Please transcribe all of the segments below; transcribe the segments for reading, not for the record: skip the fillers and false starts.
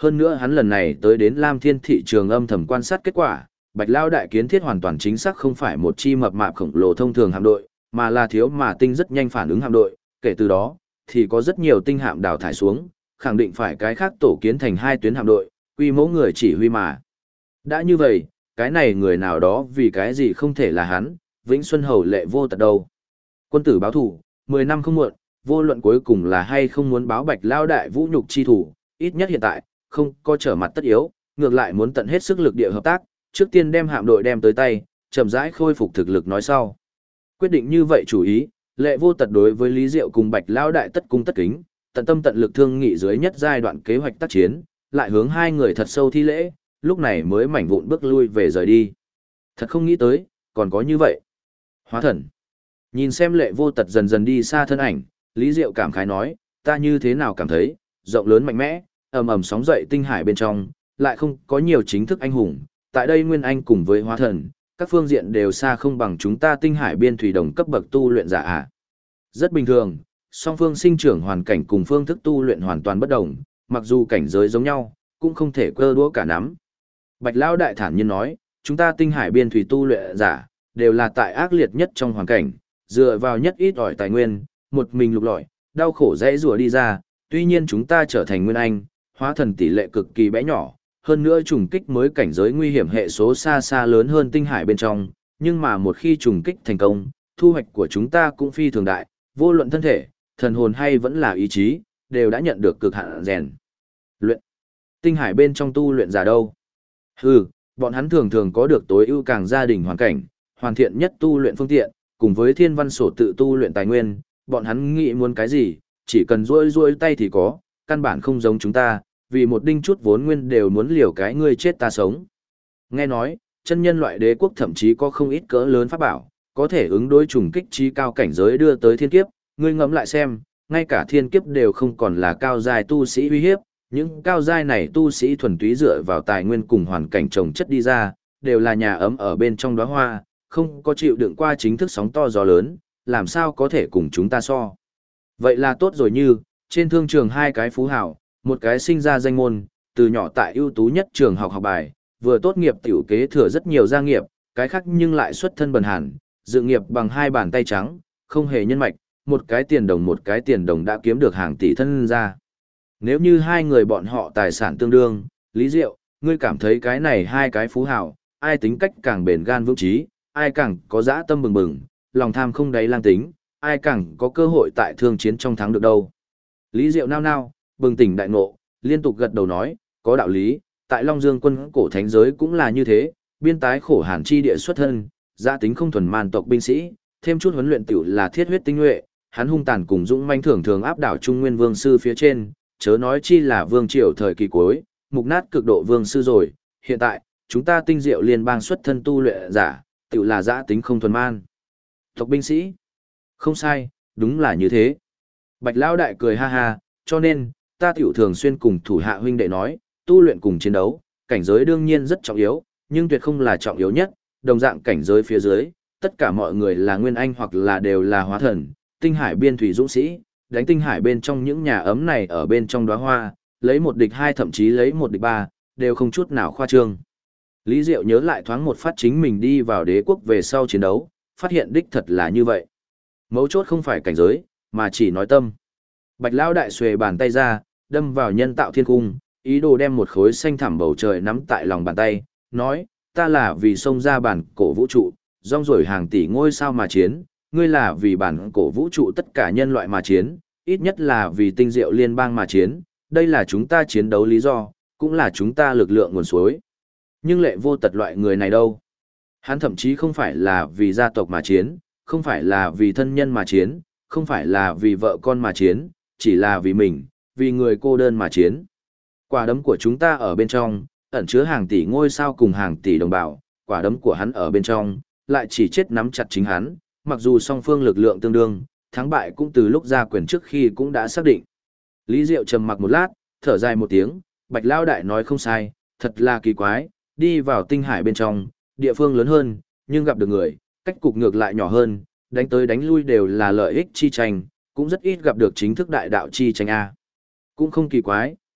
Hơn nữa hắn lần này tới đến Lam Thiên thị trường âm thầm quan sát kết quả, Bạch Lao đại kiến thiết hoàn toàn chính xác không phải một chi mập mạp khổng lồ thông thường hạm đội, mà là thiếu mà tinh rất nhanh phản ứng hạm đội, kể từ đó, thì có rất nhiều tinh hạm đào thải xuống, khẳng định phải cái khác tổ kiến thành hai tuyến hạm đội, quy mô người chỉ huy mà. Đã như vậy, cái này người nào đó vì cái gì không thể là hắn, Vĩnh Xuân Hầu Lệ Vô Tật đâu. Quân tử báo thủ, 10 năm không muộn, vô luận cuối cùng là hay không muốn báo Bạch Lao đại vũ nhục chi thủ, ít nhất hiện tại, không có trở mặt tất yếu, ngược lại muốn tận hết sức lực địa hợp tác, trước tiên đem hạm đội đem tới tay, chậm rãi khôi phục thực lực nói sau. Quyết định như vậy chủ ý, Lệ Vô Tật đối với Lý Diệu cùng Bạch Lao đại tất cung tất kính, tận tâm tận lực thương nghị dưới nhất giai đoạn kế hoạch tác chiến, lại hướng hai người thật sâu thi lễ, lúc này mới mảnh vụn bước lui về rời đi. Thật không nghĩ tới, còn có như vậy. Hóa thần. Nhìn xem Lệ Vô Tật dần dần đi xa thân ảnh, Lý Diệu cảm khái nói, ta như thế nào cảm thấy, rộng lớn mạnh mẽ, ầm ầm sóng dậy tinh hải bên trong, lại không có nhiều chính thức anh hùng, tại đây Nguyên Anh cùng với hóa thần, các phương diện đều xa không bằng chúng ta tinh hải biên thủy đồng cấp bậc tu luyện giả ạ. Rất bình thường, song phương sinh trưởng hoàn cảnh cùng phương thức tu luyện hoàn toàn bất đồng, mặc dù cảnh giới giống nhau, cũng không thể cơ đũa cả nắm. Bạch Lão đại thản nhiên nói, chúng ta tinh hải biên thủy tu luyện giả, đều là tại ác liệt nhất trong hoàn cảnh, dựa vào nhất ít ỏi tài nguyên, một mình lục lọi, đau khổ dễ rùa đi ra, tuy nhiên chúng ta trở thành Nguyên Anh, hóa thần tỷ lệ cực kỳ bé nhỏ, hơn nữa trùng kích mới cảnh giới nguy hiểm hệ số xa xa lớn hơn tinh hải bên trong, nhưng mà một khi trùng kích thành công, thu hoạch của chúng ta cũng phi thường đại, vô luận thân thể, thần hồn hay vẫn là ý chí, đều đã nhận được cực hạn rèn luyện. Tinh hải bên trong tu luyện giả đâu? Hừ, bọn hắn thường thường có được tối ưu càng gia đình hoàn cảnh, hoàn thiện nhất tu luyện phương tiện, cùng với thiên văn sổ tự tu luyện tài nguyên, bọn hắn nghĩ muốn cái gì, chỉ cần rôi tay thì có, căn bản không giống chúng ta, vì một đinh chút vốn nguyên đều muốn liều cái ngươi chết ta sống. Nghe nói, chân nhân loại đế quốc thậm chí có không ít cỡ lớn pháp bảo, có thể ứng đối trùng kích trí cao cảnh giới đưa tới thiên kiếp, ngươi ngẫm lại xem, ngay cả thiên kiếp đều không còn là cao giai tu sĩ uy hiếp, những cao giai này tu sĩ thuần túy dựa vào tài nguyên cùng hoàn cảnh trồng chất đi ra, đều là nhà ấm ở bên trong đóa hoa, không có chịu đựng qua chính thức sóng to gió lớn, làm sao có thể cùng chúng ta so. Vậy là tốt rồi, như trên thương trường hai cái phú hảo, một cái sinh ra danh môn, từ nhỏ tại ưu tú nhất trường học học bài, vừa tốt nghiệp tiểu kế thừa rất nhiều gia nghiệp, cái khác nhưng lại xuất thân bần hàn, dự nghiệp bằng hai bàn tay trắng, không hề nhân mạch, một cái tiền đồng đã kiếm được hàng tỷ thân ra. Nếu như hai người bọn họ tài sản tương đương, Lý Diệu, ngươi cảm thấy cái này hai cái phú hảo, ai tính cách càng bền gan vững trí, ai càng có dã tâm bừng bừng, lòng tham không đáy lang tính, ai càng có cơ hội tại thương chiến trong thắng được đâu. Lý Diệu nao nao, bừng tỉnh đại ngộ, liên tục gật đầu nói, có đạo lý, tại Long Dương quân cổ thánh giới cũng là như thế, biên tái khổ hàn chi địa xuất thân, gia tính không thuần man tộc binh sĩ, thêm chút huấn luyện tiểu là thiết huyết tinh nhuệ, hắn hung tàn cùng dũng manh thường thường áp đảo Trung Nguyên Vương sư phía trên, chớ nói chi là vương triều thời kỳ cuối, mục nát cực độ vương sư rồi, hiện tại, chúng ta tinh diệu liên bang xuất thân tu luyện giả, tiểu là giã tính không thuần man. Tộc binh sĩ. Không sai, đúng là như thế. Bạch Lão đại cười ha ha, cho nên, ta tiểu thường xuyên cùng thủ hạ huynh đệ nói, tu luyện cùng chiến đấu, cảnh giới đương nhiên rất trọng yếu, nhưng tuyệt không là trọng yếu nhất, đồng dạng cảnh giới phía dưới, tất cả mọi người là nguyên anh hoặc là đều là hóa thần, tinh hải biên thủy dũng sĩ, đánh tinh hải bên trong những nhà ấm này ở bên trong đóa hoa, lấy một địch hai thậm chí lấy một địch ba, đều không chút nào khoa trương. Lý Diệu nhớ lại thoáng một phát chính mình đi vào đế quốc về sau chiến đấu, phát hiện đích thật là như vậy. Mấu chốt không phải cảnh giới, mà chỉ nói tâm. Bạch Lão đại xuề bàn tay ra, đâm vào nhân tạo thiên cung, ý đồ đem một khối xanh thẳm bầu trời nắm tại lòng bàn tay, nói, ta là vì xông ra bản cổ vũ trụ, rong ruổi hàng tỷ ngôi sao mà chiến, ngươi là vì bản cổ vũ trụ tất cả nhân loại mà chiến, ít nhất là vì tinh diệu liên bang mà chiến, đây là chúng ta chiến đấu lý do, cũng là chúng ta lực lượng nguồn suối. Nhưng Lệ Vô Tật loại người này đâu? Hắn thậm chí không phải là vì gia tộc mà chiến, không phải là vì thân nhân mà chiến, không phải là vì vợ con mà chiến, chỉ là vì mình, vì người cô đơn mà chiến. Quả đấm của chúng ta ở bên trong, ẩn chứa hàng tỷ ngôi sao cùng hàng tỷ đồng bào, quả đấm của hắn ở bên trong, lại chỉ chết nắm chặt chính hắn, mặc dù song phương lực lượng tương đương, thắng bại cũng từ lúc ra quyền trước khi cũng đã xác định. Lý Diệu trầm mặc một lát, thở dài một tiếng, Bạch Lão đại nói không sai, thật là kỳ quái, đi vào tinh hải bên trong, địa phương lớn hơn, nhưng gặp được người, cách cục ngược lại nhỏ hơn, đánh tới đánh lui đều là lợi ích chi tranh, cũng rất ít gặp được chính thức đại đạo chi tranh A. Cũng không kỳ quái,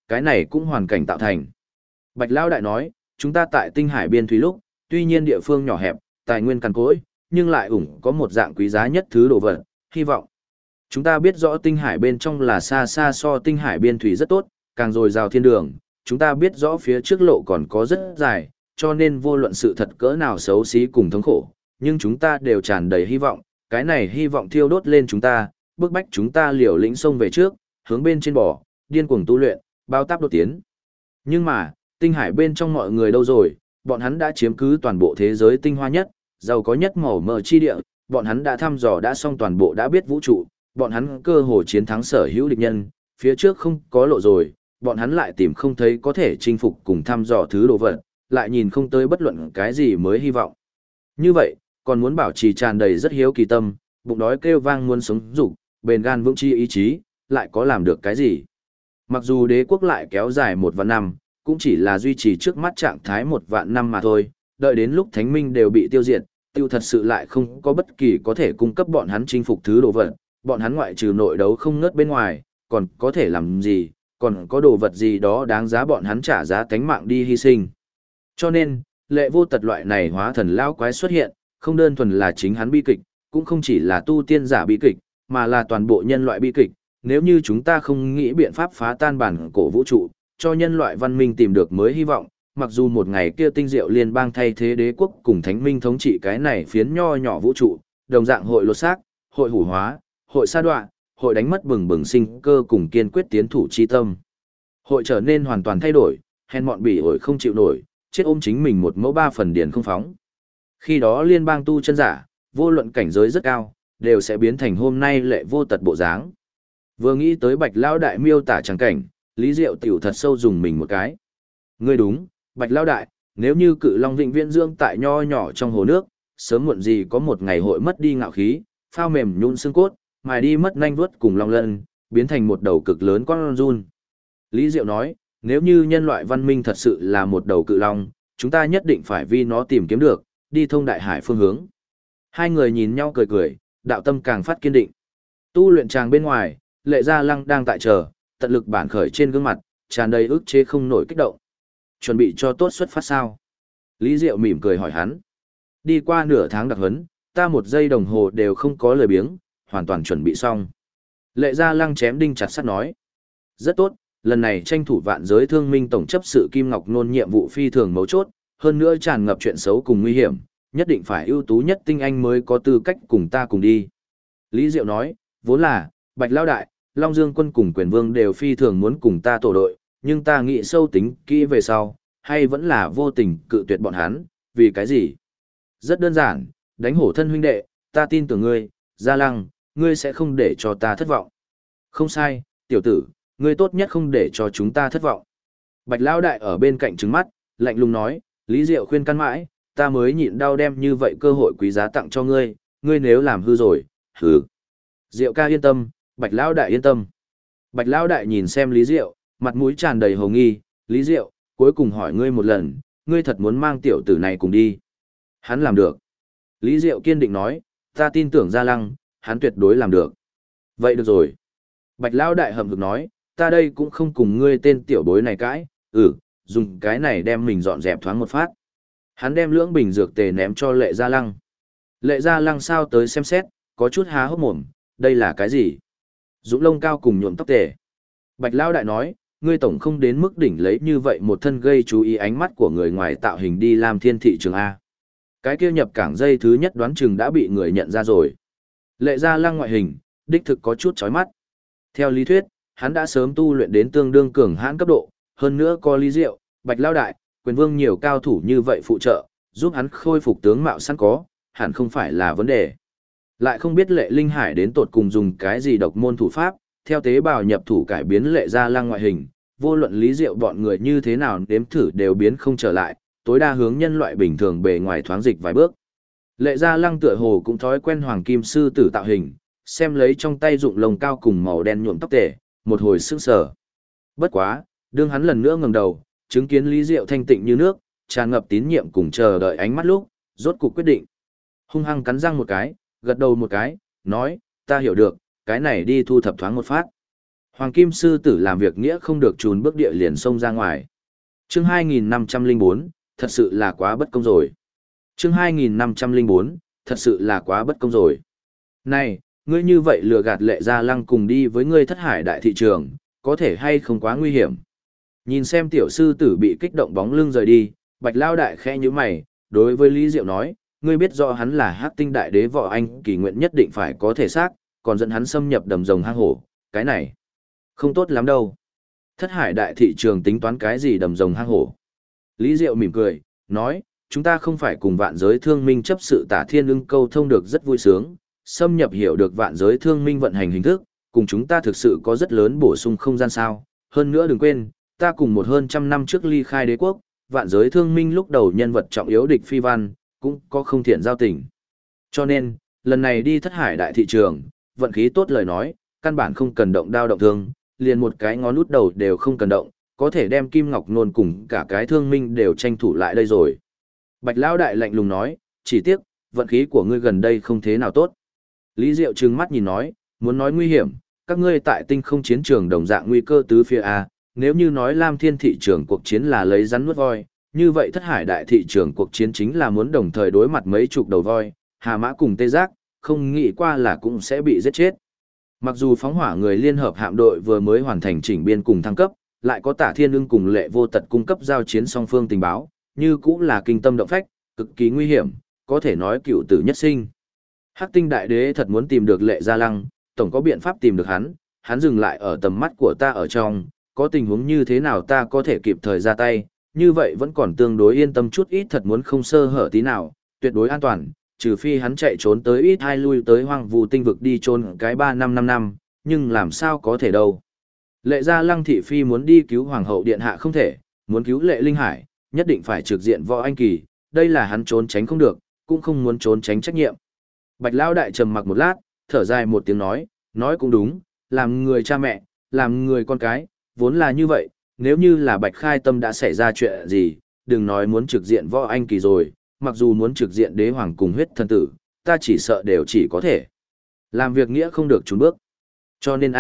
Cái này cũng hoàn cảnh tạo thành. Bạch Lão Đại nói, chúng ta tại Tinh Hải biên thủy lúc, tuy nhiên địa phương nhỏ hẹp, tài nguyên cằn cỗi, nhưng lại có một dạng quý giá nhất thứ đồ vật, hy vọng. Chúng ta biết rõ Tinh Hải bên trong là xa xa so Tinh Hải biên thủy rất tốt, càng dồi dào thiên đường, chúng ta biết rõ phía trước lộ còn có rất dài, cho nên vô luận sự thật cỡ nào xấu xí cùng thống khổ, nhưng chúng ta đều tràn đầy hy vọng, cái này hy vọng thiêu đốt lên chúng ta, bức bách chúng ta liều lĩnh xông về trước, hướng bên trên bò, điên cuồng tu luyện, bao táp đột tiến. Nhưng mà, Tinh Hải bên trong mọi người đâu rồi, bọn hắn đã chiếm cứ toàn bộ thế giới tinh hoa nhất, giàu có nhất màu mỡ chi địa, bọn hắn đã thăm dò đã xong toàn bộ đã biết vũ trụ, bọn hắn cơ hồ chiến thắng sở hữu địch nhân, phía trước không có lộ rồi, bọn hắn lại tìm không thấy có thể chinh phục cùng thăm dò thứ đồ vật, lại nhìn không tới bất luận cái gì mới hy vọng. Như vậy, còn muốn bảo trì tràn đầy rất hiếu kỳ tâm, bụng đói kêu vang muốn sống dục, bền gan vững chi ý chí, lại có làm được cái gì? Mặc dù đế quốc lại kéo dài 1 vạn năm, cũng chỉ là duy trì trước mắt trạng thái 1 vạn năm mà thôi, đợi đến lúc thánh minh đều bị tiêu diệt, tiêu thật sự lại không có bất kỳ có thể cung cấp bọn hắn chinh phục thứ đồ vật, bọn hắn ngoại trừ nội đấu không ngớt bên ngoài, còn có thể làm gì, còn có đồ vật gì đó đáng giá bọn hắn trả giá tánh mạng đi hy sinh. Cho nên, Lệ Vô Tật loại này hóa thần lão quái xuất hiện, không đơn thuần là chính hắn bi kịch, cũng không chỉ là tu tiên giả bi kịch, mà là toàn bộ nhân loại bi kịch. Nếu như chúng ta không nghĩ biện pháp phá tan bản cổ vũ trụ, cho nhân loại văn minh tìm được mới hy vọng, mặc dù một ngày kia tinh diệu liên bang thay thế đế quốc cùng thánh minh thống trị cái này phiến nho nhỏ vũ trụ, đồng dạng hội lột xác, hội hủ hóa, hội sa đoạn, hội đánh mất bừng bừng sinh cơ cùng kiên quyết tiến thủ chi tâm. Hội trở nên hoàn toàn thay đổi, hèn mọn bỉ ổi không chịu nổi, chết ôm chính mình một mẫu 3 phần điển không phóng. Khi đó liên bang tu chân giả, vô luận cảnh giới rất cao, đều sẽ biến thành hôm nay Lệ Vô Tật bộ dáng. Vừa nghĩ tới Bạch Lão Đại miêu tả trắng cảnh, Lý Diệu tiểu thật sâu dùng mình một cái. Ngươi đúng, Bạch Lão Đại, nếu như Cự Long vĩnh viễn dương tại nho nhỏ trong hồ nước, sớm muộn gì có một ngày hội mất đi ngạo khí, phao mềm nhũn xương cốt, mài đi mất nanh vuốt cùng long lân, biến thành một đầu cực lớn con giun. Lý Diệu nói, nếu như nhân loại văn minh thật sự là một đầu cự long, chúng ta nhất định phải vì nó tìm kiếm được, đi thông đại hải phương hướng. Hai người nhìn nhau cười cười, đạo tâm càng phát kiên định. Tu luyện tràng bên ngoài, Lệ Gia Lăng đang tại chờ, tận lực bản khởi trên gương mặt, tràn đầy ức chế không nổi kích động. Chuẩn bị cho tốt xuất phát sao? Lý Diệu mỉm cười hỏi hắn. Đi qua nửa tháng đặc huấn, ta 1 giây đồng hồ đều không có lời biếng, hoàn toàn chuẩn bị xong. Lệ Gia Lăng chém đinh chặt sắt nói. Rất tốt, lần này tranh thủ vạn giới thương minh tổng chấp sự Kim Ngọc Nôn nhiệm vụ phi thường mấu chốt, hơn nữa tràn ngập chuyện xấu cùng nguy hiểm, nhất định phải ưu tú nhất tinh anh mới có tư cách cùng ta cùng đi. Lý Diệu nói, vốn là, Bạch Lão Đại, Long Dương Quân cùng Quyền Vương đều phi thường muốn cùng ta tổ đội, nhưng ta nghĩ sâu tính kỹ về sau, hay vẫn là vô tình cự tuyệt bọn hắn, vì cái gì? Rất đơn giản, đánh hổ thân huynh đệ, ta tin tưởng ngươi, Gia Lăng, ngươi sẽ không để cho ta thất vọng. Không sai, tiểu tử, ngươi tốt nhất không để cho chúng ta thất vọng. Bạch Lão Đại ở bên cạnh trừng mắt, lạnh lùng nói, Lý Diệu khuyên can mãi, ta mới nhịn đau đem như vậy cơ hội quý giá tặng cho ngươi, ngươi nếu làm hư rồi, hừ. Diệu ca yên tâm, Bạch Lão Đại yên tâm. Bạch Lão Đại nhìn xem Lý Diệu, mặt mũi tràn đầy hồ nghi, Lý Diệu, cuối cùng hỏi ngươi một lần, ngươi thật muốn mang tiểu tử này cùng đi. Hắn làm được. Lý Diệu kiên định nói, ta tin tưởng Gia Lăng, hắn tuyệt đối làm được. Vậy được rồi. Bạch Lão Đại hậm hực nói, ta đây cũng không cùng ngươi tên tiểu bối này cãi, dùng cái này đem mình dọn dẹp thoáng một phát. Hắn đem lưỡng bình dược tề ném cho Lệ Gia Lăng. Lệ Gia Lăng sao tới xem xét, có chút há hốc mồm, đây là cái gì? Dũng lông cao cùng nhuộm tóc tề. Bạch Lão Đại nói, ngươi tổng không đến mức đỉnh lấy như vậy một thân gây chú ý ánh mắt của người ngoài tạo hình đi làm thiên thị trường A. Cái kia nhập cảng dây thứ nhất đoán chừng đã bị người nhận ra rồi. Lệ Gia Lăng ngoại hình, đích thực có chút chói mắt. Theo lý thuyết, hắn đã sớm tu luyện đến tương đương cường hãn cấp độ, hơn nữa có Lý Diệu, Bạch Lão Đại, Quyền Vương nhiều cao thủ như vậy phụ trợ, giúp hắn khôi phục tướng mạo sẵn có, hẳn không phải là vấn đề. Lại không biết Lệ Linh Hải đến tột cùng dùng cái gì độc môn thủ pháp, theo tế bào nhập thủ cải biến Lệ Gia Lăng ngoại hình, vô luận Lý Diệu bọn người như thế nào đếm thử đều biến không trở lại, tối đa hướng nhân loại bình thường bề ngoài thoáng dịch vài bước. Lệ Gia Lăng tựa hồ cũng thói quen hoàng kim sư tử tạo hình, xem lấy trong tay dụng lông cao cùng màu đen nhuộm tóc tể, một hồi sững sờ. Bất quá, đương hắn lần nữa ngẩng đầu, chứng kiến Lý Diệu thanh tịnh như nước, tràn ngập tín nhiệm cùng chờ đợi ánh mắt lúc, rốt cục quyết định. Hung hăng cắn răng một cái, gật đầu một cái, nói, ta hiểu được, cái này đi thu thập thoáng một phát. Hoàng Kim Sư Tử làm việc nghĩa không được trùn bước địa liền xông ra ngoài. Chương 2504, thật sự là quá bất công rồi. Chương 2504, thật sự là quá bất công rồi. Này, ngươi như vậy lừa gạt Lệ Gia Lăng cùng đi với ngươi Thất Hải đại thị trường, có thể hay không quá nguy hiểm. Nhìn xem tiểu sư tử bị kích động bóng lưng rời đi, Bạch Lao đại khẽ nhíu mày, đối với Lý Diệu nói, ngươi biết rõ hắn là Hắc Tinh đại đế võ anh, kỳ nguyện nhất định phải có thể xác, còn dẫn hắn xâm nhập đầm rồng hang hổ, cái này không tốt lắm đâu. Thất Hải đại thị trường tính toán cái gì đầm rồng hang hổ? Lý Diệu mỉm cười, nói, chúng ta không phải cùng vạn giới thương minh chấp sự Tả Thiên Ưng câu thông được rất vui sướng, xâm nhập hiểu được vạn giới thương minh vận hành hình thức, cùng chúng ta thực sự có rất lớn bổ sung không gian sao. Hơn nữa đừng quên, ta cùng một hơn trăm năm trước ly khai đế quốc, vạn giới thương minh lúc đầu nhân vật trọng yếu địch phi văn, cũng có không thiện giao tình. Cho nên, lần này đi Thất Hải đại thị trường, vận khí tốt lời nói, căn bản không cần động đao động thương, liền một cái ngón út đầu đều không cần động, có thể đem Kim Ngọc Nôn cùng cả cái thương minh đều tranh thủ lại đây rồi. Bạch Lão đại lạnh lùng nói, chỉ tiếc, vận khí của ngươi gần đây không thế nào tốt. Lý Diệu trừng mắt nhìn nói, muốn nói nguy hiểm, các ngươi tại tinh không chiến trường đồng dạng nguy cơ tứ phía A, nếu như nói Lam Thiên thị trường cuộc chiến là lấy rắn nuốt voi, như vậy Thất Hải đại thị trường cuộc chiến chính là muốn đồng thời đối mặt mấy chục đầu voi, Hà Mã cùng Tê Giác, không nghĩ qua là cũng sẽ bị giết chết. Mặc dù phóng hỏa người liên hợp hạm đội vừa mới hoàn thành chỉnh biên cùng thăng cấp, lại có Tả Thiên Ưng cùng Lệ Vô Tật cung cấp giao chiến song phương tình báo, như cũng là kinh tâm động phách, cực kỳ nguy hiểm, có thể nói cựu tử nhất sinh. Hắc Tinh đại đế thật muốn tìm được Lệ Gia Lăng, tổng có biện pháp tìm được hắn dừng lại ở tầm mắt của ta ở trong, có tình huống như thế nào ta có thể kịp thời ra tay, như vậy vẫn còn tương đối yên tâm chút ít, thật muốn không sơ hở tí nào, tuyệt đối an toàn, trừ phi hắn chạy trốn tới ít hai lui tới hoang vu tinh vực đi trốn cái 3-5 năm, nhưng làm sao có thể đâu. Lệ Gia Lăng thị phi muốn đi cứu Hoàng hậu điện hạ không thể, muốn cứu Lệ Linh Hải, nhất định phải trực diện võ anh kỳ, đây là hắn trốn tránh không được, cũng không muốn trốn tránh trách nhiệm. Bạch Lão đại trầm mặc một lát, thở dài một tiếng nói cũng đúng, làm người cha mẹ, làm người con cái, vốn là như vậy, nếu như là Bạch Khai Tâm đã xảy ra chuyện gì, đừng nói muốn trực diện võ anh kỳ rồi, mặc dù muốn trực diện đế hoàng cùng huyết thần tử, ta chỉ sợ đều chỉ có thể làm việc nghĩa không được trốn bước. Cho nên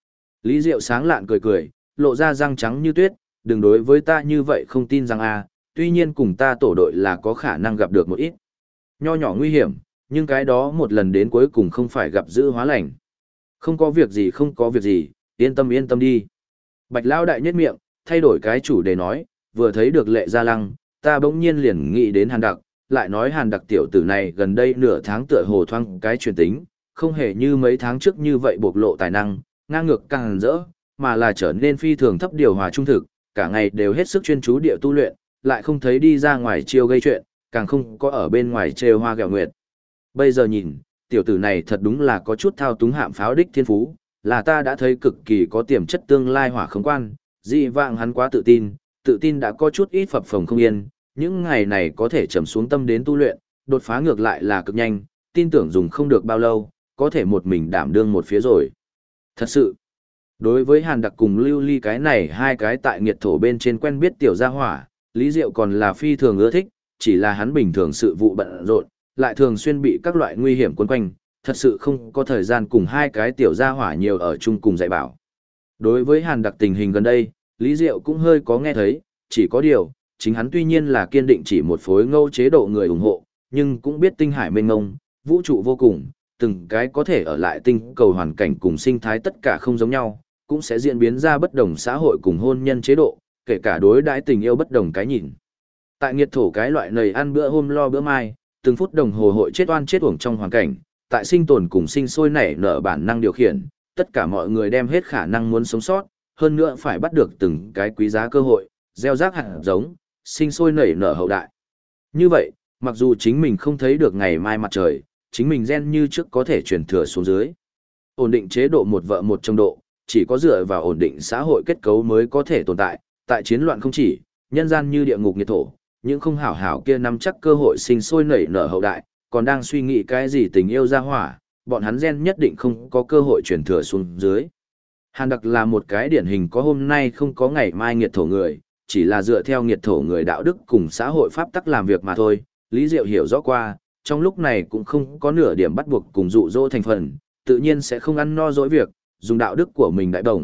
Lý Diệu sáng lạn cười, lộ ra răng trắng như tuyết, đừng đối với ta như vậy không tin rằng tuy nhiên cùng ta tổ đội là có khả năng gặp được một ít nho nhỏ nguy hiểm, nhưng cái đó một lần đến cuối cùng không phải gặp dữ hóa lành. Không có việc gì, yên tâm đi. Bạch Lão đại nhếch miệng, thay đổi cái chủ đề nói, vừa thấy được Lệ Gia Lăng, ta bỗng nhiên liền nghĩ đến Hàn Đặc, lại nói Hàn Đặc tiểu tử này gần đây nửa tháng tựa hồ thoang cái truyền tính, không hề như mấy tháng trước như vậy bộc lộ tài năng, ngang ngược càng rỡ, mà là trở nên phi thường thấp điều hòa trung thực, cả ngày đều hết sức chuyên chú địa tu luyện, lại không thấy đi ra ngoài chiêu gây chuyện, càng không có ở bên ngoài trêu hoa ghẹo nguyệt. Bây giờ nhìn, tiểu tử này thật đúng là có chút thao túng hạm pháo đích thiên phú, là ta đã thấy cực kỳ có tiềm chất tương lai hỏa khống quan, dị vãng hắn quá tự tin đã có chút ít phập phồng không yên, những ngày này có thể trầm xuống tâm đến tu luyện, đột phá ngược lại là cực nhanh, tin tưởng dùng không được bao lâu, có thể một mình đảm đương một phía rồi. Thật sự, đối với Hàn Đặc cùng Lưu Ly cái này hai cái tại nghiệt thổ bên trên quen biết tiểu gia hỏa, Lý Diệu còn là phi thường ưa thích, chỉ là hắn bình thường sự vụ bận rộn, lại thường xuyên bị các loại nguy hiểm quấn quanh, thật sự không có thời gian cùng hai cái tiểu gia hỏa nhiều ở chung cùng dạy bảo. Đối với Hàn Đặc tình hình gần đây, Lý Diệu cũng hơi có nghe thấy, chỉ có điều, chính hắn tuy nhiên là kiên định chỉ một phối ngẫu chế độ người ủng hộ, nhưng cũng biết tinh hải mênh mông, vũ trụ vô cùng, từng cái có thể ở lại tinh cầu hoàn cảnh cùng sinh thái tất cả không giống nhau, cũng sẽ diễn biến ra bất đồng xã hội cùng hôn nhân chế độ, kể cả đối đãi tình yêu bất đồng cái nhìn. Tại nghiệt thổ cái loại nầy ăn bữa hôm lo bữa mai, từng phút đồng hồ hội chết oan chết uổng trong hoàn cảnh, tại sinh tồn cùng sinh sôi nảy nở bản năng điều khiển, tất cả mọi người đem hết khả năng muốn sống sót, hơn nữa phải bắt được từng cái quý giá cơ hội, gieo rắc hạt giống, sinh sôi nảy nở hậu đại. Như vậy, mặc dù chính mình không thấy được ngày mai mặt trời, chính mình gen như trước có thể truyền thừa xuống dưới. Ổn định chế độ một vợ một chồng độ, chỉ có dựa vào ổn định xã hội kết cấu mới có thể tồn tại, tại chiến loạn không chỉ, nhân gian như địa ngục nghiệt thổ, những không hảo hảo kia nắm chắc cơ hội sinh sôi nảy nở hậu đại, còn đang suy nghĩ cái gì tình yêu ra hỏa, bọn hắn gen nhất định không có cơ hội truyền thừa xuống dưới. Hàn Đặc là một cái điển hình có hôm nay không có ngày mai nghiệt thổ người, chỉ là dựa theo nghiệt thổ người đạo đức cùng xã hội pháp tắc làm việc mà thôi. Lý Diệu hiểu rõ qua, trong lúc này cũng không có nửa điểm bắt buộc cùng dụ dỗ thành phần, tự nhiên sẽ không ăn no dỗi việc, dùng đạo đức của mình đại đồng,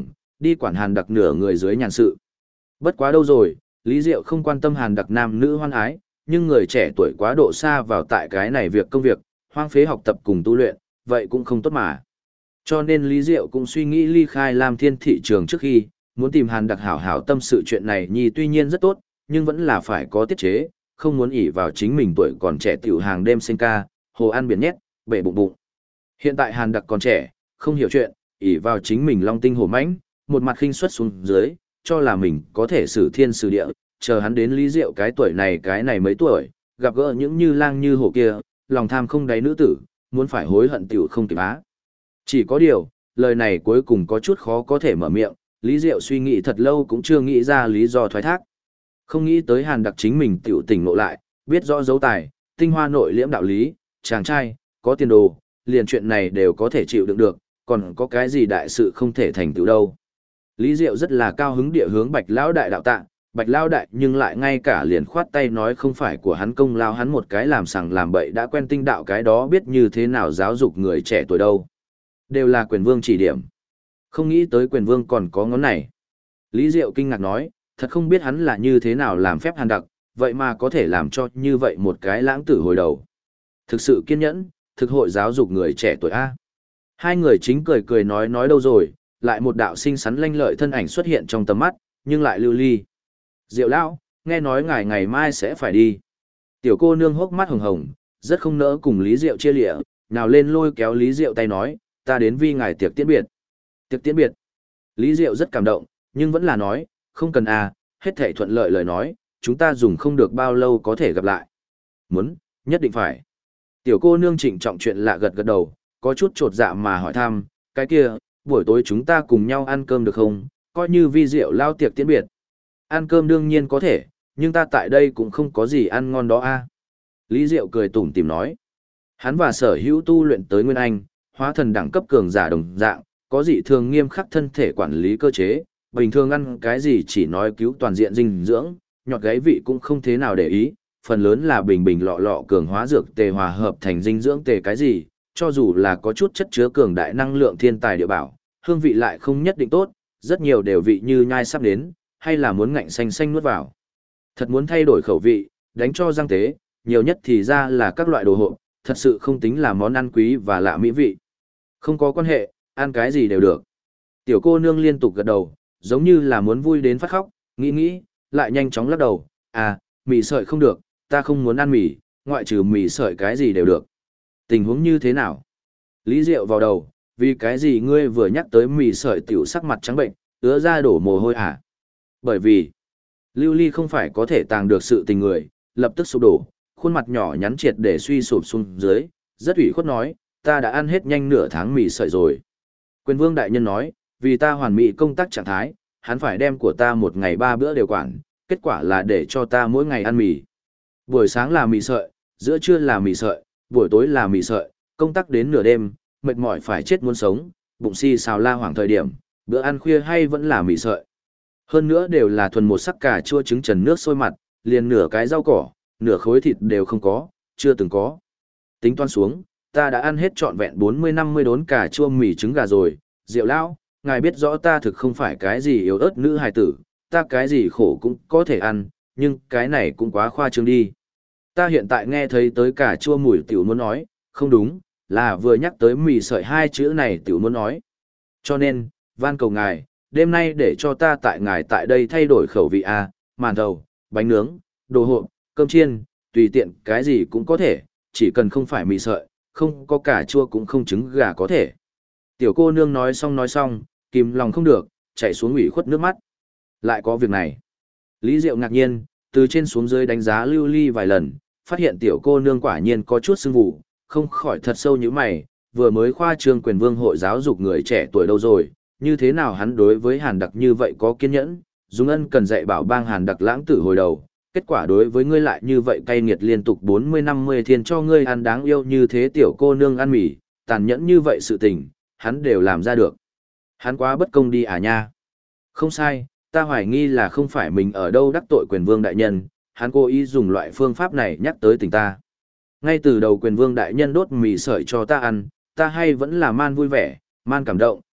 đi quản Hàn Đặc nửa người dưới nhàn sự. Bất quá đâu rồi, Lý Diệu không quan tâm Hàn Đặc nam nữ hoan ái, nhưng người trẻ tuổi quá độ xa vào tại cái này việc công việc, hoang phế học tập cùng tu luyện, vậy cũng không tốt mà. Cho nên Lý Diệu cũng suy nghĩ ly khai Lam Thiên thị trường trước khi, muốn tìm Hàn Đặc hảo hảo tâm sự chuyện này nhi tuy nhiên rất tốt, nhưng vẫn là phải có tiết chế, không muốn ỷ vào chính mình tuổi còn trẻ tiểu hàng đêm sinh ca, hồ ăn biển nhét, bể bụng bụng. Hiện tại Hàn Đặc còn trẻ, không hiểu chuyện, ỷ vào chính mình long tinh hổ mãnh, một mặt khinh suất xuống dưới, cho là mình có thể xử thiên xử địa, chờ hắn đến Lý Diệu cái tuổi này mấy tuổi, gặp gỡ những như lang như hổ kia, lòng tham không đáy nữ tử, muốn phải hối hận tiểu không kịp á. Chỉ có điều, lời này cuối cùng có chút khó có thể mở miệng, Lý Diệu suy nghĩ thật lâu cũng chưa nghĩ ra lý do thoái thác. Không nghĩ tới Hàn Đặc chính mình tiểu tỉnh ngộ lại, biết rõ dấu tài, tinh hoa nội liễm đạo lý, chàng trai, có tiền đồ, liền chuyện này đều có thể chịu đựng được, còn có cái gì đại sự không thể thành tựu đâu. Lý Diệu rất là cao hứng địa hướng Bạch Lão Đại đạo tạ, Bạch Lão Đại nhưng lại ngay cả liền khoát tay nói không phải của hắn công lao, hắn một cái làm sằng làm bậy đã quen tinh đạo cái đó biết như thế nào giáo dục người trẻ tuổi đâu. Đều là Quyền Vương chỉ điểm. Không nghĩ tới Quyền Vương còn có ngón này. Lý Diệu kinh ngạc nói, thật không biết hắn là như thế nào làm phép Hàn Đặc, vậy mà có thể làm cho như vậy một cái lãng tử hồi đầu. Thực sự kiên nhẫn, thực hội giáo dục người trẻ tuổi A. Hai người chính cười cười nói đâu rồi, lại một đạo xinh xắn lanh lợi thân ảnh xuất hiện trong tầm mắt, nhưng lại lưu ly. Diệu lão, nghe nói ngài ngày mai sẽ phải đi. Tiểu cô nương hốc mắt hồng hồng, rất không nỡ cùng Lý Diệu chia lịa, nào lên lôi kéo Lý Diệu tay nói, ta đến vi ngài tiệc tiễn biệt. Tiệc tiễn biệt. Lý Diệu rất cảm động, nhưng vẫn là nói, không cần à, hết thảy thuận lợi lời nói, chúng ta dùng không được bao lâu có thể gặp lại. Muốn, nhất định phải. Tiểu cô nương trịnh trọng chuyện lạ gật gật đầu, có chút trột dạ mà hỏi thăm, cái kia, buổi tối chúng ta cùng nhau ăn cơm được không, coi như vi Diệu lao tiệc tiễn biệt. Ăn cơm đương nhiên có thể, nhưng ta tại đây cũng không có gì ăn ngon đó a. Lý Diệu cười tủm tỉm nói. Hắn và Sở Hữu tu luyện tới Nguyên Anh, hóa thần đẳng cấp cường giả đồng dạng, có dị thường nghiêm khắc thân thể quản lý cơ chế, bình thường ăn cái gì chỉ nói cứu toàn diện dinh dưỡng, nhọt gáy vị cũng không thế nào để ý, phần lớn là bình bình lọ lọ cường hóa dược tề hòa hợp thành dinh dưỡng tề cái gì, cho dù là có chút chất chứa cường đại năng lượng thiên tài địa bảo, hương vị lại không nhất định tốt, rất nhiều đều vị như nhai sắp đến, hay là muốn ngạnh xanh xanh nuốt vào. Thật muốn thay đổi khẩu vị, đánh cho răng tế, nhiều nhất thì ra là các loại đồ hộp, thật sự không tính là món ăn quý và lạ mỹ vị. Không có quan hệ, ăn cái gì đều được. Tiểu cô nương liên tục gật đầu, giống như là muốn vui đến phát khóc, nghĩ, lại nhanh chóng lắc đầu, à, mì sợi không được, ta không muốn ăn mì, ngoại trừ mì sợi cái gì đều được. Tình huống như thế nào? Lý Diệu vào đầu, vì cái gì ngươi vừa nhắc tới mì sợi tiểu sắc mặt trắng bệnh, ứa ra đổ mồ hôi hả? Bởi vì, Lưu Ly không phải có thể tàng được sự tình người, lập tức sụp đổ, khuôn mặt nhỏ nhắn triệt để suy sụp xuống dưới, rất ủy khuất nói, ta đã ăn hết nhanh nửa tháng mì sợi rồi. Quyền Vương đại nhân nói, vì ta hoàn mỹ công tác trạng thái, hắn phải đem của ta một ngày 3 bữa đều quản, kết quả là để cho ta mỗi ngày ăn mì. Buổi sáng là mì sợi, giữa trưa là mì sợi, buổi tối là mì sợi, công tác đến nửa đêm, mệt mỏi phải chết muốn sống, bụng si xào la hoảng thời điểm, bữa ăn khuya hay vẫn là mì sợi. Hơn nữa đều là thuần một sắc cà chua trứng trần nước sôi mặt, liền nửa cái rau cỏ, nửa khối thịt đều không có, chưa từng có. Tính toán xuống, ta đã ăn hết trọn vẹn 40-50 đốn cà chua mì trứng gà rồi, Diệu lão, ngài biết rõ ta thực không phải cái gì yếu ớt nữ hài tử, ta cái gì khổ cũng có thể ăn, nhưng cái này cũng quá khoa trương đi. Ta hiện tại nghe thấy tới cà chua mùi tiểu muốn nói, không đúng, là vừa nhắc tới mì sợi hai chữ này tiểu muốn nói. Cho nên, van cầu ngài, đêm nay để cho ta tại ngài tại đây thay đổi khẩu vị a, màn thầu, bánh nướng, đồ hộp, cơm chiên, tùy tiện cái gì cũng có thể, chỉ cần không phải mì sợi, không có cà chua cũng không trứng gà có thể. Tiểu cô nương nói xong, kìm lòng không được, chạy xuống ủy khuất nước mắt. Lại có việc này. Lý Diệu ngạc nhiên, từ trên xuống dưới đánh giá Lưu Ly vài lần, phát hiện tiểu cô nương quả nhiên có chút sưng vụ, không khỏi thật sâu như mày, vừa mới khoa trương Quyền Vương hội giáo dục người trẻ tuổi đâu rồi, như thế nào hắn đối với Hàn Đặc như vậy có kiên nhẫn, Dung Ân cần dạy bảo bang Hàn Đặc lãng tử hồi đầu, kết quả đối với ngươi lại như vậy cay nghiệt liên tục 40-50 thiên cho ngươi ăn đáng yêu như thế tiểu cô nương ăn mì, tàn nhẫn như vậy sự tình, hắn đều làm ra được. Hắn quá bất công đi à nha. Không sai, ta hoài nghi là không phải mình ở đâu đắc tội Quyền Vương đại nhân, hắn cố ý dùng loại phương pháp này nhắc tới tình ta. Ngay từ đầu Quyền Vương đại nhân đốt mì sợi cho ta ăn, ta hay vẫn là man vui vẻ, man cảm động,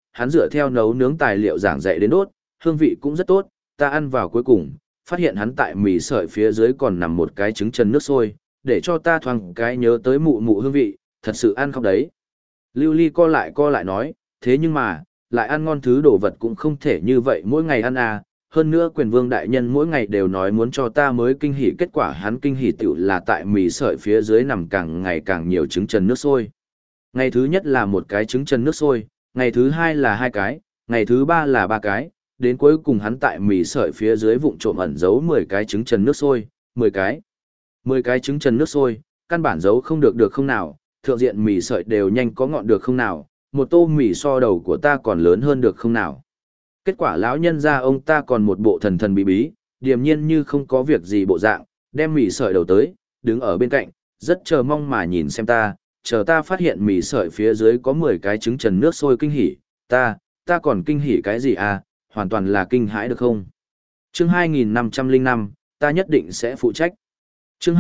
hắn dựa theo nấu nướng tài liệu giảng dạy đến đốt, hương vị cũng rất tốt, ta ăn vào cuối cùng, phát hiện hắn tại mì sợi phía dưới còn nằm một cái trứng chân nước sôi, để cho ta thoáng cái nhớ tới mụ mụ hương vị, thật sự ăn không đấy. Lưu Ly co lại nói, thế nhưng mà, lại ăn ngon thứ đồ vật cũng không thể như vậy mỗi ngày ăn à, hơn nữa quyền vương đại nhân mỗi ngày đều nói muốn cho ta mới kinh hỉ, kết quả hắn kinh hỉ tiểu là tại mì sợi phía dưới nằm càng ngày càng nhiều trứng trần nước sôi. Ngày thứ nhất là một cái trứng trần nước sôi, ngày thứ hai là hai cái, ngày thứ ba là ba cái, đến cuối cùng hắn tại mì sợi phía dưới vụng trộm ẩn giấu 10 cái trứng trần nước sôi, 10 cái. 10 cái trứng trần nước sôi, căn bản giấu không được không nào, thượng diện mì sợi đều nhanh có ngọn được không nào, một tô mì so đầu của ta còn lớn hơn được không nào. Kết quả lão nhân ra ông ta còn một bộ thần thần bí bí, điềm nhiên như không có việc gì bộ dạng, đem mì sợi đầu tới, đứng ở bên cạnh, rất chờ mong mà nhìn xem ta, chờ ta phát hiện mì sợi phía dưới có 10 cái trứng trần nước sôi kinh hỉ, ta còn kinh hỉ cái gì à, hoàn toàn là kinh hãi được không? Chương 2505, ta nhất định sẽ phụ trách. Chương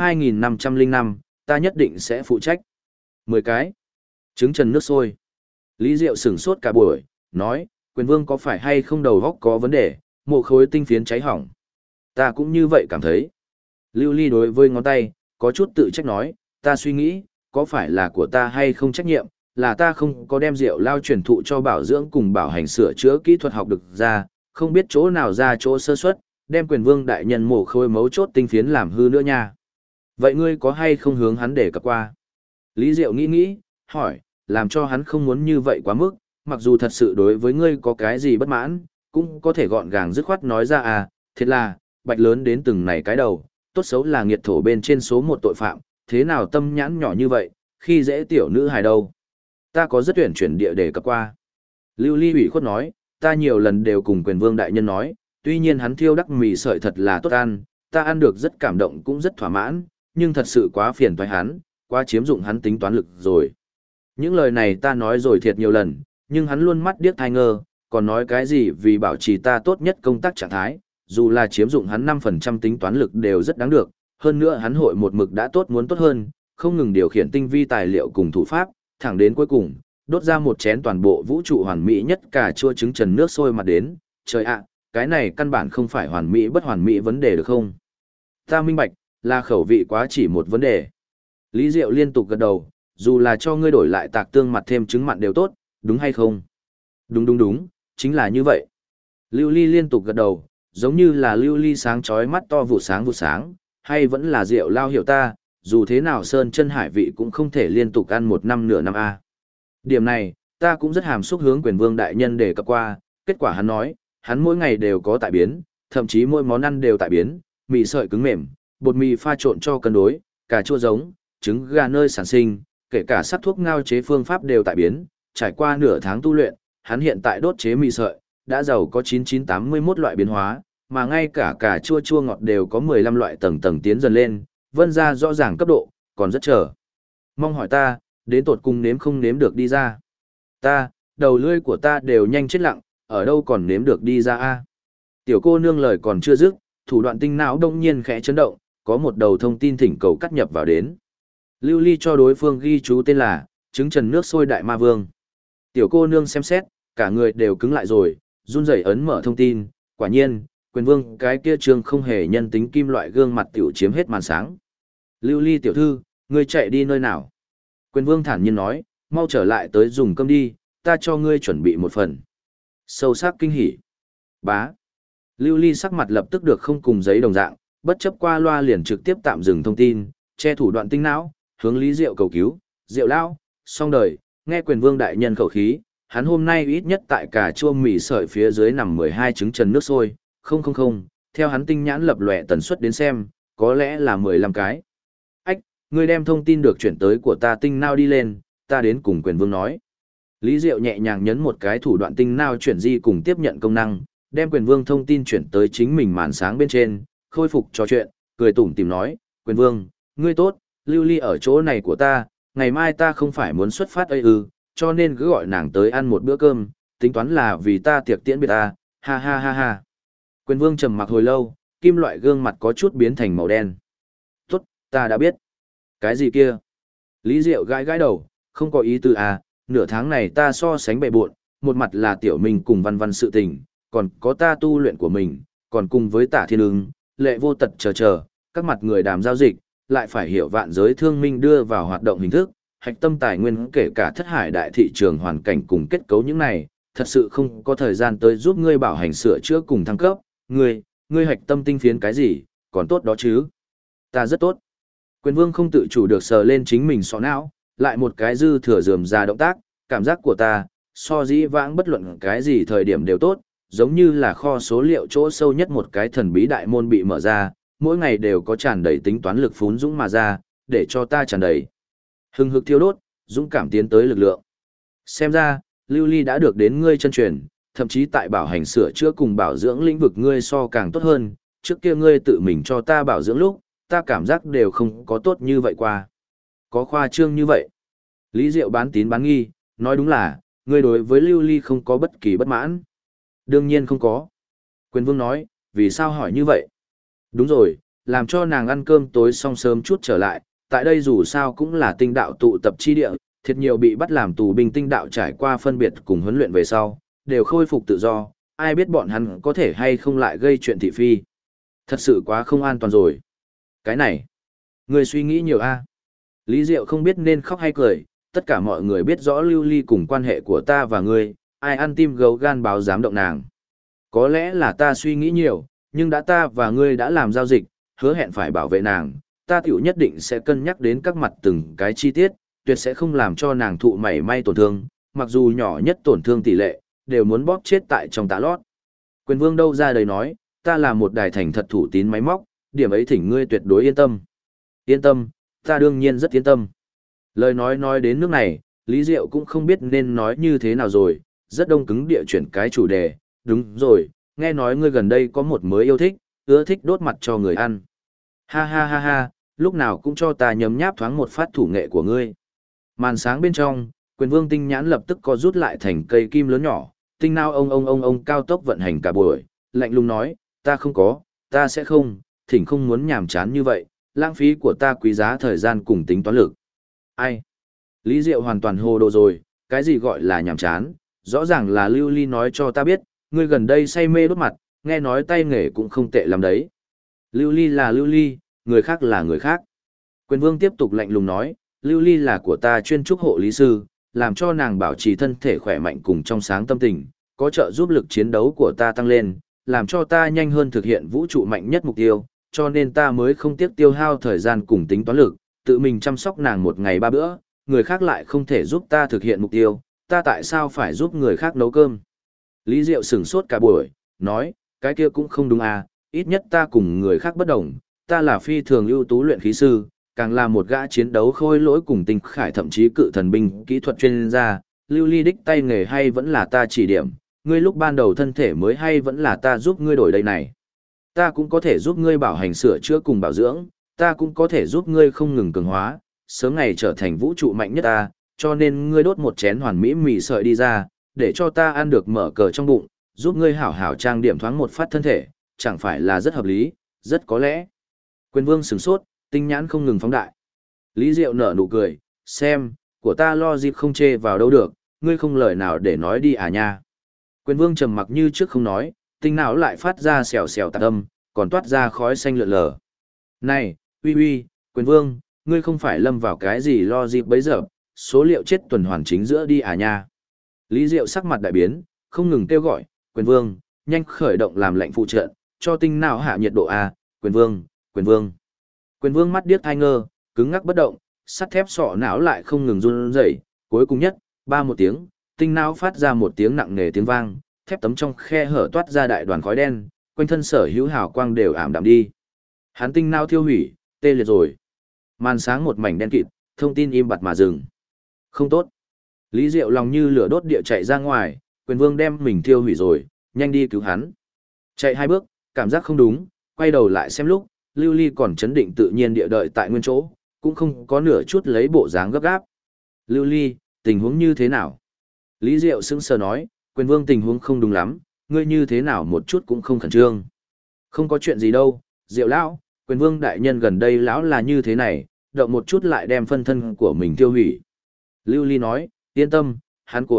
2505, ta nhất định sẽ phụ trách. 10 cái. Trứng trần nước sôi. Lý Diệu sửng sốt cả buổi, nói, quyền vương có phải hay không đầu góc có vấn đề, mộ khối tinh phiến cháy hỏng. Ta cũng như vậy cảm thấy. Lưu Ly đối với ngón tay, có chút tự trách nói, ta suy nghĩ, có phải là của ta hay không trách nhiệm, là ta không có đem rượu lao truyền thụ cho bảo dưỡng cùng bảo hành sửa chữa kỹ thuật học được ra, không biết chỗ nào ra chỗ sơ suất, đem quyền vương đại nhân mổ khôi mấu chốt tinh phiến làm hư nữa nha. Vậy ngươi có hay không hướng hắn để cập qua? Lý Diệu nghĩ, hỏi, làm cho hắn không muốn như vậy quá mức, mặc dù thật sự đối với ngươi có cái gì bất mãn, cũng có thể gọn gàng dứt khoát nói ra à, thiệt là, bạch lớn đến từng này cái đầu, tốt xấu là nghiệt thổ bên trên số một tội phạm, thế nào tâm nhãn nhỏ như vậy, khi dễ tiểu nữ hài đâu. Ta có rất tuyển chuyển địa để cập qua. Lưu Ly ủy khuất nói, ta nhiều lần đều cùng quyền vương đại nhân nói, tuy nhiên hắn thiêu đắc mì sợi thật là tốt ăn, ta ăn được rất cảm động cũng rất thỏa mãn, nhưng thật sự quá phiền toái hắn, quá chiếm dụng hắn tính toán lực rồi. Những lời này ta nói rồi thiệt nhiều lần, nhưng hắn luôn mắt điếc thai ngơ, còn nói cái gì vì bảo trì ta tốt nhất công tác trạng thái, dù là chiếm dụng hắn 5% tính toán lực đều rất đáng được, hơn nữa hắn hội một mực đã tốt muốn tốt hơn, không ngừng điều khiển tinh vi tài liệu cùng thủ pháp, thẳng đến cuối cùng, đốt ra một chén toàn bộ vũ trụ hoàn mỹ nhất cà chua trứng trần nước sôi mặt đến, trời ạ, cái này căn bản không phải hoàn mỹ bất hoàn mỹ vấn đề được không? Ta minh bạch, là khẩu vị quá chỉ một vấn đề. Lý Diệu liên tục gật đầu, dù là cho ngươi đổi lại tạc tương mặt thêm trứng mặn đều tốt, đúng hay không? Đúng, chính là như vậy. Lưu Ly liên tục gật đầu, giống như là Lưu Ly sáng chói mắt to vụ sáng, hay vẫn là Diệu lao hiểu ta, dù thế nào sơn chân hải vị cũng không thể liên tục ăn một năm nửa năm a. Điểm này, ta cũng rất hàm xúc hướng quyền vương đại nhân để cập qua, kết quả hắn nói, hắn mỗi ngày đều có tại biến, thậm chí mỗi món ăn đều tại biến, mì sợi cứng mềm, bột mì pha trộn cho cân đối, cà chua giống, trứng gà nơi sản sinh, kể cả sắc thuốc ngao chế phương pháp đều tại biến, trải qua nửa tháng tu luyện, hắn hiện tại đốt chế mì sợi, đã giàu có 9981 loại biến hóa, mà ngay cả cà chua chua ngọt đều có 15 loại tầng tầng tiến dần lên, vân ra rõ ràng cấp độ, còn rất chờ. Mong hỏi ta, đến tột cùng nếm không nếm được đi ra. Ta, đầu lưỡi của ta đều nhanh chết lặng, ở đâu còn nếm được đi ra a? Tiểu cô nương lời còn chưa dứt, thủ đoạn tinh não đông nhiên khẽ chấn động, có một đầu thông tin thỉnh cầu cắt nhập vào đến. Lưu Ly cho đối phương ghi chú tên là, trứng trần nước sôi đại ma vương. Tiểu cô nương xem xét, cả người đều cứng lại rồi, run rẩy ấn mở thông tin, quả nhiên, quyền vương cái kia trương không hề nhân tính kim loại gương mặt tiểu chiếm hết màn sáng. Lưu Ly tiểu thư, ngươi chạy đi nơi nào? Quyền vương thản nhiên nói, mau trở lại tới dùng cơm đi, ta cho ngươi chuẩn bị một phần. Sâu sắc kinh hỉ. Bá. Lưu Ly sắc mặt lập tức được không cùng giấy đồng dạng, bất chấp qua loa liền trực tiếp tạm dừng thông tin, che thủ đoạn tinh não, hướng Lý Diệu cầu cứu, Diệu lao, xong đời, nghe quyền vương đại nhân khẩu khí, hắn hôm nay ít nhất tại cà chua mì sợi phía dưới nằm 12 trứng trần nước sôi, không, theo hắn tinh nhãn lập lòe tần suất đến xem, có lẽ là 15 cái. Ách, ngươi đem thông tin được chuyển tới của ta tinh nao đi lên, ta đến cùng quyền vương nói. Lý Diệu nhẹ nhàng nhấn một cái thủ đoạn tinh nao chuyển di cùng tiếp nhận công năng, đem quyền vương thông tin chuyển tới chính mình màn sáng bên trên, khôi phục trò chuyện, cười tủm tìm nói, quyền vương, ngươi tốt, Lưu Ly ở chỗ này của ta, ngày mai ta không phải muốn xuất phát ấy ư, cho nên cứ gọi nàng tới ăn một bữa cơm, tính toán là vì ta tiệc tiễn biệt ta, ha ha ha ha. Quyền vương trầm mặc hồi lâu, kim loại gương mặt có chút biến thành màu đen. Tốt, ta đã biết. Cái gì kia? Lý Diệu gãi gãi đầu, không có ý tư à, nửa tháng này ta so sánh bệ buộn, một mặt là Tiểu Minh cùng Văn Văn sự tình, còn có ta tu luyện của mình, còn cùng với Tả Thiên Ưng, Lệ Vô Tật chờ, các mặt người đàm giao dịch, lại phải hiểu vạn giới thương minh đưa vào hoạt động hình thức, hạch tâm tài nguyên kể cả thất hải đại thị trường hoàn cảnh cùng kết cấu những này, thật sự không có thời gian tới giúp ngươi bảo hành sửa chữa cùng thăng cấp, ngươi hạch tâm tinh phiến cái gì, còn tốt đó chứ. Ta rất tốt. Quyền Vương không tự chủ được sờ lên chính mình sọ não, lại một cái dư thừa rườm ra động tác, cảm giác của ta, so dĩ vãng bất luận cái gì thời điểm đều tốt, giống như là kho số liệu chỗ sâu nhất một cái thần bí đại môn bị mở ra, mỗi ngày đều có tràn đầy tính toán lực phún dũng mà ra, để cho ta tràn đầy hừng hực thiêu đốt, dũng cảm tiến tới lực lượng. Xem ra, Lưu Ly đã được đến ngươi chân truyền, thậm chí tại bảo hành sửa chữa cùng bảo dưỡng lĩnh vực ngươi so càng tốt hơn, trước kia ngươi tự mình cho ta bảo dưỡng lúc, ta cảm giác đều không có tốt như vậy qua. Có khoa trương như vậy. Lý Diệu bán tín bán nghi, nói đúng là, ngươi đối với Lưu Ly không có bất kỳ bất mãn. Đương nhiên không có. Quyền Vương nói, vì sao hỏi như vậy? Đúng rồi, làm cho nàng ăn cơm tối xong sớm chút trở lại, tại đây dù sao cũng là tinh đạo tụ tập chi địa, thiệt nhiều bị bắt làm tù binh tinh đạo trải qua phân biệt cùng huấn luyện về sau, đều khôi phục tự do, ai biết bọn hắn có thể hay không lại gây chuyện thị phi. Thật sự quá không an toàn rồi. Cái này, người suy nghĩ nhiều a. Lý Diệu không biết nên khóc hay cười, tất cả mọi người biết rõ Lưu Ly cùng quan hệ của ta và ngươi, ai ăn tim gấu gan báo dám động nàng. Có lẽ là ta suy nghĩ nhiều, nhưng đã ta và ngươi đã làm giao dịch, hứa hẹn phải bảo vệ nàng, ta tiểu nhất định sẽ cân nhắc đến các mặt từng cái chi tiết, tuyệt sẽ không làm cho nàng thụ mảy may tổn thương, mặc dù nhỏ nhất tổn thương tỷ lệ, đều muốn bóp chết tại trong tá lót. Quyền Vương đâu ra đầy nói, ta là một đài thành thật thủ tín máy móc, điểm ấy thỉnh ngươi tuyệt đối yên tâm. Yên tâm, ta đương nhiên rất yên tâm. Lời nói đến nước này, Lý Diệu cũng không biết nên nói như thế nào rồi, rất đông cứng địa chuyển cái chủ đề, đúng rồi, nghe nói ngươi gần đây có một mới yêu thích, ưa thích đốt mặt cho người ăn. Ha ha ha ha, lúc nào cũng cho ta nhấm nháp thoáng một phát thủ nghệ của ngươi. Màn sáng bên trong, Quyền Vương tinh nhãn lập tức co rút lại thành cây kim lớn nhỏ, tinh nao ông cao tốc vận hành cả buổi, lạnh lùng nói, ta không có, ta sẽ không, thỉnh không muốn nhàm chán như vậy, lãng phí của ta quý giá thời gian cùng tính toán lực. Ai? Lý Diệu hoàn toàn hồ đồ rồi, cái gì gọi là nhàm chán, rõ ràng là Lưu Ly nói cho ta biết, ngươi gần đây say mê đốt mặt, nghe nói tay nghề cũng không tệ lắm đấy. Lưu Ly là Lưu Ly, người khác là người khác. Quyền Vương tiếp tục lạnh lùng nói, Lưu Ly là của ta chuyên trúc hộ lý sư, làm cho nàng bảo trì thân thể khỏe mạnh cùng trong sáng tâm tình, có trợ giúp lực chiến đấu của ta tăng lên, làm cho ta nhanh hơn thực hiện vũ trụ mạnh nhất mục tiêu, cho nên ta mới không tiếc tiêu hao thời gian cùng tính toán lực, tự mình chăm sóc nàng một ngày 3 bữa, người khác lại không thể giúp ta thực hiện mục tiêu, ta tại sao phải giúp người khác nấu cơm? Lý Diệu sửng sốt cả buổi, nói, cái kia cũng không đúng à, ít nhất ta cùng người khác bất đồng, ta là phi thường ưu tú luyện khí sư, càng là một gã chiến đấu khôi lỗi cùng tinh khải thậm chí cự thần binh kỹ thuật chuyên gia, Lưu Ly đích tay nghề hay vẫn là ta chỉ điểm, ngươi lúc ban đầu thân thể mới hay vẫn là ta giúp ngươi đổi đây này. Ta cũng có thể giúp ngươi bảo hành sửa chữa cùng bảo dưỡng, ta cũng có thể giúp ngươi không ngừng cường hóa, sớm ngày trở thành vũ trụ mạnh nhất ta, cho nên ngươi đốt một chén hoàn mỹ mì sợi đi ra, để cho ta ăn được mở cờ trong bụng, giúp ngươi hảo hảo trang điểm thoáng một phát thân thể, chẳng phải là rất hợp lý, rất có lẽ. Quyền Vương sửng sốt, tinh nhãn không ngừng phóng đại. Lý Diệu nở nụ cười, xem, của ta lo dịp không chê vào đâu được, ngươi không lời nào để nói đi à nha. Quyền Vương trầm mặc như trước không nói, tinh não lại phát ra xèo xèo tạc âm, còn toát ra khói xanh lượn lờ. Này, uy, Quyền Vương, ngươi không phải lâm vào cái gì lo dịp bấy giờ, số liệu chết tuần hoàn chính giữa đi à nha. Lý Diệu sắc mặt đại biến, không ngừng kêu gọi, Quyền Vương, nhanh khởi động làm lệnh phụ trợ, cho tinh não hạ nhiệt độ A, Quyền Vương. Quyền Vương mắt điếc thai ngơ, cứng ngắc bất động, sắt thép sọ não lại không ngừng run rẩy, cuối cùng nhất, ba một tiếng, tinh não phát ra một tiếng nặng nề tiếng vang, thép tấm trong khe hở toát ra đại đoàn khói đen, quanh thân sở hữu hào quang đều ảm đạm đi. Hắn tinh não thiêu hủy, tê liệt rồi. Màn sáng một mảnh đen kịt, thông tin im bặt mà dừng. Không tốt. Lý Diệu lòng như lửa đốt địa chạy ra ngoài, Quyền Vương đem mình thiêu hủy rồi, nhanh đi cứu hắn. Chạy 2 bước, cảm giác không đúng, quay đầu lại xem lúc, Lưu Ly còn chấn định tự nhiên địa đợi tại nguyên chỗ, cũng không có nửa chút lấy bộ dáng gấp gáp. Lưu Ly, tình huống như thế nào? Lý Diệu sững sờ nói, Quyền Vương tình huống không đúng lắm, ngươi như thế nào một chút cũng không khẩn trương. Không có chuyện gì đâu, Diệu lão, Quyền Vương đại nhân gần đây lão là như thế này, động một chút lại đem phân thân của mình tiêu hủy. Lưu Ly nói, yên tâm, hắn cố ý,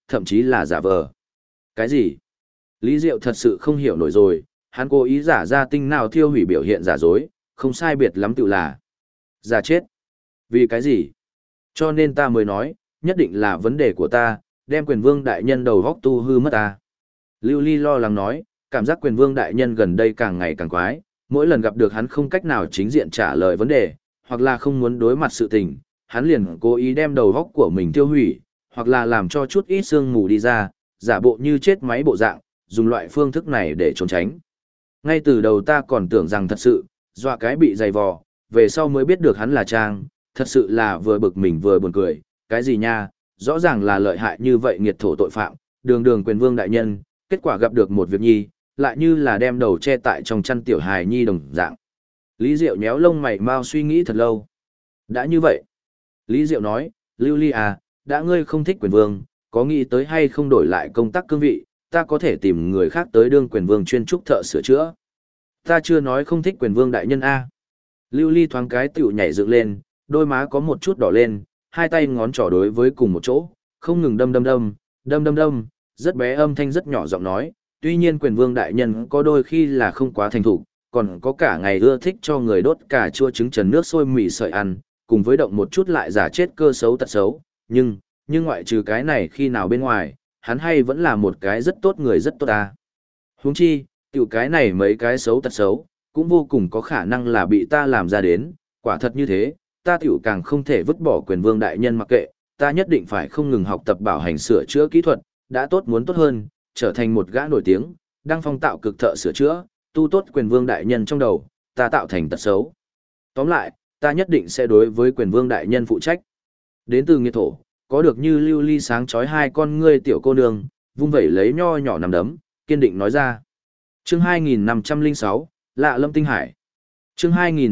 thậm chí là giả vờ. Cái gì? Lý Diệu thật sự không hiểu nổi rồi, hắn cố ý giả ra tinh nào thiêu hủy biểu hiện giả dối, không sai biệt lắm tự là giả chết. Vì cái gì? Cho nên ta mới nói, nhất định là vấn đề của ta, đem quyền vương đại nhân đầu góc tu hư mất ta. Lưu Ly lo lắng nói, cảm giác quyền vương đại nhân gần đây càng ngày càng quái, mỗi lần gặp được hắn không cách nào chính diện trả lời vấn đề, hoặc là không muốn đối mặt sự tình, hắn liền cố ý đem đầu góc của mình tiêu hủy, hoặc là làm cho chút ít sương mù đi ra, giả bộ như chết máy bộ dạng, dùng loại phương thức này để trốn tránh. Ngay từ đầu ta còn tưởng rằng thật sự, dọa cái bị dày vò, về sau mới biết được hắn là trang, thật sự là vừa bực mình vừa buồn cười, cái gì nha, rõ ràng là lợi hại như vậy nghiệt thổ tội phạm, đường đường quyền vương đại nhân, kết quả gặp được một việc nhi, lại như là đem đầu che tại trong chăn tiểu hài nhi đồng dạng. Lý Diệu nhéo lông mày mau suy nghĩ thật lâu. Đã như vậy. Lý Diệu nói, Lưu Ly à, đã ngươi không thích quyền vương, có nghĩ tới hay không đổi lại công tác cương vị, ta có thể tìm người khác tới đương quyền vương chuyên trúc thợ sửa chữa. Ta chưa nói không thích quyền vương đại nhân A. Lưu Ly thoáng cái tiểu nhảy dựng lên, đôi má có một chút đỏ lên, hai tay ngón trỏ đối với cùng một chỗ, không ngừng đâm đâm đâm, đâm đâm đâm, rất bé âm thanh rất nhỏ giọng nói, tuy nhiên quyền vương đại nhân có đôi khi là không quá thành thục, còn có cả ngày ưa thích cho người đốt cà chua trứng trần nước sôi mì sợi ăn, cùng với động một chút lại giả chết cơ xấu tật xấu, nhưng ngoại trừ cái này khi nào bên ngoài, hắn hay vẫn là một cái rất tốt người rất tốt ta. Huống chi, tiểu cái này mấy cái xấu tật xấu, cũng vô cùng có khả năng là bị ta làm ra đến, quả thật như thế, ta tiểu càng không thể vứt bỏ quyền vương đại nhân mặc kệ, ta nhất định phải không ngừng học tập bảo hành sửa chữa kỹ thuật, đã tốt muốn tốt hơn, trở thành một gã nổi tiếng, đăng phong tạo cực thợ sửa chữa, tu tốt quyền vương đại nhân trong đầu, ta tạo thành tật xấu. Tóm lại, ta nhất định sẽ đối với quyền vương đại nhân phụ trách. Đến từ nghiệt thổ, có được như lưu ly sáng chói hai con ngươi tiểu cô nương, vung vẩy lấy nho nhỏ nằm đấm, kiên định nói ra. Chương 2506, Lạ Lâm Tinh Hải. Chương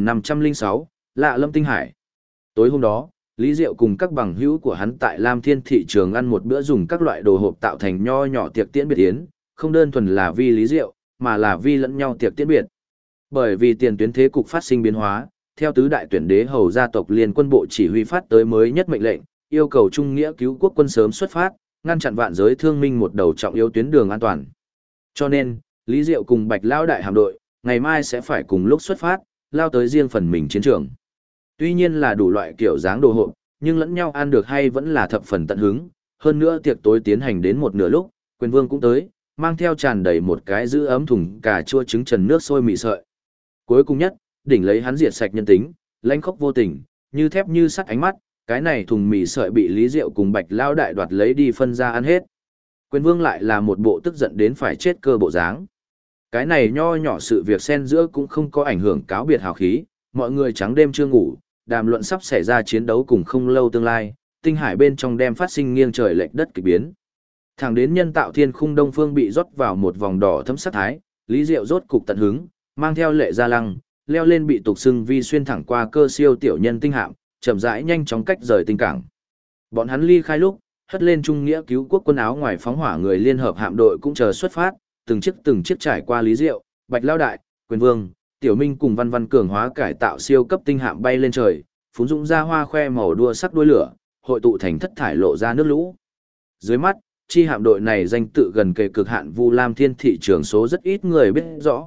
2506, Lạ Lâm Tinh Hải. Tối hôm đó, Lý Diệu cùng các bằng hữu của hắn tại Lam Thiên thị trường ăn một bữa dùng các loại đồ hộp tạo thành nho nhỏ tiệc tiễn biệt yến, không đơn thuần là vì Lý Diệu, mà là vì lẫn nhau tiệc tiễn biệt. Bởi vì tiền tuyến thế cục phát sinh biến hóa, theo tứ đại tuyển đế hầu gia tộc liên quân bộ chỉ huy phát tới mới nhất mệnh lệnh, yêu cầu trung nghĩa cứu quốc quân sớm xuất phát, ngăn chặn vạn giới thương minh một đầu trọng yếu tuyến đường an toàn. Cho nên, Lý Diệu cùng Bạch Lão đại hạm đội, ngày mai sẽ phải cùng lúc xuất phát, lao tới riêng phần mình chiến trường. Tuy nhiên là đủ loại kiểu dáng đồ hộp, nhưng lẫn nhau ăn được hay vẫn là thập phần tận hứng, hơn nữa tiệc tối tiến hành đến một nửa lúc, quyền vương cũng tới, mang theo tràn đầy một cái giữ ấm thùng cà chua trứng trần nước sôi mì sợi. Cuối cùng nhất, đỉnh lấy hắn diệt sạch nhân tính, lãnh khốc vô tình, như thép như sắt ánh mắt, cái này thùng mì sợi bị Lý Diệu cùng Bạch Lão đại đoạt lấy đi phân ra ăn hết. Quyền vương lại là một bộ tức giận đến phải chết cơ bộ dáng. Cái này nho nhỏ sự việc xen giữa cũng không có ảnh hưởng cáo biệt hào khí, mọi người trắng đêm chưa ngủ, đàm luận sắp xảy ra chiến đấu cùng không lâu tương lai, tinh hải bên trong đem phát sinh nghiêng trời lệch đất kỳ biến. Thẳng đến nhân tạo thiên khung đông phương bị rót vào một vòng đỏ thấm sắc thái, Lý Diệu rốt cục tận hứng, mang theo Lệ Gia Lăng, leo lên bị tục xưng vi xuyên thẳng qua cơ siêu tiểu nhân tinh hạm, chậm rãi nhanh chóng cách rời tinh cảng. Bọn hắn ly khai lúc, hất lên trung nghĩa cứu quốc quân áo ngoài phóng hỏa người liên hợp hạm đội cũng chờ xuất phát, từng chiếc trải qua Lý Diệu, Bạch Lão đại, Quyền Vương, Tiểu Minh cùng Văn Văn cường hóa cải tạo siêu cấp tinh hạm bay lên trời, phún dũng ra hoa khoe màu đua sắc đuôi lửa, hội tụ thành thất thải lộ ra nước lũ. Dưới mắt, chi hạm đội này danh tự gần kề cực hạn Vu Lam Thiên thị trường số rất ít người biết rõ,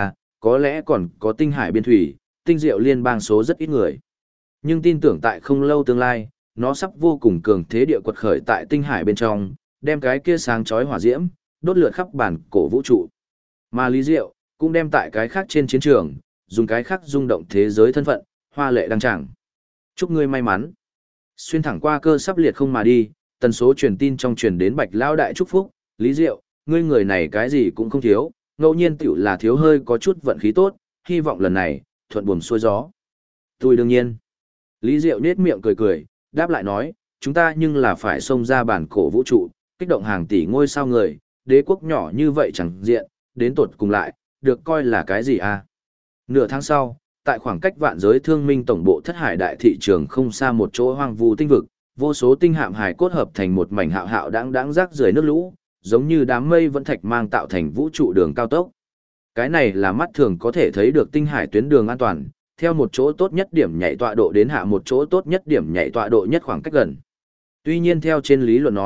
có lẽ còn có tinh hải biên thủy, tinh diệu liên bang số rất ít người. Nhưng tin tưởng tại không lâu tương lai, nó sắp vô cùng cường thế địa quật khởi tại tinh hải bên trong, đem cái kia sáng chói hỏa diễm, đốt lượt khắp bản cổ vũ trụ. Mà Lý Diệu, cũng đem tại cái khác trên chiến trường, dùng cái khác rung động thế giới thân phận, hoa lệ đăng tràng. Chúc ngươi may mắn. Xuyên thẳng qua cơ sắp liệt không mà đi, tần số truyền tin trong truyền đến Bạch Lão đại chúc phúc, Lý Diệu, ngươi người này cái gì cũng không thiếu, ngẫu nhiên tiểu là thiếu hơi có chút vận khí tốt, hy vọng lần này, thuận buồm xuôi gió. Tôi đương nhiên. Lý Diệu nết miệng cười cười, đáp lại nói, chúng ta nhưng là phải xông ra bản cổ vũ trụ, kích động hàng tỷ ngôi sao người, đế quốc nhỏ như vậy chẳng diện, đến tột cùng lại, được coi là cái gì à? Nửa tháng sau, tại khoảng cách vạn giới thương minh tổng bộ thất hải đại thị trường không xa một chỗ hoang vu tinh vực, vô số tinh hạm hải cốt hợp thành một mảnh hạo hạo đáng đáng rác rưởi nước lũ, giống như đám mây vẫn thạch mang tạo thành vũ trụ đường cao tốc. Cái này là mắt thường có thể thấy được tinh hải tuyến đường an toàn, theo một chỗ tốt nhất điểm nhảy tọa độ đến hạ một chỗ tốt nhất điểm nhảy tọa độ nhất khoảng cách gần. Tuy nhiên theo trên lý luận nói,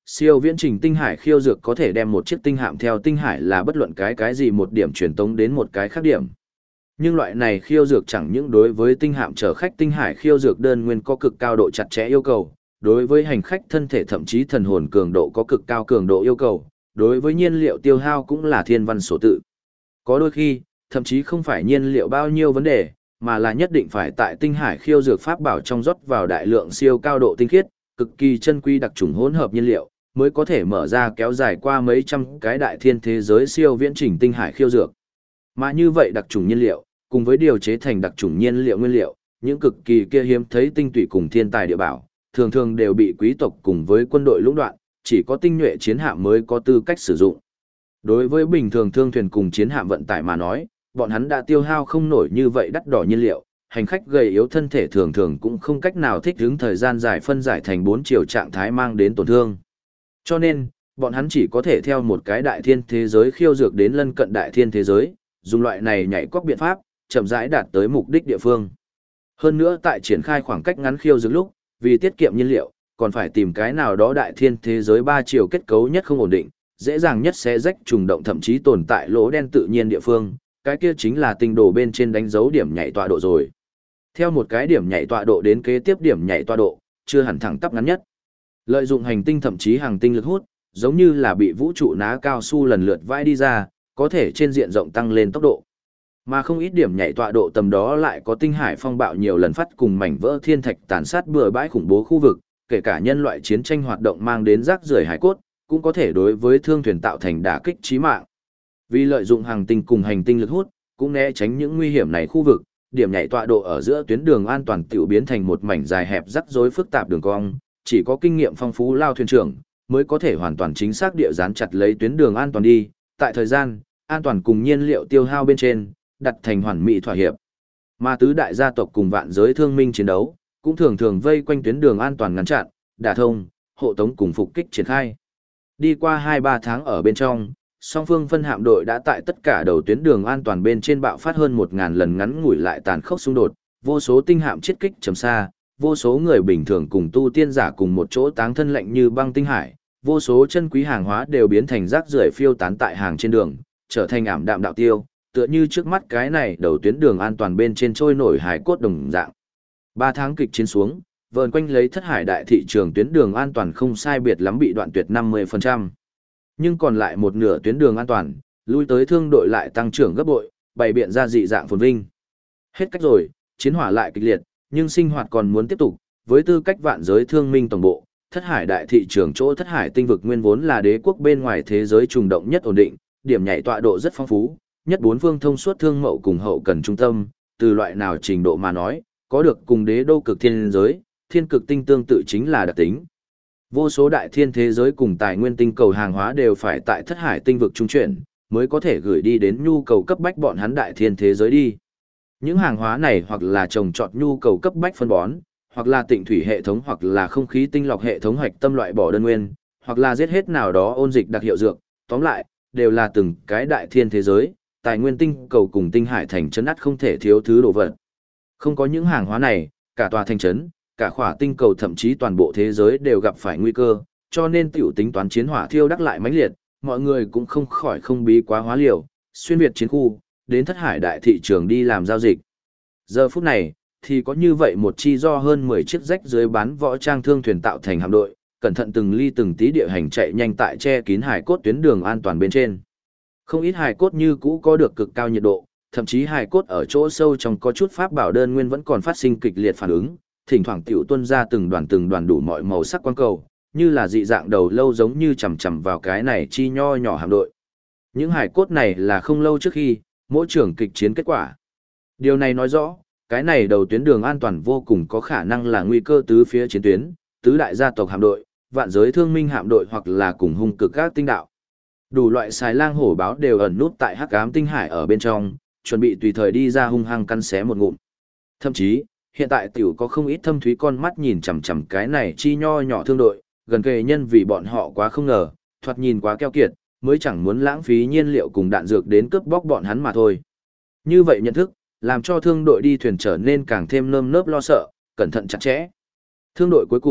Siêu viễn trình tinh hải khiêu dược có thể đem một chiếc tinh hạm theo tinh hải là bất luận cái gì một điểm truyền tống đến một cái khác điểm. Nhưng loại này khiêu dược chẳng những đối với tinh hạm chở khách tinh hải khiêu dược đơn nguyên có cực cao độ chặt chẽ yêu cầu, đối với hành khách thân thể thậm chí thần hồn cường độ có cực cao cường độ yêu cầu, đối với nhiên liệu tiêu hao cũng là thiên văn số tự. Có đôi khi, thậm chí không phải nhiên liệu bao nhiêu vấn đề, mà là nhất định phải tại tinh hải khiêu dược pháp bảo trong rót vào đại lượng siêu cao độ tinh khiết, cực kỳ chân quý đặc trùng hỗn hợp nhiên liệu, mới có thể mở ra kéo dài qua mấy trăm cái đại thiên thế giới siêu viễn trình tinh hải khiêu dược. Mà như vậy đặc trùng nhiên liệu, cùng với điều chế thành đặc trùng nhiên liệu nguyên liệu, những cực kỳ kia hiếm thấy tinh tụy cùng thiên tài địa bảo, thường thường đều bị quý tộc cùng với quân đội lũng đoạn, chỉ có tinh nhuệ chiến hạm mới có tư cách sử dụng. Đối với bình thường thương thuyền cùng chiến hạm vận tải mà nói, bọn hắn đã tiêu hao không nổi như vậy đắt đỏ nhiên liệu, hành khách gầy yếu thân thể thường thường cũng không cách nào thích ứng thời gian dài phân giải thành 4 chiều trạng thái mang đến tổn thương. Cho nên, bọn hắn chỉ có thể theo một cái đại thiên thế giới khiêu dược đến lân cận đại thiên thế giới, dùng loại này nhảy cóc biện pháp, chậm rãi đạt tới mục đích địa phương. Hơn nữa tại triển khai khoảng cách ngắn khiêu dược lúc, vì tiết kiệm nhiên liệu, còn phải tìm cái nào đó đại thiên thế giới 3 chiều kết cấu nhất không ổn định, dễ dàng nhất sẽ rách trùng động thậm chí tồn tại lỗ đen tự nhiên địa phương, cái kia chính là tinh đồ bên trên đánh dấu điểm nhảy tọa độ rồi. Theo một cái điểm nhảy tọa độ đến kế tiếp điểm nhảy tọa độ, chưa hẳn thẳng tắp ngắn nhất. Lợi dụng hành tinh thậm chí hàng tinh lực hút, giống như là bị vũ trụ ná cao su lần lượt vãi đi ra, có thể trên diện rộng tăng lên tốc độ. Mà không ít điểm nhảy tọa độ tầm đó lại có tinh hải phong bạo nhiều lần phát cùng mảnh vỡ thiên thạch tàn sát bừa bãi khủng bố khu vực, kể cả nhân loại chiến tranh hoạt động mang đến rác rưởi hải cốt, cũng có thể đối với thương thuyền tạo thành đả kích chí mạng. Vì lợi dụng hàng tinh cùng hành tinh lực hút, cũng né tránh những nguy hiểm này khu vực, điểm nhảy tọa độ ở giữa tuyến đường an toàn tiểu biến thành một mảnh dài hẹp rắc rối phức tạp đường cong, chỉ có kinh nghiệm phong phú lao thuyền trưởng mới có thể hoàn toàn chính xác địa dán chặt lấy tuyến đường an toàn đi, tại thời gian, an toàn cùng nhiên liệu tiêu hao bên trên, đặt thành hoàn mỹ thỏa hiệp. Mà tứ đại gia tộc cùng vạn giới thương minh chiến đấu, cũng thường thường vây quanh tuyến đường an toàn ngăn chặn, đả thông, hộ tống cùng phục kích triển khai. Đi qua 2-3 tháng ở bên trong, song phương phân hạm đội đã tại tất cả đầu tuyến đường an toàn bên trên bạo phát hơn 1000 lần ngắn ngủi lại tàn khốc xung đột, vô số tinh hạm chiết kích trầm xa, vô số người bình thường cùng tu tiên giả cùng một chỗ táng thân lạnh như băng tinh hải, vô số chân quý hàng hóa đều biến thành rác rưởi phiêu tán tại hàng trên đường, trở thành ảm đạm đạo tiêu, tựa như trước mắt cái này đầu tuyến đường an toàn bên trên trôi nổi hải cốt đồng dạng. 3 tháng kịch chiến xuống, vờn quanh lấy thất hải đại thị trường tuyến đường an toàn không sai biệt lắm bị đoạn tuyệt 50%. Nhưng còn lại một nửa tuyến đường an toàn, lui tới thương đội lại tăng trưởng gấp bội, bày biện ra dị dạng phồn vinh. Hết cách rồi, chiến hỏa lại kịch liệt, nhưng sinh hoạt còn muốn tiếp tục, với tư cách vạn giới thương minh tổng bộ, thất hải đại thị trường chỗ thất hải tinh vực nguyên vốn là đế quốc bên ngoài thế giới trùng động nhất ổn định, điểm nhảy tọa độ rất phong phú, nhất bốn phương thông suốt thương mậu cùng hậu cần trung tâm, từ loại nào trình độ mà nói, có được cùng đế đô cực thiên giới, thiên cực tinh tương tự chính là đặc tính. Vô số đại thiên thế giới cùng tài nguyên tinh cầu hàng hóa đều phải tại thất hải tinh vực trung chuyển, mới có thể gửi đi đến nhu cầu cấp bách bọn hắn đại thiên thế giới đi. Những hàng hóa này hoặc là trồng trọt nhu cầu cấp bách phân bón, hoặc là tịnh thủy hệ thống hoặc là không khí tinh lọc hệ thống hoạch tâm loại bỏ đơn nguyên, hoặc là giết hết nào đó ôn dịch đặc hiệu dược, tóm lại, đều là từng cái đại thiên thế giới, tài nguyên tinh cầu cùng tinh hải thành trấn ắt không thể thiếu thứ đồ vật. Không có những hàng hóa này, cả tòa thành trấn, cả khỏa tinh cầu thậm chí toàn bộ thế giới đều gặp phải nguy cơ, cho nên tiểu tính toán chiến hỏa thiêu đắc lại mãnh liệt, mọi người cũng không khỏi không bí quá hóa liều, xuyên việt chiến khu, đến thất hải đại thị trường đi làm giao dịch. Giờ phút này, thì có như vậy một chi do hơn 10 chiếc rách dưới bán võ trang thương thuyền tạo thành hạm đội, cẩn thận từng ly từng tí địa hành chạy nhanh tại che kín hải cốt tuyến đường an toàn bên trên. Không ít hải cốt như cũ có được cực cao nhiệt độ, thậm chí hải cốt ở chỗ sâu trong có chút pháp bảo đơn nguyên vẫn còn phát sinh kịch liệt phản ứng, thỉnh thoảng tiểu tuôn ra từng đoàn đủ mọi màu sắc quang cầu, như là dị dạng đầu lâu giống như chầm chầm vào cái này chi nho nhỏ hạm đội. Những hải cốt này là không lâu trước khi, mỗi trưởng kịch chiến kết quả. Điều này nói rõ, cái này đầu tuyến đường an toàn vô cùng có khả năng là nguy cơ tứ phía chiến tuyến, tứ đại gia tộc hạm đội, vạn giới thương minh hạm đội hoặc là cùng hung cực các tinh đạo. Đủ loại xài lang hổ báo đều ẩn nút tại hắc ám tinh hải ở bên trong, chuẩn bị tùy thời đi ra hung hăng căn xé một ngụm. Thậm chí, hiện tại tiểu có không ít thâm thúy con mắt nhìn chằm chằm cái này chi nho nhỏ thương đội, gần kề nhân vì bọn họ quá không ngờ, thoạt nhìn quá keo kiệt, mới chẳng muốn lãng phí nhiên liệu cùng đạn dược đến cướp bóc bọn hắn mà thôi. Như vậy nhận thức, làm cho thương đội đi thuyền trở nên càng thêm nơm nớp lo sợ, cẩn thận chặt chẽ. Thương đội cuối cùng,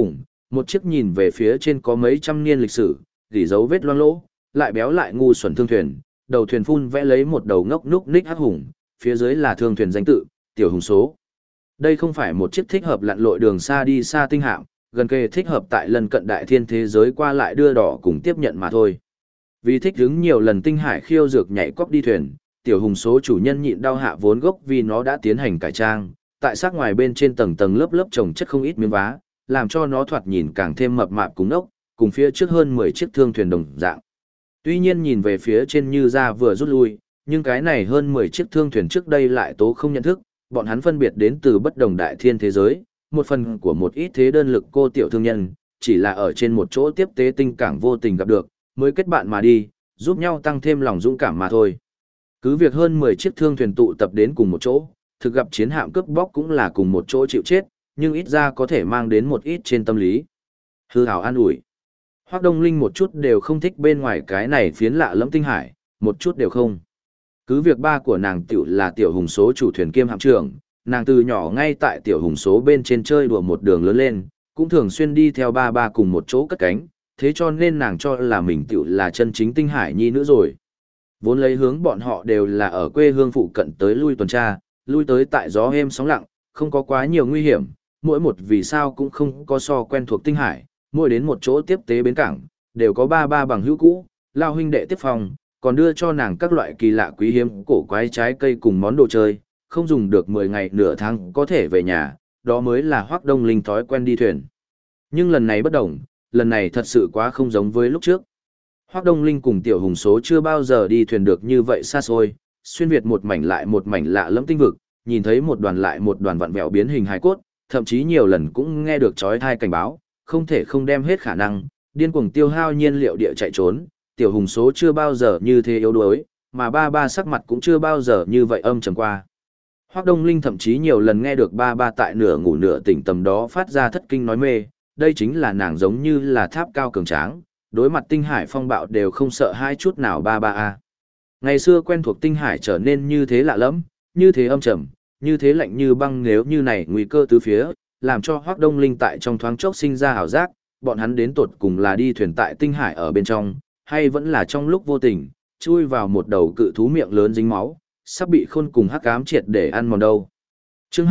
một chiếc nhìn về phía trên có mấy trăm niên lịch sử, gỉ dấu vết loang lỗ, lại béo lại ngu xuẩn thương thuyền, đầu thuyền phun vẽ lấy một đầu ngốc núc ních hắc hùng, phía dưới là thương thuyền danh tự, tiểu hùng số. Đây không phải một chiếc thích hợp lặn lội đường xa đi xa tinh hạm, gần kề thích hợp tại lần cận đại thiên thế giới qua lại đưa đỏ cùng tiếp nhận mà thôi. Vì thích hứng nhiều lần tinh hải khiêu dược nhảy cóc đi thuyền, tiểu hùng số chủ nhân nhịn đau hạ vốn gốc vì nó đã tiến hành cải trang, tại xác ngoài bên trên tầng tầng lớp lớp trồng chất không ít miếng vá, làm cho nó thoạt nhìn càng thêm mập mạp cứng ốc, cùng phía trước hơn 10 chiếc thương thuyền đồng dạng. Tuy nhiên nhìn về phía trên như ra vừa rút lui, nhưng cái này hơn 10 chiếc thương thuyền trước đây lại tố không nhận thức, bọn hắn phân biệt đến từ bất đồng đại thiên thế giới, một phần của một ít thế đơn lực cô tiểu thương nhân, chỉ là ở trên một chỗ tiếp tế tinh cảng vô tình gặp được, mới kết bạn mà đi, giúp nhau tăng thêm lòng dũng cảm mà thôi. Cứ việc hơn 10 chiếc thương thuyền tụ tập đến cùng một chỗ, thực gặp chiến hạm cướp bóc cũng là cùng một chỗ chịu chết, nhưng ít ra có thể mang đến một ít trên tâm lý. Hư hào an ủi. Hoắc Đông Linh một chút đều không thích bên ngoài cái này phiến lạ lẫm tinh hải, một chút đều không. Cứ việc ba của nàng tiểu là tiểu hùng số chủ thuyền kiêm hạm trưởng, nàng từ nhỏ ngay tại tiểu hùng số bên trên chơi đùa một đường lớn lên, cũng thường xuyên đi theo ba cùng một chỗ cất cánh, thế cho nên nàng cho là mình tiểu là chân chính tinh hải nhi nữ rồi. Vốn lấy hướng bọn họ đều là ở quê hương phụ cận tới lui tuần tra, lui tới tại gió êm sóng lặng, không có quá nhiều nguy hiểm, mỗi một vì sao cũng không có so quen thuộc tinh hải, mỗi đến một chỗ tiếp tế bến cảng, đều có ba bằng hữu cũ, lao huynh đệ tiếp phòng, còn đưa cho nàng các loại kỳ lạ quý hiếm cổ quái trái cây cùng món đồ chơi, không dùng được 10 ngày nửa tháng có thể về nhà, đó mới là Hoắc Đông Linh thói quen đi thuyền. Nhưng lần này bất đồng, lần này thật sự quá không giống với lúc trước. Hoắc Đông Linh cùng tiểu hùng số chưa bao giờ đi thuyền được như vậy xa xôi, xuyên việt một mảnh lại một mảnh lạ lẫm tinh vực, nhìn thấy một đoàn lại một đoàn vặn vẹo biến hình hài cốt, thậm chí nhiều lần cũng nghe được chói tai cảnh báo, không thể không đem hết khả năng, điên cuồng tiêu hao nhiên liệu địa chạy trốn, tiểu hùng số chưa bao giờ như thế yếu đuối, mà ba sắc mặt cũng chưa bao giờ như vậy âm trầm qua. Hoắc Đông Linh thậm chí nhiều lần nghe được ba tại nửa ngủ nửa tỉnh tầm đó phát ra thất kinh nói mê, đây chính là nàng giống như là tháp cao cường tráng, đối mặt tinh hải phong bạo đều không sợ hai chút nào ba a. Ngày xưa quen thuộc tinh hải trở nên như thế lạ lẫm, như thế âm trầm, như thế lạnh như băng, nếu như này nguy cơ tứ phía, làm cho Hoắc Đông Linh tại trong thoáng chốc sinh ra ảo giác, bọn hắn đến tột cùng là đi thuyền tại tinh hải ở bên trong, hay vẫn là trong lúc vô tình, chui vào một đầu cự thú miệng lớn dính máu, sắp bị khôn cùng hắc ám triệt để ăn mòn đâu. Chương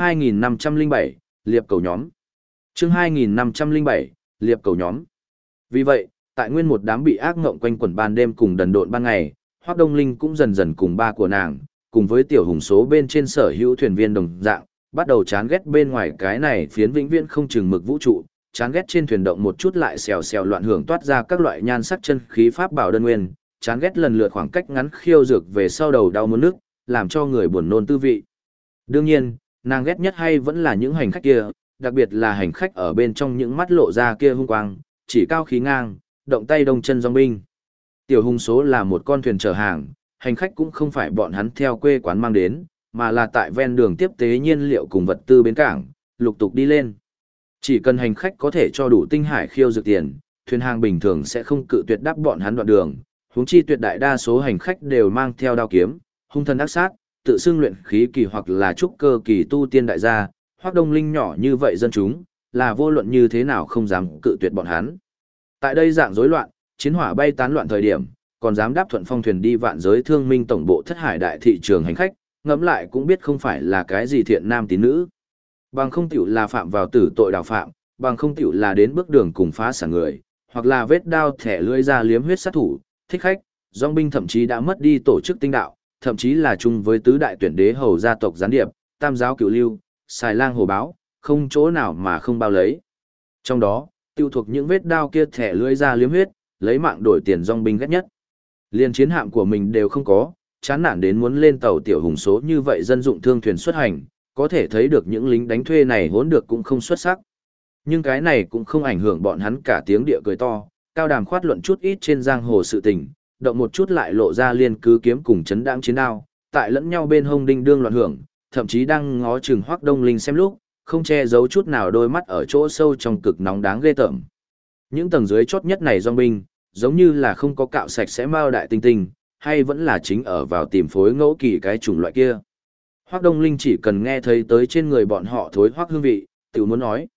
2507, Liệp cầu nhóm. Chương 2507, Liệp cầu nhóm. Vì vậy, tại nguyên một đám bị ác ngộng quanh quẩn ban đêm cùng đần độn ban ngày, Hoắc Đông Linh cũng dần dần cùng ba của nàng, cùng với tiểu hùng số bên trên sở hữu thuyền viên đồng dạng, bắt đầu chán ghét bên ngoài cái này phiến vĩnh viễn không chừng mực vũ trụ, chán ghét trên thuyền động một chút lại xèo xèo loạn hưởng toát ra các loại nhan sắc chân khí pháp bảo đơn nguyên, chán ghét lần lượt khoảng cách ngắn khiêu dược về sau đầu đau muốn nước, làm cho người buồn nôn tư vị. Đương nhiên, nàng ghét nhất hay vẫn là những hành khách kia, đặc biệt là hành khách ở bên trong những mắt lộ ra kia hung quang, chỉ cao khí ngang, động tay đông chân dòng binh. Tiểu hùng số là một con thuyền chở hàng, hành khách cũng không phải bọn hắn theo quê quán mang đến, mà là tại ven đường tiếp tế nhiên liệu cùng vật tư bến cảng, lục tục đi lên. Chỉ cần hành khách có thể cho đủ tinh hải khiêu dược tiền, thuyền hàng bình thường sẽ không cự tuyệt đáp bọn hắn đoạn đường, huống chi tuyệt đại đa số hành khách đều mang theo đao kiếm, hung thần ác sát, tự xưng luyện khí kỳ hoặc là trúc cơ kỳ tu tiên đại gia, Hoắc Đông Linh nhỏ như vậy dân chúng, là vô luận như thế nào không dám cự tuyệt bọn hắn. Tại đây dạng rối loạn, chiến hỏa bay tán loạn thời điểm, còn dám đáp thuận phong thuyền đi vạn giới thương minh tổng bộ thất hải đại thị trường hành khách, ngẫm lại cũng biết không phải là cái gì thiện nam tín nữ. Bằng không tiểu là phạm vào tử tội đào phạm, bằng không tiểu là đến bước đường cùng phá sản người, hoặc là vết đao thẻ lưỡi ra liếm huyết sát thủ, thích khách, dòng binh thậm chí đã mất đi tổ chức tinh đạo, thậm chí là chung với tứ đại tuyển đế hầu gia tộc gián điệp, tam giáo cửu lưu, xài lang hồ báo, không chỗ nào mà không bao lấy. Trong đó, tiêu thuộc những vết đao kia thẻ lưỡi ra liếm huyết, lấy mạng đổi tiền dòng binh ghét nhất. Liên chiến hạm của mình đều không có, chán nản đến muốn lên tàu tiểu hùng số như vậy dân dụng thương thuyền xuất hành, có thể thấy được những lính đánh thuê này hỗn được cũng không xuất sắc. Nhưng cái này cũng không ảnh hưởng bọn hắn cả tiếng địa cười to, cao đàm khoát luận chút ít trên giang hồ sự tình, động một chút lại lộ ra liên cứ kiếm cùng chấn đãng chiến đao, tại lẫn nhau bên hông đinh đương loạn hưởng, thậm chí đang ngó chừng Hoắc Đông Linh xem lúc, không che giấu chút nào đôi mắt ở chỗ sâu trong cực nóng đáng ghê tởm. Những tầng dưới chót nhất này dòng binh, giống như là không có cạo sạch sẽ mao đại tinh tinh, hay vẫn là chính ở vào tìm phối ngẫu kỳ cái chủng loại kia. Hoắc Đông Linh chỉ cần nghe thấy tới trên người bọn họ thối hoắc hương vị, tự muốn nói.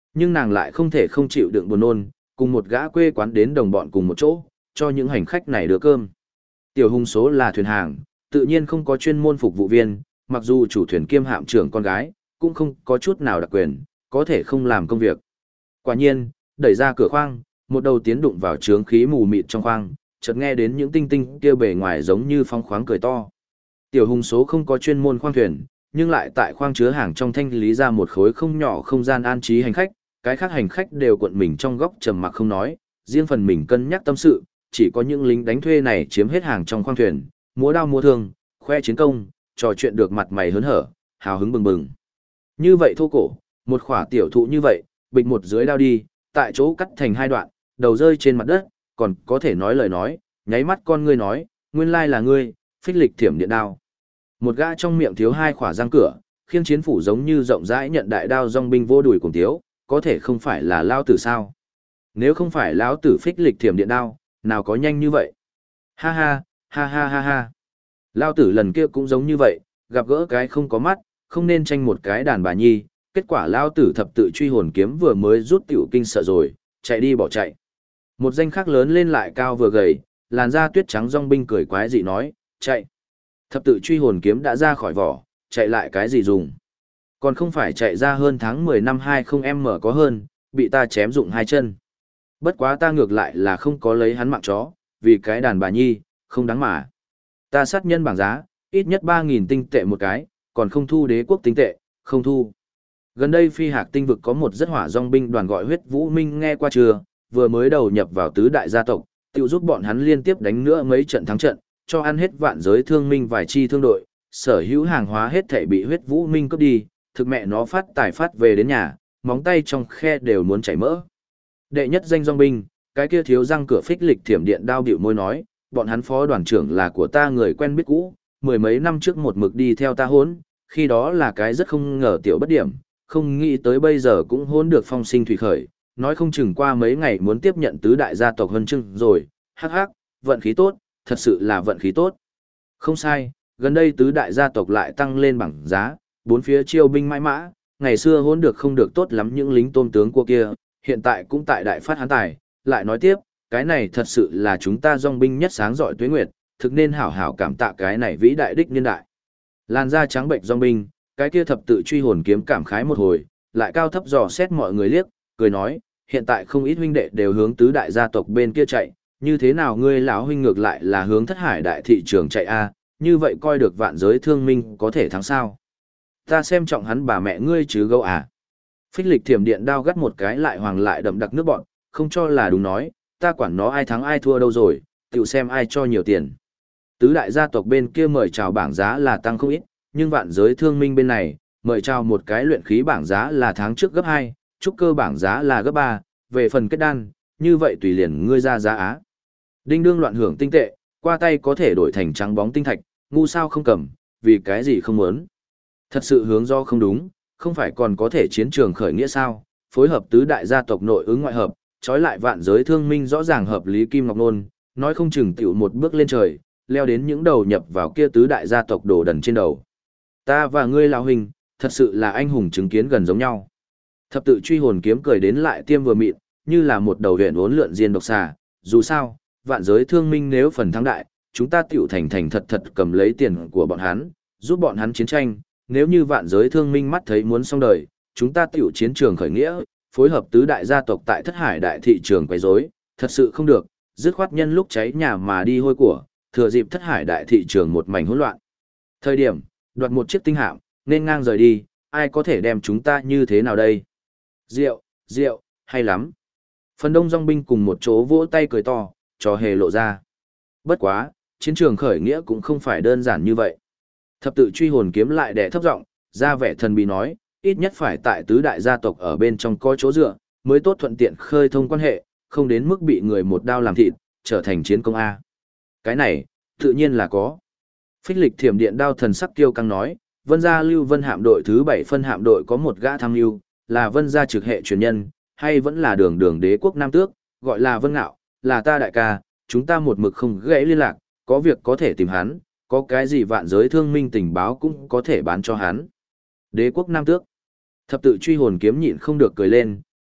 Nhưng nàng lại không thể không chịu đựng buồn nôn, cùng một gã quê quán đến đồng bọn cùng một chỗ, cho những hành khách này đưa cơm. Tiểu Hùng số là thuyền hàng, tự nhiên không có chuyên môn phục vụ viên, mặc dù chủ thuyền kiêm hạm trưởng con gái, cũng không có chút nào đặc quyền, có thể không làm công việc. Quả nhiên, đẩy ra cửa khoang, một đầu tiến đụng vào trướng khí mù mịt trong khoang, chợt nghe đến những tinh tinh kia bề ngoài giống như phong khoáng cười to. Tiểu Hùng số không có chuyên môn khoang thuyền, nhưng lại tại khoang chứa hàng trong thanh lý ra một khối không nhỏ không gian an trí hành khách, cái khác hành khách đều cuộn mình trong góc trầm mặc không nói, riêng phần mình cân nhắc tâm sự, chỉ có những lính đánh thuê này chiếm hết hàng trong khoang thuyền, múa đao múa thương, khoe chiến công, trò chuyện được mặt mày hớn hở, hào hứng bừng bừng. Như vậy thô cổ, một khỏa tiểu thụ như vậy, bịch một dưới đao đi, tại chỗ cắt thành hai đoạn, đầu rơi trên mặt đất, còn có thể nói lời nói, nháy mắt con ngươi nói, nguyên lai là ngươi, phích lịch thiểm điện đao. Một gã trong miệng thiếu hai khỏa răng cửa, khiêng chiến phủ giống như rộng rãi nhận đại đao dòng binh vô đùi cùng thiếu, có thể không phải là lao tử sao? Nếu không phải lão tử phích lịch thiểm điện đao, nào có nhanh như vậy? Ha ha, ha ha ha ha. Lao tử lần kia cũng giống như vậy, gặp gỡ cái không có mắt, không nên tranh một cái đàn bà nhi, kết quả lao tử thập tự truy hồn kiếm vừa mới rút tiểu kinh sợ rồi, chạy đi bỏ chạy. Một danh khác lớn lên lại cao vừa gầy, làn da tuyết trắng dòng binh cười quái dị nói, chạy. Thập tự truy hồn kiếm đã ra khỏi vỏ, chạy lại cái gì dùng? Còn không phải chạy ra hơn tháng 10 năm 20m có hơn, bị ta chém dụng hai chân. Bất quá ta ngược lại là không có lấy hắn mạng chó, vì cái đàn bà nhi, không đáng mà. Ta sát nhân bảng giá, ít nhất 3.000 tinh tệ một cái, còn không thu đế quốc tinh tệ, không thu. Gần đây phi hạc tinh vực có một rất hỏa dòng binh đoàn gọi huyết vũ minh nghe qua chưa, vừa mới đầu nhập vào tứ đại gia tộc, tiêu giúp bọn hắn liên tiếp đánh nữa mấy trận thắng trận, cho ăn hết vạn giới thương minh vài chi thương đội, sở hữu hàng hóa hết thảy bị huyết vũ minh cướp đi, thực mẹ nó phát tài phát về đến nhà, móng tay trong khe đều muốn chảy mỡ. Đệ nhất danh dòng binh, cái kia thiếu răng cửa phích lịch thiểm điện đao bịu môi nói, bọn hắn phó đoàn trưởng là của ta người quen biết cũ, mười mấy năm trước một mực đi theo ta hốn, khi đó là cái rất không ngờ tiểu bất điểm, không nghĩ tới bây giờ cũng hốn được phong sinh thủy khởi, nói không chừng qua mấy ngày muốn tiếp nhận tứ đại gia tộc huân chương rồi, hắc hắc, vận khí tốt, thật sự là vận khí tốt. Không sai, gần đây tứ đại gia tộc lại tăng lên bảng giá, bốn phía chiêu binh mãi mã, ngày xưa hốn được không được tốt lắm những lính tôm tướng của kia, hiện tại cũng tại đại phát hán tài, lại nói tiếp, cái này thật sự là chúng ta dòng binh nhất sáng giỏi tuế nguyệt, thực nên hảo hảo cảm tạ cái này vĩ đại đích niên đại. Làn da trắng bệnh dòng binh, cái kia thập tự truy hồn kiếm cảm khái một hồi, lại cao thấp dò xét mọi người liếc, cười nói, hiện tại không ít huynh đệ đều hướng tứ đại gia tộc bên kia chạy, như thế nào ngươi lão huynh ngược lại là hướng thất hải đại thị trường chạy a, như vậy coi được vạn giới thương minh có thể thắng sao? Ta xem trọng hắn bà mẹ ngươi chứ gâu à. Phích lịch thiểm điện đao gắt một cái lại hoàng lại đậm đặc nước bọn, không cho là đúng nói, ta quản nó ai thắng ai thua đâu rồi, tự xem ai cho nhiều tiền. Tứ đại gia tộc bên kia mời chào bảng giá là tăng không ít, nhưng vạn giới thương minh bên này, mời chào một cái luyện khí bảng giá là tháng trước gấp 2, trúc cơ bảng giá là gấp 3, về phần kết đan, như vậy tùy liền ngươi ra giá á. Đinh đương loạn hưởng tinh tệ, qua tay có thể đổi thành trắng bóng tinh thạch, ngu sao không cầm, vì cái gì không muốn. Thật sự hướng do không đúng, không phải còn có thể chiến trường khởi nghĩa sao, phối hợp tứ đại gia tộc nội ứng ngoại hợp, trói lại vạn giới thương minh rõ ràng hợp lý Kim Ngọc Nôn, nói không chừng tiểu một bước lên trời, leo đến những đầu nhập vào kia tứ đại gia tộc đổ đần trên đầu. Ta và ngươi lão huynh, thật sự là anh hùng chứng kiến gần giống nhau. Thập tự truy hồn kiếm cười đến lại tiêm vừa mịn, như là một đầu huyền uốn lượn diên độc xà, dù sao, vạn giới thương minh nếu phần thắng đại, chúng ta tiểu thành thành thật thật cầm lấy tiền của bọn hắn, giúp bọn hắn chiến tranh, nếu như vạn giới thương minh mắt thấy muốn xong đời, chúng ta tiểu chiến trường khởi nghĩa, phối hợp tứ đại gia tộc tại thất hải đại thị trường quấy rối, thật sự không được, dứt khoát nhân lúc cháy nhà mà đi hôi của, thừa dịp thất hải đại thị trường một mảnh hỗn loạn. Thời điểm, đoạt một chiếc tinh hạm, nên ngang rời đi, ai có thể đem chúng ta như thế nào đây? Rượu, rượu, hay lắm. Phần đông dòng binh cùng một chỗ vỗ tay cười to, trò hề lộ ra. Bất quá, chiến trường khởi nghĩa cũng không phải đơn giản như vậy. Thập tự truy hồn kiếm lại đè thấp giọng, ra vẻ thần bí nói, ít nhất phải tại tứ đại gia tộc ở bên trong có chỗ dựa, mới tốt thuận tiện khơi thông quan hệ, không đến mức bị người một đao làm thịt, trở thành chiến công A. Cái này, tự nhiên là có. Phích lịch thiểm điện đao thần sắc kiêu căng nói, Vân gia Lưu Vân hạm đội thứ 7 phân hạm đội có một gã tham lưu, là Vân gia trực hệ truyền nhân, hay vẫn là đường đường đế quốc Nam Tước, gọi là Vân Ngạo, là ta đại ca, chúng ta một mực không gãy liên lạc, có việc có thể tìm hắn, có cái gì vạn giới thương minh tình báo cũng có thể bán cho hắn. Đế quốc Nam Tước. Thập tự truy hồn kiếm nhịn không được cười lên,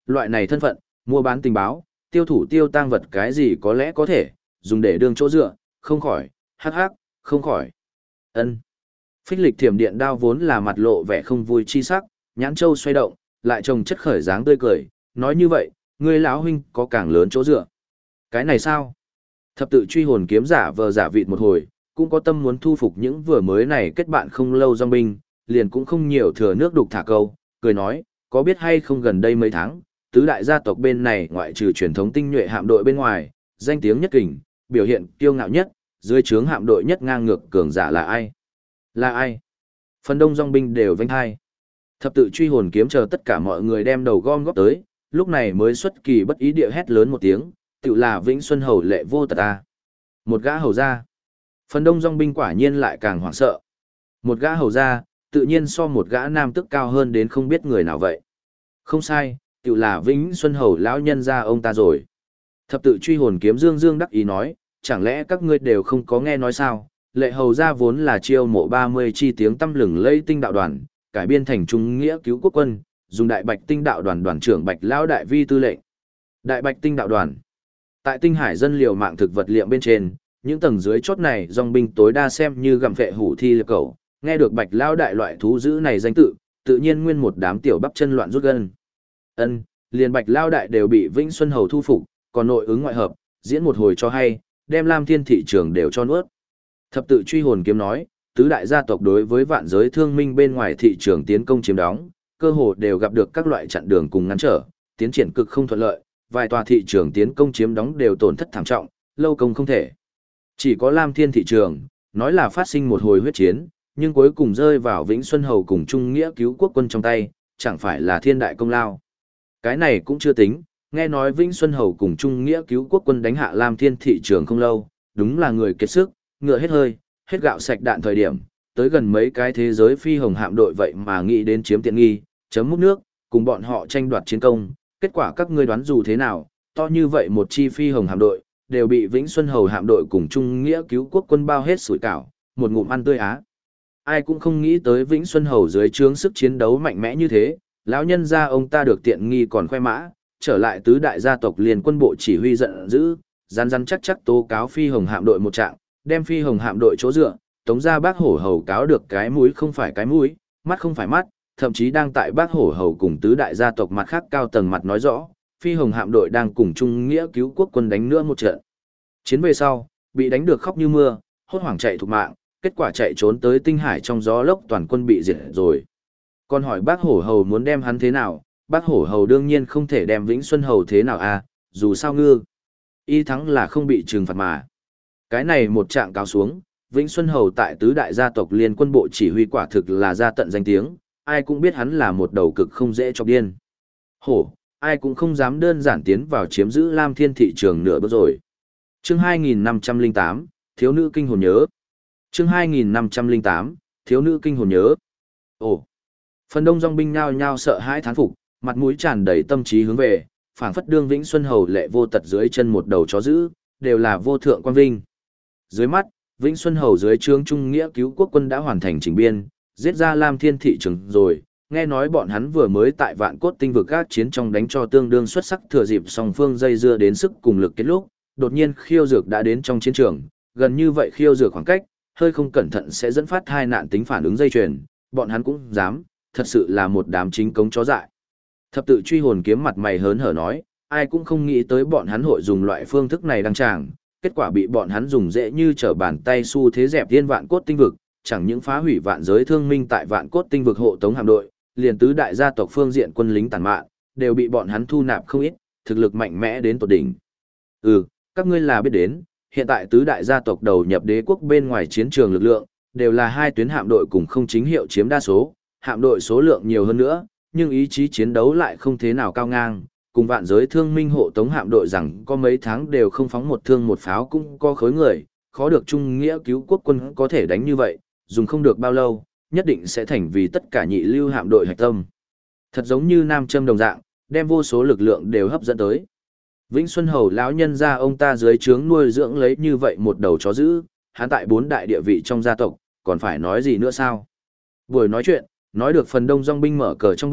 loại này thân phận, mua bán tình báo, tiêu thủ tiêu tang vật cái gì có lẽ có thể, dùng để đương chỗ dựa, không khỏi, hắc hắc, không khỏi. Ân. Phích lịch thiểm điện đao vốn là mặt lộ vẻ không vui chi sắc, nhãn châu xoay động, lại trông chất khởi dáng tươi cười, nói như vậy, ngươi lão huynh có càng lớn chỗ dựa. Cái này sao? Thập tự truy hồn kiếm giả vờ giả vịt một hồi, cũng có tâm muốn thu phục những vừa mới này kết bạn không lâu dòng binh, liền cũng không nhiều thừa nước đục thả câu, cười nói, có biết hay không gần đây mấy tháng, tứ đại gia tộc bên này ngoại trừ truyền thống tinh nhuệ hạm đội bên ngoài, danh tiếng nhất kình, biểu hiện kiêu ngạo nhất, dưới trướng hạm đội nhất ngang ngược cường giả là ai? Là ai? Phần đông dòng binh đều vênh hai. Thập tự truy hồn kiếm chờ tất cả mọi người đem đầu gom góp tới, lúc này mới xuất kỳ bất ý địa hét lớn một tiếng, tự là Vĩnh Xuân Hầu lệ vô tật a. Một gã hầu ra. Phần đông dòng binh quả nhiên lại càng hoảng sợ. Một gã hầu ra, tự nhiên so một gã nam tức cao hơn đến không biết người nào vậy. Không sai, tự là Vĩnh Xuân Hầu lão nhân gia ông ta rồi. Thập tự truy hồn kiếm dương dương đắc ý nói, chẳng lẽ các ngươi đều không có nghe nói sao? Lệ hầu gia vốn là chiêu mộ 30 chi tiếng tăm lừng lây tinh đạo đoàn, cải biên thành trung nghĩa cứu quốc quân, dùng đại bạch tinh đạo đoàn đoàn trưởng Bạch lão đại vi tư lệnh. Đại bạch tinh đạo đoàn. Tại tinh hải dân liều mạng thực vật liệm bên trên, những tầng dưới chót này dòng binh tối đa xem như gặm vệ hủ thi liệp cầu, nghe được Bạch lão đại loại thú dữ này danh tự nhiên nguyên một đám tiểu bắp chân loạn rút gân. Ân, liền Bạch lão đại đều bị Vĩnh Xuân Hầu thu phục, còn nội ứng ngoại hợp, diễn một hồi cho hay, đem Lam Thiên thị trường đều cho nuốt. Thập tự truy hồn kiếm nói, tứ đại gia tộc đối với vạn giới thương minh bên ngoài thị trường tiến công chiếm đóng, cơ hồ đều gặp được các loại chặn đường cùng ngăn trở, tiến triển cực không thuận lợi, vài tòa thị trường tiến công chiếm đóng đều tổn thất thảm trọng, lâu công không thể. Chỉ có Lam Thiên thị trường, nói là phát sinh một hồi huyết chiến, nhưng cuối cùng rơi vào Vĩnh Xuân Hầu cùng Trung Nghĩa cứu quốc quân trong tay, chẳng phải là thiên đại công lao. Cái này cũng chưa tính, nghe nói Vĩnh Xuân Hầu cùng Trung Nghĩa cứu quốc quân đánh hạ Lam Thiên thị trường không lâu, đúng là người kiệt sức, ngựa hết hơi, hết gạo sạch đạn thời điểm, tới gần mấy cái thế giới phi hồng hạm đội vậy mà nghĩ đến chiếm tiện nghi, chấm múc nước, cùng bọn họ tranh đoạt chiến công, kết quả các ngươi đoán dù thế nào, to như vậy một chi phi hồng hạm đội, đều bị Vĩnh Xuân Hầu hạm đội cùng Trung Nghĩa cứu quốc quân bao hết sủi cảo, một ngụm ăn tươi á. Ai cũng không nghĩ tới Vĩnh Xuân Hầu dưới trướng sức chiến đấu mạnh mẽ như thế, lão nhân gia ông ta được tiện nghi còn khoe mã, trở lại tứ đại gia tộc liền quân bộ chỉ huy giận dữ, răn chắc tố cáo phi hồng hạm đội một trạng, đem phi hồng hạm đội chỗ dựa, tống ra bác hổ hầu cáo được cái mũi không phải cái mũi, mắt không phải mắt, thậm chí đang tại bác hổ hầu cùng tứ đại gia tộc mặt khác cao tầng mặt nói rõ, phi hồng hạm đội đang cùng Trung Nghĩa cứu quốc quân đánh nữa một trận. Chiến về sau, bị đánh được khóc như mưa, hốt hoảng chạy thục mạng, kết quả chạy trốn tới tinh hải trong gió lốc toàn quân bị diệt rồi. Còn hỏi bác hổ hầu muốn đem hắn thế nào, bác hổ hầu đương nhiên không thể đem Vĩnh Xuân Hầu thế nào à, dù sao ngư. Y thắng là không bị trừng phạt mà. Cái này một trạng cáo xuống, Vĩnh Xuân Hầu tại tứ đại gia tộc liên quân bộ chỉ huy quả thực là ra tận danh tiếng, ai cũng biết hắn là một đầu cực không dễ chọc điên. Hổ, ai cũng không dám đơn giản tiến vào chiếm giữ Lam Thiên thị trường nửa bước rồi. Chương 2508, Thiếu nữ kinh hồn nhớ. Chương 2508, Thiếu nữ kinh hồn nhớ. Ồ. Phần đông dòng binh nhao nhao sợ hãi thán phục, mặt mũi tràn đầy tâm trí hướng về, phảng phất đương Vĩnh Xuân Hầu lệ vô tật dưới chân một đầu chó dữ, đều là vô thượng quan vinh. Dưới mắt, Vĩnh Xuân Hầu dưới trướng Trung Nghĩa cứu quốc quân đã hoàn thành chỉnh biên, giết ra Lam Thiên thị trường rồi, nghe nói bọn hắn vừa mới tại Vạn Cốt tinh vực các chiến trong đánh cho tương đương xuất sắc, thừa dịp song phương dây dưa đến sức cùng lực kết lúc, đột nhiên khiêu dược đã đến trong chiến trường, gần như vậy khiêu dược khoảng cách, hơi không cẩn thận sẽ dẫn phát hai nạn tính phản ứng dây chuyền, bọn hắn cũng dám, thật sự là một đám chính cống chó dại. Thập tự truy hồn kiếm mặt mày hớn hở nói, ai cũng không nghĩ tới bọn hắn hội dùng loại phương thức này đăng tràng, kết quả bị bọn hắn dùng dễ như trở bàn tay xu thế dẹp thiên Vạn Cốt tinh vực, chẳng những phá hủy vạn giới thương minh tại Vạn Cốt tinh vực hộ tống hạm đội, liền tứ đại gia tộc phương diện quân lính tàn mạn, đều bị bọn hắn thu nạp không ít, thực lực mạnh mẽ đến tột đỉnh. Các ngươi là biết đến, hiện tại tứ đại gia tộc đầu nhập đế quốc bên ngoài chiến trường lực lượng, đều là hai tuyến hạm đội cùng không chính hiệu chiếm đa số, hạm đội số lượng nhiều hơn nữa, nhưng ý chí chiến đấu lại không thế nào cao ngang, cùng vạn giới thương minh hộ tống hạm đội rằng có mấy tháng đều không phóng một thương một pháo cũng có khối người, khó được Trung Nghĩa cứu quốc quân có thể đánh như vậy, dùng không được bao lâu, nhất định sẽ thành vì tất cả nhị lưu hạm đội hạch tâm. Thật giống như nam châm đồng dạng, đem vô số lực lượng đều hấp dẫn tới. Vĩnh Xuân Hầu lão nhân gia ông ta dưới trướng nuôi dưỡng lấy như vậy một đầu chó dữ, hắn tại bốn đại địa vị trong gia tộc, còn phải nói gì nữa sao? Buổi nói chuyện, nói được phần đông dòng binh mở cờ trong bụng,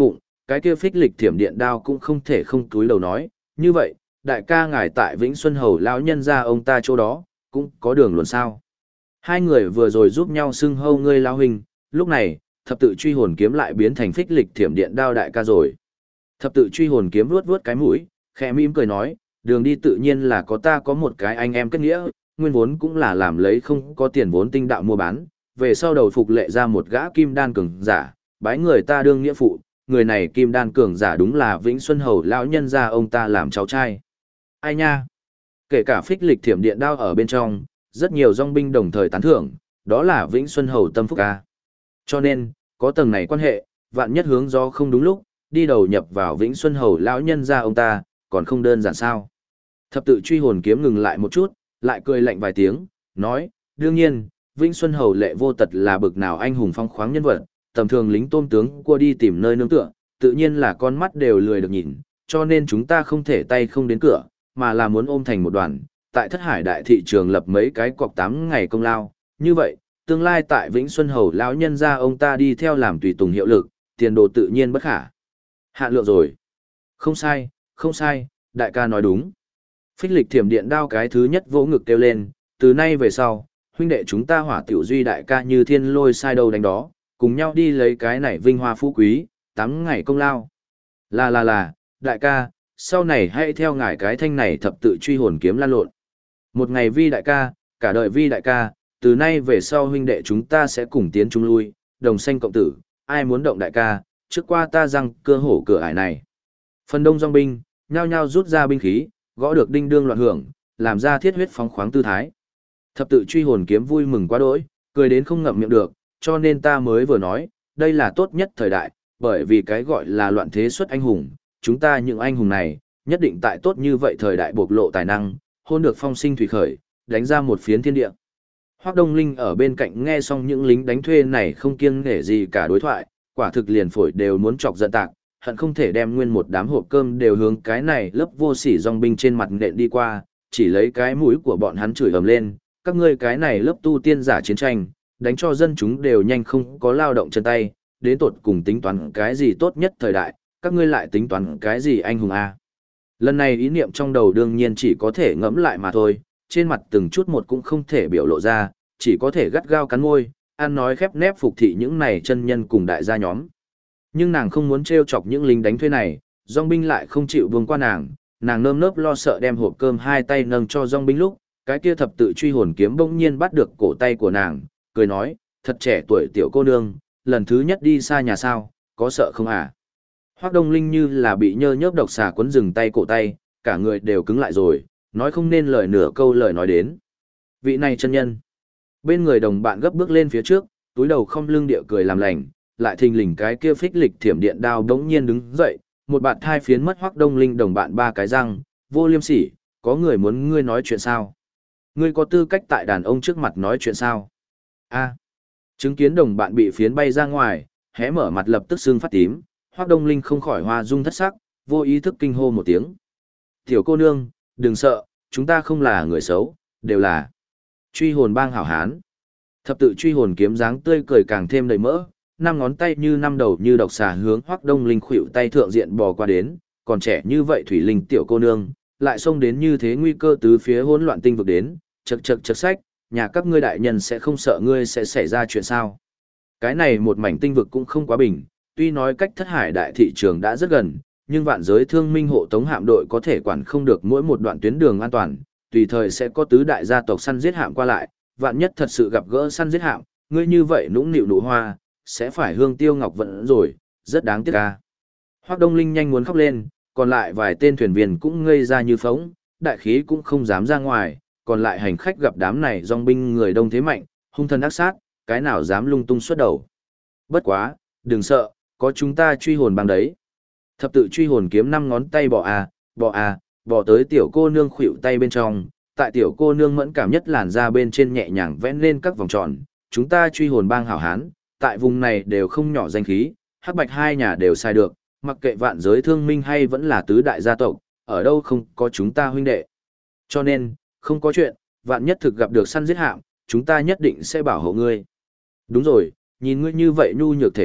cái kia phích lịch thiểm điện đao cũng không thể không túi đầu nói, như vậy, đại ca ngài tại Vĩnh Xuân Hầu lão nhân gia ông ta chỗ đó, cũng có đường luận sao. Hai người vừa rồi giúp nhau xưng hâu ngươi lao huynh, lúc này, thập tự truy hồn kiếm lại biến thành phích lịch thiểm điện đao đại ca rồi. Thập tự truy hồn kiếm vuốt vuốt cái mũi, khẽ mỉm cười nói, đường đi tự nhiên là có ta có một cái anh em kết nghĩa, nguyên vốn cũng là làm lấy không có tiền vốn tinh đạo mua bán, về sau đầu phục lệ ra một gã kim đan cường giả, bái người ta đương nghĩa phụ, người này kim đan cường giả đúng là Vĩnh Xuân Hầu lão nhân gia ông ta làm cháu trai. Ai nha? Kể cả phích lịch thiểm điện đao ở bên trong, rất nhiều dòng binh đồng thời tán thưởng, đó là Vĩnh Xuân Hầu tâm phúc ca. Cho nên, có tầng này quan hệ, vạn nhất hướng do không đúng lúc, đi đầu nhập vào Vĩnh Xuân Hầu lão nhân gia ông ta, còn không đơn giản sao. Thập tự truy hồn kiếm ngừng lại một chút, lại cười lạnh vài tiếng, nói, đương nhiên, Vĩnh Xuân Hầu lệ vô tật là bực nào anh hùng phong khoáng nhân vật, tầm thường lính tôm tướng cua đi tìm nơi nương tựa, tự nhiên là con mắt đều lười được nhìn, cho nên chúng ta không thể tay không đến cửa, mà là muốn ôm thành một đoàn, tại Thất Hải đại thị trường lập mấy cái cọc 8 ngày công lao, như vậy, tương lai tại Vĩnh Xuân Hầu lão nhân gia ông ta đi theo làm tùy tùng hiệu lực, tiền đồ tự nhiên bất khả hạn lượng rồi. Không sai, không sai, đại ca nói đúng. Phích lịch thiểm điện đao cái thứ nhất vỗ ngực kêu lên, từ nay về sau, huynh đệ chúng ta hỏa tiểu duy đại ca như thiên lôi sai đâu đánh đó, cùng nhau đi lấy cái này vinh hoa phú quý, 8 ngày công lao. Là, đại ca, sau này hãy theo ngài cái thanh này thập tự truy hồn kiếm lan lộn. Một ngày vi đại ca, cả đời vi đại ca, từ nay về sau huynh đệ chúng ta sẽ cùng tiến chung lui, đồng sanh cộng tử, ai muốn động đại ca, trước qua ta răng cơ hổ cửa ải này. Phần đông dòng binh, nhao nhao rút ra binh khí, gõ được đinh đương loạn hưởng, làm ra thiết huyết phóng khoáng tư thái. Thập tự truy hồn kiếm vui mừng quá đỗi, cười đến không ngậm miệng được, cho nên ta mới vừa nói, đây là tốt nhất thời đại, bởi vì cái gọi là loạn thế xuất anh hùng, chúng ta những anh hùng này, nhất định tại tốt như vậy thời đại bộc lộ tài năng, hôn được phong sinh thủy khởi, đánh ra một phiến thiên địa. Hoắc Đông Linh ở bên cạnh nghe xong những lính đánh thuê này không kiêng nể gì cả đối thoại, quả thực liền phổi đều muốn chọc giận tạc, hận không thể đem nguyên một đám hộp cơm đều hướng cái này lớp vô sỉ dòng binh trên mặt nện đi qua, chỉ lấy cái mũi của bọn hắn chửi ầm lên, các ngươi cái này lớp tu tiên giả chiến tranh, đánh cho dân chúng đều nhanh không có lao động chân tay, đến tột cùng tính toán cái gì tốt nhất thời đại, các ngươi lại tính toán cái gì anh hùng a. Lần này ý niệm trong đầu đương nhiên chỉ có thể ngẫm lại mà thôi, trên mặt từng chút một cũng không thể biểu lộ ra, chỉ có thể gắt gao cắn môi, ăn nói khép nép phục thị những này chân nhân cùng đại gia nhóm. Nhưng nàng không muốn trêu chọc những lính đánh thuê này, dòng binh lại không chịu buông qua nàng nơm nớp lo sợ đem hộp cơm hai tay nâng cho dòng binh lúc, cái kia thập tự truy hồn kiếm bỗng nhiên bắt được cổ tay của nàng, cười nói, thật trẻ tuổi tiểu cô nương, lần thứ nhất đi xa nhà sao, có sợ không à? Hoắc Đông Linh như là bị nhơ nhớp độc xà quấn dừng tay cổ tay, cả người đều cứng lại rồi, nói không nên lời nửa câu lời nói đến. Vị này chân nhân. Bên người đồng bạn gấp bước lên phía trước, túi đầu không lưng địa cười làm lành, lại thình lình cái kia phích lịch thiểm điện đao đống nhiên đứng dậy, một bạn thai phiến mất Hoắc Đông Linh đồng bạn ba cái răng, vô liêm sỉ, có người muốn ngươi nói chuyện sao? Ngươi có tư cách tại đàn ông trước mặt nói chuyện sao? A. Chứng kiến đồng bạn bị phiến bay ra ngoài, hé mở mặt lập tức sưng phát tím, Hoắc Đông Linh không khỏi hoa dung thất sắc, vô ý thức kinh hô một tiếng. Tiểu cô nương, đừng sợ, chúng ta không là người xấu, đều là truy hồn bang hảo hán. Thập tự truy hồn kiếm dáng tươi cười càng thêm đầy mỡ, năm ngón tay như năm đầu như độc xà hướng Hoắc Đông Linh khuỵu tay thượng diện bò qua đến, còn trẻ như vậy thủy linh tiểu cô nương, lại xông đến như thế nguy cơ tứ phía hỗn loạn tinh vực đến, chậc sách, nhà các ngươi đại nhân sẽ không sợ ngươi sẽ xảy ra chuyện sao? Cái này một mảnh tinh vực cũng không quá bình, tuy nói cách Thất Hải đại thị trường đã rất gần, nhưng vạn giới thương minh hộ tống hạm đội có thể quản không được mỗi một đoạn tuyến đường an toàn, tùy thời sẽ có tứ đại gia tộc săn giết hạm qua lại, vạn nhất thật sự gặp gỡ săn giết hạm, ngươi như vậy nũng nịu nụ hoa, sẽ phải hương tiêu ngọc vận rồi, rất đáng tiếc ca. Hoắc Đông Linh nhanh muốn khóc lên, còn lại vài tên thuyền viên cũng ngây ra như phóng, đại khí cũng không dám ra ngoài, còn lại hành khách gặp đám này dòng binh người đông thế mạnh, hung thần ác sát, cái nào dám lung tung xuất đầu. Bất quá, đừng sợ, có chúng ta truy hồn bằng đấy. Thập tự truy hồn kiếm 5 ngón tay bỏ tới tiểu cô nương khuỵu tay bên trong, tại tiểu cô nương mẫn cảm nhất làn da bên trên nhẹ nhàng vẽ lên các vòng tròn, chúng ta truy hồn bang hảo hán, tại vùng này đều không nhỏ danh khí, hắc bạch hai nhà đều sai được, mặc kệ vạn giới thương minh hay vẫn là tứ đại gia tộc, ở đâu không có chúng ta huynh đệ. Cho nên, không có chuyện, vạn nhất thực gặp được săn giết hạm, chúng ta nhất định sẽ bảo hộ ngươi. Đúng rồi, nhìn ngươi như vậy nhu nhược thể cốt,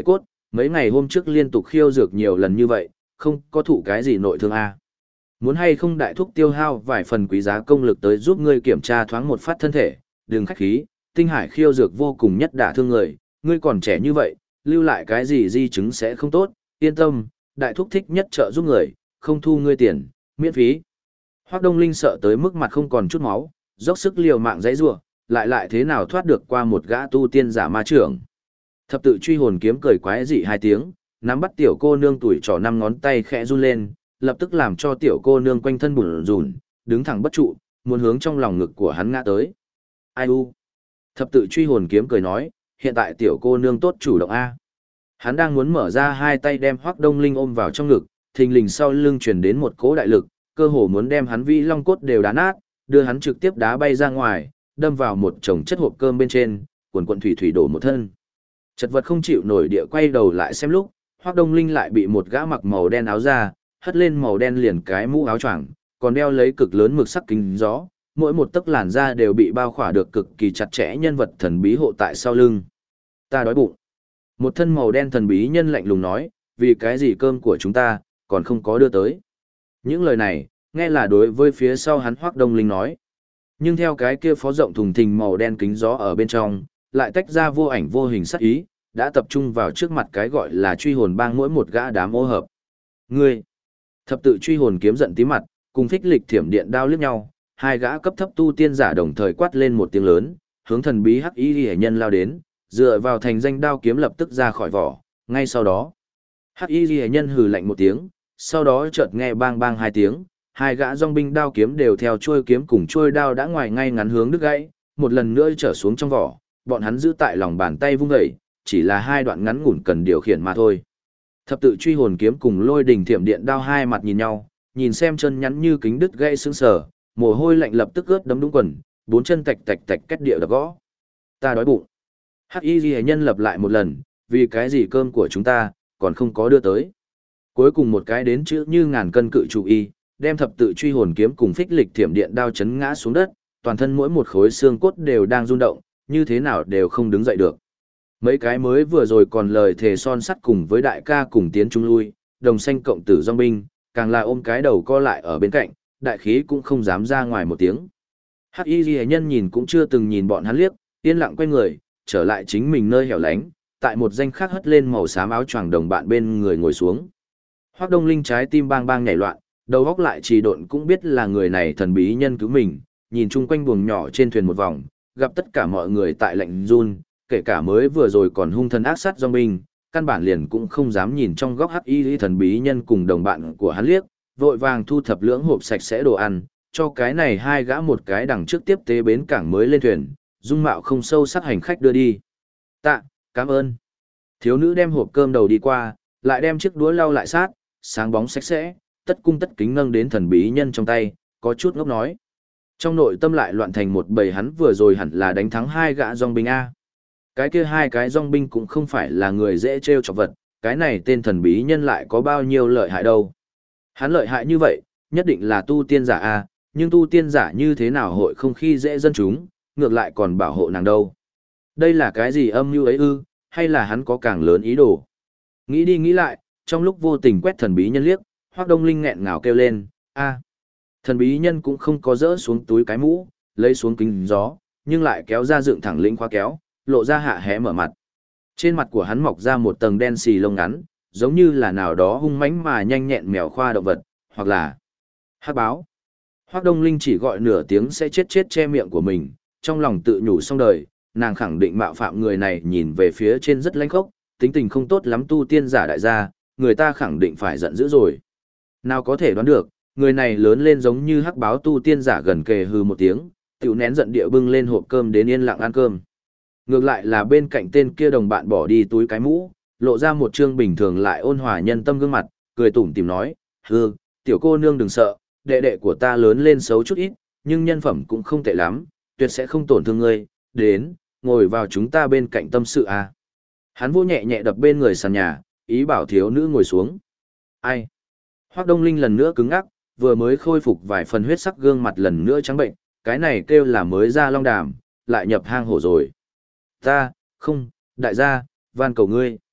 mấy ngày hôm trước liên tục khiêu dược nhiều lần như vậy, không có thụ cái gì nội thương à. Muốn hay không đại thúc tiêu hao vài phần quý giá công lực tới giúp ngươi kiểm tra thoáng một phát thân thể, đừng khách khí, tinh hải khiêu dược vô cùng nhất đả thương người, ngươi còn trẻ như vậy, lưu lại cái gì di chứng sẽ không tốt, yên tâm, đại thúc thích nhất trợ giúp người, không thu ngươi tiền, miễn phí. Hoắc Đông Linh sợ tới mức mặt không còn chút máu, dốc sức liều mạng giãy giụa, lại thế nào thoát được qua một gã tu tiên giả ma trưởng. Thập tự truy hồn kiếm cười quái dị hai tiếng, nắm bắt tiểu cô nương tuổi trò năm ngón tay khẽ run lên, lập tức làm cho tiểu cô nương quanh thân bủn rủn, đứng thẳng bất trụ, muốn hướng trong lòng ngực của hắn ngã tới. Ai u? Thập tự truy hồn kiếm cười nói, hiện tại tiểu cô nương tốt chủ động a. Hắn đang muốn mở ra hai tay đem Hoắc Đông Linh ôm vào trong ngực, thình lình sau lưng truyền đến một cỗ đại lực, cơ hồ muốn đem hắn vĩ long cốt đều đá nát, đưa hắn trực tiếp đá bay ra ngoài, đâm vào một chồng chất hộp cơm bên trên, cuồn cuộn thủy thủy đổ một thân. Chật vật không chịu nổi địa quay đầu lại xem lúc, Hoắc Đông Linh lại bị một gã mặc màu đen áo da, hất lên màu đen liền cái mũ áo choàng, còn đeo lấy cực lớn mực sắc kính gió, mỗi một tấc làn da đều bị bao khỏa được cực kỳ chặt chẽ nhân vật thần bí hộ tại sau lưng. Ta đói bụng. Một thân màu đen thần bí nhân lạnh lùng nói, vì cái gì cơm của chúng ta còn không có đưa tới. Những lời này, nghe là đối với phía sau hắn Hoắc Đông Linh nói. Nhưng theo cái kia phó rộng thùng thình màu đen kính gió ở bên trong, lại tách ra vô ảnh vô hình sắc ý, đã tập trung vào trước mặt cái gọi là truy hồn bang mỗi một gã đám ô hợp. Ngươi! Thập tự truy hồn kiếm giận tí mặt, cùng phích lịch thiểm điện đao liếc nhau, hai gã cấp thấp tu tiên giả đồng thời quát lên một tiếng lớn, hướng thần bí hắc y liễu nhân lao đến, dựa vào thành danh đao kiếm lập tức ra khỏi vỏ. Ngay sau đó, hắc y liễu nhân hừ lạnh một tiếng, sau đó chợt nghe bang bang hai tiếng, hai gã dòng binh đao kiếm đều theo chuôi kiếm cùng chuôi đao đã ngoài ngay ngắn hướng đứt gãy, một lần nữa trở xuống trong vỏ, bọn hắn giữ tại lòng bàn tay vung dậy, chỉ là hai đoạn ngắn ngủn cần điều khiển mà thôi. Thập tự truy hồn kiếm cùng lôi đình thiểm điện đao hai mặt nhìn nhau, nhìn xem chân nhắn như kính đứt gãy sững sờ, mồ hôi lạnh lập tức ướt đấm đúng quần, bốn chân tạch tạch tạch kết địa đập gõ. Ta đói bụng. Hắc Y Liễu nhân lập lại một lần, vì cái gì cơm của chúng ta còn không có đưa tới. Cuối cùng một cái đến chữ như ngàn cân cự trụ y, đem thập tự truy hồn kiếm cùng phích lịch thiểm điện đao chấn ngã xuống đất, toàn thân mỗi một khối xương cốt đều đang rung động, như thế nào đều không đứng dậy được. Mấy cái mới vừa rồi còn lời thề son sắt cùng với đại ca cùng tiến trung lui, đồng xanh cộng tử dòng binh, càng là ôm cái đầu co lại ở bên cạnh, đại khí cũng không dám ra ngoài một tiếng. Hắc Y Liễu nhân nhìn cũng chưa từng nhìn bọn hắn liếc, yên lặng quay người, trở lại chính mình nơi hẻo lánh, tại một danh khác hất lên màu xám áo choàng đồng bạn bên người ngồi xuống. Hoắc Đông Linh trái tim bang bang nhảy loạn, đầu óc lại trì độn cũng biết là người này thần bí nhân cứu mình, nhìn chung quanh buồng nhỏ trên thuyền một vòng, gặp tất cả mọi người tại lạnh run, kể cả mới vừa rồi còn hung thần ác sát dòng binh, căn bản liền cũng không dám nhìn trong góc hắc y thần bí nhân cùng đồng bạn của hắn liếc, vội vàng thu thập lưỡng hộp sạch sẽ đồ ăn, cho cái này hai gã một cái đằng trước tiếp tế bến cảng mới lên thuyền, dung mạo không sâu sắc hành khách đưa đi. Tạ, cảm ơn. Thiếu nữ đem hộp cơm đầu đi qua, lại đem chiếc đũa lau lại sát, sáng bóng sạch sẽ, tất cung tất kính nâng đến thần bí nhân trong tay, có chút ngốc nói. Trong nội tâm lại loạn thành một bầy hắn vừa rồi hẳn là đánh thắng hai gã dòng binh A. Cái kia hai cái dòng binh cũng không phải là người dễ trêu chọc vật, cái này tên thần bí nhân lại có bao nhiêu lợi hại đâu. Hắn lợi hại như vậy, nhất định là tu tiên giả A, nhưng tu tiên giả như thế nào hội không khi dễ dân chúng, ngược lại còn bảo hộ nàng đâu. Đây là cái gì âm mưu ấy ư, hay là hắn có càng lớn ý đồ. Nghĩ đi nghĩ lại, trong lúc vô tình quét thần bí nhân liếc, Hoắc Đông Linh nghẹn ngào kêu lên, a. Thần bí nhân cũng không có dỡ xuống túi cái mũ, lấy xuống kính gió, nhưng lại kéo ra dựng thẳng lĩnh khóa kéo, lộ ra hạ hé mở mặt. Trên mặt của hắn mọc ra một tầng đen xì lông ngắn, giống như là nào đó hung mãnh mà nhanh nhẹn mèo khoa động vật, hoặc là hắc báo. Hoắc Đông Linh chỉ gọi nửa tiếng sẽ chết chết che miệng của mình, trong lòng tự nhủ xong đời, nàng khẳng định mạo phạm người này nhìn về phía trên rất lãnh khốc, tính tình không tốt lắm tu tiên giả đại gia, người ta khẳng định phải giận dữ rồi. Nào có thể đoán được, người này lớn lên giống như hắc báo tu tiên giả gần kề hừ một tiếng, tiểu nén giận địa bưng lên hộp cơm đến yên lặng ăn cơm. Ngược lại là bên cạnh tên kia đồng bạn bỏ đi túi cái mũ, lộ ra một trương bình thường lại ôn hòa nhân tâm gương mặt, cười tủm tỉm nói, hừ, tiểu cô nương đừng sợ, đệ đệ của ta lớn lên xấu chút ít, nhưng nhân phẩm cũng không tệ lắm, tuyệt sẽ không tổn thương ngươi, đến, ngồi vào chúng ta bên cạnh tâm sự à. Hắn vô nhẹ nhẹ đập bên người sàn nhà, ý bảo thiếu nữ ngồi xuống. Ai? Hoắc Đông Linh lần nữa cứng ngắc, vừa mới khôi phục vài phần huyết sắc gương mặt lần nữa trắng bệnh, cái này kêu là mới ra long đàm, lại nhập hang hổ rồi. Ta, không, đại gia, van cầu ngươi.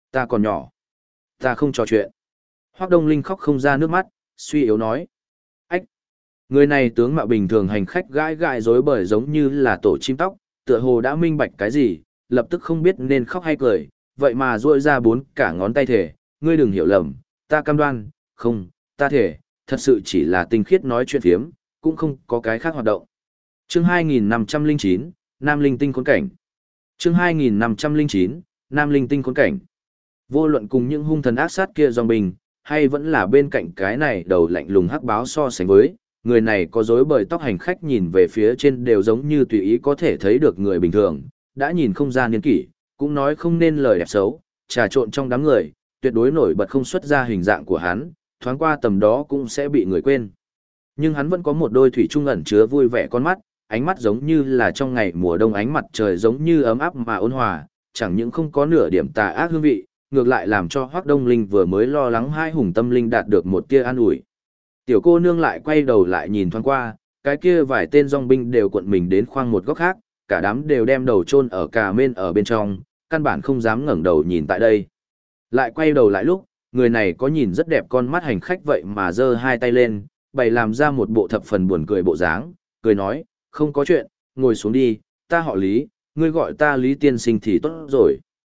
Ta còn nhỏ. Ta không trò chuyện. Hoác Đông Linh khóc không ra nước mắt, suy yếu nói. Ách! Người này tướng mạo bình thường hành khách gãi gãi rối bời giống như là tổ chim tóc, tựa hồ đã minh bạch cái gì, lập tức không biết nên khóc hay cười, vậy mà duỗi ra bốn cả ngón tay thể, ngươi đừng hiểu lầm, ta cam đoan, không, ta thể, thật sự chỉ là tinh khiết nói chuyện phiếm, cũng không có cái khác hoạt động. Chương 2509, Nam Linh Tinh khốn cảnh. Chương 2509, Nam Linh Tinh khốn cảnh. Vô luận cùng những hung thần ác sát kia dòng bình, hay vẫn là bên cạnh cái này đầu lạnh lùng hắc báo so sánh với, người này có rối bời tóc hành khách nhìn về phía trên đều giống như tùy ý có thể thấy được người bình thường, đã nhìn không ra niên kỷ, cũng nói không nên lời đẹp xấu, trà trộn trong đám người, tuyệt đối nổi bật không xuất ra hình dạng của hắn, thoáng qua tầm đó cũng sẽ bị người quên. Nhưng hắn vẫn có một đôi thủy chung ẩn chứa vui vẻ con mắt, ánh mắt giống như là trong ngày mùa đông ánh mặt trời giống như ấm áp mà ôn hòa, chẳng những không có nửa điểm tà ác hương vị, ngược lại làm cho Hoắc Đông Linh vừa mới lo lắng hai hùng tâm linh đạt được một tia an ủi. Tiểu cô nương lại quay đầu lại nhìn thoáng qua, cái kia vài tên dòng binh đều cuộn mình đến khoang một góc khác, cả đám đều đem đầu chôn ở cà mên ở bên trong, căn bản không dám ngẩng đầu nhìn tại đây. Lại quay đầu lại lúc, người này có nhìn rất đẹp con mắt hành khách vậy mà giơ hai tay lên, bày làm ra một bộ thập phần buồn cười bộ dáng, cười nói, không có chuyện, ngồi xuống đi, ta họ Lý, ngươi gọi ta Lý tiên sinh thì tốt rồi.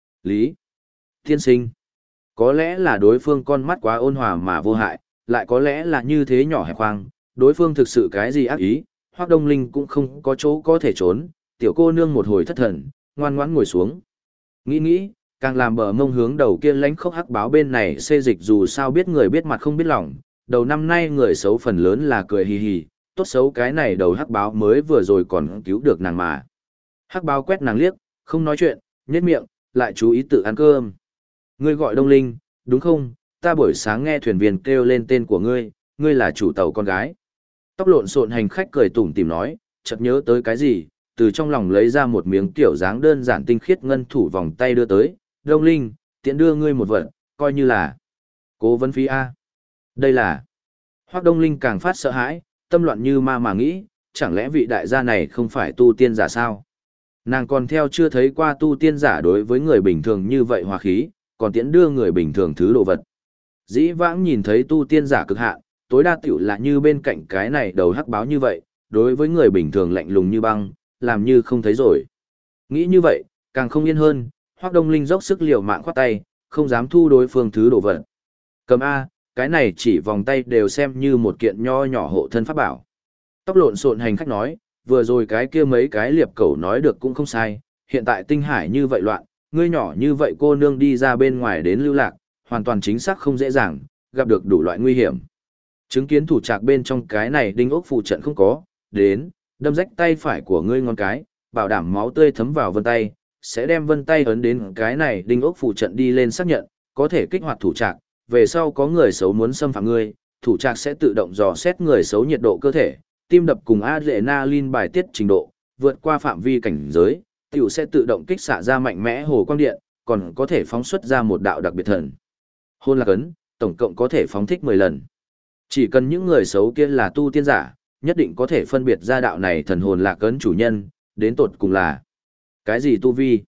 Lý tiên sinh, có lẽ là đối phương con mắt quá ôn hòa mà vô hại, lại có lẽ là như thế nhỏ hẹp khoang, đối phương thực sự cái gì ác ý, Hoắc Đông Linh cũng không có chỗ có thể trốn, tiểu cô nương một hồi thất thần, ngoan ngoãn ngồi xuống. Nghĩ, càng làm bờ mông hướng đầu kia lánh khốc hắc báo bên này xê dịch dù sao biết người biết mặt không biết lòng, đầu năm nay người xấu phần lớn là cười hì hì, tốt xấu cái này đầu hắc báo mới vừa rồi còn cứu được nàng mà. Hắc báo quét nàng liếc, không nói chuyện, nhếch miệng, lại chú ý tự ăn cơm. Ngươi gọi Đông Linh, đúng không? Ta buổi sáng nghe thuyền viên kêu lên tên của ngươi, ngươi là chủ tàu con gái. Tóc lộn xộn hành khách cười tủm tỉm nói, chợt nhớ tới cái gì, từ trong lòng lấy ra một miếng kiểu dáng đơn giản tinh khiết ngân thủ vòng tay đưa tới. Đông Linh, tiện đưa ngươi một vật, coi như là cố vấn phí A. Đây là... Hoắc Đông Linh càng phát sợ hãi, tâm loạn như ma mà nghĩ, chẳng lẽ vị đại gia này không phải tu tiên giả sao? Nàng còn theo chưa thấy qua tu tiên giả đối với người bình thường như vậy hòa khí, còn tiễn đưa người bình thường thứ đồ vật. Dĩ vãng nhìn thấy tu tiên giả cực hạn, tối đa tiểu là như bên cạnh cái này đầu hắc báo như vậy, đối với người bình thường lạnh lùng như băng, làm như không thấy rồi. Nghĩ như vậy, càng không yên hơn, Hoắc Đông Linh dốc sức liều mạng khoát tay, không dám thu đối phương thứ đồ vật. Cầm A, cái này chỉ vòng tay đều xem như một kiện nho nhỏ hộ thân pháp bảo. Tóc lộn xộn hành khách nói, vừa rồi cái kia mấy cái liệp cẩu nói được cũng không sai, hiện tại tinh hải như vậy loạn, ngươi nhỏ như vậy cô nương đi ra bên ngoài đến lưu lạc, hoàn toàn chính xác không dễ dàng, gặp được đủ loại nguy hiểm. Chứng kiến thủ trạc bên trong cái này đinh ốc phụ trận không có, đến, đâm rách tay phải của ngươi ngón cái, bảo đảm máu tươi thấm vào vân tay, sẽ đem vân tay ấn đến cái này đinh ốc phụ trận đi lên xác nhận, có thể kích hoạt thủ trạc, về sau có người xấu muốn xâm phạm ngươi, thủ trạc sẽ tự động dò xét người xấu nhiệt độ cơ thể, tim đập cùng adrenaline bài tiết trình độ, vượt qua phạm vi cảnh giới, tiểu sẽ tự động kích xạ ra mạnh mẽ hồ quang điện, còn có thể phóng xuất ra một đạo đặc biệt thần. Hôn lạc ấn, tổng cộng có thể phóng thích 10 lần. Chỉ cần những người xấu kia là tu tiên giả, nhất định có thể phân biệt ra đạo này thần hồn lạc ấn chủ nhân, đến tột cùng là cái gì tu vi.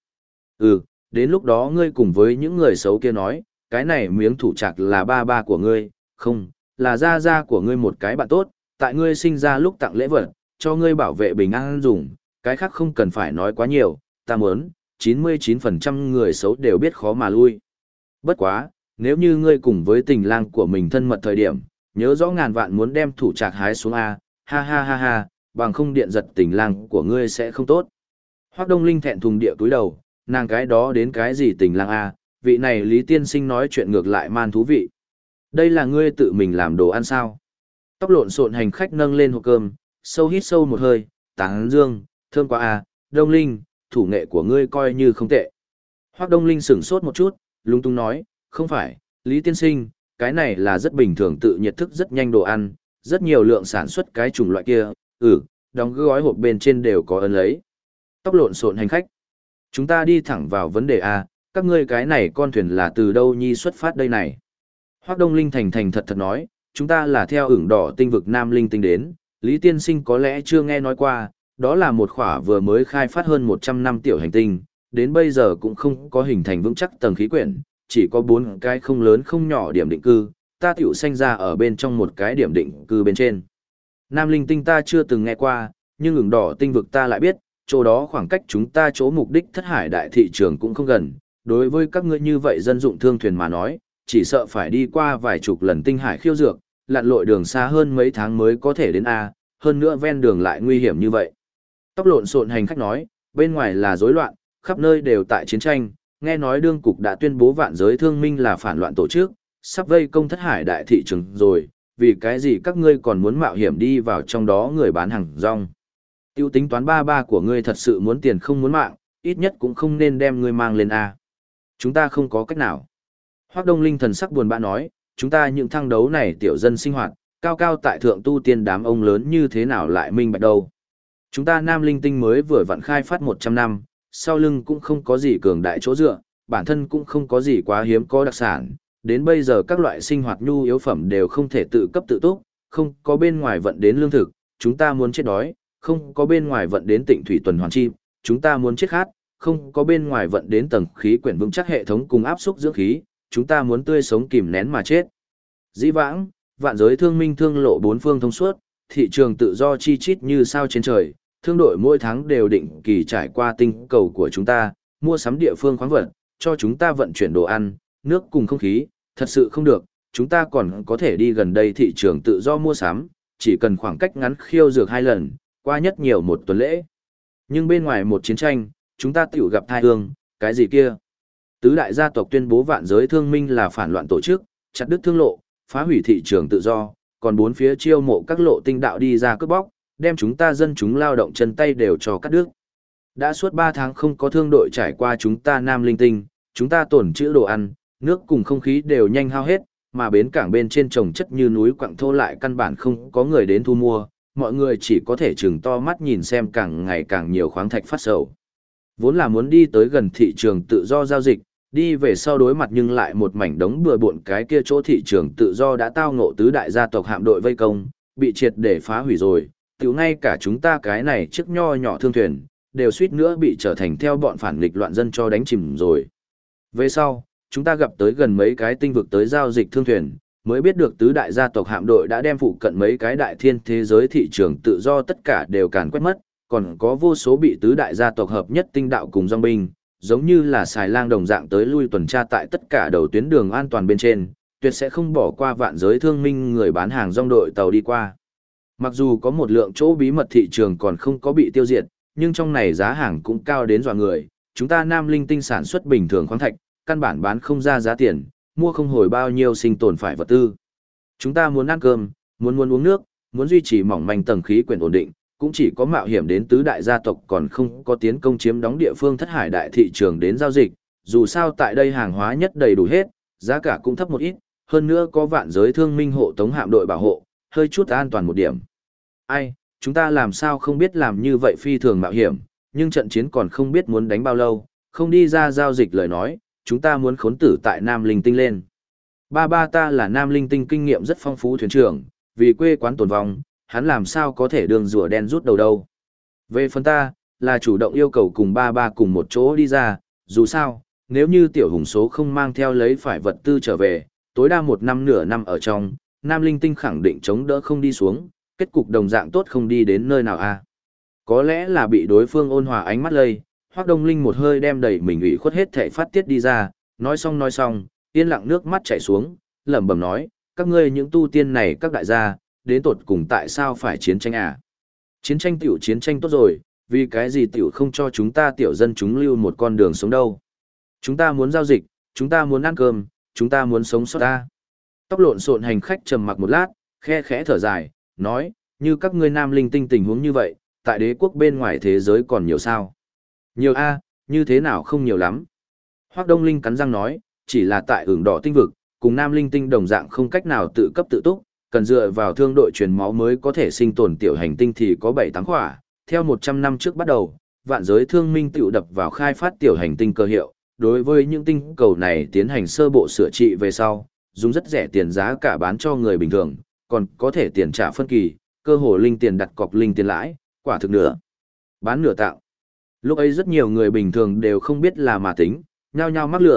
Đến lúc đó ngươi cùng với những người xấu kia nói, cái này miếng thủ trạc là ba của ngươi, không, là gia của ngươi một cái bạn tốt, tại ngươi sinh ra lúc tặng lễ vật, cho ngươi bảo vệ bình an dùng, cái khác không cần phải nói quá nhiều, ta muốn, 99% người xấu đều biết khó mà lui. Bất quá, nếu như ngươi cùng với tình lang của mình thân mật thời điểm, nhớ rõ ngàn vạn muốn đem thủ trạc hái xuống A, ha ha ha ha, bằng không điện giật tình lang của ngươi sẽ không tốt. Hoắc Đông Linh thẹn thùng địa cúi đầu, nàng cái đó đến cái gì tình lang A, vị này Lý Tiên Sinh nói chuyện ngược lại man thú vị. Đây là ngươi tự mình làm đồ ăn sao? Tóc lộn xộn hành khách nâng lên hộp cơm, sâu hít sâu một hơi, tán dương, thơm quá A, Đông Linh, thủ nghệ của ngươi coi như không tệ. Hoắc Đông Linh sửng sốt một chút, lung tung nói, không phải, Lý Tiên Sinh, cái này là rất bình thường tự nhiệt thức rất nhanh đồ ăn, rất nhiều lượng sản xuất cái chủng loại kia, đóng gói hộp bên trên đều có ấn lấy. Tóc lộn xộn hành khách. Chúng ta đi thẳng vào vấn đề A, các ngươi cái này con thuyền là từ đâu nhi xuất phát đây này? Hoắc Đông Linh thành thật nói, chúng ta là theo ửng đỏ tinh vực Nam Linh tinh đến, Lý Tiên Sinh có lẽ chưa nghe nói qua, đó là một khỏa vừa mới khai phát hơn 100 năm tiểu hành tinh, đến bây giờ cũng không có hình thành vững chắc tầng khí quyển, chỉ có 4 cái không lớn không nhỏ điểm định cư, ta tiểu sanh ra ở bên trong một cái điểm định cư bên trên. Nam Linh Tinh ta chưa từng nghe qua, nhưng ửng đỏ tinh vực ta lại biết, chỗ đó khoảng cách chúng ta chỗ mục đích thất hải đại thị trường cũng không gần. Đối với các ngươi như vậy dân dụng thương thuyền mà nói, chỉ sợ phải đi qua vài chục lần tinh hải khiêu dược, lặn lội đường xa hơn mấy tháng mới có thể đến A, hơn nữa ven đường lại nguy hiểm như vậy. Tóc lộn xộn hành khách nói, bên ngoài là rối loạn, khắp nơi đều tại chiến tranh, nghe nói đương cục đã tuyên bố vạn giới thương minh là phản loạn tổ chức, sắp vây công thất hải đại thị trường rồi, vì cái gì các ngươi còn muốn mạo hiểm đi vào trong đó người bán hàng rong. Tiêu tính toán ba ba của ngươi thật sự muốn tiền không muốn mạng, ít nhất cũng không nên đem ngươi mang lên A. Chúng ta không có cách nào. Hoác Đông Linh thần sắc buồn bã nói, chúng ta những thăng đấu này tiểu dân sinh hoạt, cao cao tại thượng tu tiên đám ông lớn như thế nào lại minh bạch đâu. Chúng ta Nam Linh Tinh mới vừa vặn khai phát 100 năm, sau lưng cũng không có gì cường đại chỗ dựa, bản thân cũng không có gì quá hiếm có đặc sản, đến bây giờ các loại sinh hoạt nhu yếu phẩm đều không thể tự cấp tự túc, không có bên ngoài vận đến lương thực, chúng ta muốn chết đói, không có bên ngoài vận đến tịnh thủy tuần hoàn chi, chúng ta muốn chết khát, không có bên ngoài vận đến tầng khí quyển vững chắc hệ thống cùng áp xúc dưỡng khí, chúng ta muốn tươi sống kìm nén mà chết. Dĩ vãng, vạn giới thương minh thương lộ bốn phương thông suốt, thị trường tự do chi chít như sao trên trời, thương đội mỗi tháng đều định kỳ trải qua tinh cầu của chúng ta, mua sắm địa phương khoáng vật, cho chúng ta vận chuyển đồ ăn, nước cùng không khí, thật sự không được, chúng ta còn có thể đi gần đây thị trường tự do mua sắm, chỉ cần khoảng cách ngắn khiêu dược 2 lần, qua nhất nhiều một tuần lễ. Nhưng bên ngoài một chiến tranh, chúng ta tiểu gặp tai ương, cái gì kia? Tứ đại gia tộc tuyên bố vạn giới thương minh là phản loạn tổ chức, chặt đứt thương lộ, phá hủy thị trường tự do, còn bốn phía chiêu mộ các lộ tinh đạo đi ra cướp bóc, đem chúng ta dân chúng lao động chân tay đều cho cắt đứt. Đã suốt 3 tháng không có thương đội trải qua chúng ta Nam Linh Tinh, chúng ta tổn trữ đồ ăn, nước cùng không khí đều nhanh hao hết, mà bến cảng bên trên trồng chất như núi quặng thô lại căn bản không có người đến thu mua, mọi người chỉ có thể chừng to mắt nhìn xem càng ngày càng nhiều khoáng thạch phát sầu. Vốn là muốn đi tới gần thị trường tự do giao dịch, đi về sau đối mặt nhưng lại một mảnh đống bừa bộn cái kia chỗ thị trường tự do đã tao ngộ tứ đại gia tộc hạm đội vây công, bị triệt để phá hủy rồi, tiểu ngay cả chúng ta cái này chiếc nho nhỏ thương thuyền, đều suýt nữa bị trở thành theo bọn phản nghịch loạn dân cho đánh chìm rồi. Về sau, chúng ta gặp tới gần mấy cái tinh vực tới giao dịch thương thuyền, mới biết được tứ đại gia tộc hạm đội đã đem phụ cận mấy cái đại thiên thế giới thị trường tự do tất cả đều càn quét mất, còn có vô số bị tứ đại gia tộc hợp nhất tinh đạo cùng dòng binh, giống như là xài lang đồng dạng tới lui tuần tra tại tất cả đầu tuyến đường an toàn bên trên, tuyệt sẽ không bỏ qua vạn giới thương minh người bán hàng dòng đội tàu đi qua. Mặc dù có một lượng chỗ bí mật thị trường còn không có bị tiêu diệt, nhưng trong này giá hàng cũng cao đến dọa người, chúng ta Nam Linh Tinh sản xuất bình thường khoáng thạch, căn bản bán không ra giá tiền, mua không hồi bao nhiêu sinh tồn phải vật tư. Chúng ta muốn ăn cơm, muốn uống nước, muốn duy trì mỏng manh tầng khí quyển ổn định, cũng chỉ có mạo hiểm đến tứ đại gia tộc còn không có tiến công chiếm đóng địa phương thất hải đại thị trường đến giao dịch, dù sao tại đây hàng hóa nhất đầy đủ hết, giá cả cũng thấp một ít, hơn nữa có vạn giới thương minh hộ tống hạm đội bảo hộ, hơi chút an toàn một điểm. Ai, chúng ta làm sao không biết làm như vậy phi thường mạo hiểm, nhưng trận chiến còn không biết muốn đánh bao lâu, không đi ra giao dịch lời nói, chúng ta muốn khốn tử tại Nam Linh Tinh lên. Ba ta là Nam Linh Tinh kinh nghiệm rất phong phú thuyền trưởng, vì quê quán tồn vong, hắn làm sao có thể đường rùa đen rút đầu đâu. Về phần ta, là chủ động yêu cầu cùng ba cùng một chỗ đi ra, dù sao, nếu như tiểu hùng số không mang theo lấy phải vật tư trở về, tối đa 1 năm nửa năm ở trong, Nam Linh Tinh khẳng định chống đỡ không đi xuống, kết cục đồng dạng tốt không đi đến nơi nào a. Có lẽ là bị đối phương ôn hòa ánh mắt lây, Hoắc Đông Linh một hơi đem đầy mình ủy khuất hết thể phát tiết đi ra, nói xong, yên lặng nước mắt chảy xuống, lẩm bẩm nói, các ngươi những tu tiên này các đại gia, đến tột cùng tại sao phải chiến tranh à? Chiến tranh tốt rồi, vì cái gì tiểu không cho chúng ta tiểu dân chúng lưu một con đường sống đâu? Chúng ta muốn giao dịch, chúng ta muốn ăn cơm, chúng ta muốn sống sót ta. Tóc lộn xộn hành khách trầm mặc một lát, khe khẽ thở dài, nói, như các ngươi Nam Linh Tinh tình huống như vậy, tại đế quốc bên ngoài thế giới còn nhiều sao? Nhiều a, như thế nào không nhiều lắm. Hoắc Đông Linh cắn răng nói, chỉ là tại ửng đỏ tinh vực, cùng Nam Linh Tinh đồng dạng không cách nào tự cấp tự túc, cần dựa vào thương đội truyền máu mới có thể sinh tồn tiểu hành tinh thì có 7-8 khỏa. Theo 100 năm trước bắt đầu, vạn giới thương minh tiểu đập vào khai phát tiểu hành tinh cơ hiệu, đối với những tinh cầu này tiến hành sơ bộ sửa trị về sau, dùng rất rẻ tiền giá cả bán cho người bình thường, còn có thể tiền trả phân kỳ, cơ hồ linh tiền đặt cọc linh tiền lãi, quả thực nửa bán nửa tạo. Lúc ấy rất nhiều người bình thường đều không biết là mà tính, nhao nhao mắc lửa,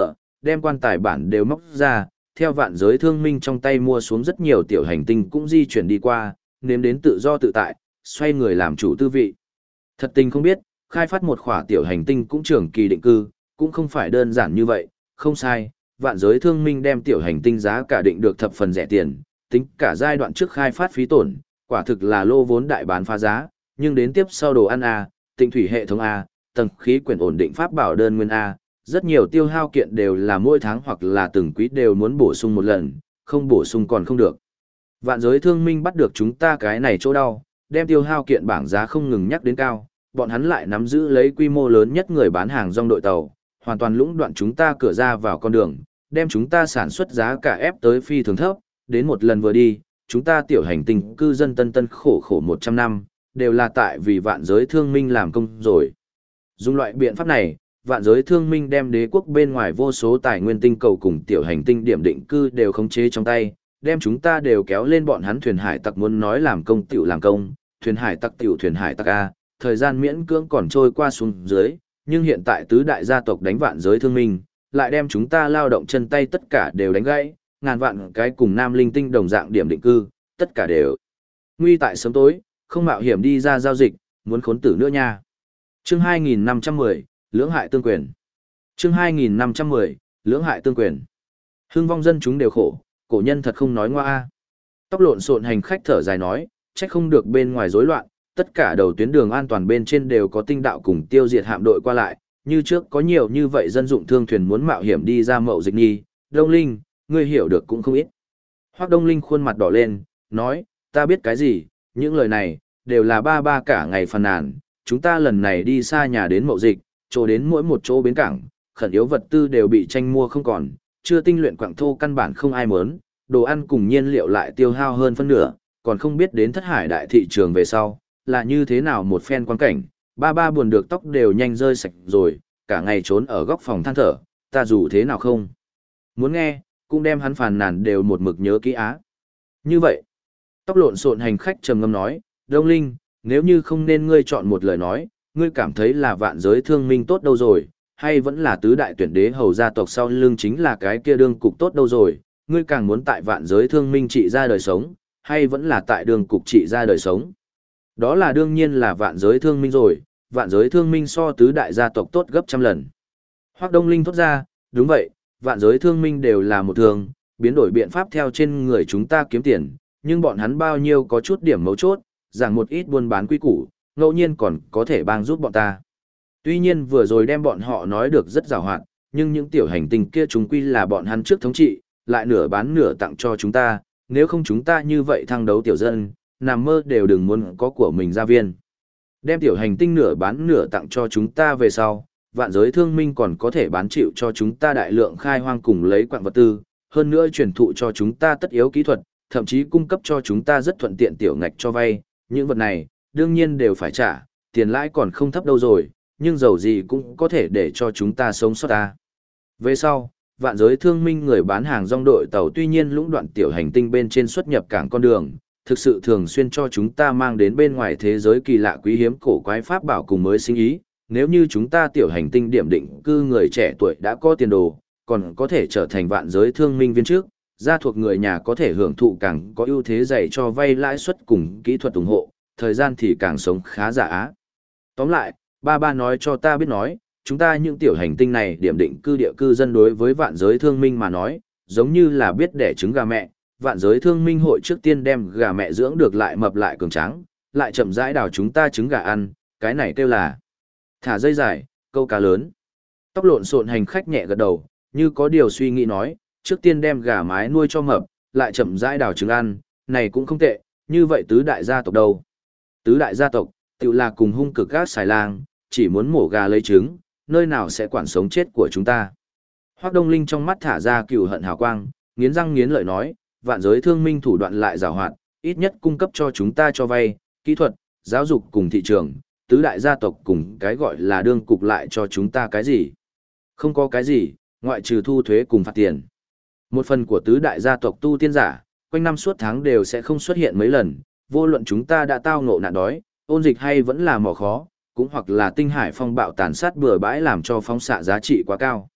đem quan tài bản đều móc ra, theo vạn giới thương minh trong tay mua xuống rất nhiều tiểu hành tinh cũng di chuyển đi qua, nếm đến tự do tự tại, xoay người làm chủ tư vị. Thật tình không biết, khai phát một khỏa tiểu hành tinh cũng trường kỳ định cư, cũng không phải đơn giản như vậy, không sai, vạn giới thương minh đem tiểu hành tinh giá cả định được thập phần rẻ tiền, tính cả giai đoạn trước khai phát phí tổn, quả thực là lô vốn đại bán phá giá, nhưng đến tiếp sau đồ ăn A, tịnh thủy hệ thống A, tầng khí quyển ổn định pháp bảo đơn nguyên A, rất nhiều tiêu hao kiện đều là mỗi tháng hoặc là từng quý đều muốn bổ sung một lần, không bổ sung còn không được. Vạn giới thương minh bắt được chúng ta cái này chỗ đau, đem tiêu hao kiện bảng giá không ngừng nhắc đến cao, bọn hắn lại nắm giữ lấy quy mô lớn nhất người bán hàng rong đội tàu, hoàn toàn lũng đoạn chúng ta cửa ra vào con đường, đem chúng ta sản xuất giá cả ép tới phi thường thấp, đến một lần vừa đi, chúng ta tiểu hành tinh cư dân tân tân khổ khổ 100 năm, đều là tại vì vạn giới thương minh làm công rồi. Dùng loại biện pháp này, vạn giới thương minh đem đế quốc bên ngoài vô số tài nguyên tinh cầu cùng tiểu hành tinh điểm định cư đều khống chế trong tay, đem chúng ta đều kéo lên bọn hắn thuyền hải tặc muốn nói làm công tiểu làm công, thuyền hải tặc tiểu thuyền hải tặc A, thời gian miễn cưỡng còn trôi qua xuống dưới, nhưng hiện tại tứ đại gia tộc đánh vạn giới thương minh, lại đem chúng ta lao động chân tay tất cả đều đánh gãy, ngàn vạn cái cùng nam linh tinh đồng dạng điểm định cư, tất cả đều nguy tại sớm tối, không mạo hiểm đi ra giao dịch, muốn khốn tử nữa nha. Chương 2510, lưỡng hại tương quyền. Chương 2510, lưỡng hại tương quyền. Hưng vong dân chúng đều khổ, cổ nhân thật không nói ngoa a. Tóc lộn xộn hành khách thở dài nói, trách không được bên ngoài rối loạn, tất cả đầu tuyến đường an toàn bên trên đều có tinh đạo cùng tiêu diệt hạm đội qua lại, như trước có nhiều như vậy dân dụng thương thuyền muốn mạo hiểm đi ra mậu dịch nghi. Đông Linh, ngươi hiểu được cũng không ít. Hoắc Đông Linh khuôn mặt đỏ lên, nói, ta biết cái gì, những lời này, đều là ba ba cả ngày phàn nàn, chúng ta lần này đi xa nhà đến mậu dịch, chỗ đến mỗi một chỗ bến cảng, khẩn yếu vật tư đều bị tranh mua không còn, chưa tinh luyện quặng thô căn bản không ai muốn, đồ ăn cùng nhiên liệu lại tiêu hao hơn phân nửa, còn không biết đến thất hải đại thị trường về sau, là như thế nào một phen quan cảnh, ba ba buồn được tóc đều nhanh rơi sạch rồi, cả ngày trốn ở góc phòng than thở, ta dù thế nào không muốn nghe, cũng đem hắn phàn nàn đều một mực nhớ kỹ á. Như vậy, tóc lộn xộn hành khách trầm ngâm nói, Đông Linh, nếu như không nên ngươi chọn một lời nói, ngươi cảm thấy là vạn giới thương minh tốt đâu rồi, hay vẫn là tứ đại tuyển đế hầu gia tộc sau lưng chính là cái kia đương cục tốt đâu rồi, ngươi càng muốn tại vạn giới thương minh trị ra đời sống, hay vẫn là tại đường cục trị ra đời sống. Đó là đương nhiên là vạn giới thương minh rồi, vạn giới thương minh so tứ đại gia tộc tốt gấp trăm lần. Hoắc Đông Linh thốt ra, đúng vậy, vạn giới thương minh đều là một thường, biến đổi biện pháp theo trên người chúng ta kiếm tiền, nhưng bọn hắn bao nhiêu có chút điểm mấu chốt, giảng một ít buôn bán quy củ, ngẫu nhiên còn có thể bang giúp bọn ta. Tuy nhiên vừa rồi đem bọn họ nói được rất giàu hoạt, nhưng những tiểu hành tinh kia chúng quy là bọn hắn trước thống trị, lại nửa bán nửa tặng cho chúng ta, nếu không chúng ta như vậy thăng đấu tiểu dân, nằm mơ đều đừng muốn có của mình gia viên. Đem tiểu hành tinh nửa bán nửa tặng cho chúng ta về sau, vạn giới thương minh còn có thể bán chịu cho chúng ta đại lượng khai hoang cùng lấy quặng vật tư, hơn nữa truyền thụ cho chúng ta tất yếu kỹ thuật, thậm chí cung cấp cho chúng ta rất thuận tiện tiểu ngạch cho vay, những vật này, đương nhiên đều phải trả, tiền lãi còn không thấp đâu rồi, nhưng dầu gì cũng có thể để cho chúng ta sống sót ta. Về sau, vạn giới thương minh người bán hàng rong đội tàu tuy nhiên lũng đoạn tiểu hành tinh bên trên xuất nhập cảng con đường, thực sự thường xuyên cho chúng ta mang đến bên ngoài thế giới kỳ lạ quý hiếm cổ quái pháp bảo cùng mới sinh ý, nếu như chúng ta tiểu hành tinh điểm định cư người trẻ tuổi đã có tiền đồ, còn có thể trở thành vạn giới thương minh viên trước, gia thuộc người nhà có thể hưởng thụ càng có ưu thế dạy cho vay lãi suất cùng kỹ thuật ủng hộ, thời gian thì càng sống khá giả á. Tóm lại, ba ba nói cho ta biết nói, chúng ta những tiểu hành tinh này điểm định cư địa cư dân đối với vạn giới thương minh mà nói, giống như là biết đẻ trứng gà mẹ, vạn giới thương minh hội trước tiên đem gà mẹ dưỡng được lại mập lại cường tráng, lại chậm rãi đào chúng ta trứng gà ăn, cái này kêu là thả dây dài, câu cá lớn. Tóc lộn xộn hành khách nhẹ gật đầu, như có điều suy nghĩ nói, trước tiên đem gà mái nuôi cho mập, lại chậm rãi đào trứng ăn, này cũng không tệ, như vậy tứ đại gia tộc đâu? Tứ đại gia tộc, tự là cùng hung cực gác xài lang, chỉ muốn mổ gà lấy trứng, nơi nào sẽ quản sống chết của chúng ta. Hoắc Đông Linh trong mắt thả ra cừu hận hào quang, nghiến răng nghiến lợi nói, vạn giới thương minh thủ đoạn lại giàu hoạt, ít nhất cung cấp cho chúng ta cho vay, kỹ thuật, giáo dục cùng thị trường, tứ đại gia tộc cùng cái gọi là đương cục lại cho chúng ta cái gì? Không có cái gì, ngoại trừ thu thuế cùng phạt tiền. Một phần của tứ đại gia tộc tu tiên giả, quanh năm suốt tháng đều sẽ không xuất hiện mấy lần, vô luận chúng ta đã tao ngộ nạn đói, ôn dịch hay vẫn là mỏ khó, cũng hoặc là tinh hải phong bạo tàn sát bừa bãi làm cho phóng xạ giá trị quá cao.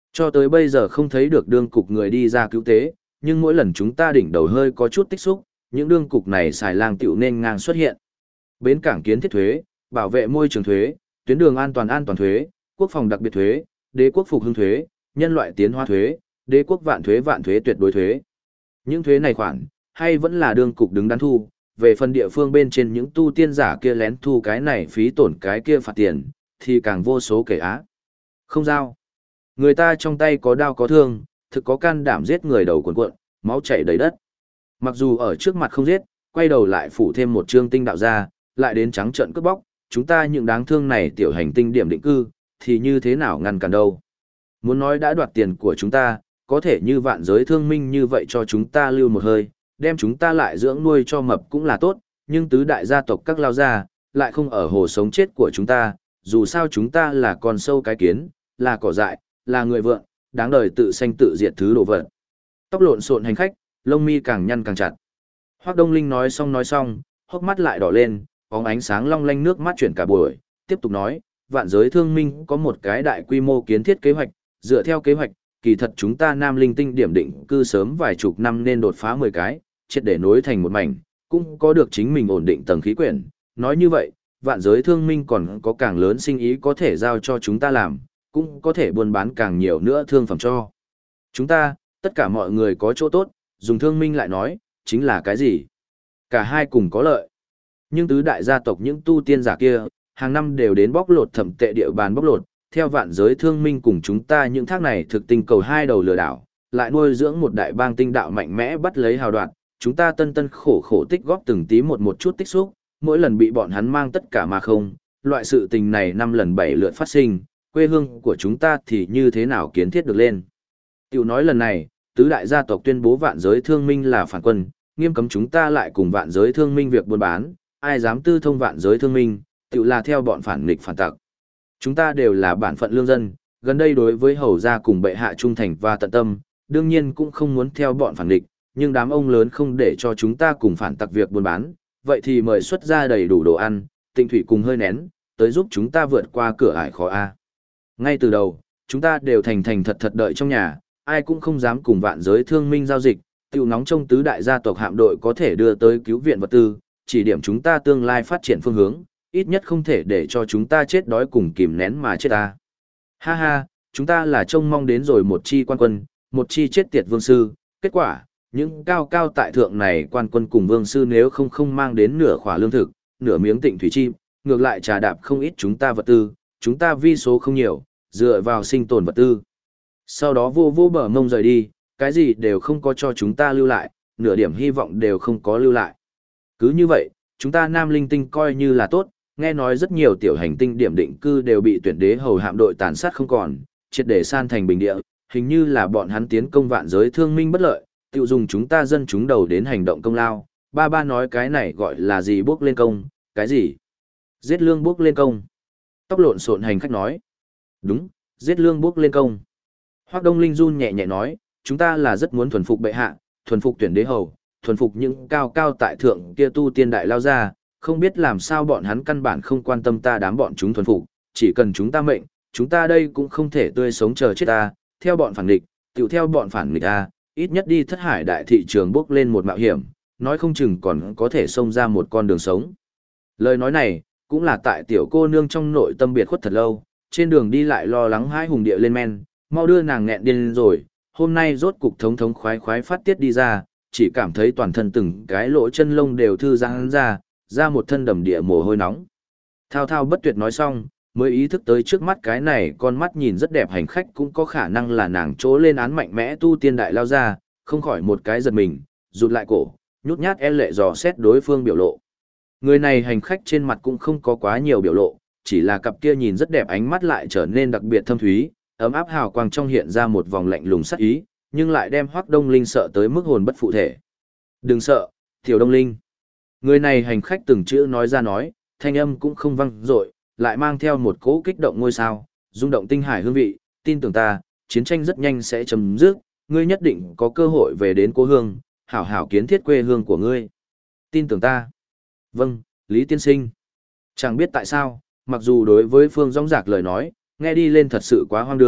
Cho tới bây giờ không thấy được đương cục người đi ra cứu tế, nhưng mỗi lần chúng ta đỉnh đầu hơi có chút tích xúc, những đương cục này xài lang tiểu nên ngang xuất hiện. Bến cảng kiến thiết thuế, bảo vệ môi trường thuế, tuyến đường an toàn thuế, quốc phòng đặc biệt thuế, đế quốc phục hưng thuế, nhân loại tiến hóa thuế, đế quốc vạn thuế tuyệt đối thuế. Những thuế này khoản, hay vẫn là đương cục đứng đắn thu, về phần địa phương bên trên những tu tiên giả kia lén thu cái này phí tổn cái kia phạt tiền, thì càng vô số kể á. Không giao. Người ta trong tay có đao có thương, thực có can đảm giết người đầu cuộn cuộn, máu chảy đầy đất. Mặc dù ở trước mặt không giết, quay đầu lại phủ thêm một trương tinh đạo ra, lại đến trắng trợn cướp bóc, chúng ta những đáng thương này tiểu hành tinh điểm định cư, thì như thế nào ngăn cản đâu. Muốn nói đã đoạt tiền của chúng ta, có thể như vạn giới thương minh như vậy cho chúng ta lưu một hơi, đem chúng ta lại dưỡng nuôi cho mập cũng là tốt, nhưng tứ đại gia tộc các lao gia, lại không ở hồ sống chết của chúng ta, dù sao chúng ta là con sâu cái kiến, là cỏ dại, là người vượn, đáng đời tự sanh tự diệt thứ đồ vật. Tóc lộn xộn hành khách, lông mi càng nhăn càng chặt. Hoắc Đông Linh nói xong, hốc mắt lại đỏ lên, bóng ánh sáng long lanh nước mắt chuyển cả buổi, tiếp tục nói, vạn giới thương minh có một cái đại quy mô kiến thiết kế hoạch, dựa theo kế hoạch, kỳ thật chúng ta Nam Linh Tinh điểm định cư sớm vài chục năm nên đột phá 10 cái, triệt để nối thành một mảnh, cũng có được chính mình ổn định tầng khí quyển. Nói như vậy, vạn giới thương minh còn có càng lớn sinh ý có thể giao cho chúng ta làm, cũng có thể buôn bán càng nhiều nữa thương phẩm cho. Chúng ta, tất cả mọi người có chỗ tốt, dùng thương minh lại nói, chính là cái gì? Cả hai cùng có lợi. Nhưng tứ đại gia tộc những tu tiên giả kia, hàng năm đều đến bóc lột thẩm tệ địa bàn bóc lột, theo vạn giới thương minh cùng chúng ta những thác này thực tình cầu hai đầu lừa đảo, lại nuôi dưỡng một đại bang tinh đạo mạnh mẽ bắt lấy hào đoạn, chúng ta tân tân khổ khổ tích góp từng tí một chút tích xúc, mỗi lần bị bọn hắn mang tất cả mà không, loại sự tình này 5 lần 7 lượt phát sinh, quê hương của chúng ta thì như thế nào kiến thiết được lên. Tiểu nói lần này, tứ đại gia tộc tuyên bố vạn giới thương minh là phản quân, nghiêm cấm chúng ta lại cùng vạn giới thương minh việc buôn bán, ai dám tư thông vạn giới thương minh, tiểu là theo bọn phản nghịch phản tặc. Chúng ta đều là bản phận lương dân, gần đây đối với hầu gia cùng bệ hạ trung thành và tận tâm, đương nhiên cũng không muốn theo bọn phản nghịch, nhưng đám ông lớn không để cho chúng ta cùng phản tặc việc buôn bán, vậy thì mời xuất ra đầy đủ đồ ăn, tinh thủy cùng hơi nén, tới giúp chúng ta vượt qua cửa ải khó a. Ngay từ đầu, chúng ta đều thành thật đợi trong nhà, ai cũng không dám cùng vạn giới thương minh giao dịch, tiêu nóng trong tứ đại gia tộc hạm đội có thể đưa tới cứu viện vật tư, chỉ điểm chúng ta tương lai phát triển phương hướng, ít nhất không thể để cho chúng ta chết đói cùng kìm nén mà chết ta. Ha ha, chúng ta là trông mong đến rồi một chi quan quân, một chi chết tiệt vương sư, kết quả, những cao tại thượng này quan quân cùng vương sư nếu không mang đến nửa khỏa lương thực, nửa miếng tịnh thủy chi, ngược lại trà đạp không ít chúng ta vật tư, chúng ta vi số không nhiều, dựa vào sinh tồn vật tư. Sau đó vô bờ mông rời đi, cái gì đều không có cho chúng ta lưu lại, nửa điểm hy vọng đều không có lưu lại. Cứ như vậy, chúng ta Nam Linh Tinh coi như là tốt, nghe nói rất nhiều tiểu hành tinh điểm định cư đều bị tuyển đế hầu hạm đội tàn sát không còn, triệt để san thành bình địa, hình như là bọn hắn tiến công vạn giới thương minh bất lợi, tiêu dùng chúng ta dân chúng đầu đến hành động công lao. Ba nói cái này gọi là gì bước lên công, cái gì? Giết lương bước lên công. Tóc lộn xộn hành khách nói. Đúng, giết lương bước lên công. Hoắc Đông Linh run nhẹ nhẹ nói, chúng ta là rất muốn thuần phục bệ hạ, thuần phục tuyển đế hầu, thuần phục những cao tại thượng kia tu tiên đại lao ra, không biết làm sao bọn hắn căn bản không quan tâm ta đám bọn chúng thuần phục, chỉ cần chúng ta mệnh, chúng ta đây cũng không thể tươi sống chờ chết ta, theo bọn phản địch, tiểu theo bọn phản địch ta, ít nhất đi thất hải đại thị trường bước lên một mạo hiểm, nói không chừng còn có thể xông ra một con đường sống. Lời nói này, cũng là tại tiểu cô nương trong nội tâm biệt khuất thật lâu, trên đường đi lại lo lắng hãi hùng địa lên men, mau đưa nàng nghẹn điên rồi, hôm nay rốt cục thống khoái phát tiết đi ra, chỉ cảm thấy toàn thân từng cái lỗ chân lông đều thư giãn ra một thân đầm địa mồ hôi nóng. Thao bất tuyệt nói xong, mới ý thức tới trước mắt cái này con mắt nhìn rất đẹp hành khách cũng có khả năng là nàng chỗ lên án mạnh mẽ tu tiên đại lao ra, không khỏi một cái giật mình, rụt lại cổ, nhút nhát lệ dò xét đối phương biểu lộ. Người này hành khách trên mặt cũng không có quá nhiều biểu lộ, chỉ là cặp kia nhìn rất đẹp ánh mắt lại trở nên đặc biệt thâm thúy, ấm áp hào quang trong hiện ra một vòng lạnh lùng sắc ý, nhưng lại đem Hoắc Đông Linh sợ tới mức hồn bất phụ thể. Đừng sợ, Tiểu Đông Linh. Người này hành khách từng chữ nói ra nói, thanh âm cũng không vang dội, lại mang theo một cỗ kích động ngôi sao, rung động tinh hải hương vị, tin tưởng ta, chiến tranh rất nhanh sẽ chấm dứt, ngươi nhất định có cơ hội về đến cố hương, hảo hảo kiến thiết quê hương của ngươi. Tin tưởng ta. Vâng, Lý Tiên Sinh. Chẳng biết tại sao, mặc dù đối với Phương Dõng Dạc lời nói, nghe đi lên thật sự quá hoang đường,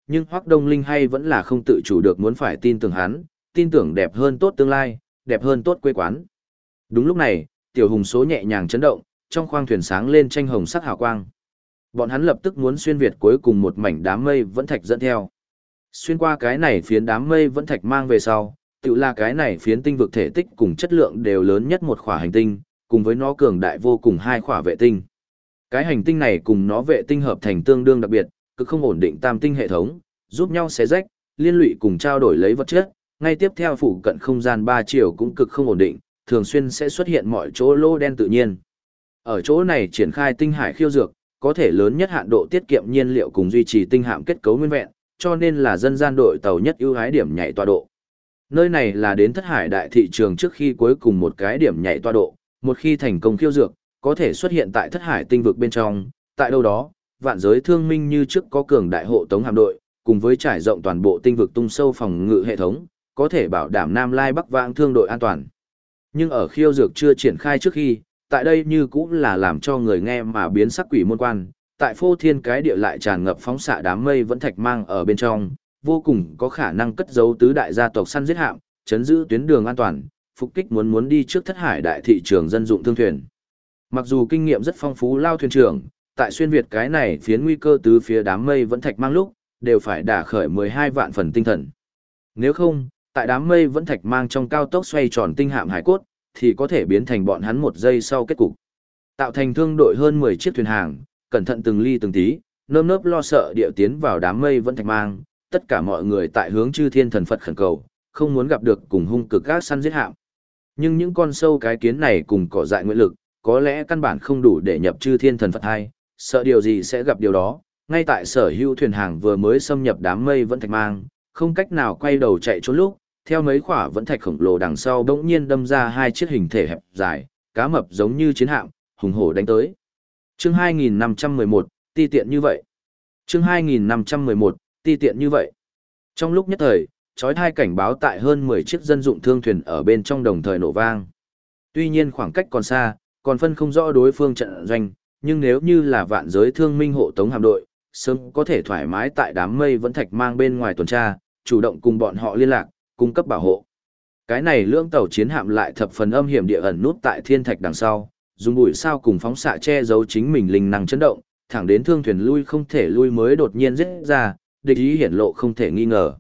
nhưng Hoắc Đông Linh hay vẫn là không tự chủ được muốn phải tin tưởng hắn, tin tưởng đẹp hơn tốt tương lai, đẹp hơn tốt quê quán. Đúng lúc này, tiểu hùng số nhẹ nhàng chấn động, trong khoang thuyền sáng lên tranh hồng sắc hào quang. Bọn hắn lập tức muốn xuyên việt cuối cùng một mảnh đám mây vẫn thạch dẫn theo. Xuyên qua cái này phiến đám mây vẫn thạch mang về sau, tự là cái này phiến tinh vực thể tích cùng chất lượng đều lớn nhất một khỏa hành tinh, cùng với nó cường đại vô cùng hai khỏa vệ tinh. Cái hành tinh này cùng nó vệ tinh hợp thành tương đương đặc biệt, cực không ổn định tam tinh hệ thống, giúp nhau xé rách, liên lụy cùng trao đổi lấy vật chất, ngay tiếp theo phụ cận không gian 3 chiều cũng cực không ổn định, thường xuyên sẽ xuất hiện mọi chỗ lô đen tự nhiên. Ở chỗ này triển khai tinh hải khiêu dược, có thể lớn nhất hạn độ tiết kiệm nhiên liệu cùng duy trì tinh hạm kết cấu nguyên vẹn, cho nên là dân gian đội tàu nhất ưu ái điểm nhảy tọa độ. Nơi này là đến thất hải đại thị trường trước khi cuối cùng một cái điểm nhảy tọa độ, một khi thành công khiêu dược, có thể xuất hiện tại thất hải tinh vực bên trong, tại đâu đó, vạn giới thương minh như trước có cường đại hộ tống hạm đội, cùng với trải rộng toàn bộ tinh vực tung sâu phòng ngự hệ thống, có thể bảo đảm Nam Lai Bắc Vãng thương đội an toàn. Nhưng ở khiêu dược chưa triển khai trước khi, tại đây như cũng là làm cho người nghe mà biến sắc quỷ môn quan, tại phô thiên cái địa lại tràn ngập phóng xạ đám mây vẫn thạch mang ở bên trong, vô cùng có khả năng cất giấu tứ đại gia tộc săn giết hạm, chấn giữ tuyến đường an toàn, phục kích muốn đi trước thất hải đại thị trường dân dụng thương thuyền. Mặc dù kinh nghiệm rất phong phú lao thuyền trưởng, tại xuyên việt cái này phiến nguy cơ từ phía đám mây vẫn thạch mang lúc, đều phải đả khởi 12 vạn phần tinh thần. Nếu không, tại đám mây vẫn thạch mang trong cao tốc xoay tròn tinh hạm hải cốt, thì có thể biến thành bọn hắn một giây sau kết cục. Tạo thành thương đội hơn 10 chiếc thuyền hàng, cẩn thận từng ly từng tí, nơm nớp lo sợ địa tiến vào đám mây vẫn thạch mang, tất cả mọi người tại hướng chư thiên thần Phật khẩn cầu, không muốn gặp được cùng hung cực các săn giết hạm. Nhưng những con sâu cái kiến này cùng cỏ dại nguyện lực, có lẽ căn bản không đủ để nhập chư thiên thần Phật hay, sợ điều gì sẽ gặp điều đó. Ngay tại sở hữu thuyền hàng vừa mới xâm nhập đám mây vẫn thạch mang, không cách nào quay đầu chạy trốn lúc, theo mấy khỏa vẫn thạch khổng lồ đằng sau bỗng nhiên đâm ra hai chiếc hình thể hẹp dài, cá mập giống như chiến hạm, hùng hổ đánh tới. Chương 2511, ti tiện như vậy. Chương 2511, ti tiện như vậy. Trong lúc nhất thời, chói tai cảnh báo tại hơn 10 chiếc dân dụng thương thuyền ở bên trong đồng thời nổ vang. Tuy nhiên khoảng cách còn xa, còn phân không rõ đối phương trận doanh, nhưng nếu như là vạn giới thương minh hộ tống hạm đội, sớm có thể thoải mái tại đám mây vẫn thạch mang bên ngoài tuần tra, chủ động cùng bọn họ liên lạc, cung cấp bảo hộ. Cái này lưỡng tàu chiến hạm lại thập phần âm hiểm địa ẩn nút tại thiên thạch đằng sau, dùng bụi sao cùng phóng xạ che giấu chính mình linh năng chấn động, thẳng đến thương thuyền lui không thể lui mới đột nhiên giết ra, địch ý hiển lộ không thể nghi ngờ.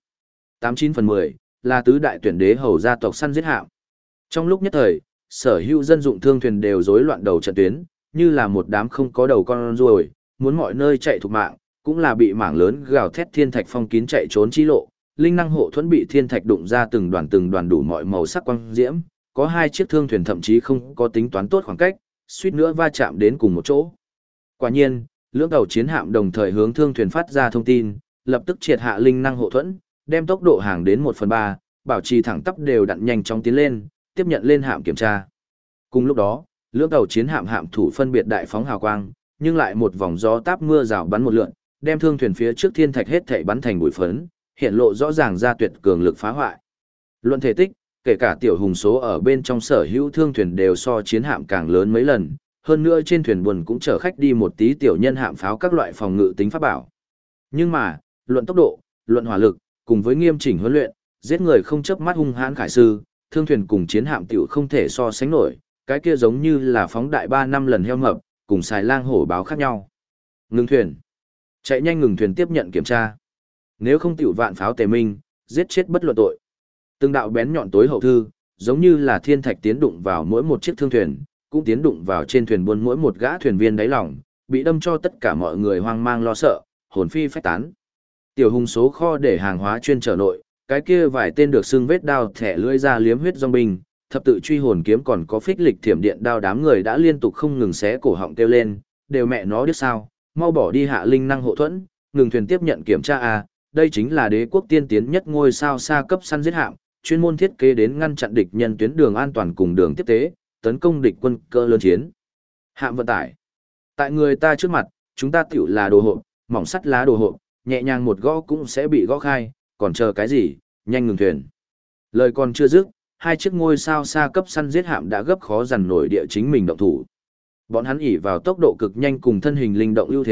89/10 là tứ đại tuyển đế hầu gia tộc săn giết hạm. Trong lúc nhất thời, sở hữu dân dụng thương thuyền đều rối loạn đầu trận tuyến, như là một đám không có đầu con ruồi, muốn mọi nơi chạy thục mạng, cũng là bị mảng lớn gào thét thiên thạch phong kín chạy trốn chi lộ. Linh năng hộ thuẫn bị thiên thạch đụng ra từng đoàn đủ mọi màu sắc quang diễm, có hai chiếc thương thuyền thậm chí không có tính toán tốt khoảng cách, suýt nữa va chạm đến cùng một chỗ. Quả nhiên, lưỡng tàu chiến hạm đồng thời hướng thương thuyền phát ra thông tin, lập tức triệt hạ linh năng hộ thuẫn, đem tốc độ hàng đến 1/3, bảo trì thẳng tắp đều đặn nhanh chóng tiến lên, tiếp nhận lên hạm kiểm tra. Cùng lúc đó, lưỡng tàu chiến hạm hạm thủ phân biệt đại phóng hào quang, nhưng lại một vòng gió táp mưa rào bắn một lượn, đem thương thuyền phía trước thiên thạch hết thảy bắn thành bụi phấn, hiện lộ rõ ràng ra tuyệt cường lực phá hoại. Luận thể tích, kể cả tiểu hùng số ở bên trong sở hữu thương thuyền đều so chiến hạm càng lớn mấy lần, hơn nữa trên thuyền buồn cũng chở khách đi một tí tiểu nhân hạm pháo các loại phòng ngự tính pháp bảo. Nhưng mà, luận tốc độ, luận hỏa lực, cùng với nghiêm chỉnh huấn luyện, giết người không chớp mắt hung hãn khải sư, thương thuyền cùng chiến hạm tiểu không thể so sánh nổi, cái kia giống như là phóng đại 3 năm lần heo mập, cùng xài lang hổ báo khác nhau. Ngừng thuyền. Chạy nhanh ngừng thuyền tiếp nhận kiểm tra. Nếu không tiểu vạn pháo tề minh, giết chết bất luận tội. Từng đạo bén nhọn tối hậu thư, giống như là thiên thạch tiến đụng vào mỗi một chiếc thương thuyền, cũng tiến đụng vào trên thuyền buôn mỗi một gã thuyền viên đáy lòng, bị đâm cho tất cả mọi người hoang mang lo sợ, hồn phi phách tán. Tiểu hùng số kho để hàng hóa chuyên trở nội, cái kia vài tên được xưng vết đao thẻ lưỡi ra liếm huyết dòng binh, thập tự truy hồn kiếm còn có phích lịch thiểm điện đao đám người đã liên tục không ngừng xé cổ họng kêu lên, đều mẹ nó biết sao, mau bỏ đi hạ linh năng hộ thuẫn, ngừng thuyền tiếp nhận kiểm tra a. Đây chính là đế quốc tiên tiến nhất ngôi sao xa cấp săn giết hạm, chuyên môn thiết kế đến ngăn chặn địch nhân tuyến đường an toàn cùng đường tiếp tế, tấn công địch quân cơ lớn chiến. Hạm vận tải. Tại người ta trước mặt, chúng ta tiểu là đồ hộp, mỏng sắt lá đồ hộp, nhẹ nhàng một gõ cũng sẽ bị gõ khai, còn chờ cái gì, nhanh ngừng thuyền. Lời còn chưa dứt, hai chiếc ngôi sao xa cấp săn giết hạm đã gấp khó dằn nổi địa chính mình động thủ. Bọn hắn ỷ vào tốc độ cực nhanh cùng thân hình linh động ưu thế,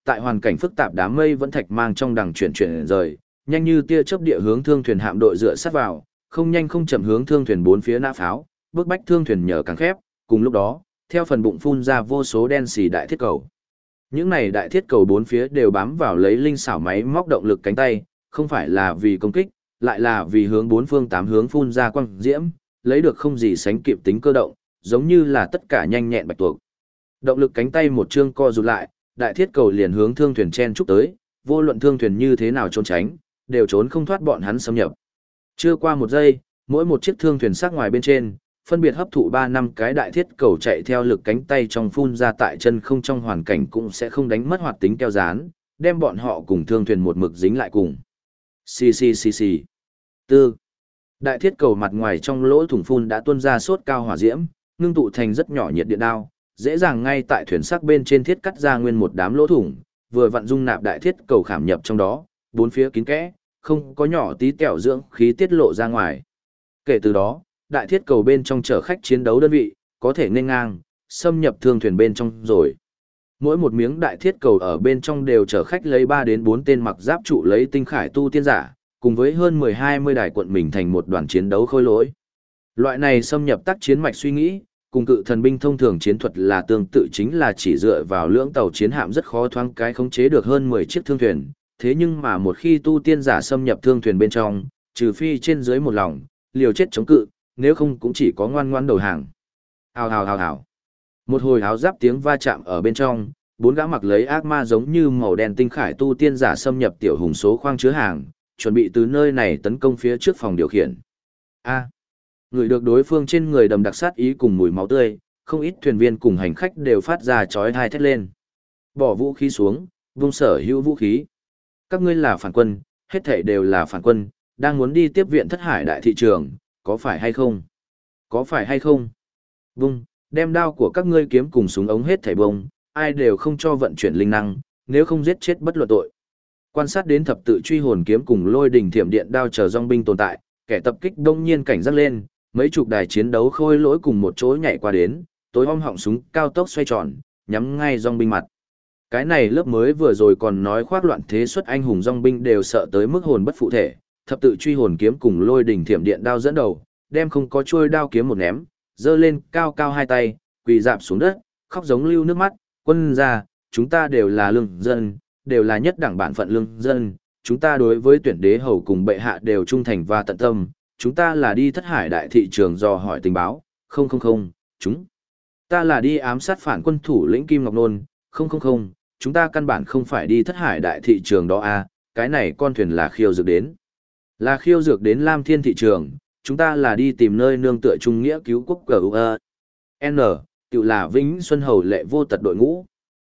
tại hoàn cảnh phức tạp đám mây vẫn thạch mang trong đằng chuyển rời, nhanh như tia chớp địa hướng thương thuyền hạm đội dựa sát vào, không nhanh không chậm hướng thương thuyền bốn phía nã pháo, bước bách thương thuyền nhờ càng khép, cùng lúc đó, theo phần bụng phun ra vô số đen xì đại thiết cầu. Những này đại thiết cầu bốn phía đều bám vào lấy linh xảo máy móc động lực cánh tay, không phải là vì công kích, lại là vì hướng bốn phương tám hướng phun ra quang diễm, lấy được không gì sánh kịp tính cơ động, giống như là tất cả nhanh nhẹn bạch tuộc. Động lực cánh tay một chương co rụt lại, đại thiết cầu liền hướng thương thuyền chen chúc tới, vô luận thương thuyền như thế nào trốn tránh, đều trốn không thoát bọn hắn xâm nhập. Chưa qua một giây, mỗi một chiếc thương thuyền sắc ngoài bên trên, phân biệt hấp thụ 3-5 cái đại thiết cầu chạy theo lực cánh tay trong phun ra tại chân không trong hoàn cảnh cũng sẽ không đánh mất hoạt tính keo dán, đem bọn họ cùng thương thuyền một mực dính lại cùng. Xì xì xì xì. Tư. Đại thiết cầu mặt ngoài trong lỗ thủng phun đã tuôn ra sốt cao hỏa diễm, ngưng tụ thành rất nhỏ nhiệt điện đao, dễ dàng ngay tại thuyền sắc bên trên thiết cắt ra nguyên một đám lỗ thủng, vừa vặn dung nạp đại thiết cầu khảm nhập trong đó, bốn phía kín kẽ, không có nhỏ tí tẹo dưỡng khí tiết lộ ra ngoài. Kể từ đó, đại thiết cầu bên trong chở khách chiến đấu đơn vị, có thể nên ngang, xâm nhập thương thuyền bên trong rồi. Mỗi một miếng đại thiết cầu ở bên trong đều chở khách lấy 3 đến 4 tên mặc giáp trụ lấy tinh khải tu tiên giả, cùng với hơn 10-20 đài quận mình thành một đoàn chiến đấu khôi lỗi. Loại này xâm nhập tác chiến mạch suy nghĩ, cùng cự thần binh thông thường chiến thuật là tương tự, chính là chỉ dựa vào lưỡng tàu chiến hạm rất khó thoáng cái khống chế được hơn 10 chiếc thương thuyền, thế nhưng mà một khi tu tiên giả xâm nhập thương thuyền bên trong, trừ phi trên dưới một lòng, liều chết chống cự, nếu không cũng chỉ có ngoan ngoãn đầu hàng. Hào hào hào hào. Một hồi háo giáp tiếng va chạm ở bên trong, 4 gã mặc lấy ác ma giống như màu đen tinh khải tu tiên giả xâm nhập tiểu hùng số khoang chứa hàng, chuẩn bị từ nơi này tấn công phía trước phòng điều khiển. A. Người được đối phương trên người đầm đặc sát ý cùng mùi máu tươi, không ít thuyền viên cùng hành khách đều phát ra chói tai thét lên. Bỏ vũ khí xuống, vung sở hữu vũ khí. Các ngươi là phản quân, hết thảy đều là phản quân, đang muốn đi tiếp viện Thất Hải đại thị trường, có phải hay không? Có phải hay không? Vung, đem đao của các ngươi kiếm cùng súng ống hết thảy bông, ai đều không cho vận chuyển linh năng, nếu không giết chết bất luận tội. Quan sát đến thập tự truy hồn kiếm cùng lôi đình thiểm điện đao chờ dòng binh tồn tại, kẻ tập kích đông nhiên cảnh giác lên, mấy chục đài chiến đấu khôi lỗi cùng một chỗ nhảy qua đến, tối om họng súng cao tốc xoay tròn, nhắm ngay dòng binh mặt. Cái này lớp mới vừa rồi còn nói khoác loạn thế xuất anh hùng dòng binh đều sợ tới mức hồn bất phụ thể, thập tự truy hồn kiếm cùng lôi đỉnh thiểm điện đao dẫn đầu, đem không có trôi đao kiếm một ném, giơ lên cao cao hai tay, quỳ dạp xuống đất, khóc giống lưu nước mắt, quân gia, chúng ta đều là lương dân, đều là nhất đẳng bản phận lương dân, chúng ta đối với tuyển đế hầu cùng bệ hạ đều trung thành và tận tâm, chúng ta là đi Thất Hải đại thị trường dò hỏi tình báo, không, chúng ta là đi ám sát phản quân thủ lĩnh Kim Ngọc Nôn, không, chúng ta căn bản không phải đi Thất Hải đại thị trường đó à, cái này con thuyền là khiêu dược đến. Là khiêu dược đến Lam Thiên thị trường, chúng ta là đi tìm nơi nương tựa trung nghĩa cứu quốc GUE. N, tự là Vĩnh Xuân Hầu lệ vô tật đội ngũ.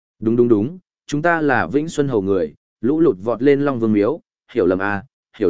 Đúng, chúng ta là Vĩnh Xuân Hầu người, lũ lụt vọt lên Long Vương Miếu, hiểu lầm à, hiểu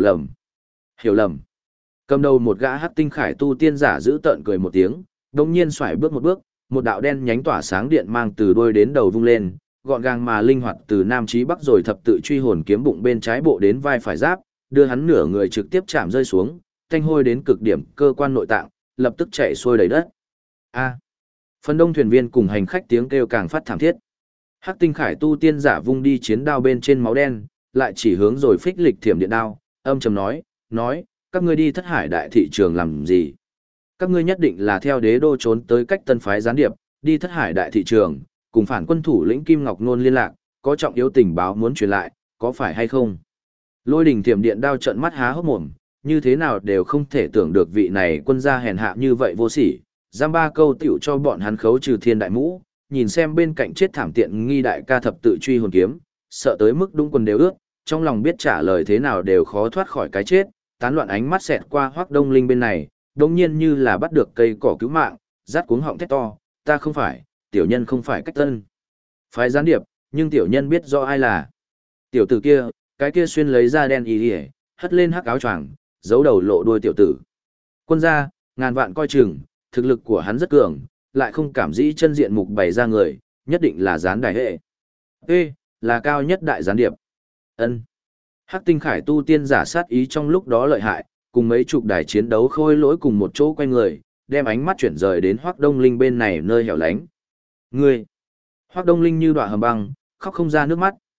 lầm. Cầm đầu một gã hắc tinh khải tu tiên giả giữ tợn cười một tiếng, đồng nhiên xoải bước một bước, một đạo đen nhánh tỏa sáng điện mang từ đuôi đến đầu vung lên, gọn gàng mà linh hoạt từ nam chí bắc rồi thập tự truy hồn kiếm bụng bên trái bộ đến vai phải giáp, đưa hắn nửa người trực tiếp chạm rơi xuống, thanh hôi đến cực điểm cơ quan nội tạng, lập tức chạy xuôi đầy đất. A. Phần đông thuyền viên cùng hành khách tiếng kêu càng phát thảm thiết. Hắc tinh khải tu tiên giả vung đi chiến đao bên trên máu đen, lại chỉ hướng rồi phích lịch thiểm điện đao, âm trầm nói, các ngươi đi Thất Hải đại thị trường làm gì? Các ngươi nhất định là theo đế đô trốn tới cách tân phái gián điệp, đi Thất Hải đại thị trường, cùng phản quân thủ lĩnh Kim Ngọc Nôn liên lạc, có trọng yếu tình báo muốn truyền lại, có phải hay không? Lôi đình thiểm điện đao trợn mắt há hốc mồm, như thế nào đều không thể tưởng được vị này quân gia hèn hạ như vậy vô sỉ, giam ba câu tiểu cho bọn hắn khấu trừ thiên đại mũ, nhìn xem bên cạnh chết thảm tiện nghi đại ca thập tự truy hồn kiếm, sợ tới mức đúng quần đều ướt, trong lòng biết trả lời thế nào đều khó thoát khỏi cái chết, tán loạn ánh mắt xẹt qua Hoắc Đông Linh bên này, đột nhiên như là bắt được cây cỏ cứu mạng, rát cuống họng thét to, ta không phải, tiểu nhân không phải cách tân phái gián điệp, nhưng tiểu nhân biết do ai là. Tiểu tử kia, cái kia xuyên lấy da đen y y, hất lên hắc áo choàng, giấu đầu lộ đuôi tiểu tử. Quân gia, ngàn vạn coi chừng, thực lực của hắn rất cường, lại không cảm dĩ chân diện mục bày ra người, nhất định là gián đại hệ. Ê, là cao nhất đại gián điệp. Ân. Hắc tinh khải tu tiên giả sát ý trong lúc đó lợi hại, cùng mấy chục đài chiến đấu khôi lỗi cùng một chỗ quay người, đem ánh mắt chuyển rời đến Hoắc Đông Linh bên này nơi hẻo lánh. Ngươi! Hoắc Đông Linh như đọa hầm băng, khóc không ra nước mắt,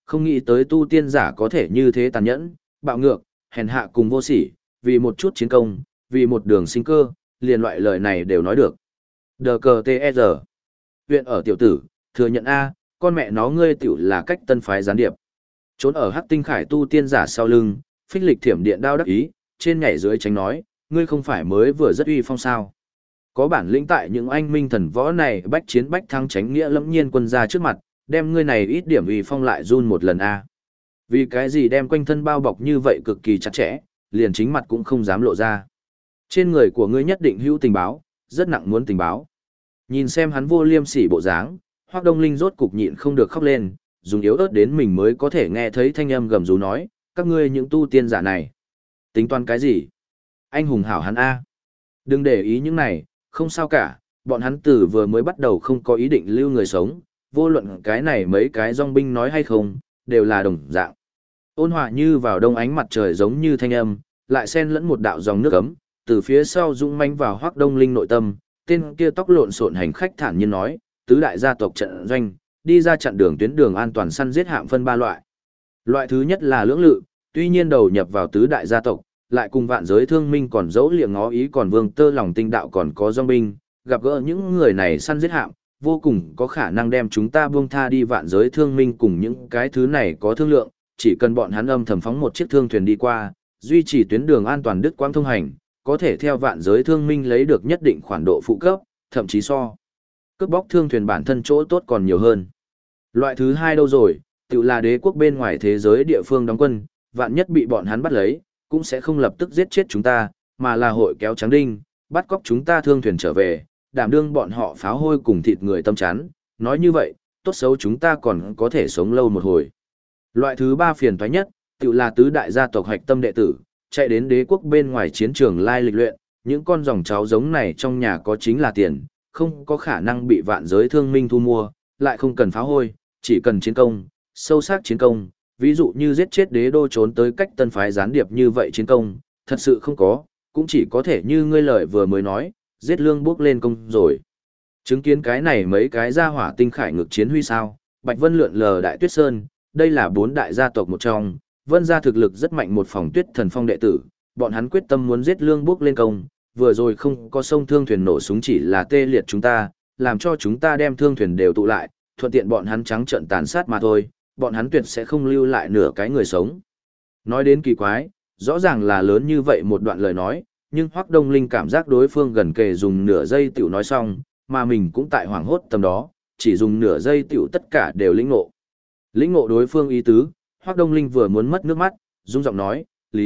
Không nghĩ tới tu tiên giả có thể như thế tàn nhẫn, bạo ngược, hèn hạ cùng vô sỉ, vì một chút chiến công, vì một đường sinh cơ, liền loại lời này đều nói được. Đờ cờ TR. Huyện ở tiểu tử, thừa nhận A, con mẹ nó ngươi tiểu là cách tân phái gián điệp. Trốn ở hắc tinh khải tu tiên giả sau lưng, phích lịch thiểm điện đao đắc ý, trên nhảy dưới tránh nói, ngươi không phải mới vừa rất uy phong sao. Có bản lĩnh tại những anh minh thần võ này bách chiến bách thắng tránh nghĩa lẫm nhiên quân ra trước mặt, đem ngươi này ít điểm uy phong lại run một lần A. Vì cái gì đem quanh thân bao bọc như vậy cực kỳ chặt chẽ, liền chính mặt cũng không dám lộ ra. Trên người của ngươi nhất định hữu tình báo, rất nặng muốn tình báo. Nhìn xem hắn vô liêm sỉ bộ dáng, Hoắc Đông Linh rốt cục nhịn không được khóc lên, dùng yếu ớt đến mình mới có thể nghe thấy thanh âm gầm rú nói, các ngươi những tu tiên giả này. Tính toán cái gì? Anh hùng hảo hắn A. Đừng để ý những này, không sao cả, bọn hắn từ vừa mới bắt đầu không có ý định lưu người sống, vô luận cái này mấy cái dòng binh nói hay không, đều là đồng dạng. Ôn hòa như vào đông ánh mặt trời giống như thanh âm, lại xen lẫn một đạo dòng nước ấm, từ phía sau dũng manh vào Hoắc Đông Linh nội tâm, tên kia tóc lộn xộn hành khách thản nhiên nói, tứ đại gia tộc trận doanh, đi ra chặn đường tuyến đường an toàn săn giết hạm phân ba loại. Loại thứ nhất là lưỡng lự, tuy nhiên đầu nhập vào tứ đại gia tộc, lại cùng vạn giới thương minh còn dẫu liệng ngó ý còn vương tơ lòng tinh đạo còn có dòng binh, gặp gỡ những người này săn giết hạm, vô cùng có khả năng đem chúng ta buông tha đi vạn giới thương minh cùng những cái thứ này có thương lượng, chỉ cần bọn hắn âm thầm phóng một chiếc thương thuyền đi qua, duy trì tuyến đường an toàn đứt quãng thông hành, có thể theo vạn giới thương minh lấy được nhất định khoản độ phụ cấp, thậm chí so cướp bóc thương thuyền bản thân chỗ tốt còn nhiều hơn. Loại thứ hai đâu rồi, tự là đế quốc bên ngoài thế giới địa phương đóng quân, vạn nhất bị bọn hắn bắt lấy, cũng sẽ không lập tức giết chết chúng ta, mà là hội kéo trắng đinh, bắt cóc chúng ta thương thuyền trở về, đảm đương bọn họ pháo hôi cùng thịt người tâm chán. Nói như vậy, tốt xấu chúng ta còn có thể sống lâu một hồi. Loại thứ ba phiền toái nhất, tự là tứ đại gia tộc hạch tâm đệ tử, chạy đến đế quốc bên ngoài chiến trường lai lịch luyện, những con dòng cháu giống này trong nhà có chính là tiền, không có khả năng bị vạn giới thương minh thu mua, lại không cần phá hôi, chỉ cần chiến công, sâu sắc chiến công, ví dụ như giết chết đế đô trốn tới cách tân phái gián điệp như vậy chiến công, thật sự không có, cũng chỉ có thể như ngươi lời vừa mới nói, giết lương bước lên công rồi. Chứng kiến cái này mấy cái gia hỏa tinh khải ngược chiến huy sao, Bạch Vân lượn lờ Đại Tuyết Sơn, đây là bốn đại gia tộc một trong, Vân gia thực lực rất mạnh một phòng Tuyết Thần Phong đệ tử, bọn hắn quyết tâm muốn giết lương bước lên công, vừa rồi không có sông thương thuyền nổ súng chỉ là tê liệt chúng ta, làm cho chúng ta đem thương thuyền đều tụ lại, thuận tiện bọn hắn trắng trợn tàn sát mà thôi, bọn hắn tuyệt sẽ không lưu lại nửa cái người sống. Nói đến kỳ quái, rõ ràng là lớn như vậy một đoạn lời nói, nhưng Hoắc Đông Linh cảm giác đối phương gần kề dùng nửa giây tiểu nói xong, mà mình cũng tại hoảng hốt tầm đó, chỉ dùng nửa giây tiểu tất cả đều lĩnh ngộ. Lĩnh ngộ đối phương ý tứ, Hoắc Đông Linh vừa muốn mất nước mắt, rung giọng nói,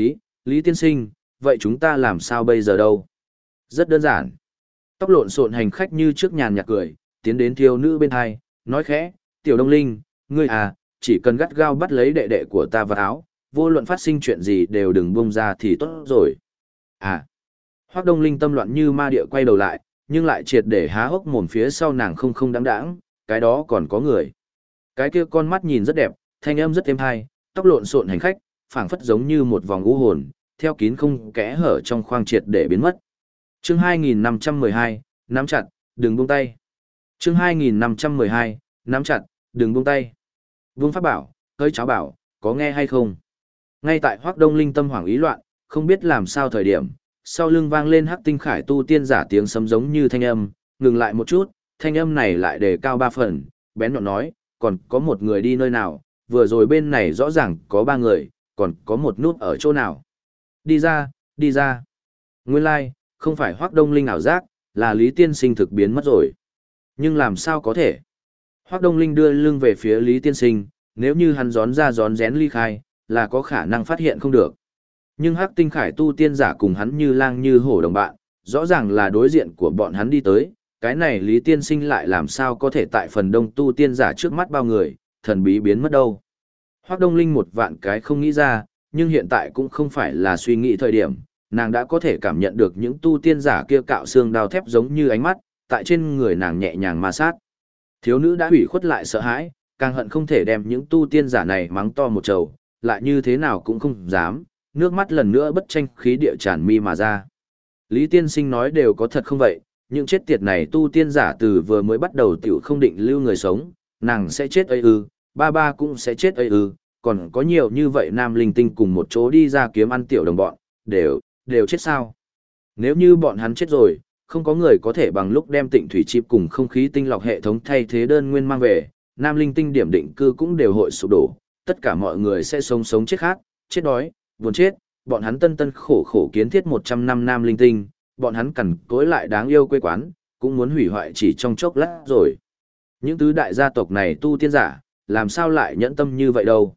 Lý tiên sinh, vậy chúng ta làm sao bây giờ đâu? Rất đơn giản. Tóc lộn xộn hành khách như trước nhàn nhạt cười, tiến đến thiếu nữ bên hai, nói khẽ, Tiểu Đông Linh, ngươi à, chỉ cần gắt gao bắt lấy đệ đệ của ta vào áo, vô luận phát sinh chuyện gì đều đừng buông ra thì tốt rồi. À. Hoắc Đông Linh tâm loạn như ma địa quay đầu lại, nhưng lại triệt để há hốc mồm phía sau nàng không đáng đáng, cái đó còn có người. Cái kia con mắt nhìn rất đẹp, thanh âm rất êm hay, tóc lộn xộn hành khách, phảng phất giống như một vòng u hồn, theo kín không kẽ hở trong khoang triệt để biến mất. Chương 2512, nắm chặt, đừng buông tay. Chương 2512, nắm chặt, đừng buông tay. Vương pháp bảo, hơi cháo bảo, có nghe hay không? Ngay tại Hoắc Đông Linh tâm hoảng ý loạn, không biết làm sao thời điểm, sau lưng vang lên hắc tinh khải tu tiên giả tiếng sấm giống như thanh âm, ngừng lại một chút, thanh âm này lại đề cao 3 phần, bén nhọn nói, còn có một người đi nơi nào, vừa rồi bên này rõ ràng có 3 người, còn có một nút ở chỗ nào. Đi ra, đi ra. Nguyên lai, like, không phải Hoắc Đông Linh ảo giác, là Lý Tiên Sinh thực biến mất rồi. Nhưng làm sao có thể? Hoắc Đông Linh đưa lưng về phía Lý Tiên Sinh, nếu như hắn gión ra gión rén ly khai, là có khả năng phát hiện không được. Nhưng hắc tinh khải tu tiên giả cùng hắn như lang như hổ đồng bạn, rõ ràng là đối diện của bọn hắn đi tới, cái này Lý Tiên Sinh lại làm sao có thể tại phần đông tu tiên giả trước mắt bao người, thần bí biến mất đâu. Hoắc Đông Linh một vạn cái không nghĩ ra, nhưng hiện tại cũng không phải là suy nghĩ thời điểm, nàng đã có thể cảm nhận được những tu tiên giả kia cạo xương đao thép giống như ánh mắt, tại trên người nàng nhẹ nhàng ma sát. Thiếu nữ đã hủy khuất lại sợ hãi, càng hận không thể đem những tu tiên giả này mắng to một trầu, lại như thế nào cũng không dám, nước mắt lần nữa bất tranh khí địa tràn mi mà ra. Lý Tiên Sinh nói đều có thật không vậy, những chết tiệt này tu tiên giả từ vừa mới bắt đầu tiểu không định lưu người sống, nàng sẽ chết ấy ư, ba ba cũng sẽ chết ấy ư, còn có nhiều như vậy nam linh tinh cùng một chỗ đi ra kiếm ăn tiểu đồng bọn, đều chết sao? Nếu như bọn hắn chết rồi, không có người có thể bằng lúc đem tịnh thủy chip cùng không khí tinh lọc hệ thống thay thế đơn nguyên mang về, nam linh tinh điểm định cư cũng đều hội sụp đổ, tất cả mọi người sẽ sống chết khác, chết đói, buồn chết, bọn hắn tân khổ khổ kiến thiết 100 năm nam linh tinh, bọn hắn cằn cối lại đáng yêu quê quán, cũng muốn hủy hoại chỉ trong chốc lát rồi. Những tứ đại gia tộc này tu tiên giả, làm sao lại nhẫn tâm như vậy đâu?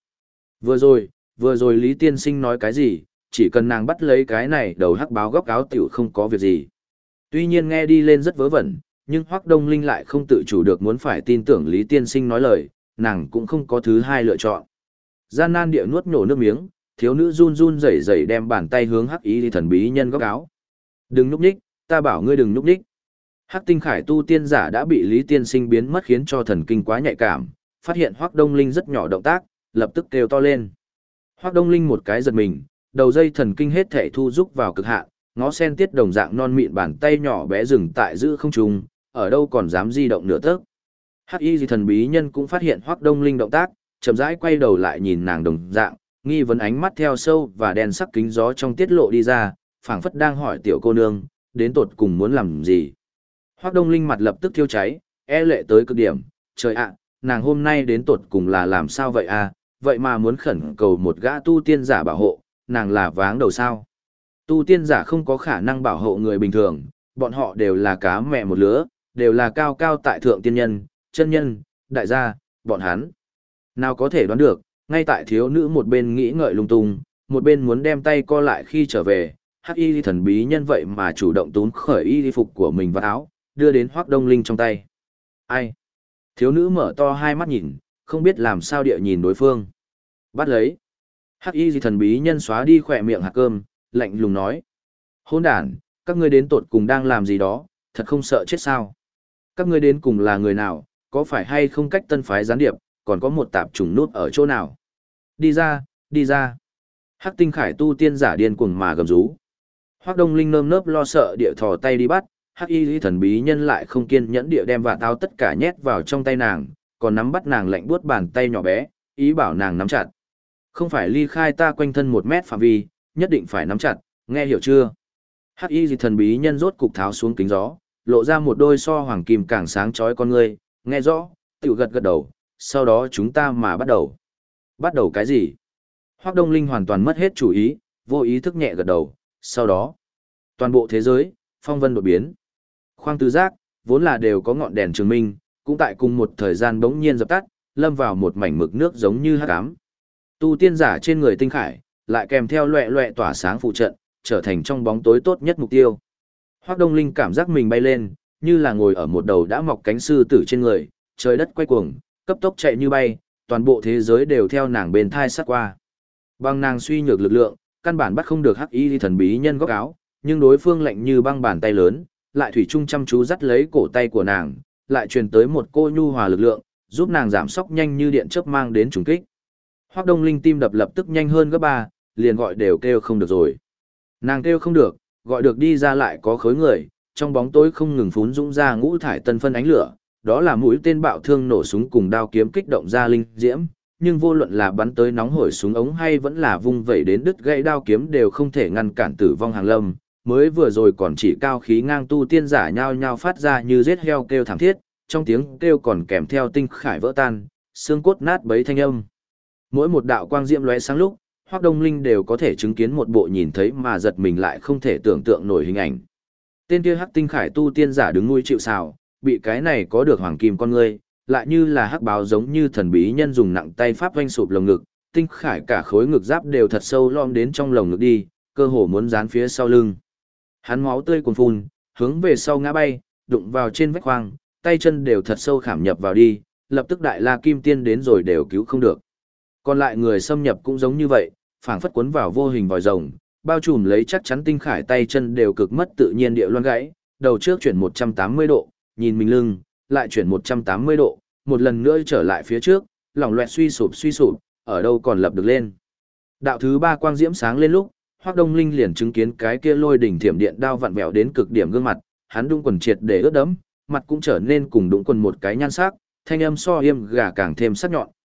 Vừa rồi Lý Tiên Sinh nói cái gì, chỉ cần nàng bắt lấy cái này đầu hắc báo góc áo tiểu không có việc gì. Tuy nhiên nghe đi lên rất vớ vẩn, nhưng Hoắc Đông Linh lại không tự chủ được muốn phải tin tưởng Lý Tiên Sinh nói lời, nàng cũng không có thứ hai lựa chọn. Gian nan địa nuốt nhổ nước miếng, thiếu nữ run run rẩy rẩy đem bàn tay hướng Hắc Y Thần bí nhân góc áo. Đừng núp nhích, ta bảo ngươi đừng núp nhích. Hắc Tinh Khải tu tiên giả đã bị Lý Tiên Sinh biến mất khiến cho thần kinh quá nhạy cảm, phát hiện Hoắc Đông Linh rất nhỏ động tác, lập tức kêu to lên. Hoắc Đông Linh một cái giật mình, đầu dây thần kinh hết thể thu rút vào cực hạn, ngó sen tiết đồng dạng non mịn bàn tay nhỏ bé dừng tại giữ không trung, ở đâu còn dám di động nửa tấc. Hắc Y thần bí nhân cũng phát hiện Hoắc Đông Linh động tác, chậm rãi quay đầu lại nhìn nàng đồng dạng, nghi vấn ánh mắt theo sâu và đen sắc kính gió trong tiết lộ đi ra, phảng phất đang hỏi tiểu cô nương, đến tột cùng muốn làm gì. Hoắc Đông Linh mặt lập tức thiêu cháy, e lệ tới cực điểm, trời ạ, nàng hôm nay đến tột cùng là làm sao vậy à, vậy mà muốn khẩn cầu một gã tu tiên giả bảo hộ, nàng là váng đầu sao. Tu tiên giả không có khả năng bảo hộ người bình thường, bọn họ đều là cá mẹ một lứa, đều là cao cao tại thượng tiên nhân, chân nhân, đại gia, bọn hắn. Nào có thể đoán được, ngay tại thiếu nữ một bên nghĩ ngợi lung tung, một bên muốn đem tay co lại khi trở về, Hắc Y thần bí nhân vậy mà chủ động túm khởi y phục của mình vào áo, đưa đến Hoắc Đông Linh trong tay. Ai? Thiếu nữ mở to hai mắt nhìn, không biết làm sao địa nhìn đối phương. Bắt lấy. Hắc Y thần bí nhân xóa đi khỏe miệng hạt cơm, lạnh lùng nói. Hỗn đản, các ngươi đến tột cùng đang làm gì đó, thật không sợ chết sao? Các ngươi đến cùng là người nào, có phải hay không cách tân phái gián điệp, còn có một tạp chủng nút ở chỗ nào? Đi ra, đi ra. Hắc Tinh Khải tu tiên giả điên cuồng mà gầm rú. Hoắc Đông Linh nơm nớp lo sợ địa thò tay đi bắt, Hắc Y thần bí nhân lại không kiên nhẫn địa đem vạt áo tất cả nhét vào trong tay nàng, còn nắm bắt nàng lạnh buốt bàn tay nhỏ bé, ý bảo nàng nắm chặt. Không phải ly khai ta quanh thân 1 mét phạm vi, nhất định phải nắm chặt, nghe hiểu chưa? Hắc Y thần bí nhân rốt cục tháo xuống kính gió, lộ ra một đôi so hoàng kim càng sáng chói con ngươi, nghe rõ, tiểu gật gật đầu, sau đó chúng ta mà bắt đầu. Bắt đầu cái gì? Hoắc Đông Linh hoàn toàn mất hết chủ ý, vô ý thức nhẹ gật đầu, sau đó, toàn bộ thế giới, phong vân đột biến. Khoang tứ giác, vốn là đều có ngọn đèn trường minh, cũng tại cùng một thời gian bỗng nhiên dập tắt, lâm vào một mảnh mực nước giống như hắc ám. Tu tiên giả trên người Tinh Khải, lại kèm theo loẹ loẹ tỏa sáng phụ trận, trở thành trong bóng tối tốt nhất mục tiêu. Hoắc Đông Linh cảm giác mình bay lên, như là ngồi ở một đầu đã mọc cánh sư tử trên người, trời đất quay cuồng, cấp tốc chạy như bay, toàn bộ thế giới đều theo nàng bên thai sát qua. Bằng nàng suy nhược lực lượng, căn bản bắt không được Hắc Y thần bí nhân góc áo, nhưng đối phương lạnh như băng bàn tay lớn, lại thủy chung chăm chú dắt lấy cổ tay của nàng, lại truyền tới một cô nhu hòa lực lượng, giúp nàng giảm sốc nhanh như điện chớp mang đến trùng kích. Hoắc Đông Linh tim đập lập tức nhanh hơn gấp 3, liền gọi đều kêu không được rồi. Nàng kêu không được, gọi được đi ra lại có khối người, trong bóng tối không ngừng phún dũng ra ngũ thải tân phân ánh lửa, đó là mũi tên bạo thương nổ súng cùng đao kiếm kích động ra linh diễm, nhưng vô luận là bắn tới nóng hổi súng ống hay vẫn là vung vẩy đến đứt gãy đao kiếm đều không thể ngăn cản tử vong hàng lâm. Mới vừa rồi còn chỉ cao khí ngang tu tiên giả nhao nhao phát ra như giết heo kêu thảm thiết, trong tiếng kêu còn kèm theo tinh khải vỡ tan, xương cốt nát bấy thanh âm. Mỗi một đạo quang diễm lóe sáng lúc, Hoắc Đông Linh đều có thể chứng kiến một bộ nhìn thấy mà giật mình lại không thể tưởng tượng nổi hình ảnh. Tên kia Hắc Tinh Khải tu tiên giả đứng nuôi chịu sào, bị cái này có được hoàng kim con ngươi, lại như là hắc báo giống như thần bí nhân dùng nặng tay pháp vanh sụp lồng ngực, Tinh Khải cả khối ngực giáp đều thật sâu lom đến trong lồng ngực đi, cơ hồ muốn dán phía sau lưng. Hắn máu tươi cuồn phun, hướng về sau ngã bay, đụng vào trên vách khoang, tay chân đều thật sâu khảm nhập vào đi, lập tức đại la kim tiên đến rồi đều cứu không được. Còn lại người xâm nhập cũng giống như vậy, phảng phất cuốn vào vô hình vòi rồng, bao trùm lấy chắc chắn Tinh Khải tay chân đều cực mất tự nhiên địa loan gãy, đầu trước chuyển 180 độ, nhìn mình lưng, lại chuyển 180 độ, một lần nữa trở lại phía trước, lỏng loẹt suy sụp, ở đâu còn lập được lên. Đạo thứ 3 quang diễm sáng lên lúc, Hoắc Đông Linh liền chứng kiến cái kia lôi đỉnh thiểm điện đao vặn vẹo đến cực điểm gương mặt, hắn đung quần triệt để ướt đẫm, mặt cũng trở nên cùng đụng quần một cái nhan sắc, thanh âm so yêm gà càng thêm sắc nhọn,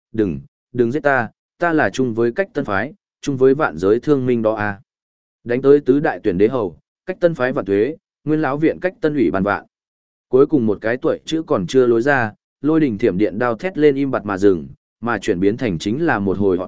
đừng giết ta, ta là chung với cách tân phái, chung với vạn giới thương minh đó à. Đánh tới tứ đại tuyển đế hầu, cách tân phái vạn thuế, nguyên lão viện cách tân ủy bàn vạn. Cuối cùng một cái tuổi chữ còn chưa lối ra, lôi đình thiểm điện đao thét lên im bặt mà dừng, mà chuyển biến thành chính là một hồi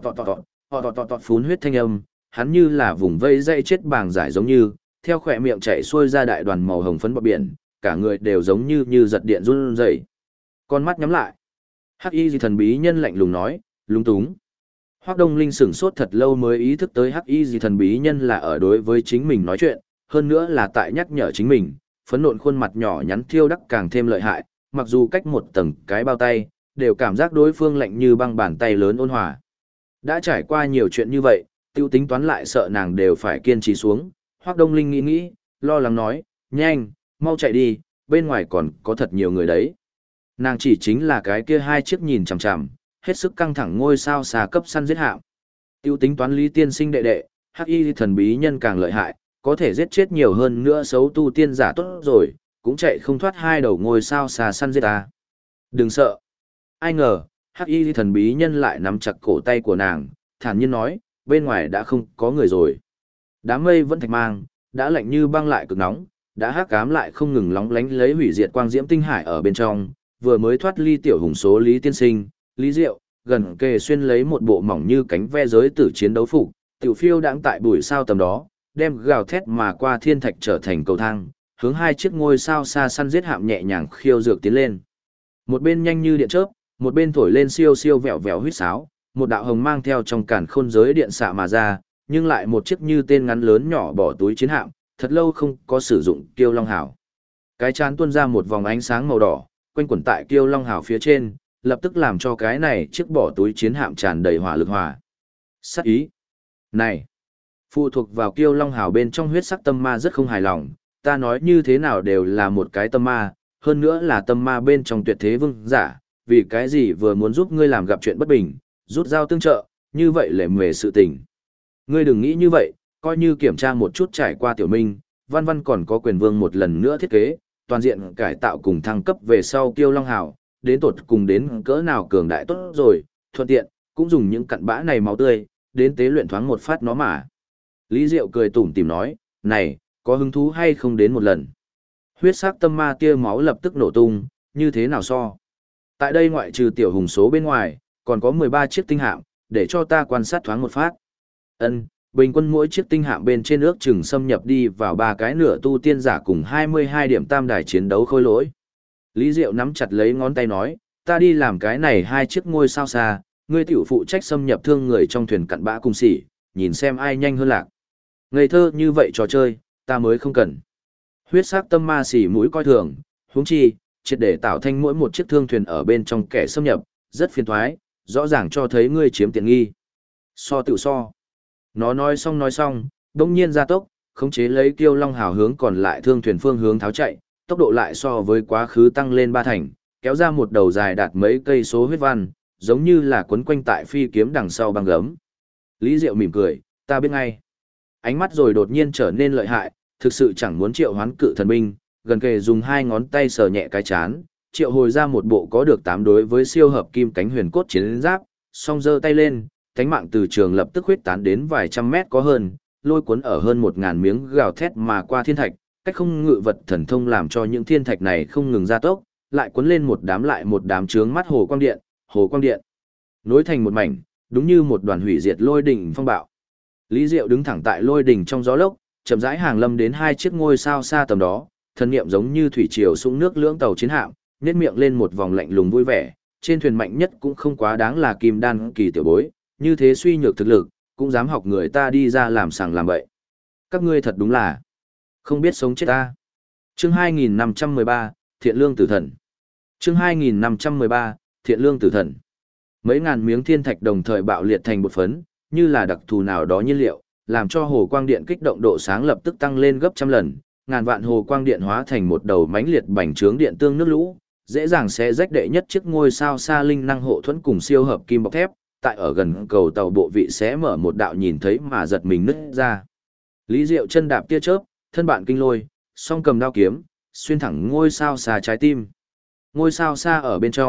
họ tọt phún huyết thanh âm, hắn như là vùng vây dây chết bàng giải giống như, theo khỏe miệng chạy xuôi ra đại đoàn màu hồng phấn bọt biển, cả người đều giống như giật điện run rẩy. Con mắt nhắm lại. Hắc Y thần bí nhân lạnh lùng nói, lúng túng. Hoắc Đông Linh sửng sốt thật lâu mới ý thức tới Hắc Y thần bí nhân là ở đối với chính mình nói chuyện, hơn nữa là tại nhắc nhở chính mình, phấn nộn khuôn mặt nhỏ nhắn thiêu đắc càng thêm lợi hại, mặc dù cách một tầng cái bao tay, đều cảm giác đối phương lạnh như băng bàn tay lớn ôn hòa. Đã trải qua nhiều chuyện như vậy, tiêu tính toán lại sợ nàng đều phải kiên trì xuống, Hoắc Đông Linh nghĩ, lo lắng nói, nhanh, mau chạy đi, bên ngoài còn có thật nhiều người đấy. Nàng chỉ chính là cái kia hai chiếc nhìn chằm chằm, hết sức căng thẳng ngôi sao xà cấp săn giết hạm. Tiêu tính toán Lý tiên sinh đệ đệ, Hắc Y thần bí nhân càng lợi hại, có thể giết chết nhiều hơn nữa xấu tu tiên giả tốt rồi, cũng chạy không thoát hai đầu ngôi sao xà săn giết ta. Đừng sợ. Ai ngờ, Hắc Y thần bí nhân lại nắm chặt cổ tay của nàng, thản nhiên nói, bên ngoài đã không có người rồi. Đám mây vẫn thạch mang, đã lạnh như băng lại cực nóng, đã hắc ám lại không ngừng lóng lánh lấy hủy diệt quang diễm tinh hải ở bên trong, vừa mới thoát ly tiểu hùng số Lý tiên sinh, Lý Diệu, gần kề xuyên lấy một bộ mỏng như cánh ve giới tử chiến đấu phục, tiểu phiêu đang tại bụi sao tầm đó, đem gào thét mà qua thiên thạch trở thành cầu thang, hướng hai chiếc ngôi sao xa săn giết hạm nhẹ nhàng khiêu dược tiến lên. Một bên nhanh như điện chớp, một bên thổi lên siêu siêu vẹo vẹo huýt sáo, một đạo hồng mang theo trong càn khôn giới điện xạ mà ra, nhưng lại một chiếc như tên ngắn lớn nhỏ bỏ túi chiến hạm, thật lâu không có sử dụng Kiêu Long Hào. Cái chán tuôn ra một vòng ánh sáng màu đỏ, quanh quẩn tại Kiêu Long Hào phía trên, lập tức làm cho cái này chiếc bỏ túi chiến hạm tràn đầy hỏa lực hòa. Sát ý. Này, phụ thuộc vào Kiêu Long Hào bên trong huyết sắc tâm ma rất không hài lòng, ta nói như thế nào đều là một cái tâm ma, hơn nữa là tâm ma bên trong tuyệt thế vương giả, vì cái gì vừa muốn giúp ngươi làm gặp chuyện bất bình, rút dao tương trợ, như vậy lệ mề sự tình. Ngươi đừng nghĩ như vậy, coi như kiểm tra một chút trải qua tiểu minh, văn văn còn có quyền vương một lần nữa thiết kế, toàn diện cải tạo cùng thăng cấp về sau Kiêu Long Hào, đến tột cùng đến cỡ nào cường đại tốt rồi, thuận tiện, cũng dùng những cặn bã này máu tươi, đến tế luyện thoáng một phát nó mà. Lý Diệu cười tủm tỉm nói, này, có hứng thú hay không đến một lần. Huyết sắc tâm ma tia máu lập tức nổ tung, như thế nào so. Tại đây ngoại trừ tiểu hùng số bên ngoài, còn có 13 chiếc tinh hạm, để cho ta quan sát thoáng một phát. Ân, bình quân mỗi chiếc tinh hạm bên trên ước chừng xâm nhập đi vào 3 cái nửa tu tiên giả cùng 22 điểm tam đài chiến đấu khôi lỗi. Lý Diệu nắm chặt lấy ngón tay nói, ta đi làm cái này hai chiếc ngôi sao xa, ngươi tiểu phụ trách xâm nhập thương người trong thuyền cặn bã cùng xỉ, nhìn xem ai nhanh hơn lạc. Ngây thơ như vậy trò chơi, ta mới không cần. Huyết sắc tâm ma xỉ mũi coi thường, huống chi, triệt để tạo thành mỗi một chiếc thương thuyền ở bên trong kẻ xâm nhập, rất phiền toái, rõ ràng cho thấy ngươi chiếm tiện nghi. So tự so. Nó nói xong, đông nhiên ra tốc, khống chế lấy Kiêu Long Hào hướng còn lại thương thuyền phương hướng tháo chạy, tốc độ lại so với quá khứ tăng lên 3 thành, kéo ra một đầu dài đạt mấy cây số huyết văn, giống như là quấn quanh tại phi kiếm đằng sau băng gấm. Lý Diệu mỉm cười, ta biết ngay. Ánh mắt rồi đột nhiên trở nên lợi hại, thực sự chẳng muốn triệu hoán cự thần binh, gần kề dùng hai ngón tay sờ nhẹ cái chán, triệu hồi ra một bộ có được 8 đối với siêu hợp kim cánh huyền cốt chiến giáp, song giơ tay lên, cánh mạng từ trường lập tức huyết tán đến vài trăm mét có hơn, lôi cuốn ở hơn 1000 miếng gào thét mà qua thiên thạch, cách không ngự vật thần thông làm cho những thiên thạch này không ngừng gia tốc, lại cuốn lên một đám lại một đám chướng mắt hồ quang điện, nối thành một mảnh, đúng như một đoàn hủy diệt lôi đỉnh phong bạo. Lý Diệu đứng thẳng tại lôi đỉnh trong gió lốc, chậm rãi hàng lâm đến hai chiếc ngôi sao xa tầm đó, thân niệm giống như thủy triều sũng nước lưỡng tàu chiến hạm, nhếch miệng lên một vòng lạnh lùng vui vẻ, trên thuyền mạnh nhất cũng không quá đáng là kim đan kỳ tiểu bối, như thế suy nhược thực lực, cũng dám học người ta đi ra làm sàng làm bậy. Các ngươi thật đúng là không biết sống chết ta. Chương 2513, Thiện Lương Tử Thần. Chương 2513, Thiện Lương Tử Thần. Mấy ngàn miếng thiên thạch đồng thời bạo liệt thành bột phấn, như là đặc thù nào đó nhiên liệu, làm cho hồ quang điện kích động độ sáng lập tức tăng lên gấp trăm lần, ngàn vạn hồ quang điện hóa thành một đầu mãnh liệt bành trướng điện tương nước lũ, dễ dàng sẽ rách đệ nhất chiếc ngôi sao xa linh năng hộ thuẫn cùng siêu hợp kim bọc thép, tại ở gần cầu tàu bộ vị sẽ mở một đạo nhìn thấy mà giật mình nứt ra. Lý Diệu chân đạp tia chớp, thân bạn kinh lôi, song cầm đao kiếm, xuyên thẳng ngôi sao xa trái tim. Ngôi sao xa ở bên trong,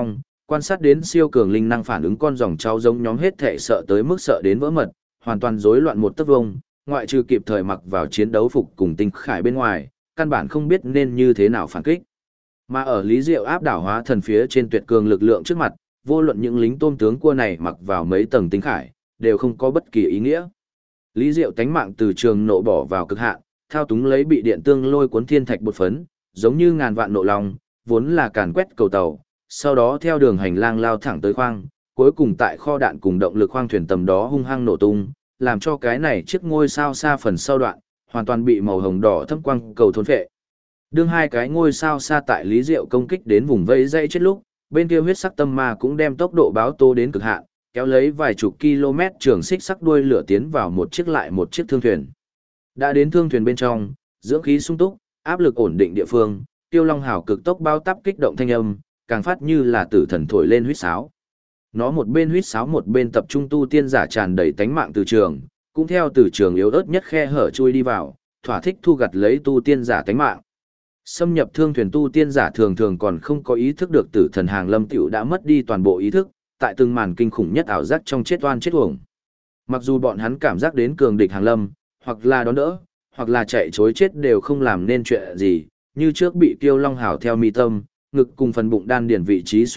Quan sát đến siêu cường linh năng phản ứng con dòng cháu giống nhóm hết thể sợ tới mức sợ đến vỡ mật, hoàn toàn rối loạn một tấc vông, ngoại trừ kịp thời mặc vào chiến đấu phục cùng Tinh Khải bên ngoài, căn bản không biết nên như thế nào phản kích. Mà ở Lý Diệu áp đảo hóa thần phía trên tuyệt cường lực lượng trước mặt, vô luận những lính tôm tướng cua này mặc vào mấy tầng Tinh Khải, đều không có bất kỳ ý nghĩa. Lý Diệu tánh mạng từ trường nộ bỏ vào cực hạn, thao túng lấy bị điện tương lôi cuốn thiên thạch bột phấn, giống như ngàn vạn nộ long, vốn là càn quét cầu tàu, sau đó theo đường hành lang lao thẳng tới khoang, cuối cùng tại kho đạn cùng động lực khoang thuyền tầm đó hung hăng nổ tung, làm cho cái này chiếc ngôi sao xa phần sau đoạn, hoàn toàn bị màu hồng đỏ thâm quang cầu thôn phệ. Đương hai cái ngôi sao xa tại Lý Diệu công kích đến vùng vây dây chết lúc, bên kia huyết sắc tâm ma cũng đem tốc độ báo tố đến cực hạn, kéo lấy vài chục km trường xích sắc đuôi lửa tiến vào một chiếc lại một chiếc thương thuyền. Đã đến thương thuyền bên trong, dưỡng khí sung túc, áp lực ổn định địa phương, Tiêu Long Hào cực tốc bao táp kích động thanh âm, càng phát như là tử thần thổi lên huýt sáo. Nó một bên huýt sáo một bên tập trung tu tiên giả tràn đầy tánh mạng từ trường, cũng theo từ trường yếu ớt nhất khe hở chui đi vào, thỏa thích thu gặt lấy tu tiên giả tánh mạng. Xâm nhập thương thuyền tu tiên giả thường thường còn không có ý thức được tử thần hàng lâm tiểu đã mất đi toàn bộ ý thức, tại từng màn kinh khủng nhất ảo giác trong chết oan chết uổng. Mặc dù bọn hắn cảm giác đến cường địch hàng lâm, hoặc là đón đỡ, hoặc là chạy chối chết đều không làm nên chuyện gì, như trước bị Kiêu Long Hào theo mi tâm, ngực cùng phần bụng đan điển vị trí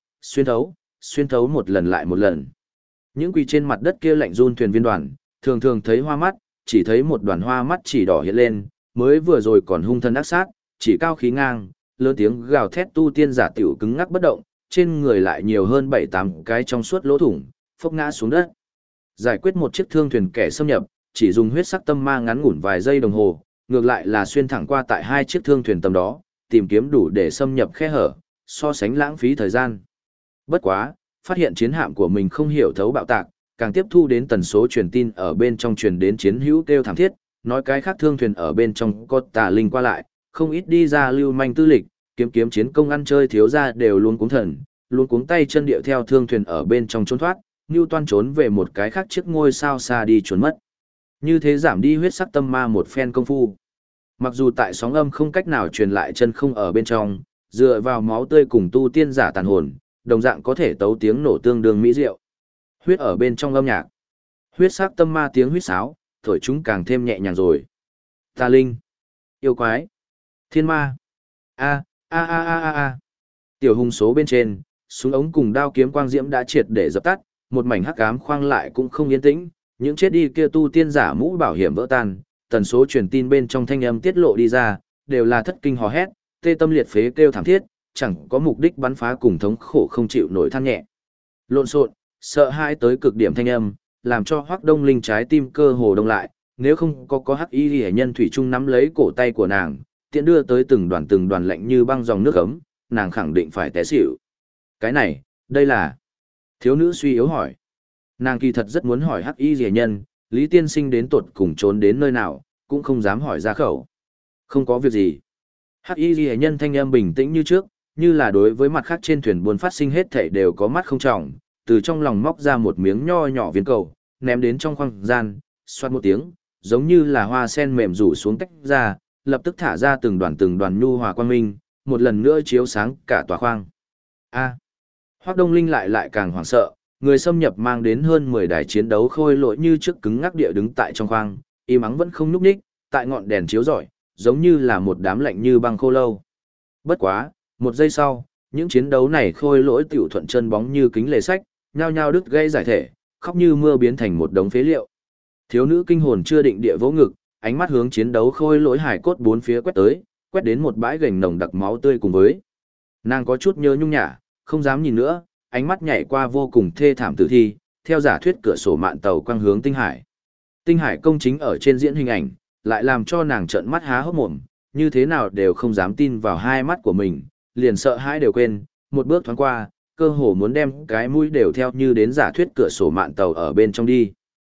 xuyên thấu một lần lại một lần. Những quỳ trên mặt đất kia lạnh run thuyền viên đoàn, thường thường thấy hoa mắt, chỉ thấy một đoàn hoa mắt chỉ đỏ hiện lên, mới vừa rồi còn hung thân ác sát, chỉ cao khí ngang, lớn tiếng gào thét tu tiên giả tiểu cứng ngắc bất động, trên người lại nhiều hơn 7-8 cái trong suốt lỗ thủng, phốc ngã xuống đất. Giải quyết một chiếc thương thuyền kẻ xâm nhập, chỉ dùng huyết sắc tâm ma ngắn ngủn vài giây đồng hồ, ngược lại là xuyên thẳng qua tại hai chiếc thương thuyền tầm đó, tìm kiếm đủ để xâm nhập khe hở, so sánh lãng phí thời gian. Bất quá, phát hiện chiến hạm của mình không hiểu thấu bạo tạc, càng tiếp thu đến tần số truyền tin ở bên trong truyền đến chiến hữu kêu thảm thiết, nói cái khác thương thuyền ở bên trong có tà linh qua lại, không ít đi ra lưu manh tư lịch, kiếm chiến công ăn chơi thiếu ra đều luôn cuống thần, luôn cuống tay chân điệu theo thương thuyền ở bên trong trốn thoát, như toan trốn về một cái khác chiếc ngôi sao xa đi trốn mất. Như thế giảm đi huyết sắc tâm ma một phen công phu. Mặc dù tại sóng âm không cách nào truyền lại chân không ở bên trong, dựa vào máu tươi cùng tu tiên giả tàn hồn, đồng dạng có thể tấu tiếng nổ tương đương mỹ diệu. Huyết ở bên trong âm nhạc. Huyết sắc tâm ma tiếng huyết sáo, thổi chúng càng thêm nhẹ nhàng rồi. Tà linh, yêu quái, thiên ma. A a a a a. Tiểu hùng số bên trên, súng ống cùng đao kiếm quang diễm đã triệt để dập tắt, một mảnh hắc ám khoang lại cũng không yên tĩnh, những chết đi kia tu tiên giả mũ bảo hiểm vỡ tan, tần số truyền tin bên trong thanh âm tiết lộ đi ra, đều là thất kinh hò hét, tê tâm liệt phế kêu thảm thiết, chẳng có mục đích bắn phá cùng thống khổ không chịu nổi than nhẹ. Lộn xộn, sợ hãi tới cực điểm thanh âm, làm cho Hoắc Đông Linh trái tim cơ hồ đông lại, nếu không có hắc y liễu nhân thủy trung nắm lấy cổ tay của nàng, tiện đưa tới từng đoàn lạnh như băng dòng nước ấm, nàng khẳng định phải té xỉu. Cái này, đây là... Thiếu nữ suy yếu hỏi. Nàng kỳ thật rất muốn hỏi hắc y liễu nhân, Lý Tiên Sinh đến tột cùng trốn đến nơi nào, cũng không dám hỏi ra khẩu. Không có việc gì. Hắc y liễu nhân thanh âm bình tĩnh như trước, như là đối với mặt khác trên thuyền buôn phát sinh hết thảy đều có mắt không trọng, từ trong lòng móc ra một miếng nho nhỏ viên cầu, ném đến trong khoang gian, xoát một tiếng, giống như là hoa sen mềm rủ xuống tách ra, lập tức thả ra từng đoàn nhu hòa quang minh, một lần nữa chiếu sáng cả tòa khoang. A. Hoắc Đông Linh lại càng hoảng sợ, người xâm nhập mang đến hơn 10 đài chiến đấu khôi lỗi như trước cứng ngắc địa đứng tại trong khoang, im ắng vẫn không nhúc nhích, tại ngọn đèn chiếu rọi, giống như là một đám lạnh như băng khô lâu. Bất quá, một giây sau, những chiến đấu này khôi lỗi tiểu thuận chân bóng như kính lề sách, nhao nhao đứt gãy giải thể, khóc như mưa biến thành một đống phế liệu. Thiếu nữ kinh hồn chưa định địa vỗ ngực, ánh mắt hướng chiến đấu khôi lỗi hải cốt bốn phía quét tới, quét đến một bãi gành nồng đặc máu tươi cùng với. Nàng có chút nhớ nhung nhã, không dám nhìn nữa, ánh mắt nhảy qua vô cùng thê thảm tử thi, theo giả thuyết cửa sổ mạn tàu quang hướng tinh hải. Tinh hải công chính ở trên diễn hình ảnh, lại làm cho nàng trợn mắt há hốc mồm, như thế nào đều không dám tin vào hai mắt của mình, liền sợ hãi đều quên, một bước thoáng qua, cơ hồ muốn đem cái mũi đều theo như đến giả thuyết cửa sổ mạn tàu ở bên trong đi.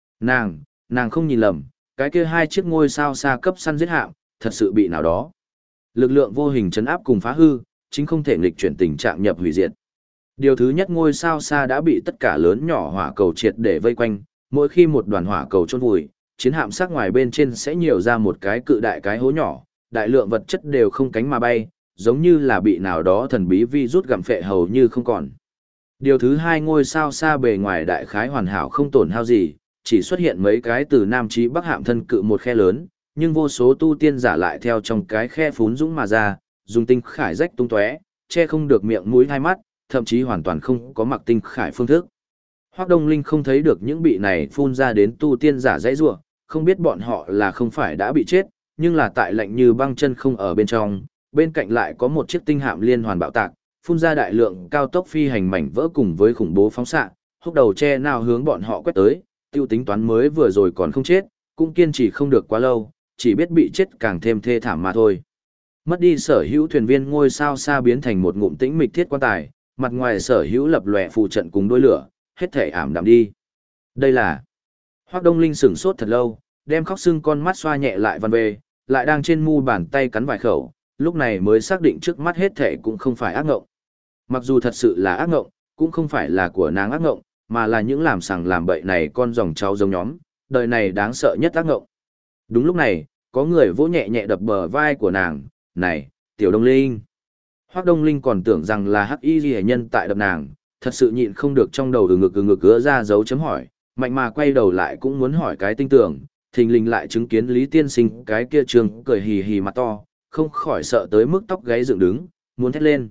Nàng không nhìn lầm, cái kia hai chiếc ngôi sao xa cấp săn giết hạm, thật sự bị nào đó. Lực lượng vô hình chấn áp cùng phá hư, chính không thể nghịch chuyển tình trạng nhập hủy diệt. Điều thứ nhất ngôi sao xa đã bị tất cả lớn nhỏ hỏa cầu triệt để vây quanh, mỗi khi một đoàn hỏa cầu chôn vùi, chiến hạm sắc ngoài bên trên sẽ nhiều ra một cái cự đại cái hố nhỏ, đại lượng vật chất đều không cánh mà bay, giống như là bị nào đó thần bí vi rút gặm phệ hầu như không còn. Điều thứ hai, ngôi sao xa bề ngoài đại khái hoàn hảo không tổn hao gì, chỉ xuất hiện mấy cái từ nam chí bắc hạm thân cự một khe lớn, nhưng vô số tu tiên giả lại theo trong cái khe phún dũng mà ra, dùng tinh khải rách tung tóe, che không được miệng mũi hai mắt, thậm chí hoàn toàn không có mặc tinh khải phương thức. Hoắc Đông Linh không thấy được những bị này phun ra đến tu tiên giả dãy rủa, không biết bọn họ là không phải đã bị chết, nhưng là tại lạnh như băng chân không ở bên trong, bên cạnh lại có một chiếc tinh hạm liên hoàn bạo tạc, phun ra đại lượng cao tốc phi hành mảnh vỡ cùng với khủng bố phóng xạ, húc đầu che nào hướng bọn họ quét tới, tiêu tính toán mới vừa rồi còn không chết, cũng kiên trì không được quá lâu, chỉ biết bị chết càng thêm thê thảm mà thôi. Mất đi sở hữu thuyền viên ngôi sao xa biến thành một ngụm tĩnh mịch thiết quan tài, mặt ngoài sở hữu lập lòe phù trận cùng đôi lửa, hết thể ảm đạm đi. Đây là... Hoắc Đông Linh sửng sốt thật lâu, đem khóc sưng con mắt xoa nhẹ lại văn bê, lại đang trên mu bàn tay cắn vài khẩu, lúc này mới xác định trước mắt hết thể cũng không phải ác ngộng. Mặc dù thật sự là ác ngộng, cũng không phải là của nàng ác ngộng, mà là những làm sằng làm bậy này con dòng cháu giống nhóm, đời này đáng sợ nhất ác ngộng. Đúng lúc này, có người vỗ nhẹ nhẹ đập bờ vai của nàng, này, Tiểu Đông Linh. Hoắc Đông Linh còn tưởng rằng là hắc y ghi nhân tại đập nàng, thật sự nhịn không được trong đầu từ ngực ứa ra dấu chấm hỏi, mạnh mà quay đầu lại cũng muốn hỏi cái tinh tưởng, thình lình lại chứng kiến Lý Tiên Sinh cái kia trường cười hì hì mặt to, không khỏi sợ tới mức tóc gáy dựng đứng, muốn thét lên.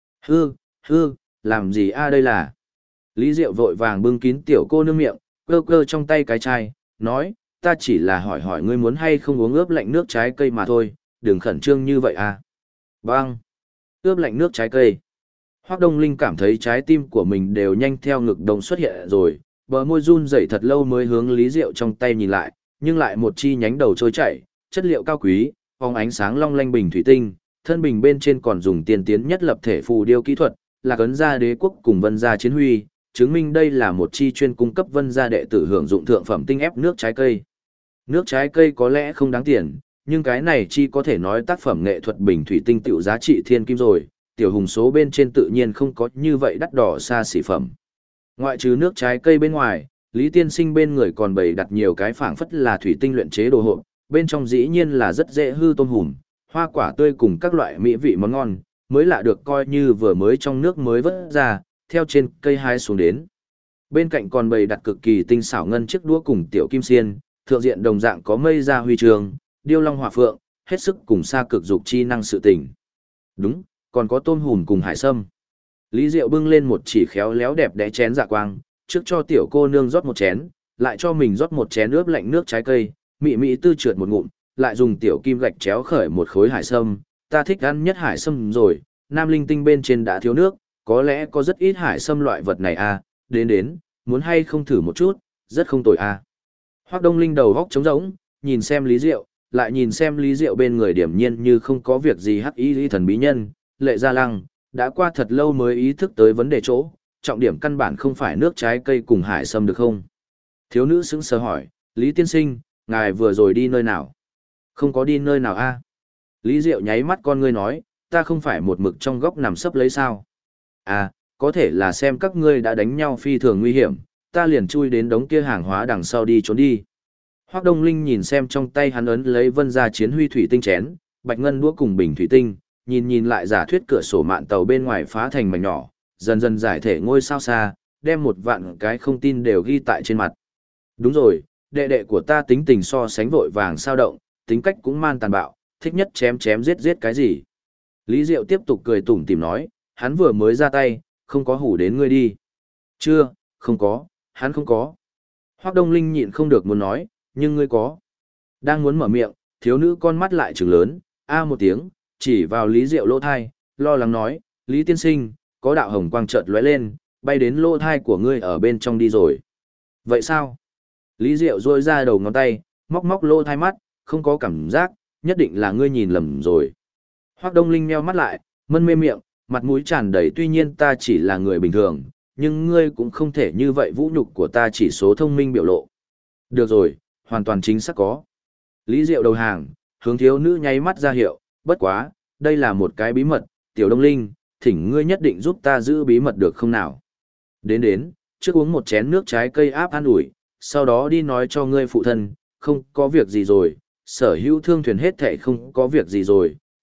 Hư, làm gì a đây là? Lý Diệu vội vàng bưng kín tiểu cô nương miệng, cơ cơ trong tay cái chai, nói, ta chỉ là hỏi hỏi ngươi muốn hay không uống ướp lạnh nước trái cây mà thôi, đừng khẩn trương như vậy à. Bang! Ướp lạnh nước trái cây. Hoắc Đông Linh cảm thấy trái tim của mình đều nhanh theo ngực đồng xuất hiện rồi, bờ môi run rẩy thật lâu mới hướng Lý Diệu trong tay nhìn lại, nhưng lại một chi nhánh đầu trôi chảy, chất liệu cao quý, phóng ánh sáng long lanh bình thủy tinh, thân bình bên trên còn dùng tiên tiến nhất lập thể phù điêu kỹ thuật, là cấn gia đế quốc cùng vân gia chiến huy, chứng minh đây là một chi chuyên cung cấp vân gia đệ tử hưởng dụng thượng phẩm tinh ép nước trái cây. Nước trái cây có lẽ không đáng tiền, nhưng cái này chi có thể nói tác phẩm nghệ thuật bình thủy tinh tiểu giá trị thiên kim rồi, tiểu hùng số bên trên tự nhiên không có như vậy đắt đỏ xa xỉ phẩm. Ngoại trừ nước trái cây bên ngoài, Lý Tiên Sinh bên người còn bày đặt nhiều cái phảng phất là thủy tinh luyện chế đồ hộp, bên trong dĩ nhiên là rất dễ hư tôm hùm, hoa quả tươi cùng các loại mỹ vị món ngon, mới lạ được coi như vừa mới trong nước mới vớt ra, theo trên cây hái xuống đến. Bên cạnh còn bày đặt cực kỳ tinh xảo ngân chiếc đũa cùng tiểu kim xiên, thượng diện đồng dạng có mây ra huy trường, điêu long hỏa phượng, hết sức cùng xa cực dục chi năng sự tình. Đúng, còn có tôm hùm cùng hải sâm. Lý Diệu bưng lên một chỉ khéo léo đẹp đẽ chén dạ quang, trước cho tiểu cô nương rót một chén, lại cho mình rót một chén ướp lạnh nước trái cây, mị mị tư trượt một ngụm, lại dùng tiểu kim gạch chéo khởi một khối hải sâm, ta thích ăn nhất hải sâm rồi, nam linh tinh bên trên đã thiếu nước, có lẽ có rất ít hải sâm loại vật này à, đến, muốn hay không thử một chút, rất không tồi à. Hoắc Đông Linh đầu góc trống rỗng, nhìn xem Lý Diệu, lại nhìn xem Lý Diệu bên người điểm nhiên như không có việc gì hắc y thần bí nhân, Lệ Gia Lăng, đã qua thật lâu mới ý thức tới vấn đề chỗ, trọng điểm căn bản không phải nước trái cây cùng hải sâm được không? Thiếu nữ sững sờ hỏi, Lý Tiên Sinh, ngài vừa rồi đi nơi nào? Không có đi nơi nào a? Lý Diệu nháy mắt con ngươi nói, ta không phải một mực trong góc nằm sấp lấy sao? À, có thể là xem các ngươi đã đánh nhau phi thường nguy hiểm, ta liền chui đến đống kia hàng hóa đằng sau đi trốn đi. Hoắc Đông Linh nhìn xem trong tay hắn ấn lấy vân gia chiến huy thủy tinh chén, bạch ngân đũa cùng bình thủy tinh, nhìn lại giả thuyết cửa sổ mạn tàu bên ngoài phá thành mảnh nhỏ, dần dần giải thể ngôi sao xa, đem một vạn cái không tin đều ghi tại trên mặt. Đúng rồi, đệ đệ của ta tính tình so sánh vội vàng sao động, tính cách cũng man tàn bạo, thích nhất chém giết cái gì. Lý Diệu tiếp tục cười tủm tỉm nói, hắn vừa mới ra tay, không có hủ đến ngươi đi. Chưa, không có, hắn không có. Hoắc Đông Linh nhịn không được muốn nói, nhưng ngươi có. Đang muốn mở miệng, thiếu nữ con mắt lại trừng lớn, a một tiếng, chỉ vào Lý Diệu lỗ thai, lo lắng nói, Lý Tiên Sinh, có đạo hồng quang chợt lóe lên, bay đến lỗ thai của ngươi ở bên trong đi rồi. Vậy sao? Lý Diệu rôi ra đầu ngón tay, móc lỗ thai mắt, không có cảm giác, nhất định là ngươi nhìn lầm rồi. Hoắc Đông Linh nheo mắt lại, mân mê miệng, mặt mũi tràn đầy tuy nhiên ta chỉ là người bình thường, nhưng ngươi cũng không thể như vậy vũ nhục của ta chỉ số thông minh biểu lộ. Được rồi, hoàn toàn chính xác có. Lý Diệu đầu hàng, hướng thiếu nữ nháy mắt ra hiệu, bất quá, đây là một cái bí mật, Tiểu Đông Linh, thỉnh ngươi nhất định giúp ta giữ bí mật được không nào? Đến, trước uống một chén nước trái cây áp an ủi, sau đó đi nói cho ngươi phụ thân, không có việc gì rồi, sở hữu thương thuyền hết thảy không có việc gì rồi,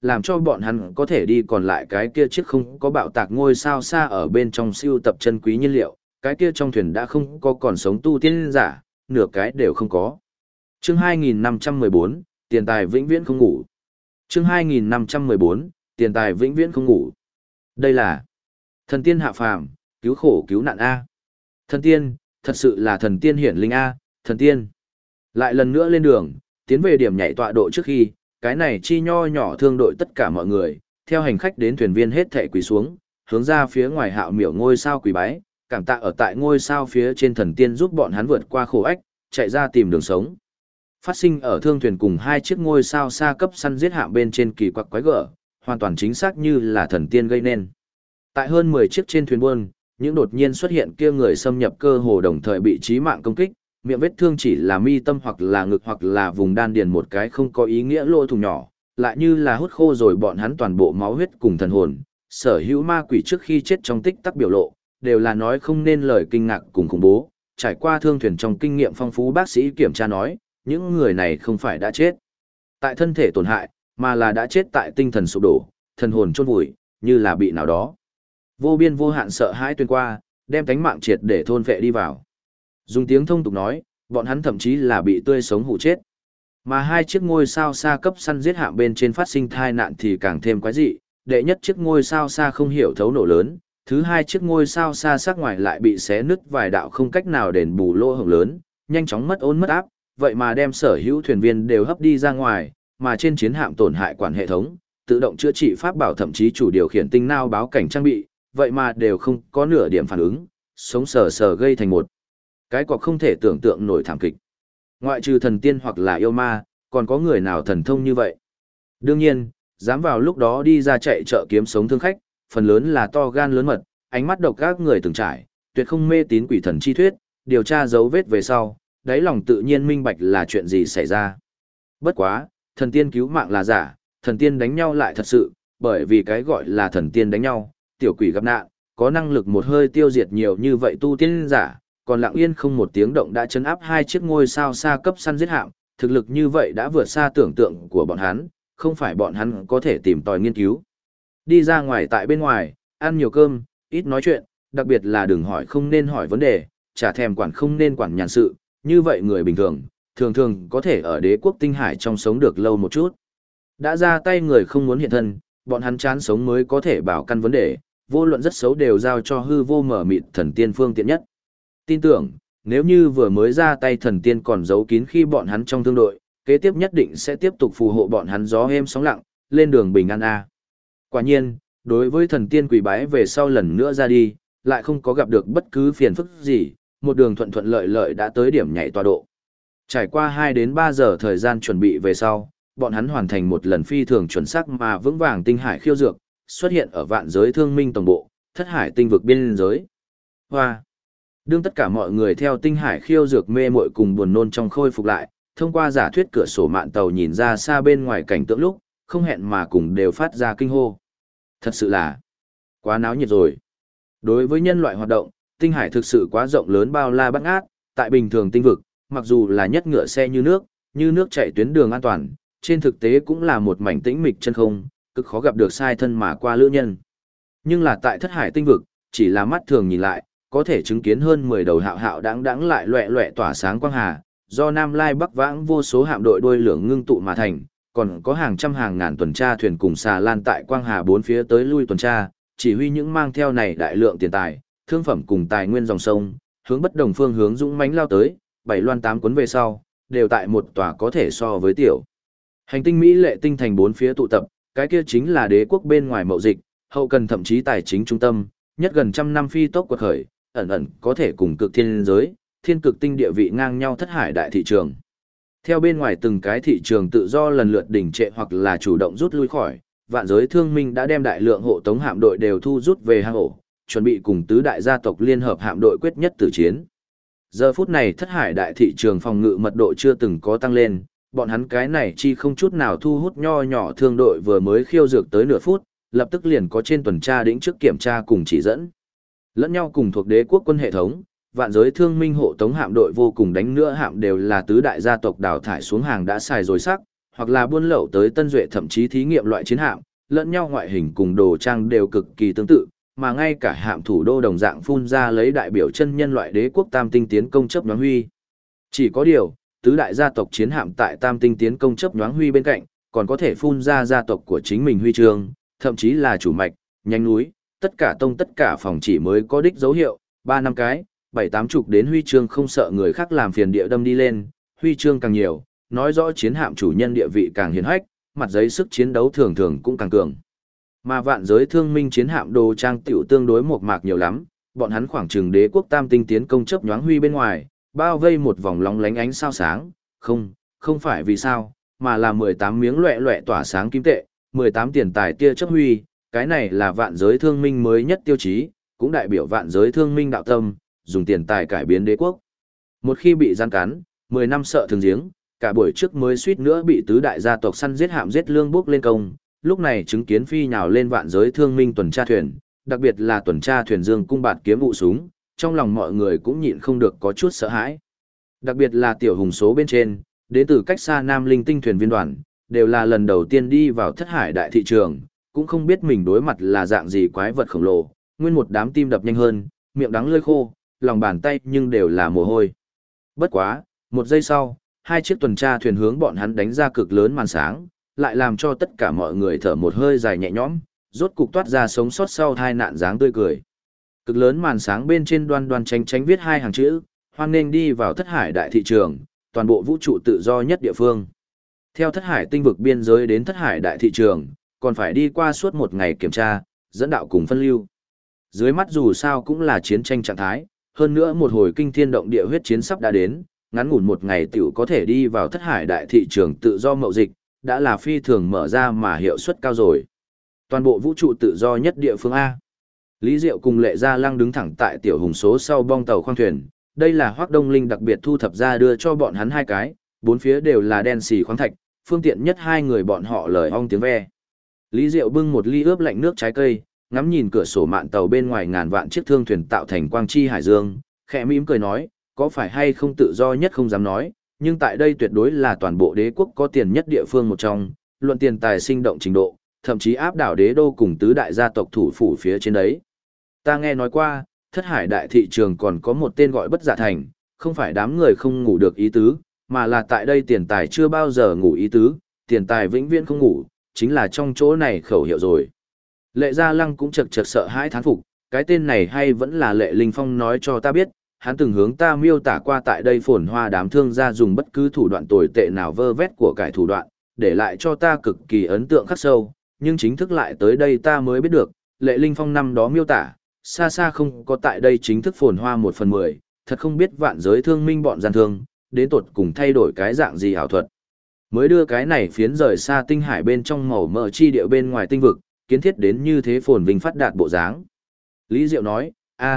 làm cho bọn hắn có thể đi còn lại cái kia chiếc không có bạo tạc ngôi sao xa ở bên trong siêu tập chân quý nhiên liệu, cái kia trong thuyền đã không có còn sống tu tiên giả, nửa cái đều không có. Chương 2514, tiền tài vĩnh viễn không ngủ. Chương 2514, tiền tài vĩnh viễn không ngủ. Đây là thần tiên hạ phàm, cứu khổ cứu nạn A. Thần tiên, thật sự là thần tiên hiển linh A, thần tiên. Lại lần nữa lên đường, tiến về điểm nhảy tọa độ trước khi, cái này chi nho nhỏ thương đội tất cả mọi người, theo hành khách đến thuyền viên hết thảy quỳ xuống, hướng ra phía ngoài Hạo Miểu ngôi sao quỳ bái, cảm tạ ở tại ngôi sao phía trên thần tiên giúp bọn hắn vượt qua khổ ách, chạy ra tìm đường sống. Phát sinh ở thương thuyền cùng hai chiếc ngôi sao xa cấp săn giết hạm bên trên kỳ quặc quái gở, hoàn toàn chính xác như là thần tiên gây nên. Tại hơn 10 chiếc trên thuyền buôn, những đột nhiên xuất hiện kia người xâm nhập cơ hồ đồng thời bị chí mạng công kích, miệng vết thương chỉ là mi tâm hoặc là ngực hoặc là vùng đan điền một cái không có ý nghĩa lỗ thủng nhỏ, lại như là hút khô rồi bọn hắn toàn bộ máu huyết cùng thần hồn. Sở hữu ma quỷ trước khi chết trong tích tắc biểu lộ, đều là nói không nên lời kinh ngạc cùng khủng bố. Trải qua thương thuyền trong kinh nghiệm phong phú bác sĩ kiểm tra nói, những người này không phải đã chết tại thân thể tổn hại, mà là đã chết tại tinh thần sụp đổ, thần hồn chôn vùi, như là bị nào đó vô biên vô hạn sợ hãi tuyên qua, đem tánh mạng triệt để thôn vệ đi vào. Dùng tiếng thông tục nói, bọn hắn thậm chí là bị tươi sống hụ chết. Mà hai chiếc ngôi sao xa cấp săn giết hạm bên trên phát sinh tai nạn thì càng thêm quái dị, đệ nhất chiếc ngôi sao xa không hiểu thấu nổ lớn, thứ hai chiếc ngôi sao xa sắc ngoài lại bị xé nứt vài đạo không cách nào đền bù lỗ hổng lớn, nhanh chóng mất ổn mất áp, vậy mà đem sở hữu thuyền viên đều hấp đi ra ngoài, mà trên chiến hạm tổn hại quản hệ thống, tự động chữa trị pháp bảo thậm chí chủ điều khiển tinh nao báo cảnh trang bị, vậy mà đều không có nửa điểm phản ứng, sống sờ sờ gây thành một cái cọc không thể tưởng tượng nổi thảm kịch. Ngoại trừ thần tiên hoặc là yêu ma, còn có người nào thần thông như vậy? Đương nhiên, dám vào lúc đó đi ra chạy chợ kiếm sống thương khách, phần lớn là to gan lớn mật, ánh mắt độc các người từng trải, tuyệt không mê tín quỷ thần chi thuyết, điều tra dấu vết về sau, đáy lòng tự nhiên minh bạch là chuyện gì xảy ra. Bất quá, thần tiên cứu mạng là giả, thần tiên đánh nhau lại thật sự, bởi vì cái gọi là thần tiên đánh nhau, tiểu quỷ gặp nạn, có năng lực một hơi tiêu diệt nhiều như vậy tu tiên giả, còn lặng yên không một tiếng động đã chấn áp hai chiếc ngôi sao xa cấp săn giết hạm, thực lực như vậy đã vượt xa tưởng tượng của bọn hắn, không phải bọn hắn có thể tìm tòi nghiên cứu. Đi ra ngoài tại bên ngoài, ăn nhiều cơm, ít nói chuyện, đặc biệt là đừng hỏi không nên hỏi vấn đề, chả thèm quản không nên quản nhàn sự, như vậy người bình thường, thường thường có thể ở đế quốc tinh hải trong sống được lâu một chút. Đã ra tay người không muốn hiện thân, bọn hắn chán sống mới có thể bảo căn vấn đề, vô luận rất xấu đều giao cho hư vô mở mịt thần tiên phương tiện nhất. Tin tưởng, nếu như vừa mới ra tay thần tiên còn giấu kín khi bọn hắn trong thương đội, kế tiếp nhất định sẽ tiếp tục phù hộ bọn hắn gió êm sóng lặng, lên đường bình an a. Quả nhiên, đối với thần tiên quỷ bái về sau lần nữa ra đi, lại không có gặp được bất cứ phiền phức gì, một đường thuận thuận lợi lợi đã tới điểm nhảy tọa độ. Trải qua 2 đến 3 giờ thời gian chuẩn bị về sau, bọn hắn hoàn thành một lần phi thường chuẩn xác mà vững vàng tinh hải khiêu dược, xuất hiện ở vạn giới thương minh tổng bộ, thất hải tinh vực biên giới. Hoa! Đương tất cả mọi người theo tinh hải khiêu dược mê muội cùng buồn nôn trong khôi phục lại, thông qua giả thuyết cửa sổ mạn tàu nhìn ra xa bên ngoài cảnh tượng lúc, không hẹn mà cùng đều phát ra kinh hô. Thật sự là quá náo nhiệt rồi. Đối với nhân loại hoạt động, tinh hải thực sự quá rộng lớn bao la bát ngát, tại bình thường tinh vực, mặc dù là nhất ngựa xe như nước chạy tuyến đường an toàn, trên thực tế cũng là một mảnh tĩnh mịch chân không, cực khó gặp được sai thân mà qua lữ nhân. Nhưng là tại thất hải tinh vực, chỉ là mắt thường nhìn lại, có thể chứng kiến hơn 10 đầu hạo hạo đáng đáng lại loẹ loẹ tỏa sáng quang hà, do Nam Lai Bắc vãng vô số hạm đội đuôi lửa ngưng tụ mà thành, còn có hàng trăm hàng ngàn tuần tra thuyền cùng xà lan tại quang hà bốn phía tới lui tuần tra, chỉ huy những mang theo này đại lượng tiền tài, thương phẩm cùng tài nguyên dòng sông, hướng bất đồng phương hướng dũng mãnh lao tới, 7 loan 8 cuốn về sau, đều tại một tòa có thể so với tiểu hành tinh Mỹ lệ tinh thành bốn phía tụ tập, cái kia chính là đế quốc bên ngoài mậu dịch, hậu cần thậm chí tài chính trung tâm, nhất gần trăm năm phi tốc quật khởi, ẩn ẩn có thể cùng cực thiên giới, thiên cực tinh địa vị ngang nhau thất hải đại thị trường. Theo bên ngoài từng cái thị trường tự do lần lượt đỉnh trệ hoặc là chủ động rút lui khỏi, vạn giới thương minh đã đem đại lượng hộ tống hạm đội đều thu rút về hang ổ, chuẩn bị cùng tứ đại gia tộc liên hợp hạm đội quyết nhất tử chiến. Giờ phút này thất hải đại thị trường phòng ngự mật độ chưa từng có tăng lên, bọn hắn cái này chi không chút nào thu hút nho nhỏ thương đội vừa mới khiêu dược tới nửa phút, lập tức liền có trên tuần tra đĩnh trước kiểm tra cùng chỉ dẫn. Lẫn nhau cùng thuộc đế quốc quân hệ thống, vạn giới thương minh hộ tống hạm đội vô cùng đánh nữa hạm đều là tứ đại gia tộc đào thải xuống hàng đã xài rồi sắc, hoặc là buôn lậu tới Tân Duệ, thậm chí thí nghiệm loại chiến hạm, lẫn nhau ngoại hình cùng đồ trang đều cực kỳ tương tự, mà ngay cả hạm thủ đô đồng dạng phun ra lấy đại biểu chân nhân loại đế quốc Tam Tinh tiến công chớp nhoáng huy. Chỉ có điều, tứ đại gia tộc chiến hạm tại Tam Tinh tiến công chớp nhoáng huy bên cạnh, còn có thể phun ra gia tộc của chính mình huy chương, thậm chí là chủ mạch, nhánh núi, tất cả tông tất cả phòng chỉ mới có đích dấu hiệu, 3-5 cái, 7-8 chục đến huy chương không sợ người khác làm phiền địa đâm đi lên, huy chương càng nhiều, nói rõ chiến hạm chủ nhân địa vị càng hiển hách, mặt giấy sức chiến đấu thường thường cũng càng cường. Mà vạn giới thương minh chiến hạm đồ trang tiểu tương đối mộc mạc nhiều lắm, bọn hắn khoảng chừng đế quốc Tam Tinh tiến công chớp nhoáng huy bên ngoài, bao vây một vòng lóng lánh ánh sao sáng, không phải vì sao, mà là 18 miếng loẹ loẹ tỏa sáng kim tệ, 18 tiền tài tia chớp huy, cái này là vạn giới thương minh mới nhất tiêu chí, cũng đại biểu vạn giới thương minh đạo tâm, dùng tiền tài cải biến đế quốc. Một khi bị gian cắn, 10 năm sợ thường giếng, cả buổi trước mới suýt nữa bị tứ đại gia tộc săn giết hạm giết lương bước lên công, lúc này chứng kiến phi nhào lên vạn giới thương minh tuần tra thuyền, đặc biệt là tuần tra thuyền dương cung bạt kiếm vụ súng, trong lòng mọi người cũng nhịn không được có chút sợ hãi. Đặc biệt là tiểu hùng số bên trên, đến từ cách xa Nam Linh tinh thuyền viên đoàn, đều là lần đầu tiên đi vào thất hải đại thị trường, cũng không biết mình đối mặt là dạng gì quái vật khổng lồ, nguyên một đám tim đập nhanh hơn, miệng đắng lưỡi khô, lòng bàn tay nhưng đều là mồ hôi. Bất quá, một giây sau, hai chiếc tuần tra thuyền hướng bọn hắn đánh ra cực lớn màn sáng, lại làm cho tất cả mọi người thở một hơi dài nhẹ nhõm, rốt cục toát ra sống sót sau tai nạn dáng tươi cười. Cực lớn màn sáng bên trên đoan đoan tránh tránh viết hai hàng chữ, hoan nghênh đi vào thất hải đại thị trường, toàn bộ vũ trụ tự do nhất địa phương. Theo thất hải tinh vực biên giới đến thất hải đại thị trường, còn phải đi qua suốt một ngày kiểm tra, dẫn đạo cùng phân lưu. Dưới mắt dù sao cũng là chiến tranh trạng thái, hơn nữa một hồi kinh thiên động địa huyết chiến sắp đã đến, ngắn ngủn một ngày tiểu có thể đi vào thất hải đại thị trường tự do mậu dịch, đã là phi thường mở ra mà hiệu suất cao rồi. Toàn bộ vũ trụ tự do nhất địa phương A. Lý Diệu cùng Lệ Gia Lăng đứng thẳng tại tiểu hùng số sau bong tàu khoang thuyền, đây là Hoắc Đông Linh đặc biệt thu thập ra đưa cho bọn hắn hai cái, bốn phía đều là đen xì khoáng thạch, phương tiện nhất hai người bọn họ lời ong tiếng ve. Lý Diệu bưng một ly ướp lạnh nước trái cây, ngắm nhìn cửa sổ mạn tàu bên ngoài ngàn vạn chiếc thương thuyền tạo thành quang chi hải dương, khẽ mỉm cười nói, có phải hay không tự do nhất không dám nói, nhưng tại đây tuyệt đối là toàn bộ đế quốc có tiền nhất địa phương một trong, luận tiền tài sinh động trình độ, thậm chí áp đảo đế đô cùng tứ đại gia tộc thủ phủ phía trên đấy. Ta nghe nói qua, thất hải đại thị trường còn có một tên gọi bất dạ thành, không phải đám người không ngủ được ý tứ, mà là tại đây tiền tài chưa bao giờ ngủ ý tứ, tiền tài vĩnh viễn không ngủ, chính là trong chỗ này khẩu hiệu rồi. Lệ Gia Lăng cũng chật chật sợ hãi thán phục, cái tên này hay vẫn là Lệ Linh Phong nói cho ta biết, hắn từng hướng ta miêu tả qua tại đây phồn hoa đám thương gia dùng bất cứ thủ đoạn tồi tệ nào vơ vét của cải thủ đoạn, để lại cho ta cực kỳ ấn tượng khắc sâu, nhưng chính thức lại tới đây ta mới biết được, Lệ Linh Phong năm đó miêu tả, xa xa không có tại đây chính thức phồn hoa 1/10, thật không biết vạn giới thương minh bọn gian thương, đến tột cùng thay đổi cái dạng gì ảo thuật. Mới đưa cái này phiến rời xa tinh hải bên trong màu mỡ chi địa bên ngoài tinh vực, kiến thiết đến như thế phồn vinh phát đạt bộ dáng. Lý Diệu nói,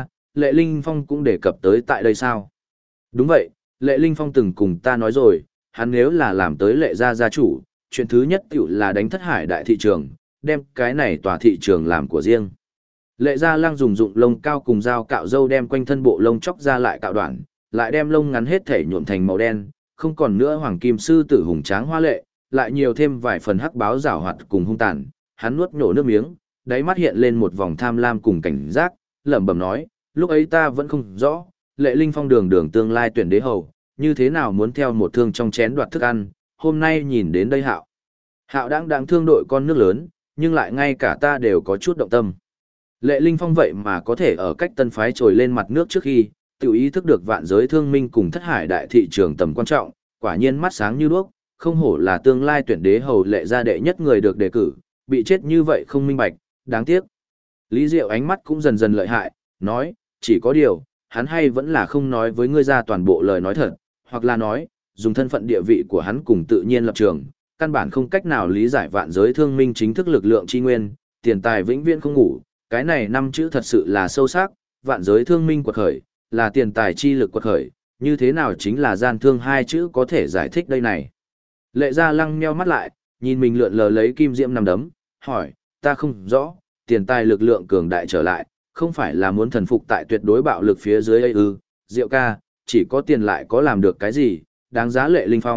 Lệ Linh Phong cũng đề cập tới tại đây sao? Đúng vậy, Lệ Linh Phong từng cùng ta nói rồi, hắn nếu là làm tới Lệ gia gia chủ, chuyện thứ nhất tiểu là đánh thất hải đại thị trường, đem cái này tòa thị trường làm của riêng. Lệ Gia Lăng dùng dụng lông cao cùng dao cạo râu đem quanh thân bộ lông chóc ra lại cạo đoạn, lại đem lông ngắn hết thể nhuộm thành màu đen, không còn nữa hoàng kim sư tử hùng tráng hoa lệ, lại nhiều thêm vài phần hắc báo giảo hoạt cùng hung tàn. Hắn nuốt nhổ nước miếng, đáy mắt hiện lên một vòng tham lam cùng cảnh giác, lẩm bẩm nói, lúc ấy ta vẫn không rõ, Lệ Linh Phong đường đường tương lai tuyển đế hầu, như thế nào muốn theo một thương trong chén đoạt thức ăn, hôm nay nhìn đến đây Hạo. Hạo đang thương đội con nước lớn, nhưng lại ngay cả ta đều có chút động tâm. Lệ Linh Phong vậy mà có thể ở cách tân phái trồi lên mặt nước trước khi, tự ý thức được vạn giới thương minh cùng thất hải đại thị trường tầm quan trọng, quả nhiên mắt sáng như đuốc, không hổ là tương lai tuyển đế hầu Lệ gia đệ nhất người được đề cử, bị chết như vậy không minh bạch, đáng tiếc. Lý Diệu ánh mắt cũng dần dần lợi hại, nói, chỉ có điều, hắn hay vẫn là không nói với ngươi ra toàn bộ lời nói thật, hoặc là nói, dùng thân phận địa vị của hắn cùng tự nhiên lập trường, căn bản không cách nào lý giải vạn giới thương minh chính thức lực lượng chi nguyên, tiền tài vĩnh viễn không ngủ, cái này năm chữ thật sự là sâu sắc, vạn giới thương minh quật khởi, là tiền tài chi lực quật khởi, như thế nào chính là gian thương hai chữ có thể giải thích đây này. Lệ Gia Lăng nheo mắt lại, nhìn mình lượn lờ lấy kim diễm nằm đấm, hỏi, ta không rõ, tiền tài lực lượng cường đại trở lại, không phải là muốn thần phục tại tuyệt đối bạo lực phía dưới ấy ư, Diệu ca, chỉ có tiền lại có làm được cái gì, đáng giá Lệ Linh Phong,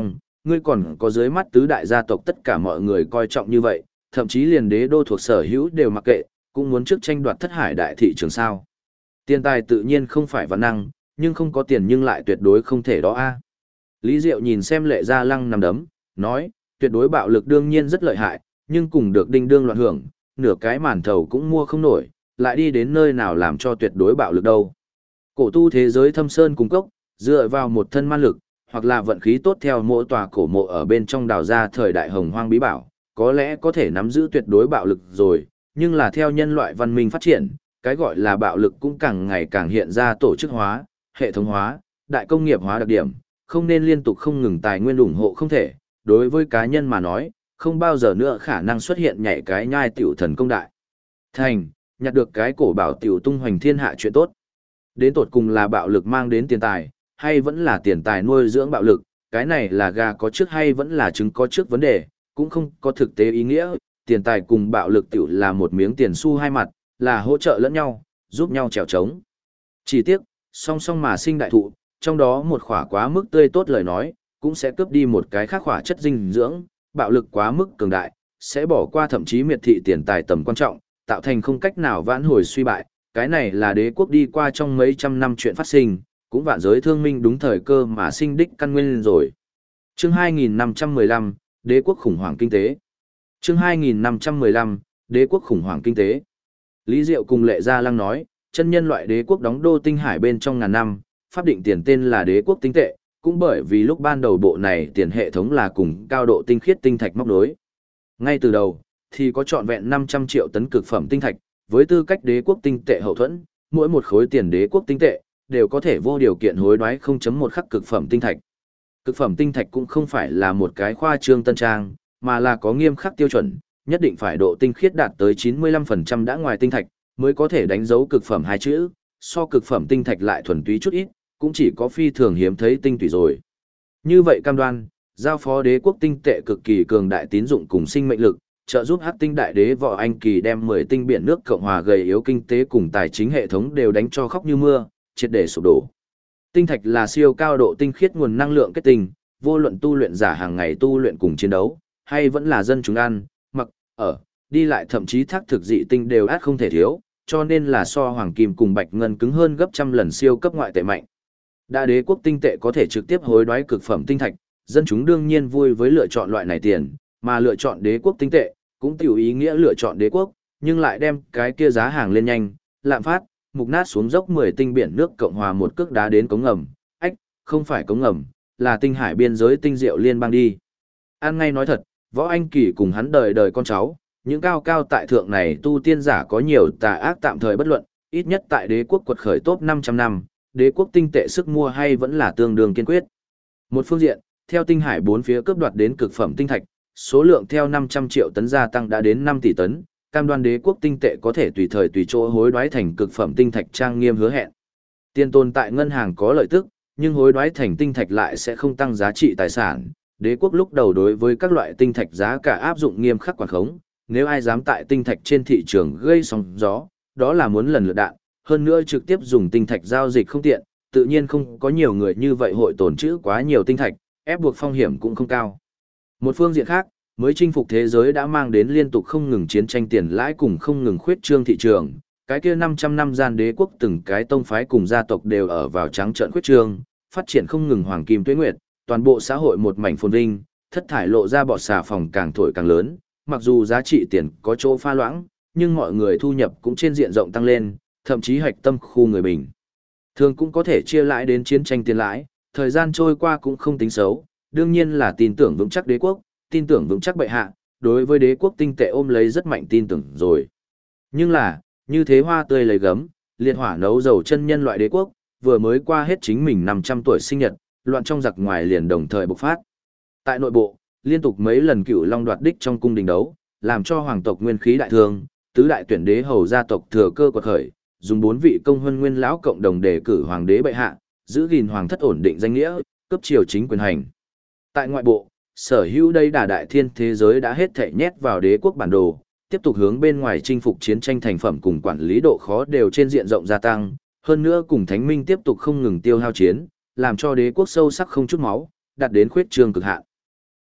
ngươi còn có dưới mắt tứ đại gia tộc tất cả mọi người coi trọng như vậy, thậm chí liền đế đô thuộc sở hữu đều mặc kệ, cũng muốn trước tranh đoạt thất hải đại thị trường sao. Tiền tài tự nhiên không phải văn năng, nhưng không có tiền nhưng lại tuyệt đối không thể đó a. Lý Diệu nhìn xem Lệ Gia Lăng nằm đấm, nói, tuyệt đối bạo lực đương nhiên rất lợi hại, nhưng cùng được đinh đương loạn hưởng, nửa cái màn thầu cũng mua không nổi, lại đi đến nơi nào làm cho tuyệt đối bạo lực đâu. Cổ tu thế giới thâm sơn cung cốc, dựa vào một thân man lực, hoặc là vận khí tốt theo mỗi tòa cổ mộ ở bên trong đào ra thời đại hồng hoang bí bảo, có lẽ có thể nắm giữ tuyệt đối bạo lực rồi, nhưng là theo nhân loại văn minh phát triển, cái gọi là bạo lực cũng càng ngày càng hiện ra tổ chức hóa, hệ thống hóa, đại công nghiệp hóa đặc điểm, không nên liên tục không ngừng tài nguyên ủng hộ không thể, đối với cá nhân mà nói, không bao giờ nữa khả năng xuất hiện nhảy cái nhai tiểu thần công đại. Thành, nhặt được cái cổ bảo tiểu tung hoành thiên hạ chuyện tốt. Đến tột cùng là bạo lực mang đến tiền tài, hay vẫn là tiền tài nuôi dưỡng bạo lực, cái này là gà có trước hay vẫn là trứng có trước vấn đề, cũng không có thực tế ý nghĩa, tiền tài cùng bạo lực tiểu là một miếng tiền xu hai mặt, là hỗ trợ lẫn nhau, giúp nhau trèo trống. Chỉ tiếc, song song mà sinh đại thụ, trong đó một khỏa quá mức tươi tốt lời nói, cũng sẽ cướp đi một cái khác khỏa chất dinh dưỡng, bạo lực quá mức cường đại, sẽ bỏ qua thậm chí miệt thị tiền tài tầm quan trọng, tạo thành không cách nào vãn hồi suy bại. Cái này là đế quốc đi qua trong mấy trăm năm chuyện phát sinh, cũng vạn giới thương minh đúng thời cơ mà sinh đích căn nguyên rồi. Chương 2515, Đế quốc khủng hoảng kinh tế. Chương 2515, Đế quốc khủng hoảng kinh tế. Lý Diệu cùng Lệ Gia Lăng nói, chân nhân loại đế quốc đóng đô tinh hải bên trong ngàn năm, pháp định tiền tên là đế quốc tinh tệ, cũng bởi vì lúc ban đầu bộ này tiền hệ thống là cùng cao độ tinh khiết tinh thạch móc đối. Ngay từ đầu, thì có trọn vẹn 500 triệu tấn cực phẩm tinh thạch, với tư cách đế quốc tinh tệ hậu thuẫn, mỗi một khối tiền đế quốc tinh tệ đều có thể vô điều kiện hối đoái 0.1 khắc cực phẩm tinh thạch. Cực phẩm tinh thạch cũng không phải là một cái khoa trương tân trang, mà là có nghiêm khắc tiêu chuẩn, nhất định phải độ tinh khiết đạt tới 95% đã ngoài tinh thạch, mới có thể đánh dấu cực phẩm hai chữ, so cực phẩm tinh thạch lại thuần túy chút ít, cũng chỉ có phi thường hiếm thấy tinh túy rồi. Như vậy cam đoan, giao phó đế quốc tinh tệ cực kỳ cường đại tín dụng cùng sinh mệnh lực, trợ giúp Hắc Tinh đại đế Võ Anh Kỳ đem 10 tinh biển nước Cộng hòa gầy yếu kinh tế cùng tài chính hệ thống đều đánh cho khóc như mưa, triệt để sụp đổ. Tinh thạch là siêu cao độ tinh khiết nguồn năng lượng kết tinh, vô luận tu luyện giả hàng ngày tu luyện cùng chiến đấu, hay vẫn là dân chúng ăn, mặc, ở, đi lại thậm chí thác thực dị tinh đều át không thể thiếu, cho nên là so hoàng kim cùng bạch ngân cứng hơn gấp trăm lần siêu cấp ngoại tệ mạnh. Đã đế quốc tinh tệ có thể trực tiếp hối đoái cực phẩm tinh thạch, dân chúng đương nhiên vui với lựa chọn loại này tiền, mà lựa chọn đế quốc tinh tệ, cũng tiểu ý nghĩa lựa chọn đế quốc, nhưng lại đem cái kia giá hàng lên nhanh, lạm phát, mục nát xuống dốc 10 tinh biển nước Cộng hòa một cước đá đến cống ngầm, ách, không phải cống ngầm, là tinh hải biên giới tinh diệu liên bang đi. An ngay nói thật, Võ Anh Kỳ cùng hắn đời đời con cháu, những cao cao tại thượng này tu tiên giả có nhiều tà ác tạm thời bất luận, ít nhất tại đế quốc quật khởi top 500 năm, đế quốc tinh tệ sức mua hay vẫn là tương đương kiên quyết. Một phương diện, theo tinh hải bốn phía cướp đoạt đến cực phẩm tinh thạch, số lượng theo 500 triệu tấn gia tăng đã đến 5 tỷ tấn, cam đoan đế quốc tinh tệ có thể tùy thời tùy chỗ hối đoái thành cực phẩm tinh thạch trang nghiêm hứa hẹn. Tiền tồn tại ngân hàng có lợi tức, nhưng hối đoái thành tinh thạch lại sẽ không tăng giá trị tài sản. Đế quốc lúc đầu đối với các loại tinh thạch giá cả áp dụng nghiêm khắc quản khống, nếu ai dám tại tinh thạch trên thị trường gây sóng gió, đó là muốn lần lượt đạn, hơn nữa trực tiếp dùng tinh thạch giao dịch không tiện, tự nhiên không có nhiều người như vậy hội tồn trữ quá nhiều tinh thạch, ép buộc phong hiểm cũng không cao. Một phương diện khác, mới chinh phục thế giới đã mang đến liên tục không ngừng chiến tranh tiền lãi cùng không ngừng khuyết trương thị trường, cái kia 500 năm gian đế quốc từng cái tông phái cùng gia tộc đều ở vào trắng trợn khuyết trương, phát triển không ngừng hoàng kim tuế nguyệt, toàn bộ xã hội một mảnh phồn vinh, thất thải lộ ra bọt xà phòng càng thổi càng lớn, mặc dù giá trị tiền có chỗ pha loãng, nhưng mọi người thu nhập cũng trên diện rộng tăng lên, thậm chí hạch tâm khu người bình thường cũng có thể chia lãi đến chiến tranh tiền lãi, thời gian trôi qua cũng không tính xấu, đương nhiên là tin tưởng vững chắc đế quốc, tin tưởng vững chắc bệ hạ, đối với đế quốc tinh tệ ôm lấy rất mạnh tin tưởng rồi. Nhưng là, như thế hoa tươi lấy gấm, liệt hỏa nấu dầu chân nhân loại đế quốc, vừa mới qua hết chính mình 500 tuổi sinh nhật, loạn trong giặc ngoài liền đồng thời bộc phát. Tại nội bộ, liên tục mấy lần cựu long đoạt đích trong cung đình đấu, làm cho hoàng tộc nguyên khí đại thương, tứ đại tuyển đế hầu gia tộc thừa cơ quật khởi, dùng 4 vị công huân nguyên lão cộng đồng đề cử hoàng đế bệ hạ, giữ gìn hoàng thất ổn định danh nghĩa, cấp triều chính quyền hành. Tại ngoại bộ, sở hữu đây đà đại thiên thế giới đã hết thảy nhét vào đế quốc bản đồ, tiếp tục hướng bên ngoài chinh phục chiến tranh thành phẩm cùng quản lý độ khó đều trên diện rộng gia tăng, hơn nữa cùng thánh minh tiếp tục không ngừng tiêu hao chiến, làm cho đế quốc sâu sắc không chút máu, đạt đến khuyết trương cực hạn.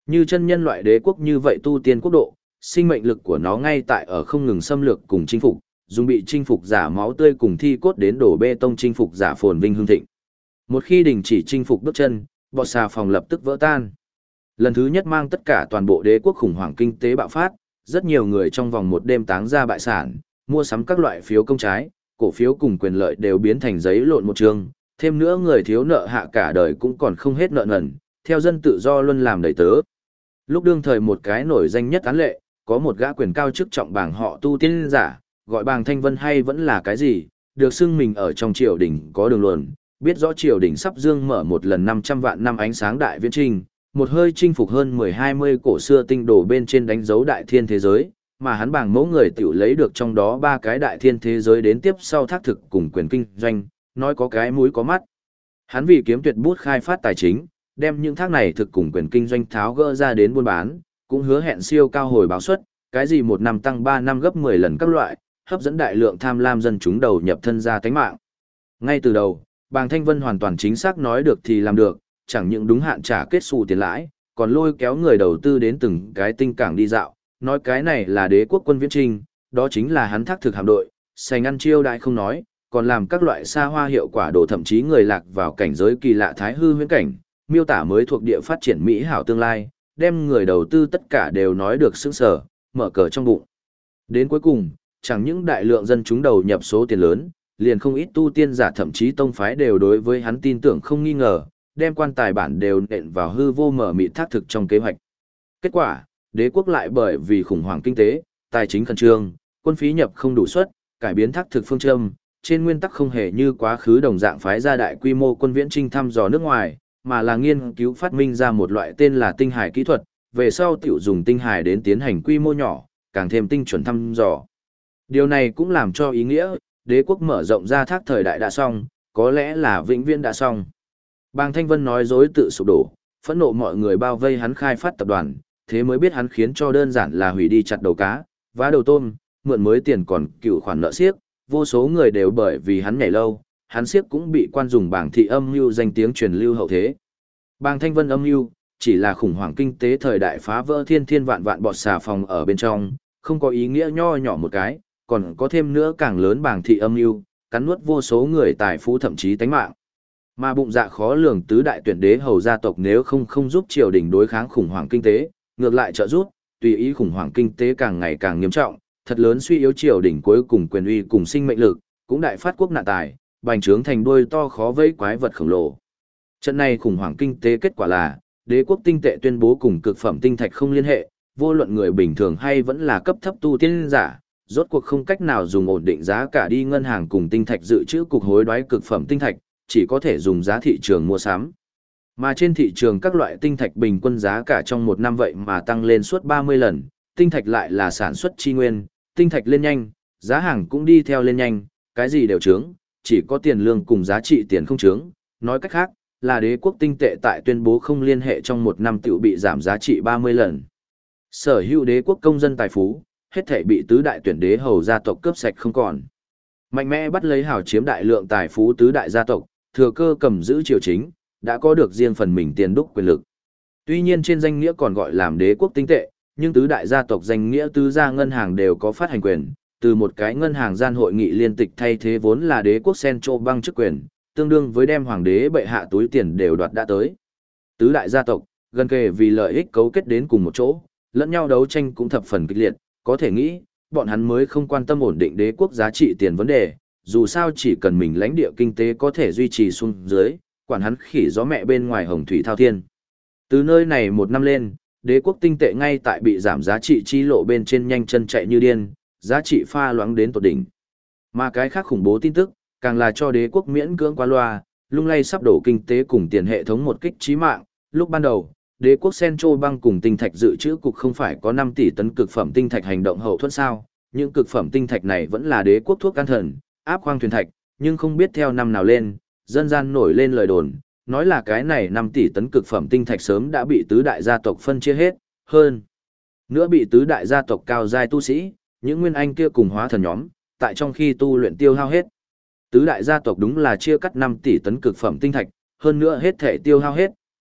Như chân nhân loại đế quốc như vậy tu tiên quốc độ, sinh mệnh lực của nó ngay tại ở không ngừng xâm lược cùng chinh phục, dùng bị chinh phục giả máu tươi cùng thi cốt đến đổ bê tông chinh phục giả phồn vinh hương thịnh. Một khi đình chỉ chinh phục bước chân, bọt xà phòng lập tức vỡ tan. Lần thứ nhất mang tất cả toàn bộ đế quốc khủng hoảng kinh tế bạo phát, rất nhiều người trong vòng một đêm táng ra bại sản, mua sắm các loại phiếu công trái, cổ phiếu cùng quyền lợi đều biến thành giấy lộn một trường, thêm nữa người thiếu nợ hạ cả đời cũng còn không hết nợ nần, theo dân tự do luôn làm đầy tớ. Lúc đương thời một cái nổi danh nhất án lệ, có một gã quyền cao chức trọng bảng họ tu tiên giả, gọi bàng Thanh Vân hay vẫn là cái gì, được xưng mình ở trong triều đình có đường luồn, biết rõ triều đình sắp dương mở một lần 500 vạn năm ánh sáng đại viễn trinh, một hơi chinh phục hơn 10-20 cổ xưa tinh đồ bên trên đánh dấu đại thiên thế giới, mà hắn bảng mẫu người tiểu lấy được trong đó 3 cái đại thiên thế giới đến tiếp sau thác thực cùng quyền kinh doanh, nói có cái mũi có mắt. Hắn vì kiếm tuyệt bút khai phát tài chính, đem những thác này thực cùng quyền kinh doanh tháo gỡ ra đến buôn bán, cũng hứa hẹn siêu cao hồi báo suất, cái gì một năm tăng 3 năm gấp 10 lần các loại, hấp dẫn đại lượng tham lam dân chúng đầu nhập thân ra tánh mạng. Ngay từ đầu, Bàng Thanh Vân hoàn toàn chính xác nói được thì làm được, chẳng những đúng hạn trả kết xù tiền lãi, còn lôi kéo người đầu tư đến từng cái tinh cảng đi dạo, nói cái này là đế quốc quân viễn trinh, đó chính là hắn thác thực hạm đội, sành ăn chiêu đại không nói, còn làm các loại xa hoa hiệu quả đồ, thậm chí người lạc vào cảnh giới kỳ lạ thái hư huyễn cảnh, miêu tả mới thuộc địa phát triển mỹ hảo tương lai, đem người đầu tư tất cả đều nói được sững sờ, mở cờ trong bụng. Đến cuối cùng, chẳng những đại lượng dân chúng đầu nhập số tiền lớn, liền không ít tu tiên giả thậm chí tông phái đều đối với hắn tin tưởng không nghi ngờ, đem quan tài bản đều nện vào hư vô mở mịt thác thực trong kế hoạch. Kết quả, đế quốc lại bởi vì khủng hoảng kinh tế, tài chính khẩn trương, quân phí nhập không đủ suất, cải biến thác thực phương châm, trên nguyên tắc không hề như quá khứ đồng dạng phái ra đại quy mô quân viễn trinh thăm dò nước ngoài, mà là nghiên cứu phát minh ra một loại tên là tinh hải kỹ thuật, về sau tiểu dùng tinh hải đến tiến hành quy mô nhỏ, càng thêm tinh chuẩn thăm dò. Điều này cũng làm cho ý nghĩa, đế quốc mở rộng ra thác thời đại đã xong, có lẽ là vĩnh viễn đã xong. Bàng Thanh Vân nói dối tự sụp đổ, phẫn nộ mọi người bao vây hắn khai phát tập đoàn, thế mới biết hắn khiến cho đơn giản là hủy đi chặt đầu cá, vá đầu tôm, mượn mới tiền còn cựu khoản nợ siếc, vô số người đều bởi vì hắn nhảy lâu, hắn siếc cũng bị quan dùng bảng thị âm mưu danh tiếng truyền lưu hậu thế. Bàng Thanh Vân âm mưu chỉ là khủng hoảng kinh tế thời đại phá vỡ thiên thiên vạn vạn bọt xà phòng ở bên trong, không có ý nghĩa nho nhỏ một cái, còn có thêm nữa càng lớn bảng thị âm mưu, cắn nuốt vô số người tài phú thậm chí tánh mạng. Mà bụng dạ khó lường tứ đại tuyển đế hầu gia tộc nếu không giúp triều đình đối kháng khủng hoảng kinh tế, ngược lại trợ giúp, tùy ý khủng hoảng kinh tế càng ngày càng nghiêm trọng, thật lớn suy yếu triều đình cuối cùng quyền uy cùng sinh mệnh lực, cũng đại phát quốc nạn tài, bành trướng thành đuôi to khó vây quái vật khổng lồ. Trận này khủng hoảng kinh tế kết quả là, đế quốc tinh tệ tuyên bố cùng cực phẩm tinh thạch không liên hệ, vô luận người bình thường hay vẫn là cấp thấp tu tiên giả, rốt cuộc không cách nào dùng ổn định giá cả đi ngân hàng cùng tinh thạch dự trữ cục hối đoái cực phẩm tinh thạch, chỉ có thể dùng giá thị trường mua sắm. Mà trên thị trường các loại tinh thạch bình quân giá cả trong một năm vậy mà tăng lên suốt 30 lần, tinh thạch lại là sản xuất chi nguyên, tinh thạch lên nhanh, giá hàng cũng đi theo lên nhanh, cái gì đều trướng, chỉ có tiền lương cùng giá trị tiền không trướng. Nói cách khác, là đế quốc tinh tệ tại tuyên bố không liên hệ trong một năm tiểu bị giảm giá trị 30 lần. Sở hữu đế quốc công dân tài phú, hết thảy bị tứ đại tuyển đế hầu gia tộc cướp sạch không còn. Mạnh mẽ bắt lấy hào chiếm đại lượng tài phú tứ đại gia tộc, thừa cơ cầm giữ triều chính, đã có được riêng phần mình tiền đúc quyền lực. Tuy nhiên trên danh nghĩa còn gọi làm đế quốc tinh tệ, nhưng tứ đại gia tộc danh nghĩa tứ gia ngân hàng đều có phát hành quyền, từ một cái ngân hàng gian hội nghị liên tịch thay thế vốn là đế quốc Central Bank chức quyền, tương đương với đem hoàng đế bệ hạ túi tiền đều đoạt đã tới. Tứ đại gia tộc, gần kề vì lợi ích cấu kết đến cùng một chỗ, lẫn nhau đấu tranh cũng thập phần kịch liệt, có thể nghĩ, bọn hắn mới không quan tâm ổn định đế quốc giá trị tiền vấn đề, dù sao chỉ cần mình lãnh địa kinh tế có thể duy trì xuống dưới, quản hắn khỉ gió mẹ bên ngoài hồng thủy thao thiên. Từ nơi này một năm lên, đế quốc tinh tệ ngay tại bị giảm giá trị chi lộ bên trên nhanh chân chạy như điên, giá trị pha loãng đến tột đỉnh. Mà cái khác khủng bố tin tức, càng là cho đế quốc miễn cưỡng qua loa, lung lay sắp đổ kinh tế cùng tiền hệ thống một kích chí mạng. Lúc ban đầu, đế quốc Central Bank cùng tinh thạch dự trữ cục không phải có 5 tỷ tấn cực phẩm tinh thạch hành động hậu thuẫn sao? Những cực phẩm tinh thạch này vẫn là đế quốc thuốc can thần, áp khoang thuyền thạch, nhưng không biết theo năm nào lên, dân gian nổi lên lời đồn, nói là cái này 5 tỷ tấn cực phẩm tinh thạch sớm đã bị tứ đại gia tộc phân chia hết, hơn nữa bị tứ đại gia tộc cao giai tu sĩ, những nguyên anh kia cùng hóa thần nhóm, tại trong khi tu luyện tiêu hao hết. Tứ đại gia tộc đúng là chia cắt 5 tỷ tấn cực phẩm tinh thạch, hơn nữa hết thể tiêu hao hết,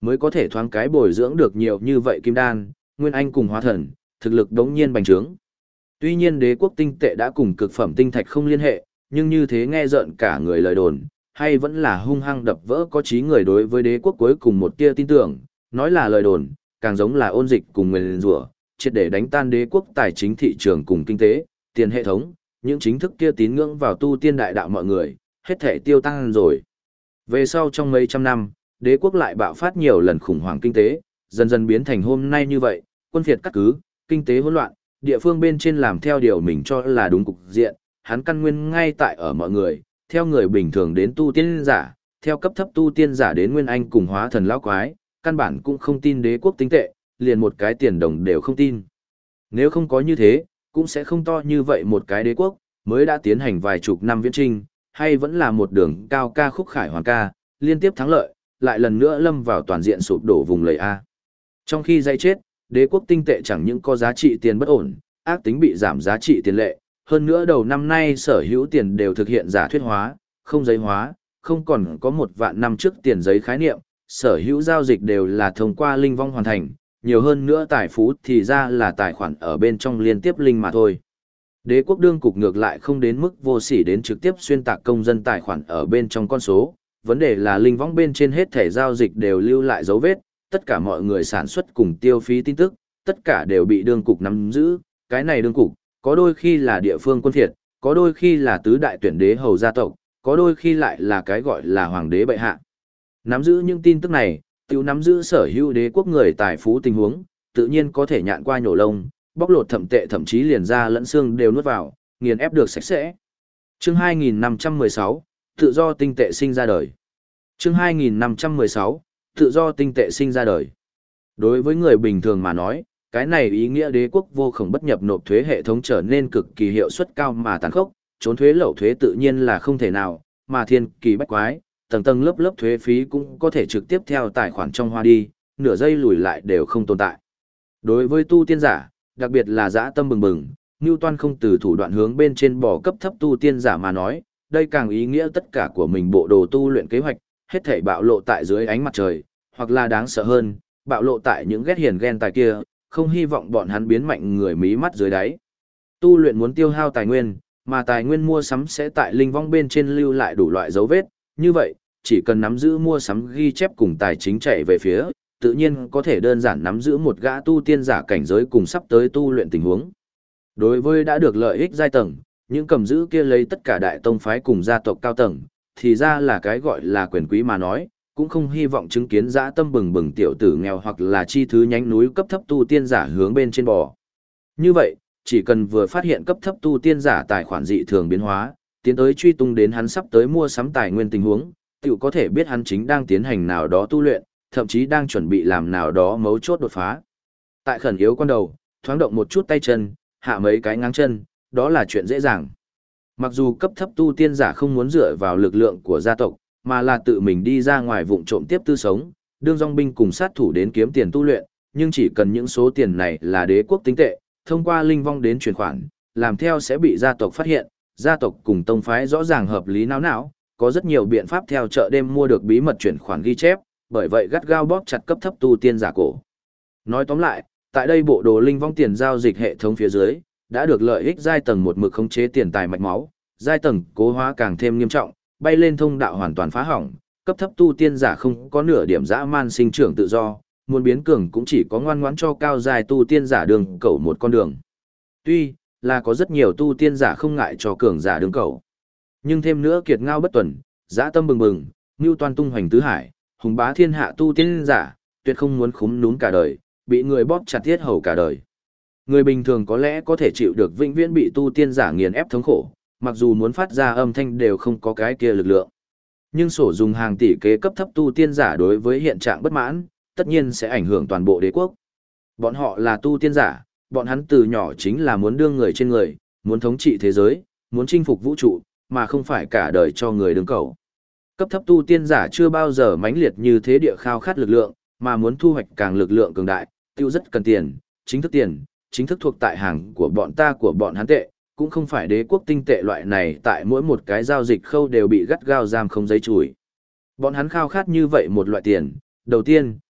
mới có thể thoáng cái bồi dưỡng được nhiều như vậy kim đan, nguyên anh cùng hóa thần, thực lực đống nhiên bành trướng. Tuy nhiên đế quốc tinh tệ đã cùng cực phẩm tinh thạch không liên hệ, nhưng như thế nghe rợn cả người lời đồn, hay vẫn là hung hăng đập vỡ có trí người đối với đế quốc cuối cùng một tia tin tưởng, nói là lời đồn, càng giống là ôn dịch cùng nguyền rủa, triệt để đánh tan đế quốc tài chính thị trường cùng kinh tế, tiền hệ thống, những chính thức kia tín ngưỡng vào tu tiên đại đạo mọi người, hết thể tiêu tan rồi. Về sau trong mấy trăm năm, đế quốc lại bạo phát nhiều lần khủng hoảng kinh tế, dần dần biến thành hôm nay như vậy, quân phiệt cắt cứ, kinh tế hỗn loạn, địa phương bên trên làm theo điều mình cho là đúng cục diện, hắn căn nguyên ngay tại ở mọi người, theo người bình thường đến tu tiên giả, theo cấp thấp tu tiên giả đến nguyên anh cùng hóa thần lão quái, căn bản cũng không tin đế quốc tinh tệ, liền một cái tiền đồng đều không tin. Nếu không có như thế, cũng sẽ không to như vậy một cái đế quốc, mới đã tiến hành vài chục năm viễn trinh, hay vẫn là một đường cao ca khúc khải hoàn ca, liên tiếp thắng lợi, lại lần nữa lâm vào toàn diện sụp đổ vùng lầy A. Trong khi dây chết, đế quốc tinh tệ chẳng những có giá trị tiền bất ổn, ác tính bị giảm giá trị tiền lệ, hơn nữa đầu năm nay sở hữu tiền đều thực hiện giả thuyết hóa, không giấy hóa, không còn có 1 vạn năm trước tiền giấy khái niệm, sở hữu giao dịch đều là thông qua linh vong hoàn thành, nhiều hơn nữa tài phú thì ra là tài khoản ở bên trong liên tiếp linh mà thôi. Đế quốc đương cục ngược lại không đến mức vô sỉ đến trực tiếp xuyên tạc công dân tài khoản ở bên trong con số, vấn đề là linh vong bên trên hết thẻ giao dịch đều lưu lại dấu vết, tất cả mọi người sản xuất cùng tiêu phí tin tức, tất cả đều bị đương cục nắm giữ, cái này đương cục, có đôi khi là địa phương quân phiệt, có đôi khi là tứ đại tuyển đế hầu gia tộc, có đôi khi lại là cái gọi là hoàng đế bệ hạ. Nắm giữ những tin tức này, tiêu nắm giữ sở hữu đế quốc người tài phú tình huống, tự nhiên có thể nhạn qua nhổ lông, bóc lột thậm tệ thậm chí liền da lẫn xương đều nuốt vào, nghiền ép được sạch sẽ. Chương 2516, tự do tinh tệ sinh ra đời. Chương 2516, tự do tinh tệ sinh ra đời. Đối với người bình thường mà nói, cái này ý nghĩa đế quốc vô khổng bất nhập nộp thuế hệ thống trở nên cực kỳ hiệu suất cao mà tàn khốc, trốn thuế lậu thuế tự nhiên là không thể nào, mà thiên kỳ bách quái, tầng tầng lớp lớp thuế phí cũng có thể trực tiếp theo tài khoản trong hoa đi, nửa giây lùi lại đều không tồn tại. Đối với tu tiên giả, đặc biệt là dã tâm bừng bừng, Newton không từ thủ đoạn hướng bên trên bỏ cấp thấp tu tiên giả mà nói, đây càng ý nghĩa tất cả của mình bộ đồ tu luyện kế hoạch, hết thảy bạo lộ tại dưới ánh mặt trời, hoặc là đáng sợ hơn, bạo lộ tại những ghét hiền ghen tài kia, không hy vọng bọn hắn biến mạnh người mí mắt dưới đáy. Tu luyện muốn tiêu hao tài nguyên, mà tài nguyên mua sắm sẽ tại linh vong bên trên lưu lại đủ loại dấu vết, như vậy, chỉ cần nắm giữ mua sắm ghi chép cùng tài chính chạy về phía, tự nhiên có thể đơn giản nắm giữ một gã tu tiên giả cảnh giới cùng sắp tới tu luyện tình huống. Đối với đã được lợi ích giai tầng, những cầm giữ kia lấy tất cả đại tông phái cùng gia tộc cao tầng, thì ra là cái gọi là quyền quý mà nói, cũng không hy vọng chứng kiến dã tâm bừng bừng tiểu tử nghèo hoặc là chi thứ nhánh núi cấp thấp tu tiên giả hướng bên trên bò. Như vậy, chỉ cần vừa phát hiện cấp thấp tu tiên giả tài khoản dị thường biến hóa, tiến tới truy tung đến hắn sắp tới mua sắm tài nguyên tình huống, tiểu có thể biết hắn chính đang tiến hành nào đó tu luyện, thậm chí đang chuẩn bị làm nào đó mấu chốt đột phá. Tại khẩn yếu quan đầu, thoáng động một chút tay chân, hạ mấy cái ngáng chân, đó là chuyện dễ dàng. Mặc dù cấp thấp tu tiên giả không muốn dựa vào lực lượng của gia tộc, mà là tự mình đi ra ngoài vụng trộm tiếp tư sống, đương dòng binh cùng sát thủ đến kiếm tiền tu luyện, nhưng chỉ cần những số tiền này là đế quốc tinh tệ, thông qua linh vong đến chuyển khoản, làm theo sẽ bị gia tộc phát hiện, gia tộc cùng tông phái rõ ràng hợp lý não, có rất nhiều biện pháp theo chợ đêm mua được bí mật chuyển khoản ghi chép, bởi vậy gắt gao bóp chặt cấp thấp tu tiên giả cổ. Nói tóm lại, tại đây bộ đồ linh vong tiền giao dịch hệ thống phía dưới, đã được lợi ích giai tầng một mực khống chế tiền tài mạch máu, giai tầng cố hóa càng thêm nghiêm trọng, bay lên thông đạo hoàn toàn phá hỏng, cấp thấp tu tiên giả không có nửa điểm dã man sinh trưởng tự do, muốn biến cường cũng chỉ có ngoan ngoãn cho cao giai tu tiên giả đường cầu một con đường. Tuy là có rất nhiều tu tiên giả không ngại cho cường giả đường cầu, nhưng thêm nữa kiệt ngao bất tuần, dã tâm bừng bừng, Nưu Toan tung hoành tứ hải, hùng bá thiên hạ tu tiên giả, tuyệt không muốn khúm núm cả đời, bị người bóp chặt tiết hầu cả đời. Người bình thường có lẽ có thể chịu được vĩnh viễn bị tu tiên giả nghiền ép thống khổ, mặc dù muốn phát ra âm thanh đều không có cái kia lực lượng. Nhưng sổ dùng hàng tỷ kế cấp thấp tu tiên giả đối với hiện trạng bất mãn, tất nhiên sẽ ảnh hưởng toàn bộ đế quốc. Bọn họ là tu tiên giả, bọn hắn từ nhỏ chính là muốn đương người trên người, muốn thống trị thế giới, muốn chinh phục vũ trụ, mà không phải cả đời cho người đương cầu. Cấp thấp tu tiên giả chưa bao giờ mãnh liệt như thế địa khao khát lực lượng, mà muốn thu hoạch càng lực lượng cường đại, tiêu rất cần tiền, chính thức thuộc tại hàng của bọn ta của bọn hắn tệ, cũng không phải đế quốc tinh tệ loại này tại mỗi một cái giao dịch khâu đều bị gắt gao giam không giấy chùi. Bọn hắn khao khát như vậy một loại tiền, đầu tiên,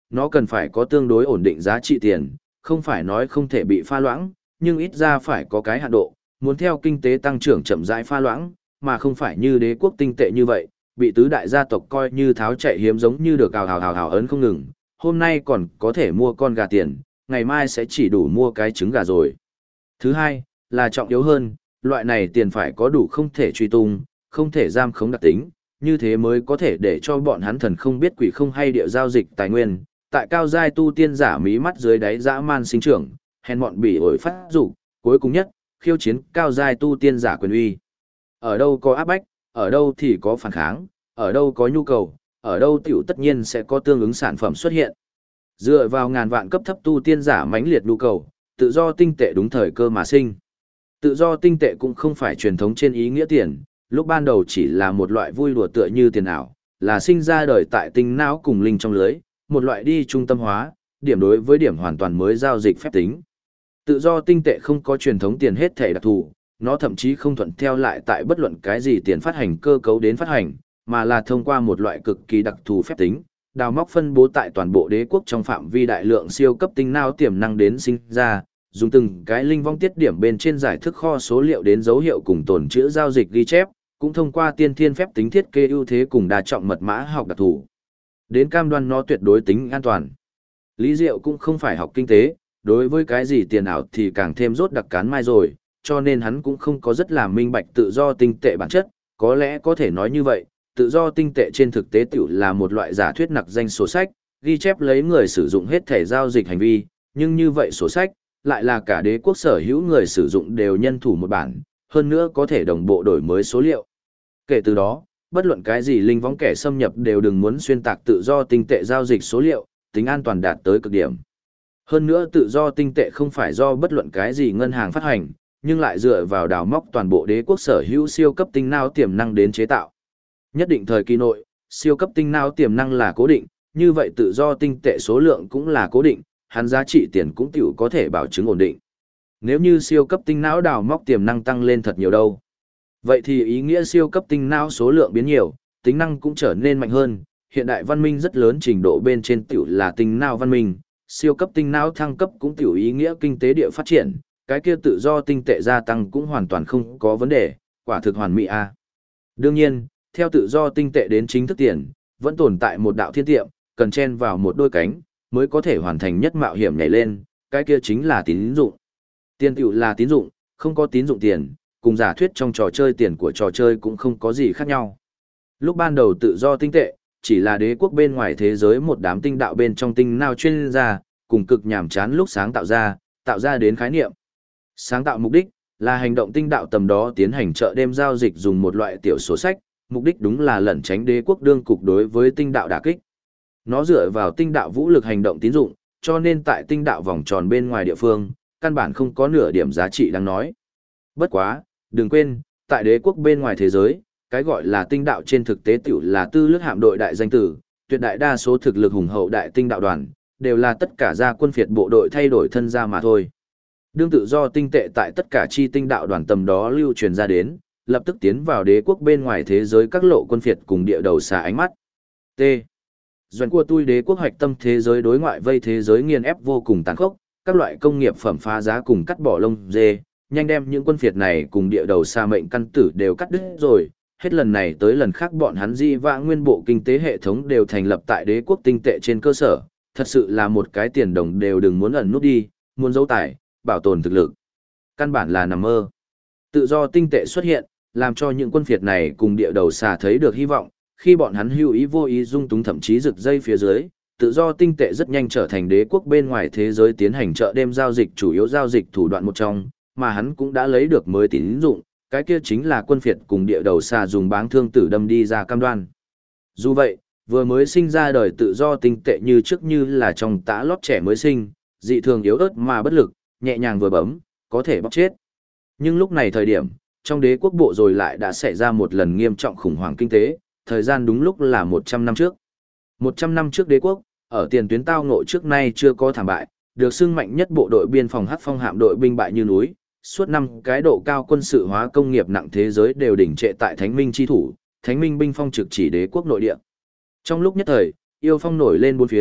nó cần phải có tương đối ổn định giá trị tiền, không phải nói không thể bị pha loãng, nhưng ít ra phải có cái hạn độ, muốn theo kinh tế tăng trưởng chậm rãi pha loãng, mà không phải như đế quốc tinh tệ như vậy, bị tứ đại gia tộc coi như tháo chạy hiếm giống như được hào ấn không ngừng, hôm nay còn có thể mua con gà tiền, ngày mai sẽ chỉ đủ mua cái trứng gà rồi. Thứ hai, là trọng yếu hơn, loại này tiền phải có đủ không thể truy tung, không thể giam khống đặc tính, như thế mới có thể để cho bọn hắn thần không biết quỷ không hay địa giao dịch tài nguyên, tại cao giai tu tiên giả mí mắt dưới đáy dã man sinh trưởng, hèn mọn bỉ ổi phát dục, cuối cùng nhất, khiêu chiến cao giai tu tiên giả quyền uy. Ở đâu có áp bách, ở đâu thì có phản kháng, ở đâu có nhu cầu, ở đâu tiểu tất nhiên sẽ có tương ứng sản phẩm xuất hiện. Dựa vào ngàn vạn cấp thấp tu tiên giả mãnh liệt nhu cầu, tự do tinh tệ đúng thời cơ mà sinh. Tự do tinh tệ cũng không phải truyền thống trên ý nghĩa tiền, lúc ban đầu chỉ là một loại vui đùa tựa như tiền ảo, là sinh ra đời tại tinh não cùng linh trong lưới, một loại đi trung tâm hóa, điểm đối với điểm hoàn toàn mới giao dịch phép tính. Tự do tinh tệ không có truyền thống tiền hết thể đặc thù, nó thậm chí không thuận theo lại tại bất luận cái gì tiền phát hành cơ cấu đến phát hành, mà là thông qua một loại cực kỳ đặc thù phép tính, đào móc phân bố tại toàn bộ đế quốc trong phạm vi đại lượng siêu cấp tinh não tiềm năng đến sinh ra, dùng từng cái linh vong tiết điểm bên trên giải thức kho số liệu đến dấu hiệu cùng tồn trữ giao dịch ghi chép, cũng thông qua tiên thiên phép tính thiết kế ưu thế cùng đa trọng mật mã học đặc thù, đến cam đoan nó tuyệt đối tính an toàn. Lý Diệu cũng không phải học kinh tế, đối với cái gì tiền ảo thì càng thêm rốt đặc cán mai rồi, cho nên hắn cũng không có rất là minh bạch tự do tinh tệ bản chất, có lẽ có thể nói như vậy, tự do tinh tệ trên thực tế tiểu là một loại giả thuyết nặc danh sổ sách, ghi chép lấy người sử dụng hết thể giao dịch hành vi, nhưng như vậy sổ sách, lại là cả đế quốc sở hữu người sử dụng đều nhân thủ một bản, hơn nữa có thể đồng bộ đổi mới số liệu. Kể từ đó, bất luận cái gì linh võng kẻ xâm nhập đều đừng muốn xuyên tạc tự do tinh tệ giao dịch số liệu, tính an toàn đạt tới cực điểm. Hơn nữa tự do tinh tệ không phải do bất luận cái gì ngân hàng phát hành, nhưng lại dựa vào đào móc toàn bộ đế quốc sở hữu siêu cấp tinh não tiềm năng đến chế tạo. Nhất định thời kỳ nội, siêu cấp tinh não tiềm năng là cố định, như vậy tự do tinh tệ số lượng cũng là cố định, hắn giá trị tiền cũng tiểu có thể bảo chứng ổn định. Nếu như siêu cấp tinh não đào móc tiềm năng tăng lên thật nhiều đâu, vậy thì ý nghĩa siêu cấp tinh não số lượng biến nhiều, tính năng cũng trở nên mạnh hơn, hiện đại văn minh rất lớn trình độ bên trên tiểu là tinh não văn minh, siêu cấp tinh não thăng cấp cũng tiểu ý nghĩa kinh tế địa phát triển, cái kia tự do tinh tệ gia tăng cũng hoàn toàn không có vấn đề, quả thực hoàn mỹ a. Đương nhiên, theo tự do tinh tệ đến chính thức tiền, vẫn tồn tại một đạo thiên tiệm, cần chen vào một đôi cánh, mới có thể hoàn thành nhất mạo hiểm nhảy lên, cái kia chính là tín dụng. Tiền tiểu là tín dụng, không có tín dụng tiền, cùng giả thuyết trong trò chơi tiền của trò chơi cũng không có gì khác nhau. Lúc ban đầu tự do tinh tệ, chỉ là đế quốc bên ngoài thế giới một đám tinh đạo bên trong tinh nào chuyên gia, cùng cực nhàm chán lúc sáng tạo ra đến khái niệm. Sáng tạo mục đích, là hành động tinh đạo tầm đó tiến hành chợ đêm giao dịch dùng một loại tiểu số sách, mục đích đúng là lẩn tránh đế quốc đương cục đối với tinh đạo đả kích. Nó dựa vào tinh đạo vũ lực hành động tín dụng, cho nên tại tinh đạo vòng tròn bên ngoài địa phương, căn bản không có nửa điểm giá trị đáng nói. Bất quá, đừng quên, tại đế quốc bên ngoài thế giới, cái gọi là tinh đạo trên thực tế tiểu là tư lướt hạm đội đại danh tử, tuyệt đại đa số thực lực hùng hậu đại tinh đạo đoàn, đều là tất cả gia quân phiệt bộ đội thay đổi thân ra mà thôi. Đương tự do tinh tệ tại tất cả chi tinh đạo đoàn tầm đó lưu truyền ra đến, lập tức tiến vào đế quốc bên ngoài thế giới các lộ quân phiệt cùng địa đầu xà ánh mắt. T. Doanh của tôi đế quốc hoạch tâm thế giới đối ngoại vây thế giới nghiền ép vô cùng tàn khốc, các loại công nghiệp phẩm phá giá cùng cắt bỏ lông dê, nhanh đem những quân phiệt này cùng địa đầu xà mệnh căn tử đều cắt đứt rồi, hết lần này tới lần khác bọn hắn di vãng nguyên bộ kinh tế hệ thống đều thành lập tại đế quốc tinh tệ trên cơ sở, thật sự là một cái tiền đồng đều đừng muốn ẩn nút đi, muốn giấu tài, bảo tồn thực lực. Căn bản là nằm mơ. Tự do tinh tệ xuất hiện, làm cho những quân phiệt này cùng địa đầu xà thấy được hy vọng, khi bọn hắn hữu ý vô ý dung túng thậm chí rực dây phía dưới, tự do tinh tệ rất nhanh trở thành đế quốc bên ngoài thế giới tiến hành chợ đêm giao dịch chủ yếu giao dịch thủ đoạn một trong, mà hắn cũng đã lấy được mới tín dụng, cái kia chính là quân phiệt cùng địa đầu xà dùng báng thương tử đâm đi ra cam đoan. Dù vậy, vừa mới sinh ra đời tự do tinh tệ như trước như là trong tã lót trẻ mới sinh, dị thường yếu ớt mà bất lực, nhẹ nhàng vừa bấm, có thể bóc chết. Nhưng lúc này thời điểm, trong đế quốc bộ rồi lại đã xảy ra một lần nghiêm trọng khủng hoảng kinh tế, thời gian đúng lúc là 100 năm trước. 100 năm trước đế quốc, ở tiền tuyến tao ngộ trước nay chưa có thảm bại, được xưng mạnh nhất bộ đội biên phòng Hắc Phong hạm đội binh bại như núi, suốt năm cái độ cao quân sự hóa công nghiệp nặng thế giới đều đỉnh trệ tại Thánh Minh chi thủ, Thánh Minh binh phong trực chỉ đế quốc nội địa. Trong lúc nhất thời, yêu phong nổi lên bốn phía,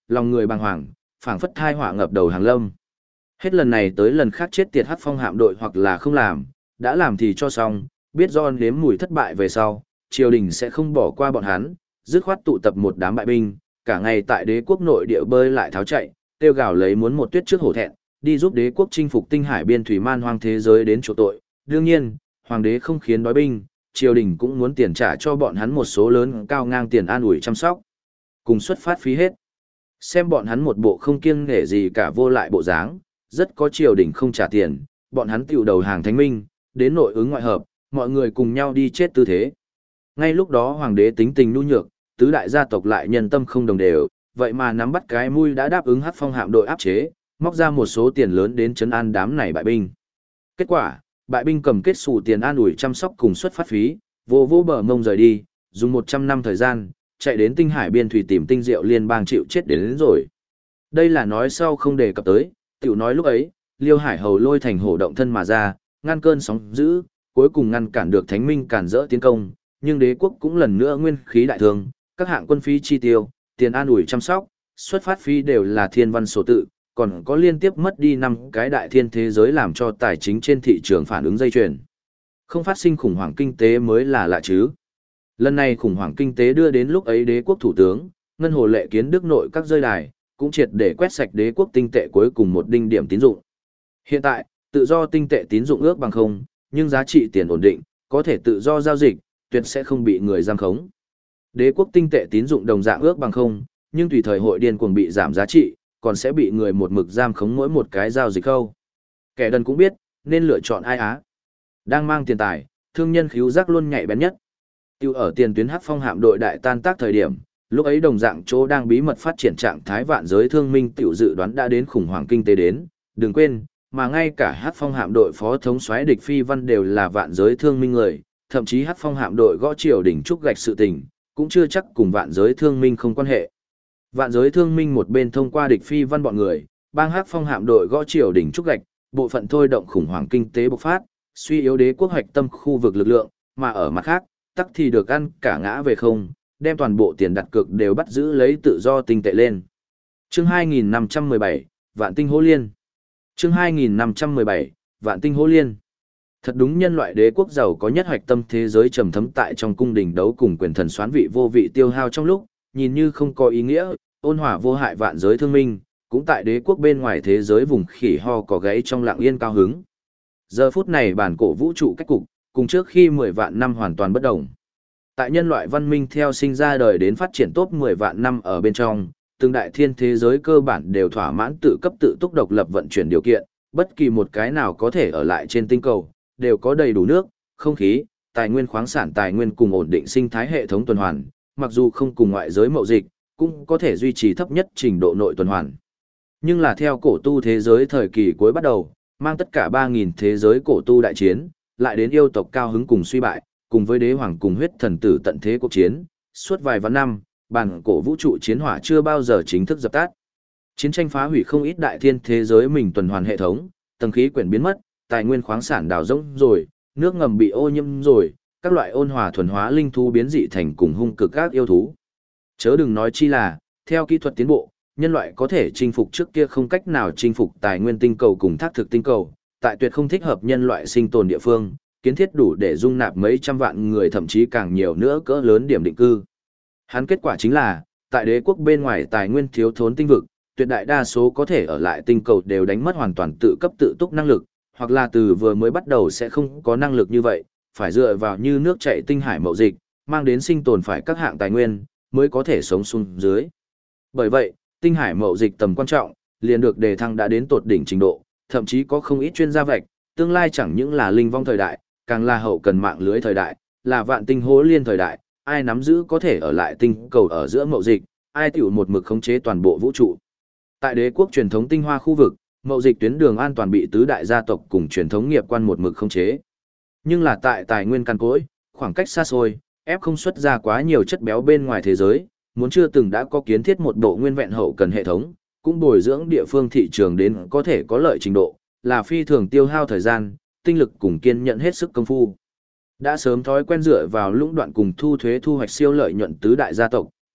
lòng người bàng hoàng, phảng phất thai họa ngập đầu hàng lâm. Hết lần này tới lần khác chết tiệt Hắc Phong hạm đội hoặc là không làm, đã làm thì cho xong, biết do nếm mùi thất bại về sau, triều đình sẽ không bỏ qua bọn hắn, dứt khoát tụ tập một đám bại binh, cả ngày tại đế quốc nội địa bơi lại tháo chạy, tiêu gào lấy muốn một tuyết trước hổ thẹn, đi giúp đế quốc chinh phục tinh hải biên thủy man hoang thế giới đến chỗ tội. Đương nhiên, hoàng đế không khiến đói binh, triều đình cũng muốn tiền trả cho bọn hắn một số lớn cao ngang tiền an ủi chăm sóc. Cùng xuất phát phí hết. Xem bọn hắn một bộ không kiêng nể gì cả vô lại bộ dáng, rất có triều đình không trả tiền, bọn hắn tiểu đầu hàng thánh minh, đến nội ứng ngoại hợp, mọi người cùng nhau đi chết tư thế. Ngay lúc đó hoàng đế tính tình nhu nhược, tứ đại gia tộc lại nhân tâm không đồng đều, vậy mà nắm bắt cái mui đã đáp ứng Hắc Phong hạm đội áp chế, móc ra một số tiền lớn đến trấn an đám này bại binh. Kết quả, bại binh cầm kết xù tiền an ủi chăm sóc cùng xuất phát phí, vô vô bờ mông rời đi, dùng 100 năm thời gian, chạy đến tinh hải biên thủy tìm tinh diệu liên bang chịu chết đến rồi. Đây là nói sau không đề cập tới, tiểu nói lúc ấy, Liêu Hải Hầu lôi thành hổ động thân mà ra, ngăn cơn sóng dữ, cuối cùng ngăn cản được Thánh Minh cản rỡ tiến công, nhưng đế quốc cũng lần nữa nguyên khí đại thương, các hạng quân phí chi tiêu, tiền an ủi chăm sóc, xuất phát phí đều là thiên văn số tự, còn có liên tiếp mất đi 5 cái đại thiên thế giới làm cho tài chính trên thị trường phản ứng dây chuyền. Không phát sinh khủng hoảng kinh tế mới là lạ chứ. Lần này khủng hoảng kinh tế đưa đến lúc ấy đế quốc thủ tướng, Ngân Hồ Lệ Kiến Đức nội các rơi đài, cũng triệt để quét sạch đế quốc tinh tệ cuối cùng một đinh điểm tín dụng. Hiện tại, tự do tinh tệ tín dụng ước bằng không, nhưng giá trị tiền ổn định, có thể tự do giao dịch, tuyệt sẽ không bị người giam khống. Đế quốc tinh tệ tín dụng đồng dạng ước bằng không, nhưng tùy thời hội điên cuồng bị giảm giá trị, còn sẽ bị người một mực giam khống mỗi một cái giao dịch khâu. Kẻ đần cũng biết, nên lựa chọn ai á. Đang mang tiền tài, thương nhân khíu giác luôn nhạy bén nhất. Tiêu ở tiền tuyến Hắc Phong hạm đội đại tan tác thời điểm, lúc ấy đồng dạng chỗ đang bí mật phát triển trạng thái vạn giới thương minh tiểu dự đoán đã đến khủng hoảng kinh tế đến, đừng quên, mà ngay cả Hắc Phong hạm đội phó thống soái Địch Phi Văn đều là vạn giới thương minh người, thậm chí Hắc Phong hạm đội gõ triều đỉnh trúc gạch sự tình, cũng chưa chắc cùng vạn giới thương minh không quan hệ. Vạn giới thương minh một bên thông qua Địch Phi Văn bọn người, bang Hắc Phong hạm đội gõ triều đỉnh trúc gạch, bộ phận thôi động khủng hoảng kinh tế bộc phát, suy yếu đế quốc hoạch tâm khu vực lực lượng, mà ở mặt khác, tắc thì được ăn cả ngã về không, đem toàn bộ tiền đặt cược đều bắt giữ lấy tự do tinh tệ lên. Chương 2517, Vạn tinh hô liên. Chương 2517, Vạn tinh hô liên. Thật đúng nhân loại đế quốc giàu có nhất hoạch tâm thế giới trầm thấm tại trong cung đình đấu cùng quyền thần soán vị vô vị tiêu hao trong lúc, nhìn như không có ý nghĩa, ôn hòa vô hại vạn giới thương minh, cũng tại đế quốc bên ngoài thế giới vùng khỉ ho có gáy trong lặng yên cao hứng. Giờ phút này bản cổ vũ trụ cách cục, cùng trước khi 10 vạn năm hoàn toàn bất đồng. Tại nhân loại văn minh theo sinh ra đời đến phát triển top 10 vạn năm ở bên trong, từng đại thiên thế giới cơ bản đều thỏa mãn tự cấp tự túc độc lập vận chuyển điều kiện, bất kỳ một cái nào có thể ở lại trên tinh cầu, đều có đầy đủ nước, không khí, tài nguyên khoáng sản tài nguyên cùng ổn định sinh thái hệ thống tuần hoàn, mặc dù không cùng ngoại giới mậu dịch, cũng có thể duy trì thấp nhất trình độ nội tuần hoàn. Nhưng là theo cổ tu thế giới thời kỳ cuối bắt đầu, mang tất cả 3.000 thế giới cổ tu đại chiến, lại đến yêu tộc cao hứng cùng suy bại, cùng với đế hoàng cùng huyết thần tử tận thế cuộc chiến, suốt vài vạn năm, bản cổ vũ trụ chiến hỏa chưa bao giờ chính thức dập tắt. Chiến tranh phá hủy không ít đại thiên thế giới mình tuần hoàn hệ thống, tầng khí quyển biến mất, tài nguyên khoáng sản đào rỗng rồi, nước ngầm bị ô nhiễm rồi, các loại ôn hòa thuần hóa linh thú biến dị thành cùng hung cực các yêu thú. Chớ đừng nói chi là, theo kỹ thuật tiến bộ, nhân loại có thể chinh phục trước kia không cách nào chinh phục tài nguyên tinh cầu cùng thác thực tinh cầu, tại tuyệt không thích hợp nhân loại sinh tồn địa phương, kiến thiết đủ để dung nạp mấy trăm vạn người thậm chí càng nhiều nữa cỡ lớn điểm định cư. Hắn kết quả chính là, tại đế quốc bên ngoài tài nguyên thiếu thốn tinh vực, tuyệt đại đa số có thể ở lại tinh cầu đều đánh mất hoàn toàn tự cấp tự túc năng lực, hoặc là từ vừa mới bắt đầu sẽ không có năng lực như vậy, phải dựa vào như nước chảy tinh hải mậu dịch, mang đến sinh tồn phải các hạng tài nguyên, mới có thể sống xuống dưới. Bởi vậy, tinh hải mậu dịch tầm quan trọng, liền được đề thăng đã đến tột đỉnh trình độ, thậm chí có không ít chuyên gia vạch, tương lai chẳng những là linh vong thời đại, càng là hậu cần mạng lưới thời đại, là vạn tinh hố liên thời đại, ai nắm giữ có thể ở lại tinh cầu ở giữa mậu dịch, ai tiểu một mực khống chế toàn bộ vũ trụ. Tại đế quốc truyền thống tinh hoa khu vực, mậu dịch tuyến đường an toàn bị tứ đại gia tộc cùng truyền thống nghiệp quan một mực khống chế. Nhưng là tại tài nguyên căn cối, khoảng cách xa xôi, ép không xuất ra quá nhiều chất béo bên ngoài thế giới, muốn chưa từng đã có kiến thiết một bộ nguyên vẹn hậu cần hệ thống, cũng bồi dưỡng địa phương thị trường đến có thể có lợi trình độ, là phi thường tiêu hao thời gian, tinh lực cùng kiên nhẫn hết sức công phu. Đã sớm thói quen dựa vào lũng đoạn cùng thu thuế thu hoạch siêu lợi nhuận tứ đại gia tộc,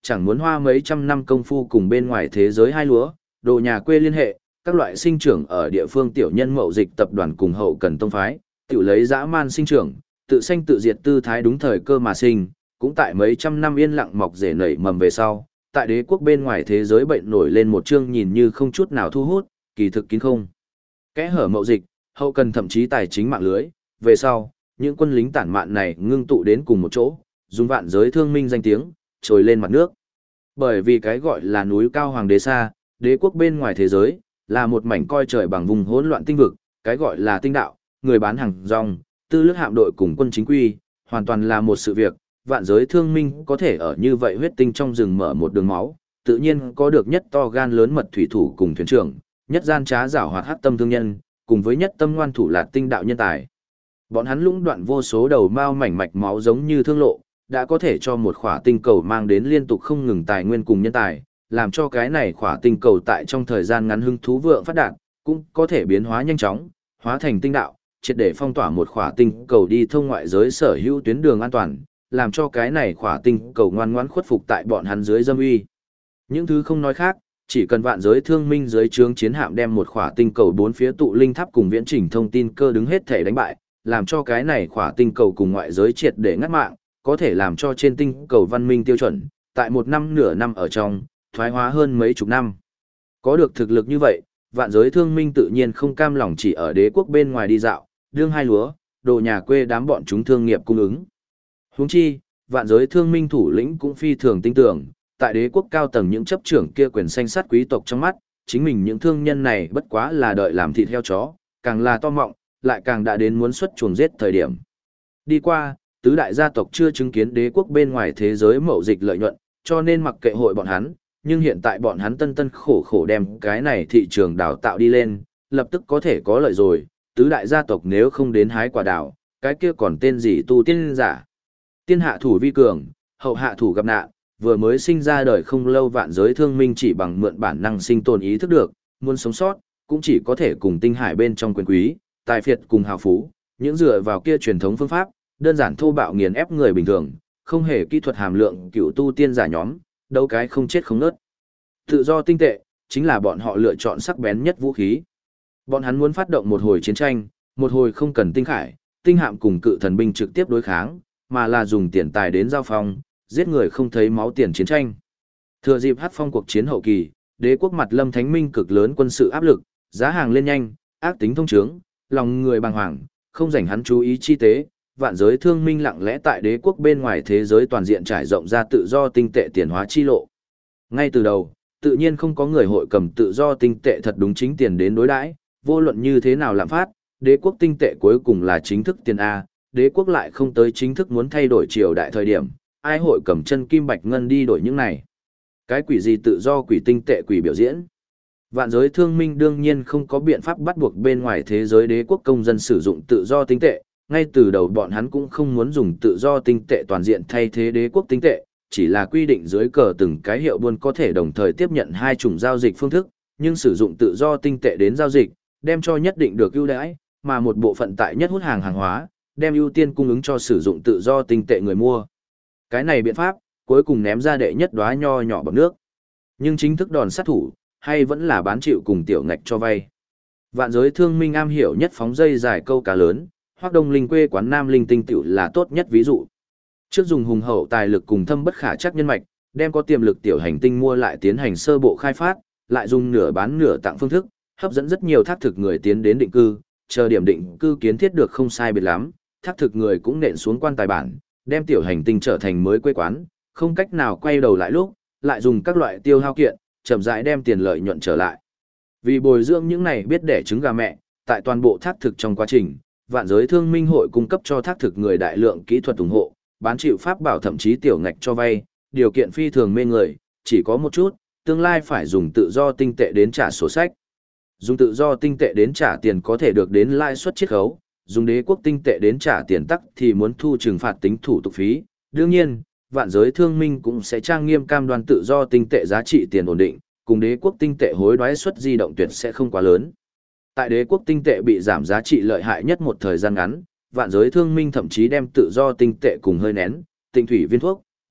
chẳng muốn hoa mấy trăm năm công phu cùng bên ngoài thế giới hai lúa, đồ nhà quê liên hệ, các loại sinh trưởng ở địa phương tiểu nhân mậu dịch tập đoàn cùng hậu cần tông phái, tự lấy dã man sinh trưởng, tự sanh tự diệt tư thái đúng thời cơ mà sinh, cũng tại mấy trăm năm yên lặng mọc rể nảy mầm về sau, tại đế quốc bên ngoài thế giới bệnh nổi lên một chương nhìn như không chút nào thu hút, kỳ thực kín không. Kẽ hở mậu dịch, hậu cần thậm chí tài chính mạng lưới, về sau, những quân lính tản mạn này ngưng tụ đến cùng một chỗ, dùng vạn giới thương minh danh tiếng, trồi lên mặt nước. Bởi vì cái gọi là núi cao hoàng đế xa, đế quốc bên ngoài thế giới, là một mảnh coi trời bằng vùng hỗn loạn tinh vực, cái gọi là tinh đạo, người bán hàng rong, tư lướt hạm đội cùng quân chính quy, hoàn toàn là một sự việc, vạn giới thương minh có thể ở như vậy huyết tinh trong rừng mở một đường máu, tự nhiên có được nhất to gan lớn mật thủy thủ cùng thuyền trưởng, nhất gian trá giảo hoạt hắc tâm thương nhân, cùng với nhất tâm ngoan thủ lạt tinh đạo nhân tài. Bọn hắn lũng đoạn vô số đầu mao mảnh mạch máu giống như thương lộ, đã có thể cho một khỏa tinh cầu mang đến liên tục không ngừng tài nguyên cùng nhân tài, làm cho cái này khỏa tinh cầu tại trong thời gian ngắn hưng thú vượng phát đạt, cũng có thể biến hóa nhanh chóng, hóa thành tinh đạo, triệt để phong tỏa một khỏa tinh cầu đi thông ngoại giới sở hữu tuyến đường an toàn, làm cho cái này khỏa tinh cầu ngoan ngoãn khuất phục tại bọn hắn dưới dâm uy. Những thứ không nói khác, chỉ cần vạn giới thương minh dưới trướng chiến hạm đem một khỏa tinh cầu bốn phía tụ linh tháp cùng viễn trình thông tin cơ đứng hết thể đánh bại, làm cho cái này khỏa tinh cầu cùng ngoại giới triệt để ngắt mạng, có thể làm cho trên tinh cầu văn minh tiêu chuẩn, tại một năm nửa năm ở trong, thoái hóa hơn mấy chục năm. Có được thực lực như vậy, vạn giới thương minh tự nhiên không cam lòng chỉ ở đế quốc bên ngoài đi dạo, đương hai lúa, đồ nhà quê đám bọn chúng thương nghiệp cung ứng. Huống chi, vạn giới thương minh thủ lĩnh cũng phi thường tin tưởng, tại đế quốc cao tầng những chấp trưởng kia quyền xanh sát quý tộc trong mắt, chính mình những thương nhân này bất quá là đợi làm thịt heo chó, càng là to mọng, lại càng đã đến muốn xuất chuồng giết thời điểm. Đi qua, tứ đại gia tộc chưa chứng kiến đế quốc bên ngoài thế giới mậu dịch lợi nhuận, cho nên mặc kệ hội bọn hắn, nhưng hiện tại bọn hắn tân tân khổ khổ đem cái này thị trường đào tạo đi lên, lập tức có thể có lợi rồi, tứ đại gia tộc nếu không đến hái quả đào, cái kia còn tên gì tu tiên giả. Tiên hạ thủ vi cường, hậu hạ thủ gặp nạn, vừa mới sinh ra đời không lâu vạn giới thương minh chỉ bằng mượn bản năng sinh tồn ý thức được, muốn sống sót, cũng chỉ có thể cùng tinh hải bên trong quyền quý, tài phiệt cùng hào phú, những dựa vào kia truyền thống phương pháp, đơn giản thô bạo nghiền ép người bình thường, không hề kỹ thuật hàm lượng cựu tu tiên giả nhóm, đâu cái không chết không nớt. Tự do tinh tệ, chính là bọn họ lựa chọn sắc bén nhất vũ khí. Bọn hắn muốn phát động một hồi chiến tranh, một hồi không cần tinh khải, tinh hạm cùng cự thần binh trực tiếp đối kháng, mà là dùng tiền tài đến giao phong, giết người không thấy máu tiền chiến tranh. Thừa dịp hắc phong cuộc chiến hậu kỳ, đế quốc mặt lâm thánh minh cực lớn quân sự áp lực, giá hàng lên nhanh, ác tính thông trướng, lòng người bàng hoàng, không dành hắn chú ý chi tế, vạn giới thương minh lặng lẽ tại đế quốc bên ngoài thế giới toàn diện trải rộng ra tự do tinh tệ tiền hóa chi lộ. Ngay từ đầu, tự nhiên không có người hội cầm tự do tinh tệ thật đúng chính tiền đến đối đãi, vô luận như thế nào lạm phát, đế quốc tinh tệ cuối cùng là chính thức tiền A, đế quốc lại không tới chính thức muốn thay đổi triều đại thời điểm, ai hội cầm chân kim bạch ngân đi đổi những này. Cái quỷ gì tự do quỷ tinh tệ quỷ biểu diễn. Vạn giới thương minh đương nhiên không có biện pháp bắt buộc bên ngoài thế giới đế quốc công dân sử dụng tự do tinh tệ, ngay từ đầu bọn hắn cũng không muốn dùng tự do tinh tệ toàn diện thay thế đế quốc tinh tệ, chỉ là quy định dưới cờ từng cái hiệu buôn có thể đồng thời tiếp nhận hai chủng giao dịch phương thức, nhưng sử dụng tự do tinh tệ đến giao dịch, đem cho nhất định được ưu đãi, mà một bộ phận tại nhất hút hàng hàng hóa, đem ưu tiên cung ứng cho sử dụng tự do tinh tệ người mua. Cái này biện pháp, cuối cùng ném ra đệ nhất đóa nho nhỏ bọt nước. Nhưng chính thức đòn sát thủ, hay vẫn là bán chịu cùng tiểu ngạch cho vay. Vạn giới thương minh am hiểu nhất phóng dây dài câu cá lớn, Hoắc Đông Linh quê quán Nam Linh Tinh tiểu là tốt nhất ví dụ. Trước dùng hùng hậu tài lực cùng thâm bất khả chắc nhân mạch, đem có tiềm lực tiểu hành tinh mua lại tiến hành sơ bộ khai phát, lại dùng nửa bán nửa tặng phương thức, hấp dẫn rất nhiều thác thực người tiến đến định cư, chờ điểm định cư kiến thiết được không sai biệt lắm, thác thực người cũng nện xuống quan tài bản, đem tiểu hành tinh trở thành mới quê quán, không cách nào quay đầu lại lúc, lại dùng các loại tiêu hao kiện, chậm rãi đem tiền lợi nhuận trở lại. Vì bồi dưỡng những này biết đẻ trứng gà mẹ, tại toàn bộ thác thực trong quá trình, vạn giới thương minh hội cung cấp cho thác thực người đại lượng kỹ thuật ủng hộ, bán chịu pháp bảo thậm chí tiểu ngạch cho vay, điều kiện phi thường mê người, chỉ có một chút, tương lai phải dùng tự do tinh tệ đến trả sổ sách. Dùng tự do tinh tệ đến trả tiền có thể được đến lãi suất chiết khấu, dùng đế quốc tinh tệ đến trả tiền tắc thì muốn thu trừng phạt tính thủ tục phí. Đương nhiên, vạn giới thương minh cũng sẽ trang nghiêm cam đoan tự do tinh tệ giá trị tiền ổn định, cùng đế quốc tinh tệ hối đoái suất di động tuyệt sẽ không quá lớn. Tại đế quốc tinh tệ bị giảm giá trị lợi hại nhất một thời gian ngắn, vạn giới thương minh thậm chí đem tự do tinh tệ cùng hơi nén, tinh thủy viên thuốc,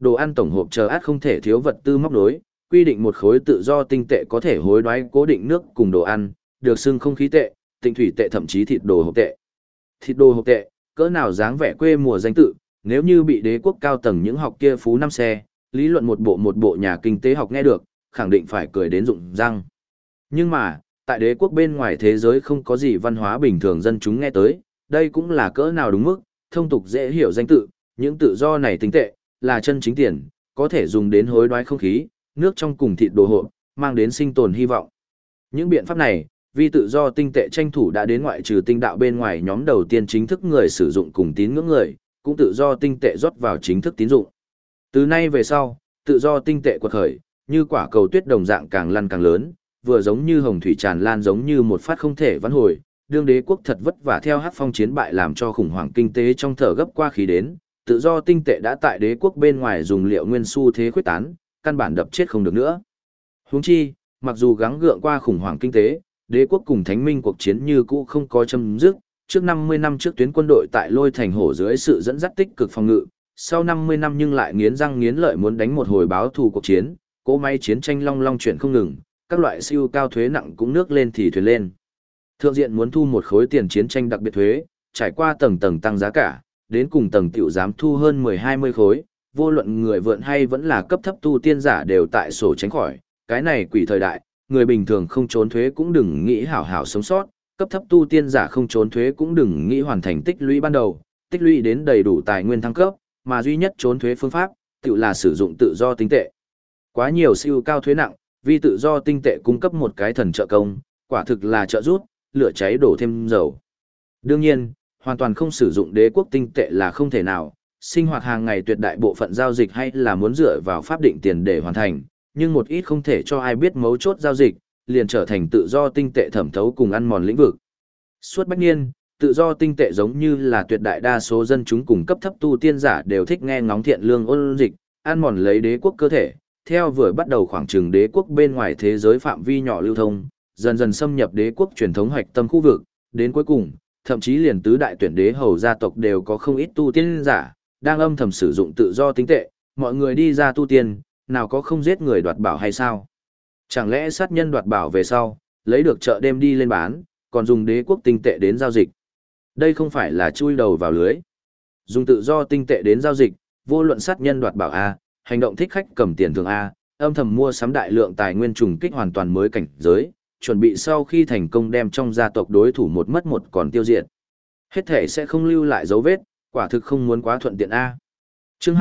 đồ ăn tổng hộp chờ át không thể thiếu vật tư móc nối, quy định một khối tự do tinh tệ có thể hối đoái cố định nước cùng đồ ăn, được xưng không khí tệ, tịnh thủy tệ thậm chí thịt đồ hộp tệ. Thịt đồ hộp tệ, cỡ nào dáng vẻ quê mùa danh tự, nếu như bị đế quốc cao tầng những học kia phú năm xe, lý luận một bộ nhà kinh tế học nghe được, khẳng định phải cười đến rụng răng. Nhưng mà, tại đế quốc bên ngoài thế giới không có gì văn hóa bình thường dân chúng nghe tới, đây cũng là cỡ nào đúng mức, thông tục dễ hiểu danh tự, những tự do này tinh tệ, là chân chính tiền, có thể dùng đến hối đoái không khí, nước trong cùng thịt đồ hộp, mang đến sinh tồn hy vọng. Những biện pháp này, vì tự do tinh tệ tranh thủ đã đến ngoại trừ tinh đạo bên ngoài nhóm đầu tiên chính thức người sử dụng cùng tín ngưỡng người, cũng tự do tinh tệ rót vào chính thức tín dụng. Từ nay về sau, tự do tinh tệ quật khởi, như quả cầu tuyết đồng dạng càng lăn càng lớn, vừa giống như hồng thủy tràn lan giống như một phát không thể vãn hồi, đương đế quốc thật vất vả theo hắc phong chiến bại làm cho khủng hoảng kinh tế trong thở gấp qua khí đến, tự do tinh tệ đã tại đế quốc bên ngoài dùng liệu nguyên xu thế khuyết tán, căn bản đập chết không được nữa. Huống chi, mặc dù gắng gượng qua khủng hoảng kinh tế, đế quốc cùng thánh minh cuộc chiến như cũ không có chấm dứt, trước 50 năm trước tuyến quân đội tại Lôi Thành Hổ dưới sự dẫn dắt tích cực phòng ngự, sau 50 năm nhưng lại nghiến răng nghiến lợi muốn đánh một hồi báo thù cuộc chiến, cỗ máy chiến tranh long long chuyển không ngừng, các loại siêu cao thuế nặng cũng nước lên thì thuyền lên. Thượng diện muốn thu một khối tiền chiến tranh đặc biệt thuế, trải qua tầng tầng tăng giá cả, đến cùng tầng tiểu dám thu hơn 10-20 khối, vô luận người vượn hay vẫn là cấp thấp tu tiên giả đều tại sổ tránh khỏi, cái này quỷ thời đại, người bình thường không trốn thuế cũng đừng nghĩ hảo hảo sống sót, cấp thấp tu tiên giả không trốn thuế cũng đừng nghĩ hoàn thành tích lũy ban đầu, tích lũy đến đầy đủ tài nguyên thăng cấp, mà duy nhất trốn thuế phương pháp, tự là sử dụng tự do tinh tệ. Quá nhiều siêu cao thuế nặng, vì tự do tinh tệ cung cấp một cái thần trợ công, quả thực là trợ rút, lửa cháy đổ thêm dầu. Đương nhiên, hoàn toàn không sử dụng đế quốc tinh tệ là không thể nào, sinh hoạt hàng ngày tuyệt đại bộ phận giao dịch hay là muốn dựa vào pháp định tiền để hoàn thành, nhưng một ít không thể cho ai biết mấu chốt giao dịch, liền trở thành tự do tinh tệ thẩm thấu cùng ăn mòn lĩnh vực. Suốt bách niên, tự do tinh tệ giống như là tuyệt đại đa số dân chúng cùng cấp thấp tu tiên giả đều thích nghe ngóng thiện lương ôn dịch, ăn mòn lấy đế quốc cơ thể, theo vừa bắt đầu khoảng chừng đế quốc bên ngoài thế giới phạm vi nhỏ lưu thông, dần dần xâm nhập đế quốc truyền thống hoạch tâm khu vực, đến cuối cùng, thậm chí liền tứ đại tuyển đế hầu gia tộc đều có không ít tu tiên giả, đang âm thầm sử dụng tự do tinh tệ, mọi người đi ra tu tiên, nào có không giết người đoạt bảo hay sao? Chẳng lẽ sát nhân đoạt bảo về sau, lấy được chợ đêm đi lên bán, còn dùng đế quốc tinh tệ đến giao dịch? Đây không phải là chui đầu vào lưới. Dùng tự do tinh tệ đến giao dịch, vô luận sát nhân đoạt bảo A, hành động thích khách cầm tiền thường A, âm thầm mua sắm đại lượng tài nguyên trùng kích hoàn toàn mới cảnh giới, chuẩn bị sau khi thành công đem trong gia tộc đối thủ một mất một còn tiêu diệt. Hết thể sẽ không lưu lại dấu vết, quả thực không muốn quá thuận tiện A. Chương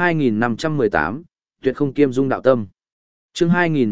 2518, Tuyệt không kiêm dung đạo tâm. Chương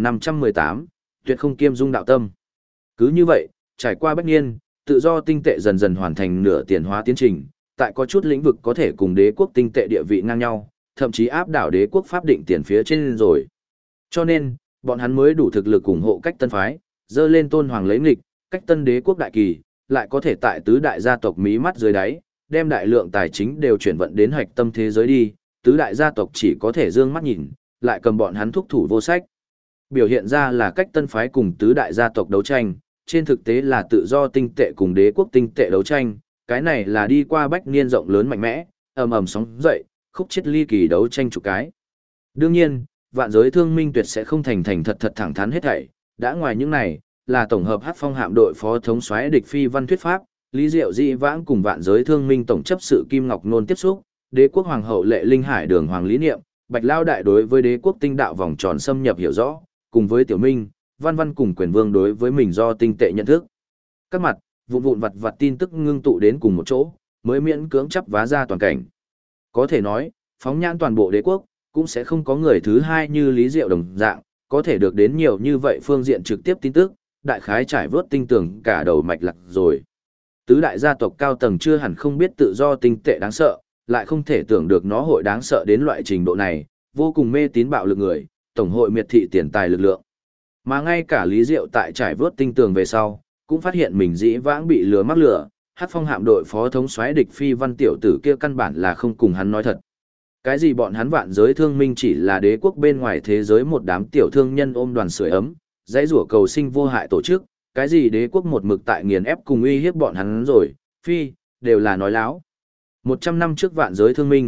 2518, Tuyệt không kiêm dung đạo tâm. Cứ như vậy, trải qua bách niên, tự do tinh tệ dần dần hoàn thành nửa tiền hóa tiến trình, tại có chút lĩnh vực có thể cùng đế quốc tinh tệ địa vị ngang nhau, thậm chí áp đảo đế quốc pháp định tiền phía trên rồi. Cho nên, bọn hắn mới đủ thực lực ủng hộ cách tân phái, dơ lên tôn hoàng lấy nghịch, cách tân đế quốc đại kỳ, lại có thể tại tứ đại gia tộc mí mắt dưới đáy, đem đại lượng tài chính đều chuyển vận đến hoạch tâm thế giới đi, tứ đại gia tộc chỉ có thể dương mắt nhìn, lại cầm bọn hắn thúc thủ vô sách. Biểu hiện ra là cách tân phái cùng tứ đại gia tộc đấu tranh, trên thực tế là tự do tinh tệ cùng đế quốc tinh tệ đấu tranh, cái này là đi qua bách niên rộng lớn mạnh mẽ, ầm ầm sóng dậy, khúc chết ly kỳ đấu tranh chục cái. Đương nhiên, vạn giới thương minh tuyệt sẽ không thành thành thật thật thẳng thắn hết thảy, đã ngoài những này, là tổng hợp Hắc Phong hạm đội phó thống soái địch phi văn thuyết pháp, Lý Diệu Dị vãng cùng vạn giới thương minh tổng chấp sự Kim Ngọc Nôn tiếp xúc, đế quốc hoàng hậu Lệ Linh Hải đường hoàng lý niệm, Bạch Lao đại đối với đế quốc tinh đạo vòng tròn xâm nhập hiểu rõ, cùng với Tiểu Minh, Văn Văn cùng Quyền Vương đối với mình do tinh tệ nhận thức. Các mặt, vụn vụn vặt vặt tin tức ngưng tụ đến cùng một chỗ, mới miễn cưỡng chắp vá ra toàn cảnh. Có thể nói, phóng nhãn toàn bộ đế quốc, cũng sẽ không có người thứ hai như Lý Diệu đồng dạng, có thể được đến nhiều như vậy phương diện trực tiếp tin tức, đại khái trải vớt tinh tường cả đầu mạch lạc rồi. Tứ đại gia tộc cao tầng chưa hẳn không biết tự do tinh tệ đáng sợ, lại không thể tưởng được nó hội đáng sợ đến loại trình độ này, vô cùng mê tín bạo lực người, tổng hội miệt thị tiền tài lực lượng. Mà ngay cả Lý Diệu tại trải vớt tinh tường về sau, cũng phát hiện mình dĩ vãng bị lừa mắc lừa, Hắc Phong hạm đội phó thống soái địch phi văn tiểu tử kia căn bản là không cùng hắn nói thật. Cái gì bọn hắn vạn giới thương minh chỉ là đế quốc bên ngoài thế giới một đám tiểu thương nhân ôm đoàn sưởi ấm, dãy rủa cầu sinh vô hại tổ chức, cái gì đế quốc một mực tại nghiền ép cùng uy hiếp bọn hắn rồi, phi, đều là nói láo. 100 năm trước vạn giới thương minh,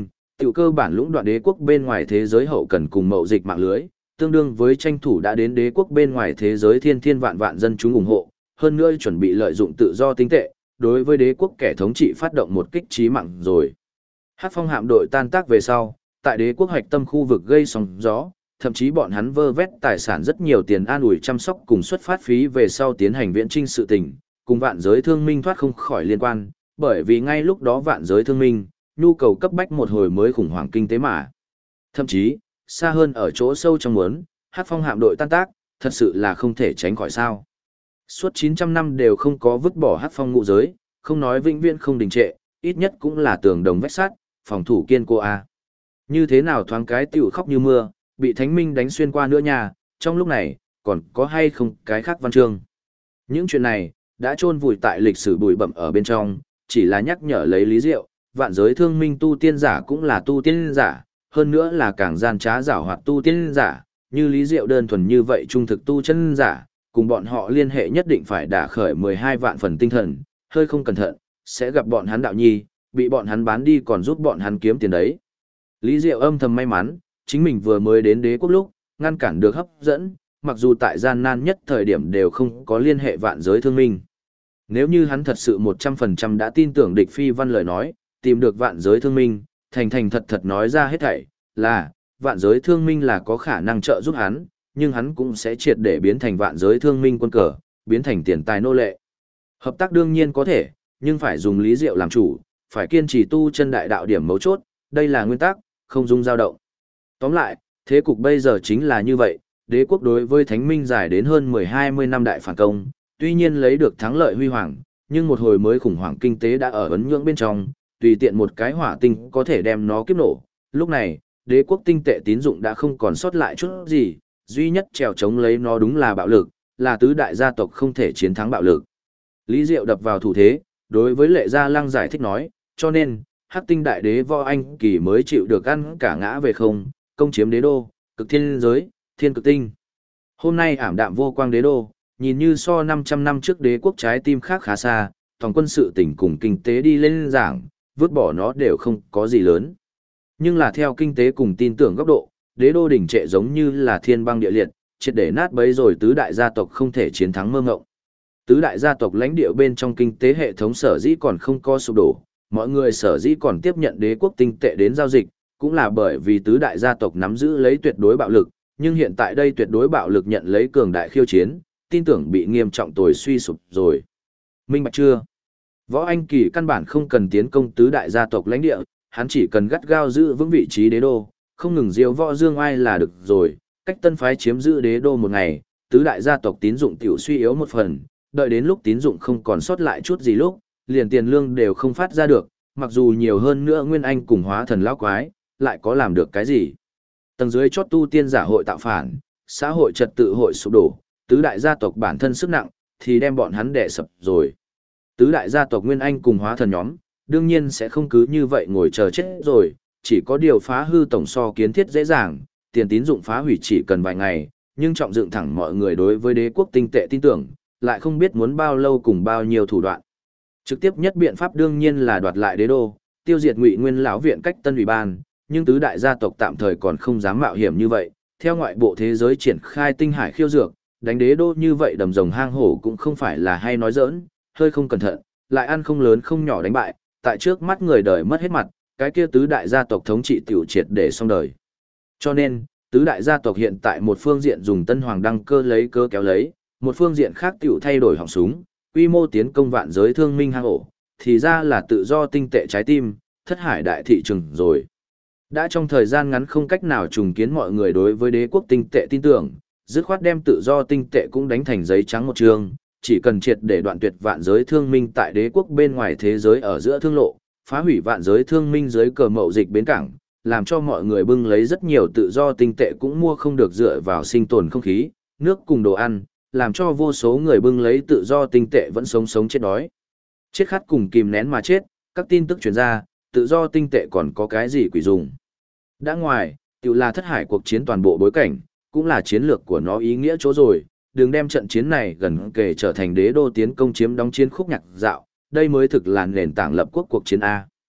tiểu cơ bản lũng đoạn đế quốc bên ngoài thế giới hậu cần cùng mậu dịch mạng lưới, tương đương với tranh thủ đã đến đế quốc bên ngoài thế giới thiên thiên vạn vạn dân chúng ủng hộ, hơn nữa chuẩn bị lợi dụng tự do tinh tệ, đối với đế quốc kẻ thống trị phát động một kích chí mạng rồi. Hắc Phong hạm đội tan tác về sau, tại đế quốc hoạch tâm khu vực gây sóng gió, thậm chí bọn hắn vơ vét tài sản rất nhiều tiền an ủi chăm sóc cùng xuất phát phí về sau tiến hành viễn trinh sự tình, cùng vạn giới thương minh thoát không khỏi liên quan, bởi vì ngay lúc đó vạn giới thương minh, nhu cầu cấp bách một hồi mới khủng hoảng kinh tế mà. Thậm chí, xa hơn ở chỗ sâu trong muốn, Hắc Phong hạm đội tan tác, thật sự là không thể tránh khỏi sao. Suốt 900 năm đều không có vứt bỏ Hắc Phong ngũ giới, không nói vĩnh viễn không đình trệ, ít nhất cũng là tường đồng vách sắt, phòng thủ kiên cố a. Như thế nào thoáng cái tiểu khóc như mưa, bị Thánh Minh đánh xuyên qua nữa nhà, trong lúc này, còn có hay không cái khác văn chương. Những chuyện này, đã chôn vùi tại lịch sử bụi bặm ở bên trong, chỉ là nhắc nhở lấy lý diệu, vạn giới thương minh tu tiên giả cũng là tu tiên giả, hơn nữa là càng gian trá giảo hoạt tu tiên giả, như lý diệu đơn thuần như vậy trung thực tu chân giả, cùng bọn họ liên hệ nhất định phải đả khởi 12 vạn phần tinh thần, hơi không cẩn thận, sẽ gặp bọn hắn đạo nhi, bị bọn hắn bán đi còn giúp bọn hắn kiếm tiền đấy. Lý Diệu âm thầm may mắn, chính mình vừa mới đến đế quốc lúc, ngăn cản được hấp dẫn, mặc dù tại gian nan nhất thời điểm đều không có liên hệ vạn giới thương minh. Nếu như hắn thật sự 100% đã tin tưởng địch phi văn lời nói, tìm được vạn giới thương minh, thành thành thật thật nói ra hết thảy, là, vạn giới thương minh là có khả năng trợ giúp hắn, nhưng hắn cũng sẽ triệt để biến thành vạn giới thương minh quân cờ, biến thành tiền tài nô lệ. Hợp tác đương nhiên có thể, nhưng phải dùng lý diệu làm chủ, phải kiên trì tu chân đại đạo điểm mấu chốt, đây là nguyên tắc, không dung dao động. Tóm lại, thế cục bây giờ chính là như vậy, đế quốc đối với Thánh Minh dài đến hơn 10-20 năm đại phản công, tuy nhiên lấy được thắng lợi huy hoàng, nhưng một hồi mới khủng hoảng kinh tế đã ở ấn nhưỡng bên trong, tùy tiện một cái hỏa tinh có thể đem nó kiếp nổ. Lúc này, đế quốc tinh tệ tín dụng đã không còn sót lại chút gì, duy nhất trèo chống lấy nó đúng là bạo lực, là tứ đại gia tộc không thể chiến thắng bạo lực. Lý Diệu đập vào thủ thế, đối với Lệ Gia Lăng giải thích nói, cho nên, Hắc Tinh Đại Đế Võ Anh Kỳ mới chịu được ăn cả ngã về không, công chiếm đế đô, cực thiên giới, thiên cực tinh. Hôm nay ảm đạm vô quang đế đô, nhìn như so 500 năm trước đế quốc trái tim khác khá xa, toàn quân sự tỉnh cùng kinh tế đi lên giảng, vứt bỏ nó đều không có gì lớn. Nhưng là theo kinh tế cùng tin tưởng góc độ, đế đô đỉnh trệ giống như là thiên băng địa liệt, triệt để nát bấy rồi tứ đại gia tộc không thể chiến thắng mơ ngộng. Tứ đại gia tộc lãnh địa bên trong kinh tế hệ thống sở dĩ còn không có sụp đổ, mọi người sở dĩ còn tiếp nhận đế quốc tinh tệ đến giao dịch, cũng là bởi vì tứ đại gia tộc nắm giữ lấy tuyệt đối bạo lực, nhưng hiện tại đây tuyệt đối bạo lực nhận lấy cường đại khiêu chiến, tin tưởng bị nghiêm trọng tồi suy sụp rồi. Minh bạch chưa? Võ Anh Kỳ căn bản không cần tiến công tứ đại gia tộc lãnh địa, hắn chỉ cần gắt gao giữ vững vị trí đế đô, không ngừng diêu võ dương ai là được rồi, cách tân phái chiếm giữ đế đô một ngày, tứ đại gia tộc tín dụng tiểu suy yếu một phần, đợi đến lúc tín dụng không còn sót lại chút gì lúc, liền tiền lương đều không phát ra được, mặc dù nhiều hơn nữa Nguyên Anh cùng hóa thần lão quái, lại có làm được cái gì. Tầng dưới chót tu tiên giả hội tạo phản, xã hội trật tự hội sụp đổ, tứ đại gia tộc bản thân sức nặng, thì đem bọn hắn đè sập rồi. Tứ đại gia tộc Nguyên Anh cùng hóa thần nhóm, đương nhiên sẽ không cứ như vậy ngồi chờ chết rồi, chỉ có điều phá hư tổng so kiến thiết dễ dàng, tiền tín dụng phá hủy chỉ cần vài ngày, nhưng trọng dựng thẳng mọi người đối với đế quốc tinh tệ tin tưởng, lại không biết muốn bao lâu cùng bao nhiêu thủ đoạn. Trực tiếp nhất biện pháp đương nhiên là đoạt lại đế đô, tiêu diệt Ngụy Nguyên lão viện cách tân ủy ban, nhưng tứ đại gia tộc tạm thời còn không dám mạo hiểm như vậy, theo ngoại bộ thế giới triển khai tinh hải khiêu dược, đánh đế đô như vậy đầm rồng hang hổ cũng không phải là hay nói giỡn, hơi không cẩn thận, lại ăn không lớn không nhỏ đánh bại, tại trước mắt người đời mất hết mặt, cái kia tứ đại gia tộc thống trị tiểu triệt để xong đời. Cho nên, tứ đại gia tộc hiện tại một phương diện dùng tân hoàng đăng cơ lấy cơ kéo lấy, một phương diện khác tiểu thay đổi họng súng, quy mô tiến công vạn giới thương minh hang ổ, thì ra là tự do tinh tệ trái tim, thất hải đại thị trường rồi. Đã trong thời gian ngắn không cách nào trùng kiến mọi người đối với đế quốc tinh tệ tin tưởng, dứt khoát đem tự do tinh tệ cũng đánh thành giấy trắng một trường, chỉ cần triệt để đoạn tuyệt vạn giới thương minh tại đế quốc bên ngoài thế giới ở giữa thương lộ, phá hủy vạn giới thương minh dưới cờ mậu dịch bến cảng, làm cho mọi người bưng lấy rất nhiều tự do tinh tệ cũng mua không được dựa vào sinh tồn không khí, nước cùng đồ ăn, làm cho vô số người bưng lấy tự do tinh tệ vẫn sống sống chết đói. Chết khát cùng kìm nén mà chết, các tin tức truyền ra, tự do tinh tệ còn có cái gì quỷ dùng. Đã ngoài, tự là thất hải cuộc chiến toàn bộ bối cảnh, cũng là chiến lược của nó ý nghĩa chỗ rồi, đừng đem trận chiến này gần kề trở thành đế đô tiến công chiếm đóng chiến khúc nhạc dạo, đây mới thực là nền tảng lập quốc cuộc chiến A.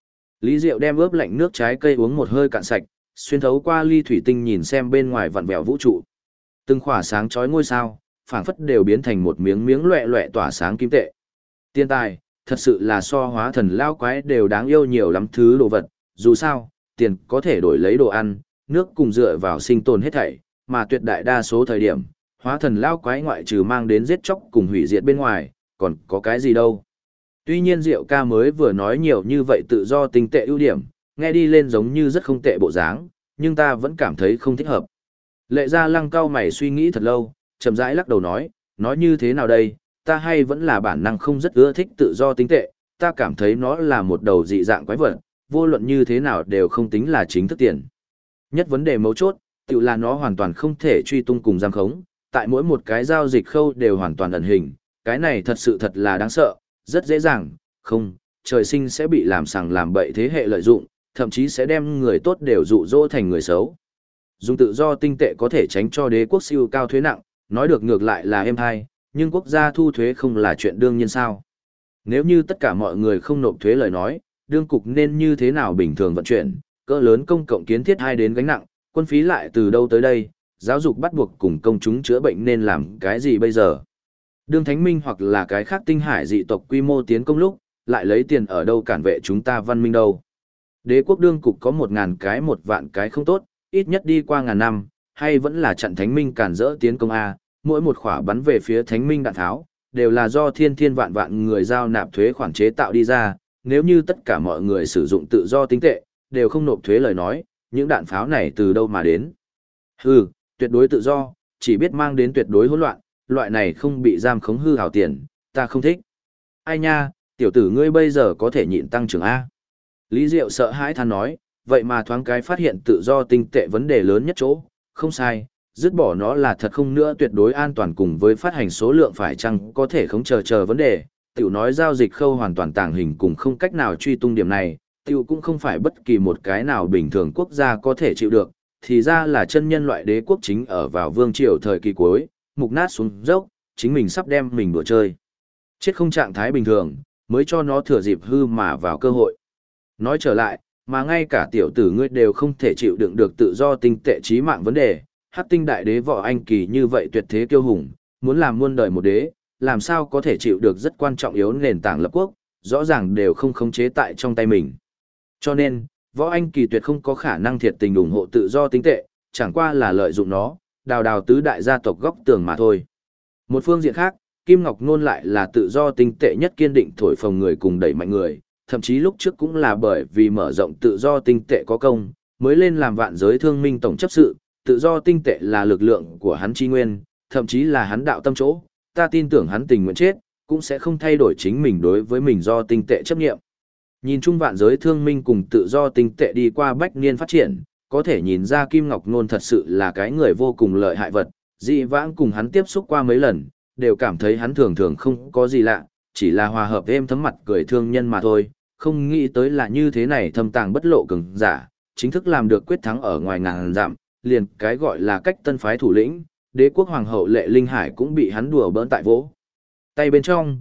Lý Diệu đem ướp lạnh nước trái cây uống một hơi cạn sạch, xuyên thấu qua ly thủy tinh nhìn xem bên ngoài vặn vẹo vũ trụ. Từng khỏa sáng chói ngôi sao, phảng phất đều biến thành một miếng miếng loẹt loẹt tỏa sáng kim tệ. Tiên tài, thật sự là so hóa thần lao quái đều đáng yêu nhiều lắm thứ đồ vật, dù sao, tiền có thể đổi lấy đồ ăn, nước cùng dựa vào sinh tồn hết thảy, mà tuyệt đại đa số thời điểm, hóa thần lao quái ngoại trừ mang đến giết chóc cùng hủy diệt bên ngoài, còn có cái gì đâu. Tuy nhiên Diệu ca mới vừa nói nhiều như vậy tự do tinh tệ ưu điểm, nghe đi lên giống như rất không tệ bộ dáng, nhưng ta vẫn cảm thấy không thích hợp. Lệ Gia Lăng cao mày suy nghĩ thật lâu, chậm rãi lắc đầu nói như thế nào đây, ta hay vẫn là bản năng không rất ưa thích tự do tinh tệ, ta cảm thấy nó là một đầu dị dạng quái vật, vô luận như thế nào đều không tính là chính thức tiền. Nhất vấn đề mấu chốt, tự là nó hoàn toàn không thể truy tung cùng giam khống, tại mỗi một cái giao dịch khâu đều hoàn toàn ẩn hình, cái này thật là đáng sợ, rất dễ dàng, không, trời sinh sẽ bị làm sằng làm bậy thế hệ lợi dụng, thậm chí sẽ đem người tốt đều dụ dỗ thành người xấu. Dùng tự do tinh tệ có thể tránh cho đế quốc siêu cao thuế nặng, nói được ngược lại là êm hay, nhưng quốc gia thu thuế không là chuyện đương nhiên sao. Nếu như tất cả mọi người không nộp thuế lời nói, đương cục nên như thế nào bình thường vận chuyển, cỡ lớn công cộng kiến thiết hay đến gánh nặng, quân phí lại từ đâu tới đây, giáo dục bắt buộc cùng công chúng chữa bệnh nên làm cái gì bây giờ. Đương Thánh Minh hoặc là cái khác tinh hải dị tộc quy mô tiến công lúc, lại lấy tiền ở đâu cản vệ chúng ta văn minh đâu. Đế quốc đương cục có 1.000 cái 1 vạn cái không tốt, ít nhất đi qua ngàn năm, hay vẫn là chặn Thánh Minh cản rỡ tiến công A, mỗi một khỏa bắn về phía Thánh Minh đạn tháo, đều là do thiên vạn vạn người giao nạp thuế khoản chế tạo đi ra, nếu như tất cả mọi người sử dụng tự do tinh tệ, đều không nộp thuế lời nói, những đạn pháo này từ đâu mà đến. Hừ, tuyệt đối tự do, chỉ biết mang đến tuyệt đối hỗn loạn, loại này không bị giam khống hư hào tiền, ta không thích. Ai nha, tiểu tử ngươi bây giờ có thể nhịn tăng trưởng A. Lý Diệu sợ hãi than nói, vậy mà thoáng cái phát hiện tự do tinh tệ vấn đề lớn nhất chỗ, không sai, dứt bỏ nó là thật không nữa tuyệt đối an toàn cùng với phát hành số lượng phải chăng có thể không chờ vấn đề, tiểu nói giao dịch khâu hoàn toàn tàng hình cùng không cách nào truy tung điểm này, tiểu cũng không phải bất kỳ một cái nào bình thường quốc gia có thể chịu được, thì ra là chân nhân loại đế quốc chính ở vào vương triều thời kỳ cuối, mục nát xuống dốc, chính mình sắp đem mình đùa chơi. Chết không trạng thái bình thường, mới cho nó thừa dịp hư mà vào cơ hội. Nói trở lại, mà ngay cả tiểu tử ngươi đều không thể chịu đựng được tự do tinh tệ chí mạng vấn đề, Hắc Tinh đại đế Võ Anh Kỳ như vậy tuyệt thế kiêu hùng, muốn làm muôn đời một đế, làm sao có thể chịu được rất quan trọng yếu nền tảng lập quốc, rõ ràng đều không khống chế tại trong tay mình. Cho nên, Võ Anh Kỳ tuyệt không có khả năng thiệt tình ủng hộ tự do tinh tệ, chẳng qua là lợi dụng nó, đào tứ đại gia tộc góc tường mà thôi. Một phương diện khác, Kim Ngọc Nôn lại là tự do tinh tệ nhất kiên định thổi phồng người cùng đẩy mạnh người, thậm chí lúc trước cũng là bởi vì mở rộng tự do tinh tệ có công, mới lên làm vạn giới thương minh tổng chấp sự, tự do tinh tệ là lực lượng của hắn chi nguyên, thậm chí là hắn đạo tâm chỗ, ta tin tưởng hắn tình nguyện chết, cũng sẽ không thay đổi chính mình đối với mình do tinh tệ chấp nghiệm. Nhìn chung vạn giới thương minh cùng tự do tinh tệ đi qua bách niên phát triển, có thể nhìn ra Kim Ngọc Nôn thật sự là cái người vô cùng lợi hại vật, dị vãng cùng hắn tiếp xúc qua mấy lần, đều cảm thấy hắn thường thường không có gì lạ, chỉ là hòa hợp êm thấm mặt cười thương nhân mà thôi, không nghĩ tới là như thế này thâm tàng bất lộ cường giả, chính thức làm được quyết thắng ở ngoài ngàn dặm, liền cái gọi là cách tân phái thủ lĩnh, đế quốc hoàng hậu Lệ Linh Hải cũng bị hắn đùa bỡn tại vỗ tay bên trong,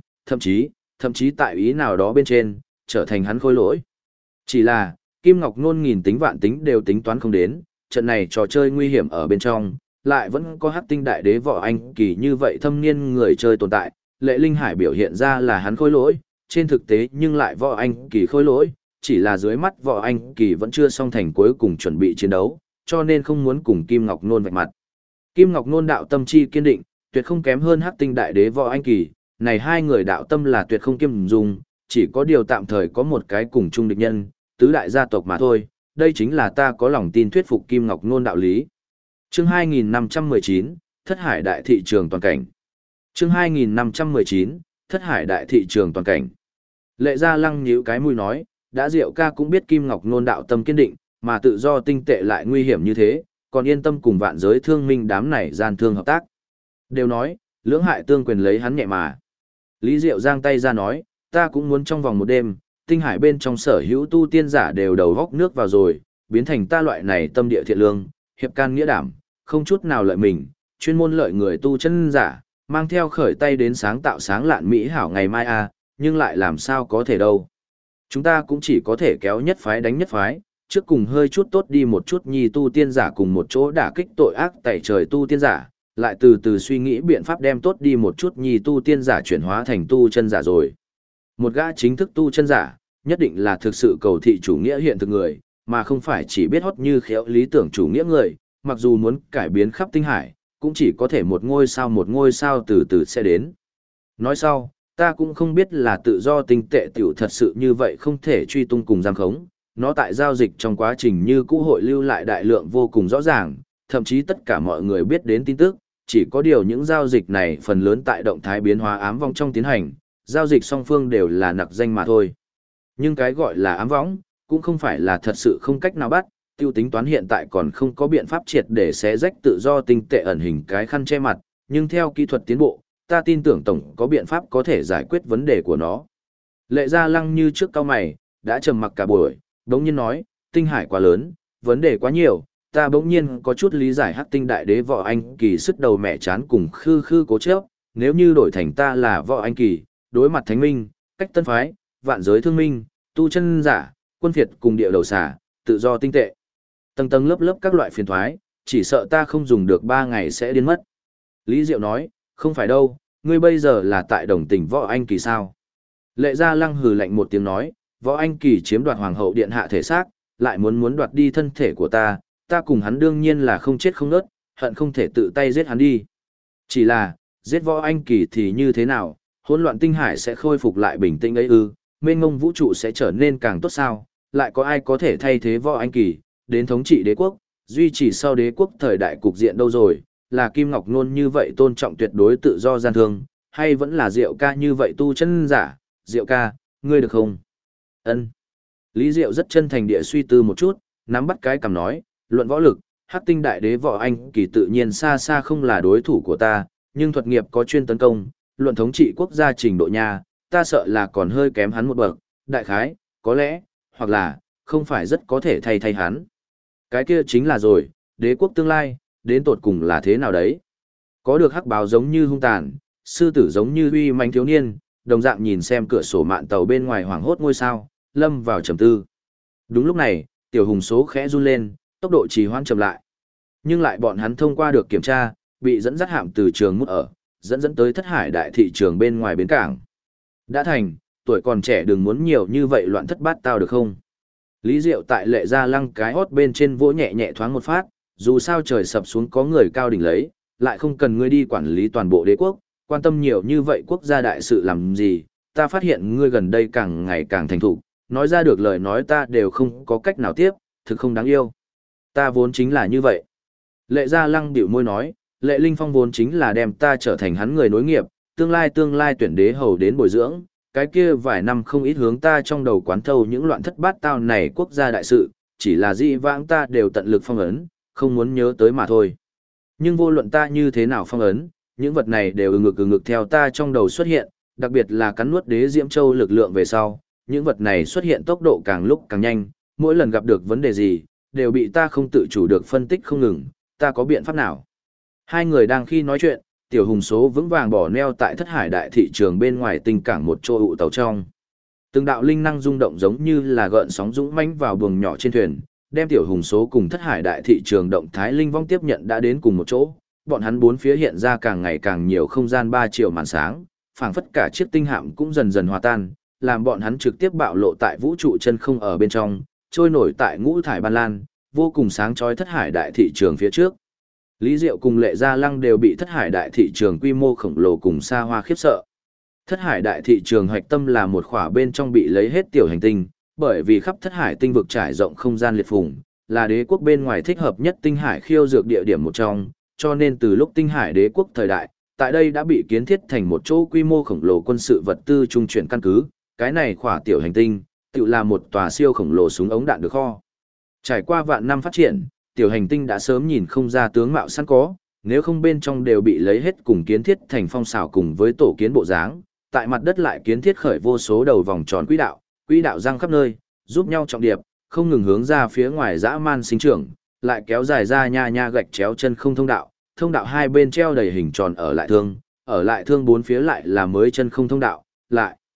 thậm chí tại ý nào đó bên trên, trở thành hắn khôi lỗi. Chỉ là, Kim Ngọc Nôn nghìn tính vạn tính đều tính toán không đến, trận này trò chơi nguy hiểm ở bên trong, lại vẫn có Hắc Tinh đại đế Võ Anh Kỳ như vậy thâm niên người chơi tồn tại, Lệ Linh Hải biểu hiện ra là hắn khôi lỗi, trên thực tế nhưng lại Võ Anh Kỳ khôi lỗi, chỉ là dưới mắt Võ Anh Kỳ vẫn chưa xong thành cuối cùng chuẩn bị chiến đấu, cho nên không muốn cùng Kim Ngọc Nôn vạch mặt. Kim Ngọc Nôn đạo tâm chi kiên định, tuyệt không kém hơn Hắc Tinh đại đế Võ Anh Kỳ, này hai người đạo tâm là tuyệt không kiêm dung, chỉ có điều tạm thời có một cái cùng chung địch nhân, tứ đại gia tộc mà thôi, đây chính là ta có lòng tin thuyết phục Kim Ngọc Nôn đạo lý. Chương 2519, Thất Hải đại thị trường toàn cảnh. Chương 2519, Thất Hải đại thị trường toàn cảnh. Lệ Gia Lăng nhíu cái mũi nói, đã Diệu ca cũng biết Kim Ngọc Nôn đạo tâm kiên định, mà tự do tinh tệ lại nguy hiểm như thế, còn yên tâm cùng vạn giới thương minh đám này gian thương hợp tác. Đều nói, lưỡng hại tương quyền lấy hắn nhẹ mà. Lý Diệu giang tay ra nói, ta cũng muốn trong vòng một đêm, tinh hải bên trong sở hữu tu tiên giả đều đầu góc nước vào rồi, biến thành ta loại này tâm địa thiện lương, hiệp can nghĩa đảm, không chút nào lợi mình, chuyên môn lợi người tu chân giả, mang theo khởi tay đến sáng tạo sáng lạn mỹ hảo ngày mai a, nhưng lại làm sao có thể đâu. Chúng ta cũng chỉ có thể kéo nhất phái đánh nhất phái, trước cùng hơi chút tốt đi một chút nhi tu tiên giả cùng một chỗ đả kích tội ác tẩy trời tu tiên giả, lại từ từ suy nghĩ biện pháp đem tốt đi một chút nhi tu tiên giả chuyển hóa thành tu chân giả rồi. Một gã chính thức tu chân giả, nhất định là thực sự cầu thị chủ nghĩa hiện thực người, mà không phải chỉ biết hót như khéo lý tưởng chủ nghĩa người, mặc dù muốn cải biến khắp tinh hải, cũng chỉ có thể một ngôi sao từ từ sẽ đến. Nói sau, ta cũng không biết là tự do tinh tệ tiểu thật sự như vậy không thể truy tung cùng giam khống, nó tại giao dịch trong quá trình như cũ hội lưu lại đại lượng vô cùng rõ ràng, thậm chí tất cả mọi người biết đến tin tức, chỉ có điều những giao dịch này phần lớn tại động thái biến hóa ám vong trong tiến hành, giao dịch song phương đều là nặc danh mà thôi. Nhưng cái gọi là ám võng, cũng không phải là thật sự không cách nào bắt, tiêu tính toán hiện tại còn không có biện pháp triệt để xé rách tự do tinh tệ ẩn hình cái khăn che mặt, nhưng theo kỹ thuật tiến bộ, ta tin tưởng tổng có biện pháp có thể giải quyết vấn đề của nó. Lệ Gia Lăng như trước cao mày, đã trầm mặc cả buổi, đống nhiên nói, tinh hải quá lớn, vấn đề quá nhiều, ta bỗng nhiên có chút lý giải Hắc Tinh Đại Đế Võ Anh Kỳ sức đầu mẹ chán cùng khư khư cố chấp, nếu như đổi thành ta là Võ Anh Kỳ, đối mặt Thánh Minh, cách tân phái, vạn giới thương minh, tu chân giả, quân phiệt cùng địa đầu xả, tự do tinh tệ. Tầng tầng lớp lớp các loại phiền thoái, chỉ sợ ta không dùng được 3 ngày sẽ điên mất. Lý Diệu nói, không phải đâu, ngươi bây giờ là tại đồng tình Võ Anh Kỳ sao? Lệ Gia Lăng hừ lạnh một tiếng nói, Võ Anh Kỳ chiếm đoạt hoàng hậu điện hạ thể xác, lại muốn đoạt đi thân thể của ta cùng hắn đương nhiên là không chết không nớt, hận không thể tự tay giết hắn đi. Chỉ là, giết Võ Anh Kỳ thì như thế nào, hỗn loạn tinh hải sẽ khôi phục lại bình tĩnh ấy ư, mênh mông vũ trụ sẽ trở nên càng tốt sao, lại có ai có thể thay thế Võ Anh Kỳ, đến thống trị đế quốc, duy trì sau đế quốc thời đại cục diện đâu rồi, là Kim Ngọc Nôn như vậy tôn trọng tuyệt đối tự do gian thương, hay vẫn là Diệu ca như vậy tu chân giả, Diệu ca, ngươi được không? Ân. Lý Diệu rất chân thành địa suy tư một chút, nắm bắt cái cằm nói, luận võ lực, Hắc Tinh Đại Đế Võ Anh Kỳ tự nhiên xa xa không là đối thủ của ta, nhưng thuật nghiệp có chuyên tấn công, luận thống trị quốc gia trình độ nha, ta sợ là còn hơi kém hắn một bậc, đại khái, có lẽ, hoặc là, không phải rất có thể thay hắn. Cái kia chính là rồi, đế quốc tương lai, đến tột cùng là thế nào đấy? Có được hắc báo giống như hung tàn, sư tử giống như uy manh thiếu niên, đồng dạng nhìn xem cửa sổ mạn tàu bên ngoài hoảng hốt ngôi sao, lâm vào trầm tư. Đúng lúc này, tiểu hùng số khẽ run lên, tốc độ trì hoãn chậm lại. Nhưng lại bọn hắn thông qua được kiểm tra, bị dẫn dắt hạm từ trường mút ở, dẫn tới thất hải đại thị trường bên ngoài bến cảng. Đã thành, tuổi còn trẻ đừng muốn nhiều như vậy loạn thất bát tao được không? Lý Diệu tại Lệ Gia Lăng cái hót bên trên vỗ nhẹ nhẹ thoáng một phát, dù sao trời sập xuống có người cao đỉnh lấy, lại không cần ngươi đi quản lý toàn bộ đế quốc, quan tâm nhiều như vậy quốc gia đại sự làm gì, ta phát hiện ngươi gần đây càng ngày càng thành thục, nói ra được lời nói ta đều không có cách nào tiếp, thực không đáng yêu. Ta vốn chính là như vậy. Lệ Gia Lăng bĩu môi nói, Lệ Linh Phong vốn chính là đem ta trở thành hắn người nối nghiệp, tương lai tuyển đế hầu đến bồi dưỡng, cái kia vài năm không ít hướng ta trong đầu quán thâu những loạn thất bát tao này quốc gia đại sự, chỉ là dị vãng ta đều tận lực phong ấn, không muốn nhớ tới mà thôi. Nhưng vô luận ta như thế nào phong ấn, những vật này đều ngực theo ta trong đầu xuất hiện, đặc biệt là cắn nuốt đế Diễm Châu lực lượng về sau, những vật này xuất hiện tốc độ càng lúc càng nhanh, mỗi lần gặp được vấn đề gì, đều bị ta không tự chủ được phân tích không ngừng, ta có biện pháp nào? Hai người đang khi nói chuyện, tiểu hùng số vững vàng bỏ neo tại thất hải đại thị trường bên ngoài tình cảng một chỗ ụ tàu trong. Từng đạo linh năng rung động giống như là gợn sóng dũng mãnh vào buồng nhỏ trên thuyền, đem tiểu hùng số cùng thất hải đại thị trường động thái linh vong tiếp nhận đã đến cùng một chỗ. Bọn hắn bốn phía hiện ra càng ngày càng nhiều không gian 3 triệu màn sáng, phảng phất cả chiếc tinh hạm cũng dần dần hòa tan, làm bọn hắn trực tiếp bạo lộ tại vũ trụ chân không ở bên trong, trôi nổi tại ngũ thải ban lan, vô cùng sáng chói thất hải đại thị trường phía trước. Lý Diệu cùng Lệ Gia Lăng đều bị thất hải đại thị trường quy mô khổng lồ cùng xa hoa khiếp sợ. Thất hải đại thị trường hoạch tâm là một khỏa bên trong bị lấy hết tiểu hành tinh, bởi vì khắp thất hải tinh vực trải rộng không gian liệt phùng, là đế quốc bên ngoài thích hợp nhất tinh hải khiêu dược địa điểm một trong, cho nên từ lúc tinh hải đế quốc thời đại, tại đây đã bị kiến thiết thành một chỗ quy mô khổng lồ quân sự vật tư trung chuyển căn cứ, cái này khỏa tiểu hành tinh, tự là một tòa siêu khổng lồ súng ống đạn được kho. Trải qua vạn năm phát triển, tiểu hành tinh đã sớm nhìn không ra tướng mạo sẵn có, nếu không bên trong đều bị lấy hết cùng kiến thiết thành phong xào cùng với tổ kiến bộ dáng, tại mặt đất lại kiến thiết khởi vô số đầu vòng tròn quỹ đạo răng khắp nơi, giúp nhau trọng điệp, không ngừng hướng ra phía ngoài dã man sinh trưởng, lại kéo dài ra nha gạch chéo chân không thông đạo hai bên treo đầy hình tròn ở lại thương bốn phía lại là mới chân không thông đạo, lại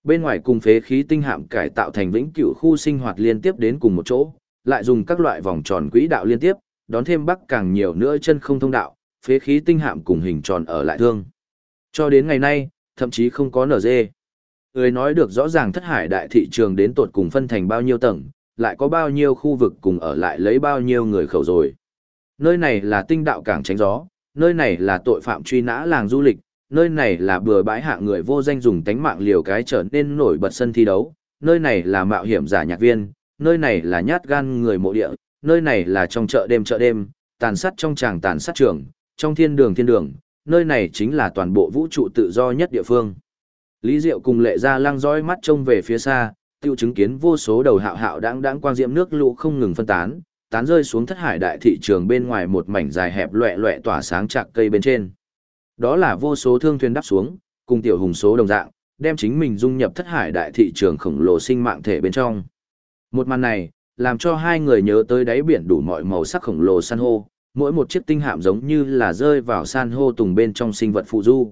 Bên ngoài cùng phế khí tinh hạm cải tạo thành vĩnh cửu khu sinh hoạt liên tiếp đến cùng một chỗ, lại dùng các loại vòng tròn quỹ đạo liên tiếp, đón thêm bắc càng nhiều nữa chân không thông đạo, phế khí tinh hạm cùng hình tròn ở lại thương. Cho đến ngày nay, thậm chí không có NG. Người nói được rõ ràng thất hải đại thị trường đến tột cùng phân thành bao nhiêu tầng, lại có bao nhiêu khu vực cùng ở lại lấy bao nhiêu người khẩu rồi. Nơi này là tinh đạo cảng tránh gió, nơi này là tội phạm truy nã làng du lịch, nơi này là bừa bãi hạ người vô danh dùng tánh mạng liều cái trở nên nổi bật sân thi đấu, nơi này là mạo hiểm giả nhạc viên, nơi này là nhát gan người mộ địa, nơi này là trong chợ đêm, tàn sát trong tràng tàn sát trường, trong thiên đường, nơi này chính là toàn bộ vũ trụ tự do nhất địa phương. Lý Diệu cùng Lệ Gia Lăng dõi mắt trông về phía xa, tiêu chứng kiến vô số đầu hạo hạo đãng quang diệm nước lũ không ngừng phân tán rơi xuống thất hải đại thị trường bên ngoài một mảnh dài hẹp loẹ loẹ tỏa sáng chạc cây bên trên. Đó là vô số thương thuyền đáp xuống, cùng tiểu hùng số đồng dạng, đem chính mình dung nhập thất hải đại thị trường khổng lồ sinh mạng thể bên trong. Một màn này, làm cho hai người nhớ tới đáy biển đủ mọi màu sắc khổng lồ san hô, mỗi một chiếc tinh hạm giống như là rơi vào san hô tùng bên trong sinh vật phụ du.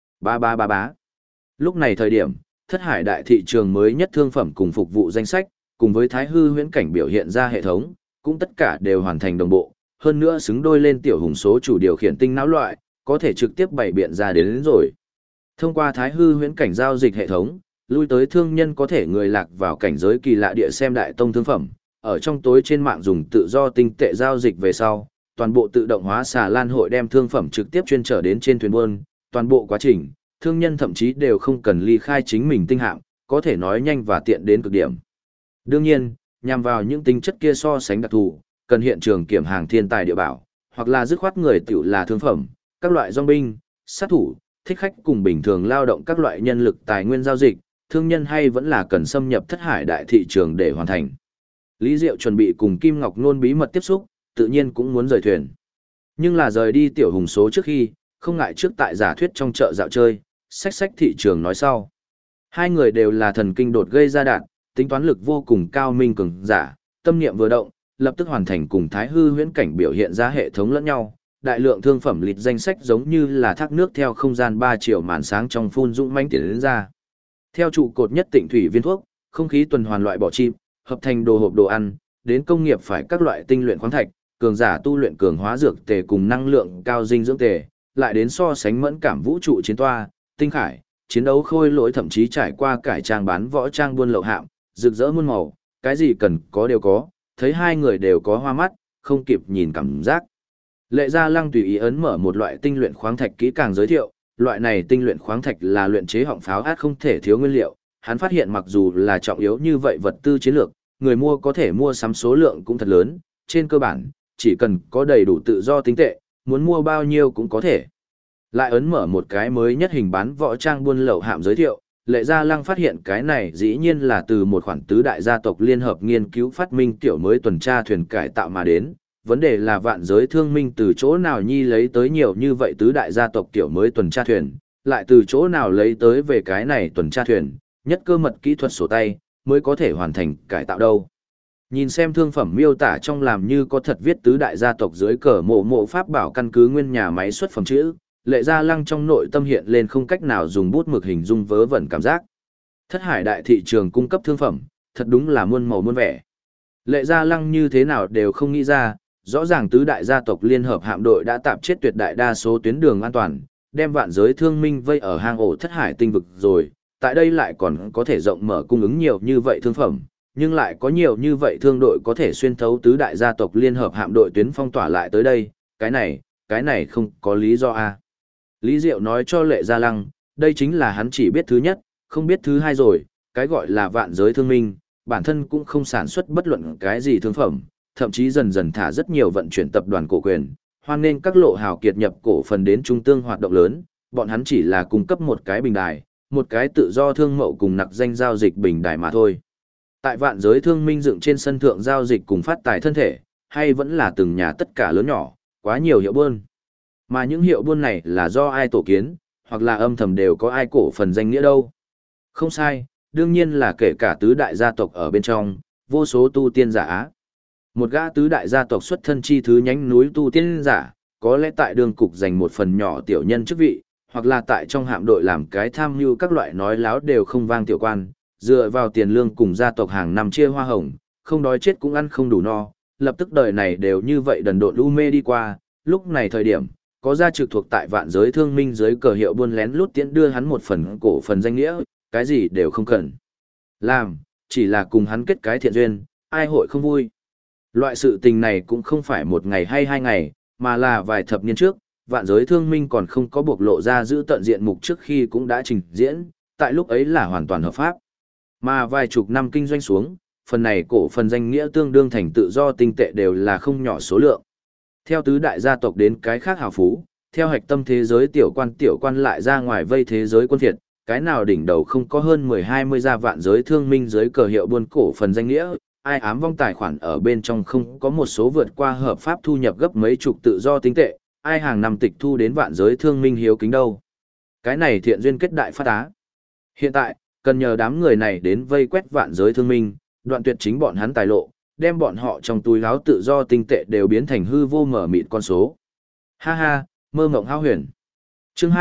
Bá. Lúc này thời điểm, thất hải đại thị trường mới nhất thương phẩm cùng phục vụ danh sách, cùng với thái hư huyễn cảnh biểu hiện ra hệ thống, cũng tất cả đều hoàn thành đồng bộ, hơn nữa xứng đôi lên tiểu hùng số chủ điều khiển tinh não loại, có thể trực tiếp bày biện ra đến rồi. Thông qua thái hư huyễn cảnh giao dịch hệ thống, lui tới thương nhân có thể người lạc vào cảnh giới kỳ lạ địa xem đại tông thương phẩm, ở trong tối trên mạng dùng tự do tinh tệ giao dịch về sau, toàn bộ tự động hóa xà lan hội đem thương phẩm trực tiếp chuyên trở đến trên thuyền buôn, toàn bộ quá trình, thương nhân thậm chí đều không cần ly khai chính mình tinh hạm, có thể nói nhanh và tiện đến cực điểm. Đương nhiên, nhằm vào những tính chất kia so sánh đặc thù, cần hiện trường kiểm hàng thiên tài địa bảo, hoặc là dứt khoát người tiểu là thương phẩm, các loại dòng binh, sát thủ, thích khách cùng bình thường lao động các loại nhân lực tài nguyên giao dịch, thương nhân hay vẫn là cần xâm nhập thất hải đại thị trường để hoàn thành. Lý Diệu chuẩn bị cùng Kim Ngọc Nôn bí mật tiếp xúc, tự nhiên cũng muốn rời thuyền. Nhưng là rời đi tiểu hùng số trước khi, không ngại trước tại giả thuyết trong chợ dạo chơi, sách thị trường nói sau. Hai người đều là thần kinh đột gây ra đạn, tính toán lực vô cùng cao minh cường giả, tâm niệm vừa động, lập tức hoàn thành cùng thái hư huyễn cảnh biểu hiện ra hệ thống lẫn nhau. Đại lượng thương phẩm lịch danh sách giống như là thác nước theo không gian 3 triệu màn sáng trong phun dũng mãnh tiến đến ra. Theo trụ cột nhất tịnh thủy viên thuốc, không khí tuần hoàn loại bỏ chim, hợp thành đồ hộp đồ ăn, đến công nghiệp phải các loại tinh luyện khoáng thạch, cường giả tu luyện cường hóa dược tề cùng năng lượng cao dinh dưỡng tề, lại đến so sánh mẫn cảm vũ trụ chiến toa, tinh khải, chiến đấu khôi lỗi thậm chí trải qua cải trang bán võ trang buôn lậu hạm, rực rỡ muôn màu, cái gì cần có đều có, thấy hai người đều có hoa mắt, không kịp nhìn cảm giác. Lệ Gia Lăng tùy ý ấn mở một loại tinh luyện khoáng thạch kỹ càng giới thiệu, loại này tinh luyện khoáng thạch là luyện chế họng pháo át không thể thiếu nguyên liệu, hắn phát hiện mặc dù là trọng yếu như vậy vật tư chiến lược, người mua có thể mua sắm số lượng cũng thật lớn, trên cơ bản, chỉ cần có đầy đủ tự do tính tệ, muốn mua bao nhiêu cũng có thể. Lại ấn mở một cái mới nhất hình bán võ trang buôn lậu hạm giới thiệu, Lệ Gia Lăng phát hiện cái này dĩ nhiên là từ một khoản tứ đại gia tộc liên hợp nghiên cứu phát minh kiểu mới tuần tra thuyền cải tạo mà đến. Vấn đề là vạn giới thương minh từ chỗ nào nhi lấy tới nhiều như vậy tứ đại gia tộc kiểu mới tuần tra thuyền, lại từ chỗ nào lấy tới về cái này tuần tra thuyền, nhất cơ mật kỹ thuật sổ tay, mới có thể hoàn thành cải tạo đâu. Nhìn xem thương phẩm miêu tả trong làm như có thật viết tứ đại gia tộc dưới cờ mộ pháp bảo căn cứ nguyên nhà máy xuất phẩm chữ, Lệ Gia Lăng trong nội tâm hiện lên không cách nào dùng bút mực hình dung vớ vẩn cảm giác. Thất hải đại thị trường cung cấp thương phẩm, thật đúng là muôn màu muôn vẻ. Lệ Gia Lăng như thế nào đều không nghĩ ra, rõ ràng tứ đại gia tộc liên hợp hạm đội đã tạm chết tuyệt đại đa số tuyến đường an toàn, đem vạn giới thương minh vây ở hang ổ thất hải tinh vực rồi, tại đây lại còn có thể rộng mở cung ứng nhiều như vậy thương phẩm, nhưng lại có nhiều như vậy thương đội có thể xuyên thấu tứ đại gia tộc liên hợp hạm đội tuyến phong tỏa lại tới đây, cái này không có lý do a. Lý Diệu nói cho Lệ Gia Lăng, đây chính là hắn chỉ biết thứ nhất, không biết thứ hai rồi, cái gọi là vạn giới thương minh, bản thân cũng không sản xuất bất luận cái gì thương phẩm, thậm chí dần dần thả rất nhiều vận chuyển tập đoàn cổ quyền, hoan nên các lộ hào kiệt nhập cổ phần đến trung tương hoạt động lớn, bọn hắn chỉ là cung cấp một cái bình đài, một cái tự do thương mậu cùng nặc danh giao dịch bình đài mà thôi. Tại vạn giới thương minh dựng trên sân thượng giao dịch cùng phát tài thân thể, hay vẫn là từng nhà tất cả lớn nhỏ, quá nhiều hiệu buôn. Mà những hiệu buôn này là do ai tổ kiến, hoặc là âm thầm đều có ai cổ phần danh nghĩa đâu. Không sai, đương nhiên là kể cả tứ đại gia tộc ở bên trong, vô số tu tiên giả á. Một gã tứ đại gia tộc xuất thân chi thứ nhánh núi tu tiên giả, có lẽ tại đường cục giành một phần nhỏ tiểu nhân chức vị, hoặc là tại trong hạm đội làm cái tham mưu các loại nói láo đều không vang tiểu quan, dựa vào tiền lương cùng gia tộc hàng năm chia hoa hồng, không đói chết cũng ăn không đủ no, lập tức đời này đều như vậy đần độn u mê đi qua, lúc này thời điểm, có gia trực thuộc tại Vạn Giới Thương Minh dưới cờ hiệu buôn lén lút tiễn đưa hắn một phần cổ phần danh nghĩa, cái gì đều không cần làm, chỉ là cùng hắn kết cái thiện duyên, ai hội không vui. Loại sự tình này cũng không phải một ngày hay 2 ngày, mà là vài thập niên trước, Vạn Giới Thương Minh còn không có bộc lộ ra giữ tận diện mục trước khi cũng đã trình diễn, tại lúc ấy là hoàn toàn hợp pháp. Mà vài chục năm kinh doanh xuống, phần này cổ phần danh nghĩa tương đương thành tự do tinh tệ đều là không nhỏ số lượng. Theo tứ đại gia tộc đến cái khác hào phú, theo hạch tâm thế giới tiểu quan lại ra ngoài vây thế giới quân phiệt, cái nào đỉnh đầu không có hơn 10-20 gia Vạn Giới Thương Minh dưới cờ hiệu buôn cổ phần danh nghĩa, ai ám vong tài khoản ở bên trong không có một số vượt qua hợp pháp thu nhập gấp mấy chục tự do tinh tệ, ai hàng năm tịch thu đến Vạn Giới Thương Minh hiếu kính đâu. Cái này thiện duyên kết đại phát á. Hiện tại, cần nhờ đám người này đến vây quét Vạn Giới Thương Minh, đoạn tuyệt chính bọn hắn tài lộ, đem bọn họ trong túi áo tự do tinh tệ đều biến thành hư vô mở mịt con số. Ha ha, mơ mộng hao huyền. Chương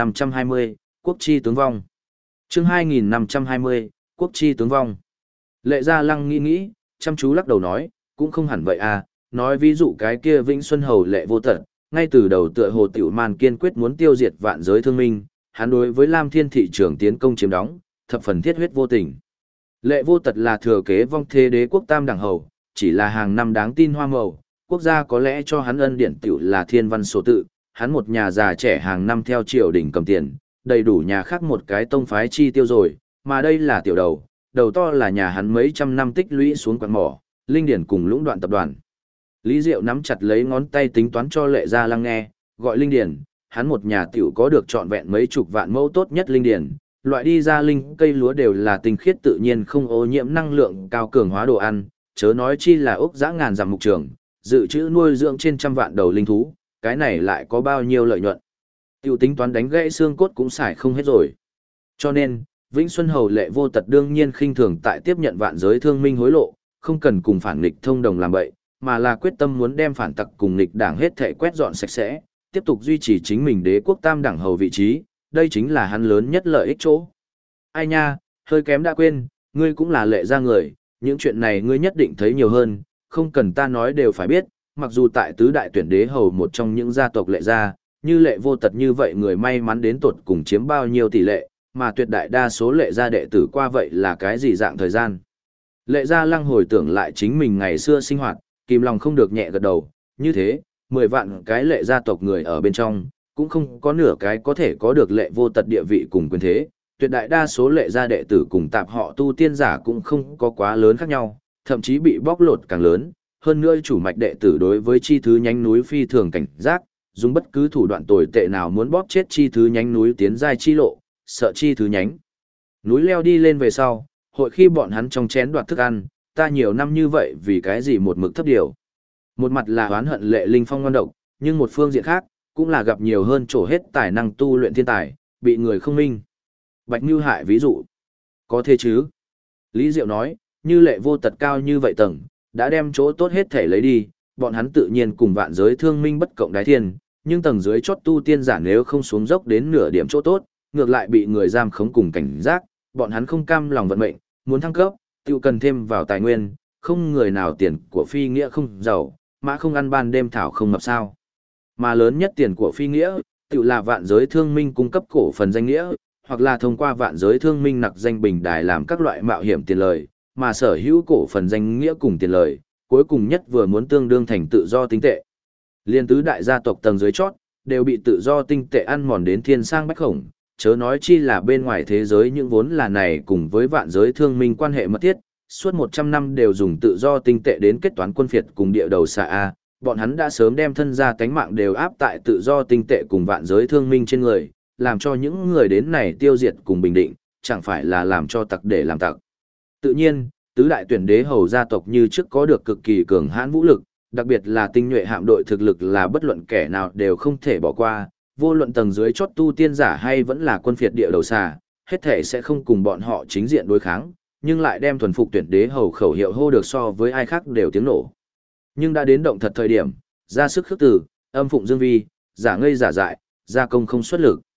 2520, Quốc chi tướng vong. Chương 2520, Quốc chi tướng vong. Lệ Gia Lăng nghĩ, chăm chú lắc đầu nói, cũng không hẳn vậy à, nói ví dụ cái kia Vĩnh Xuân Hầu Lệ Vô Tận, ngay từ đầu tựa hồ tiểu man kiên quyết muốn tiêu diệt Vạn Giới Thương Minh, hắn đối với Lam Thiên thị trường tiến công chiếm đóng, thập phần thiết huyết vô tình. Lệ Vô Tật là thừa kế vong thế đế quốc tam đẳng hầu, chỉ là hàng năm đáng tin hoa màu, quốc gia có lẽ cho hắn ân điển tiểu là thiên văn số tự, hắn một nhà già trẻ hàng năm theo triều đình cầm tiền, đầy đủ nhà khác một cái tông phái chi tiêu rồi, mà đây là tiểu đầu, đầu to là nhà hắn mấy trăm năm tích lũy xuống quặng mỏ, linh điển cùng lũng đoạn tập đoàn. Lý Diệu nắm chặt lấy ngón tay tính toán cho Lệ Gia Lăng nghe, gọi linh điển, hắn một nhà tiểu có được trọn vẹn mấy chục vạn mẫu tốt nhất linh điển, loại đi ra linh cây lúa đều là tinh khiết tự nhiên không ô nhiễm năng lượng cao cường hóa đồ ăn, chớ nói chi là ốc dã ngàn dặm mục trường, dự trữ nuôi dưỡng trên trăm vạn đầu linh thú, cái này lại có bao nhiêu lợi nhuận. Tiểu tính toán đánh gãy xương cốt cũng xài không hết rồi. Cho nên, Vĩnh Xuân Hầu Lệ Vô Tật đương nhiên khinh thường tại tiếp nhận Vạn Giới Thương Minh hối lộ, không cần cùng phản nghịch thông đồng làm bậy, mà là quyết tâm muốn đem phản tặc cùng nghịch đảng hết thảy quét dọn sạch sẽ, tiếp tục duy trì chính mình đế quốc tam đẳng hầu vị trí, đây chính là hắn lớn nhất lợi ích chỗ. Ai nha, hơi kém đã quên, ngươi cũng là Lệ gia người, những chuyện này ngươi nhất định thấy nhiều hơn, không cần ta nói đều phải biết, mặc dù tại tứ đại tuyển đế hầu một trong những gia tộc Lệ gia, như Lệ Vô Tật như vậy người may mắn đến tột cùng chiếm bao nhiêu tỷ lệ, mà tuyệt đại đa số Lệ gia đệ tử qua vậy là cái gì dạng thời gian. Lệ Gia Lăng hồi tưởng lại chính mình ngày xưa sinh hoạt, kìm lòng không được nhẹ gật đầu, như thế, 10 vạn cái Lệ gia tộc người ở bên trong, cũng không có nửa cái có thể có được Lệ Vô Tật địa vị cùng quyền thế, tuyệt đại đa số Lệ gia đệ tử cùng tạp họ tu tiên giả cũng không có quá lớn khác nhau, thậm chí bị bóc lột càng lớn, hơn nữa chủ mạch đệ tử đối với chi thứ nhánh núi phi thường cảnh giác, dùng bất cứ thủ đoạn tồi tệ nào muốn bóp chết chi thứ nhánh núi tiến giai chi lộ, sợ chi thứ nhánh núi leo đi lên về sau, hội khi bọn hắn trong chén đoạt thức ăn, ta nhiều năm như vậy vì cái gì một mực thấp điều. Một mặt là oán hận Lệ Linh Phong ngon độc, nhưng một phương diện khác, cũng là gặp nhiều hơn trổ hết tài năng tu luyện thiên tài, bị người không minh. Bạch Nưu hại ví dụ. Có thế chứ? Lý Diệu nói, như Lệ Vô Tật cao như vậy tầng, đã đem chỗ tốt hết thể lấy đi, bọn hắn tự nhiên cùng Vạn Giới Thương Minh bất cộng đái thiên, nhưng tầng dưới chót tu tiên giả nếu không xuống dốc đến nửa điểm chỗ tốt, ngược lại bị người giam khống cùng cảnh giác, bọn hắn không cam lòng vận mệnh, muốn thăng cấp, tiêu cần thêm vào tài nguyên, không người nào tiền của phi nghĩa không giàu, mã không ăn ban đêm thảo không mập sao. Mà lớn nhất tiền của phi nghĩa, tự là Vạn Giới Thương Minh cung cấp cổ phần danh nghĩa, hoặc là thông qua Vạn Giới Thương Minh nặc danh bình đài làm các loại mạo hiểm tiền lời, mà sở hữu cổ phần danh nghĩa cùng tiền lời, cuối cùng nhất vừa muốn tương đương thành tự do tinh tệ. Liên tứ đại gia tộc tầng dưới chót, đều bị tự do tinh tệ ăn mòn đến thiên sang bách khổng, chớ nói chi là bên ngoài thế giới những vốn là này cùng với Vạn Giới Thương Minh quan hệ mật thiết, suốt 100 năm đều dùng tự do tinh tệ đến kết toán quân phiệt cùng địa đầu xạ A, bọn hắn đã sớm đem thân gia cánh mạng đều áp tại tự do tinh tệ cùng Vạn Giới Thương Minh trên người, làm cho những người đến này tiêu diệt cùng bình định, chẳng phải là làm cho tặc để làm tặc. Tự nhiên, tứ đại tuyển đế hầu gia tộc như trước có được cực kỳ cường hãn vũ lực, đặc biệt là tinh nhuệ hạm đội thực lực là bất luận kẻ nào đều không thể bỏ qua, vô luận tầng dưới chót tu tiên giả hay vẫn là quân phiệt địa đầu xà, hết thể sẽ không cùng bọn họ chính diện đối kháng, nhưng lại đem thuần phục tuyển đế hầu khẩu hiệu hô được so với ai khác đều tiếng nổ. Nhưng đã đến động thật thời điểm, ra sức khước từ, âm phụng dương vi, giả ngây giả dại, gia công không xuất lực.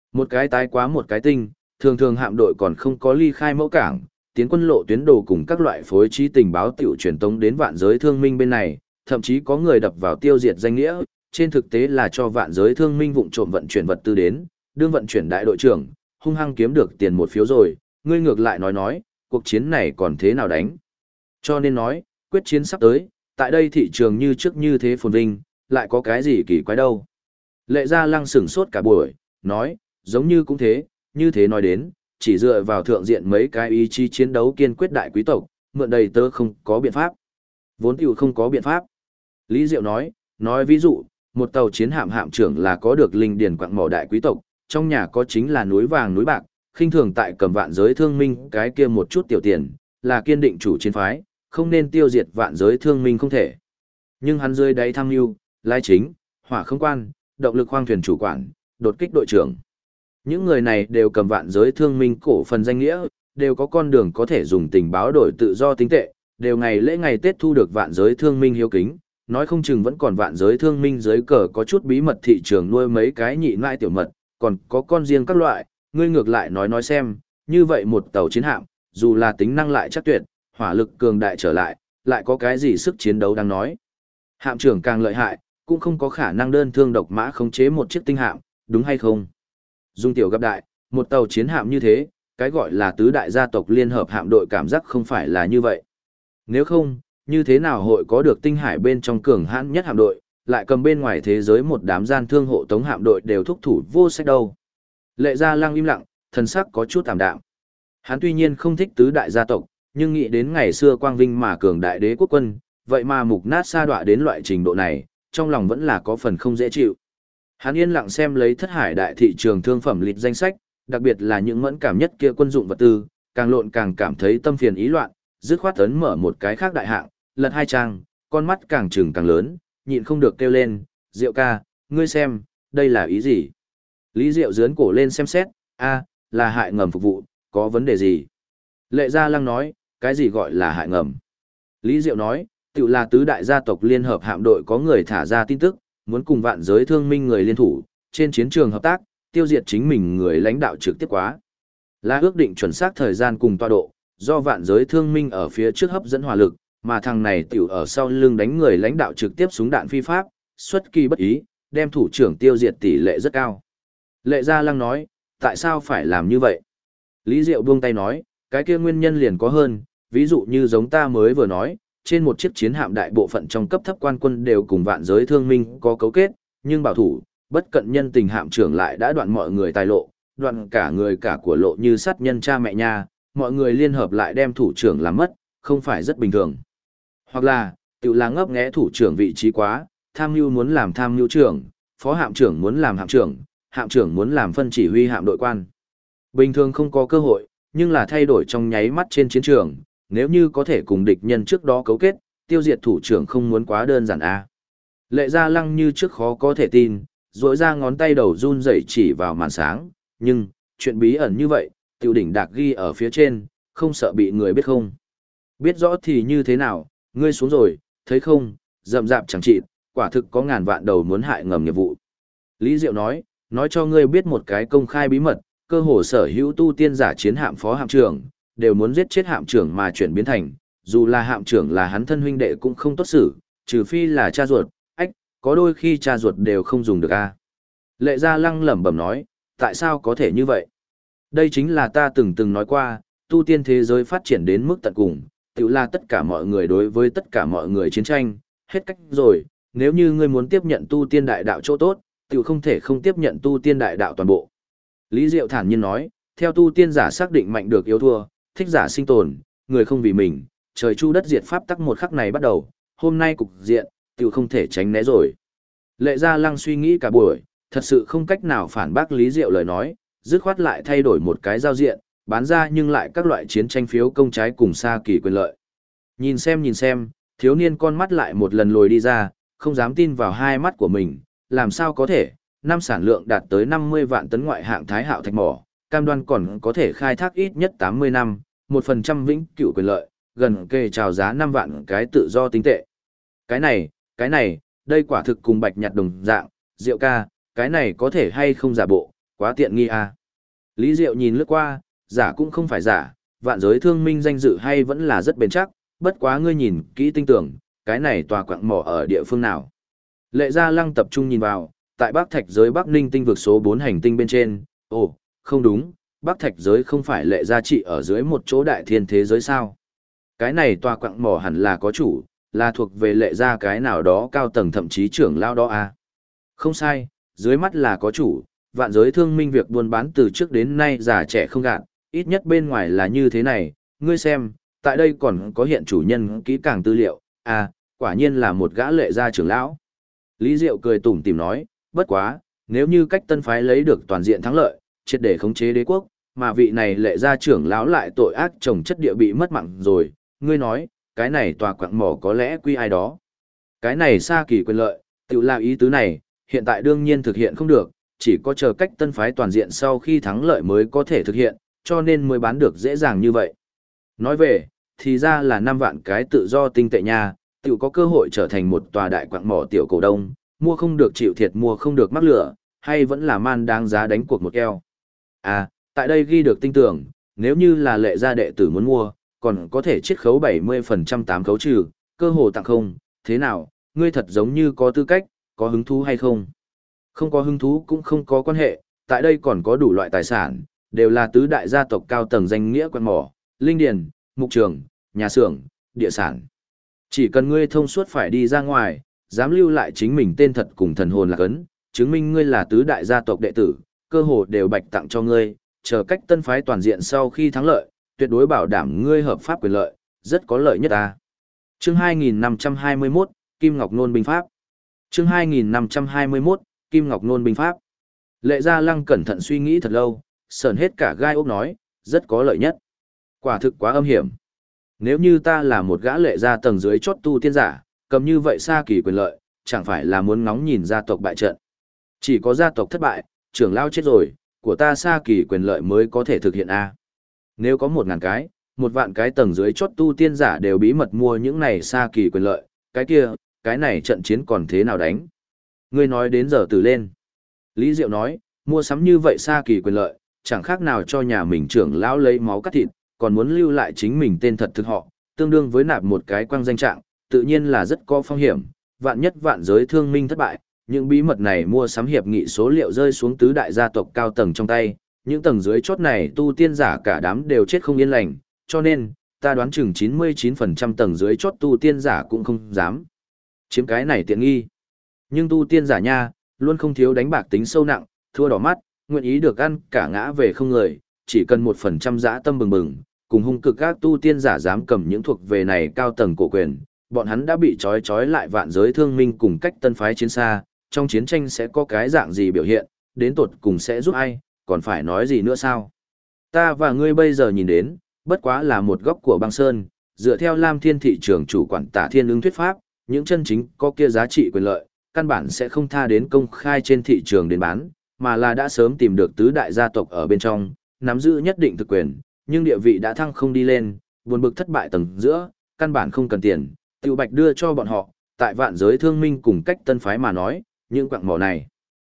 Một cái tái quá một cái tinh, thường thường hạm đội còn không có ly khai mẫu cảng, tiến quân lộ tuyến đồ cùng các loại phối trí tình báo tiểu truyền tống đến vạn giới thương minh bên này, thậm chí có người đập vào tiêu diệt danh nghĩa, trên thực tế là cho vạn giới thương minh vụng trộm vận chuyển vật tư đến, đương vận chuyển đại đội trưởng, hung hăng kiếm được tiền một phiếu rồi, ngươi ngược lại nói, cuộc chiến này còn thế nào đánh. Cho nên nói, quyết chiến sắp tới, tại đây thị trường như trước như thế phồn vinh, lại có cái gì kỳ quái đâu. Lệ Gia Lăng sửng sốt cả buổi, nói, giống như cũng thế, như thế nói đến, chỉ dựa vào thượng diện mấy cái ý chí chiến đấu kiên quyết đại quý tộc, mượn đầy tớ không có biện pháp. Vốn tiểu không có biện pháp. Lý Diệu nói ví dụ, một tàu chiến hạm hạm trưởng là có được linh điển quặng mỏ đại quý tộc, trong nhà có chính là núi vàng núi bạc, khinh thường tại cầm vạn giới thương minh cái kia một chút tiểu tiền, là kiên định chủ chiến phái, không nên tiêu diệt vạn giới thương minh không thể. Nhưng hắn dưới đáy tham mưu, lái chính, hỏa không quan, động lực khoang thuyền chủ quản, đột kích đội trưởng. Những người này đều cầm vạn giới thương minh cổ phần danh nghĩa, đều có con đường có thể dùng tình báo đổi tự do tính tệ, đều ngày lễ ngày Tết thu được vạn giới thương minh hiếu kính, nói không chừng vẫn còn vạn giới thương minh dưới cờ có chút bí mật thị trường nuôi mấy cái nhị nãi tiểu mật, còn có con riêng các loại, ngươi ngược lại nói xem, như vậy một tàu chiến hạm, dù là tính năng lại chắc tuyệt, hỏa lực cường đại trở lại có cái gì sức chiến đấu đang nói. Hạm trưởng càng lợi hại, cũng không có khả năng đơn thương độc mã khống chế một chiếc tinh hạm, đúng hay không? Dung tiểu gặp đại, một tàu chiến hạm như thế, cái gọi là tứ đại gia tộc liên hợp hạm đội cảm giác không phải là như vậy. Nếu không, như thế nào hội có được tinh hải bên trong cường hãn nhất hạm đội, lại cầm bên ngoài thế giới một đám gian thương hộ tống hạm đội đều thúc thủ vô sách đâu. Lệ Gia Lăng im lặng, thần sắc có chút tạm đạm. Hắn tuy nhiên không thích tứ đại gia tộc, nhưng nghĩ đến ngày xưa quang vinh mà cường đại đế quốc quân, vậy mà mục nát sa đọa đến loại trình độ này, trong lòng vẫn là có phần không dễ chịu. Hắn yên lặng xem lấy thất hải đại thị trường thương phẩm lịch danh sách, đặc biệt là những mẫn cảm nhất kia quân dụng vật tư, càng lộn càng cảm thấy tâm phiền ý loạn, dứt khoát ấn mở một cái khác đại hạng, lật hai trang, con mắt càng trừng càng lớn, nhịn không được kêu lên, Diệu ca, ngươi xem, đây là ý gì? Lý Diệu dướn cổ lên xem xét, là hại ngầm phục vụ, có vấn đề gì? Lệ Gia Lăng nói, cái gì gọi là hại ngầm? Lý Diệu nói, tự là tứ đại gia tộc liên hợp hạm đội có người thả ra tin tức, muốn cùng vạn giới thương minh người liên thủ, trên chiến trường hợp tác, tiêu diệt chính mình người lãnh đạo trực tiếp quá. Là ước định chuẩn xác thời gian cùng tọa độ, do vạn giới thương minh ở phía trước hấp dẫn hỏa lực, mà thằng này tiểu ở sau lưng đánh người lãnh đạo trực tiếp súng đạn phi pháp, xuất kỳ bất ý, đem thủ trưởng tiêu diệt tỷ lệ rất cao. Lệ Gia Lăng nói, tại sao phải làm như vậy? Lý Diệu buông tay nói, cái kia nguyên nhân liền có hơn, ví dụ như giống ta mới vừa nói, trên một chiếc chiến hạm đại bộ phận trong cấp thấp quan quân đều cùng vạn giới thương minh có cấu kết, nhưng bảo thủ, bất cận nhân tình hạm trưởng lại đã đoạn mọi người tài lộ, đoạn cả người cả của lộ như sát nhân cha mẹ nha, mọi người liên hợp lại đem thủ trưởng làm mất, không phải rất bình thường. Hoặc là, tự là ngấp nghé thủ trưởng vị trí quá, tham mưu muốn làm tham mưu trưởng, phó hạm trưởng muốn làm hạm trưởng muốn làm phân chỉ huy hạm đội quan. Bình thường không có cơ hội, nhưng là thay đổi trong nháy mắt trên chiến trường, nếu như có thể cùng địch nhân trước đó cấu kết, tiêu diệt thủ trưởng không muốn quá đơn giản a. Lệ Gia Lăng như trước khó có thể tin, rỗi ra ngón tay đầu run rẩy chỉ vào màn sáng, nhưng, chuyện bí ẩn như vậy, tiểu đỉnh đạc ghi ở phía trên, không sợ bị người biết không. Biết rõ thì như thế nào, ngươi xuống rồi, thấy không, rậm rạp chẳng trị, quả thực có ngàn vạn đầu muốn hại ngầm nghiệp vụ. Lý Diệu nói cho ngươi biết một cái công khai bí mật, cơ hồ sở hữu tu tiên giả chiến hạm phó hạm trưởng, đều muốn giết chết hạm trưởng mà chuyển biến thành, dù là hạm trưởng là hắn thân huynh đệ cũng không tốt xử, trừ phi là cha ruột, có đôi khi cha ruột đều không dùng được a. Lệ Gia Lăng lẩm bẩm nói, tại sao có thể như vậy? Đây chính là ta từng nói qua, tu tiên thế giới phát triển đến mức tận cùng, tự là tất cả mọi người đối với tất cả mọi người chiến tranh, hết cách rồi, nếu như ngươi muốn tiếp nhận tu tiên đại đạo chỗ tốt, tự không thể không tiếp nhận tu tiên đại đạo toàn bộ. Lý Diệu thản nhiên nói, theo tu tiên giả xác định mạnh được yếu thua, thích giả sinh tồn, người không vì mình, trời chu đất diệt pháp tắc một khắc này bắt đầu, hôm nay cục diện, tự không thể tránh né rồi. Lệ Gia Lăng suy nghĩ cả buổi, thật sự không cách nào phản bác Lý Diệu lời nói, dứt khoát lại thay đổi một cái giao diện, bán ra nhưng lại các loại chiến tranh phiếu công trái cùng xa kỳ quyền lợi. Nhìn xem, thiếu niên con mắt lại một lần lồi đi ra, không dám tin vào hai mắt của mình, làm sao có thể, năm sản lượng đạt tới 50 vạn tấn ngoại hạng thái hạo thạch mỏ, cam đoan còn có thể khai thác ít nhất 80 năm, 1% vĩnh cửu quyền lợi, gần kề chào giá 5 vạn cái tự do tính tệ. Cái này, đây quả thực cùng bạch nhặt đồng dạng, Diệu ca, cái này có thể hay không giả bộ, Quá tiện nghi à. Lý Diệu nhìn lướt qua, giả cũng không phải giả, vạn giới thương minh danh dự hay vẫn là rất bền chắc, bất quá ngươi nhìn kỹ tinh tưởng, cái này tòa quặng mỏ ở địa phương nào. Lệ Gia Lăng tập trung nhìn vào, tại Bắc Thạch giới Bắc Ninh tinh vực số 4 hành tinh bên trên, ồ, không đúng, Bắc Thạch giới không phải Lệ Gia trị ở dưới một chỗ đại thiên thế giới sao. Cái này tòa quặng mỏ hẳn là có chủ, là thuộc về Lệ Gia cái nào đó cao tầng thậm chí trưởng lao đó à. Không sai, dưới mắt là có chủ, vạn giới thương minh việc buôn bán từ trước đến nay già trẻ không gạt, ít nhất bên ngoài là như thế này, ngươi xem, tại đây còn có hiện chủ nhân kỹ càng tư liệu, à, quả nhiên là một gã Lệ Gia trưởng lão. Lý Diệu cười tủm tỉm nói, bất quá, nếu như cách tân phái lấy được toàn diện thắng lợi, triệt để khống chế đế quốc, mà vị này Lệ Gia trưởng lão lại tội ác trồng chất địa bị mất mạng rồi, ngươi nói, cái này tòa quặng mỏ có lẽ quy ai đó. Cái này xa kỳ quyền lợi, tự là ý tứ này, hiện tại đương nhiên thực hiện không được, chỉ có chờ cách tân phái toàn diện sau khi thắng lợi mới có thể thực hiện, cho nên mới bán được dễ dàng như vậy. Nói về, thì ra là 5 vạn cái tự do tinh tệ nha, tự có cơ hội trở thành một tòa đại quặng mỏ tiểu cổ đông, mua không được chịu thiệt mua không được mắc lửa, hay vẫn là man đáng giá đánh cuộc một eo. À, tại đây ghi được tinh tưởng, nếu như là Lệ Gia đệ tử muốn mua, còn có thể chiết khấu 70% 8 khấu trừ, cơ hồ tặng không, thế nào, ngươi thật giống như có tư cách, có hứng thú hay không? Không có hứng thú cũng không có quan hệ, tại đây còn có đủ loại tài sản, đều là tứ đại gia tộc cao tầng danh nghĩa quặng mỏ, linh điền, mục trường, nhà xưởng, địa sản. Chỉ cần ngươi thông suốt phải đi ra ngoài, dám lưu lại chính mình tên thật cùng thần hồn lạc ấn, chứng minh ngươi là tứ đại gia tộc đệ tử, cơ hồ đều bạch tặng cho ngươi, chờ cách tân phái toàn diện sau khi thắng lợi, tuyệt đối bảo đảm ngươi hợp pháp quyền lợi, rất có lợi nhất ta. Chương 2521, Kim Ngọc Nôn binh pháp. Chương 2521, Kim Ngọc Nôn binh pháp. Lệ Gia Lăng cẩn thận suy nghĩ thật lâu, sờn hết cả gai ốc nói, rất có lợi nhất. Quả thực quá âm hiểm. Nếu như ta là một gã Lệ Gia tầng dưới chót tu tiên giả, cầm như vậy xa kỳ quyền lợi, chẳng phải là muốn ngóng nhìn gia tộc bại trận. Chỉ có gia tộc thất bại, trưởng lao chết rồi, của ta xa kỳ quyền lợi mới có thể thực hiện A. Nếu có 1.000 cái, 1 vạn cái tầng dưới chót tu tiên giả đều bí mật mua những này xa kỳ quyền lợi, cái kia, cái này trận chiến còn thế nào đánh? Ngươi nói đến giờ từ lên. Lý Diệu nói, mua sắm như vậy xa kỳ quyền lợi, chẳng khác nào cho nhà mình trưởng lão lấy máu cắt thịt, còn muốn lưu lại chính mình tên thật thực họ, tương đương với nạp một cái quang danh trạng, tự nhiên là rất có phong hiểm, vạn nhất vạn giới thương minh thất bại, những bí mật này mua sắm hiệp nghị số liệu rơi xuống tứ đại gia tộc cao tầng trong tay, những tầng dưới chót này tu tiên giả cả đám đều chết không yên lành, cho nên, ta đoán chừng 99% tầng dưới chót tu tiên giả cũng không dám chiếm cái này tiện nghi. Nhưng tu tiên giả nha, luôn không thiếu đánh bạc tính sâu nặng, thua đỏ mắt, nguyện ý được ăn cả ngã về không người, chỉ cần 1% dã tâm bừng bừng, cùng hung cực các tu tiên giả dám cầm những thuộc về này cao tầng cổ quyền, bọn hắn đã bị trói lại vạn giới thương minh cùng cách tân phái chiến xa, trong chiến tranh sẽ có cái dạng gì biểu hiện, đến tột cùng sẽ giúp ai, còn phải nói gì nữa sao? Ta và ngươi bây giờ nhìn đến, bất quá là một góc của băng sơn, dựa theo Lam Thiên thị trường chủ quản Tả Thiên ứng thuyết pháp, những chân chính có kia giá trị quyền lợi, căn bản sẽ không tha đến công khai trên thị trường đến bán, mà là đã sớm tìm được tứ đại gia tộc ở bên trong, nắm giữ nhất định thực quyền, nhưng địa vị đã thăng không đi lên, buồn bực thất bại tầng giữa, căn bản không cần tiền, Tiêu Bạch đưa cho bọn họ, tại vạn giới thương minh cùng cách tân phái mà nói, những quặng mỏ này.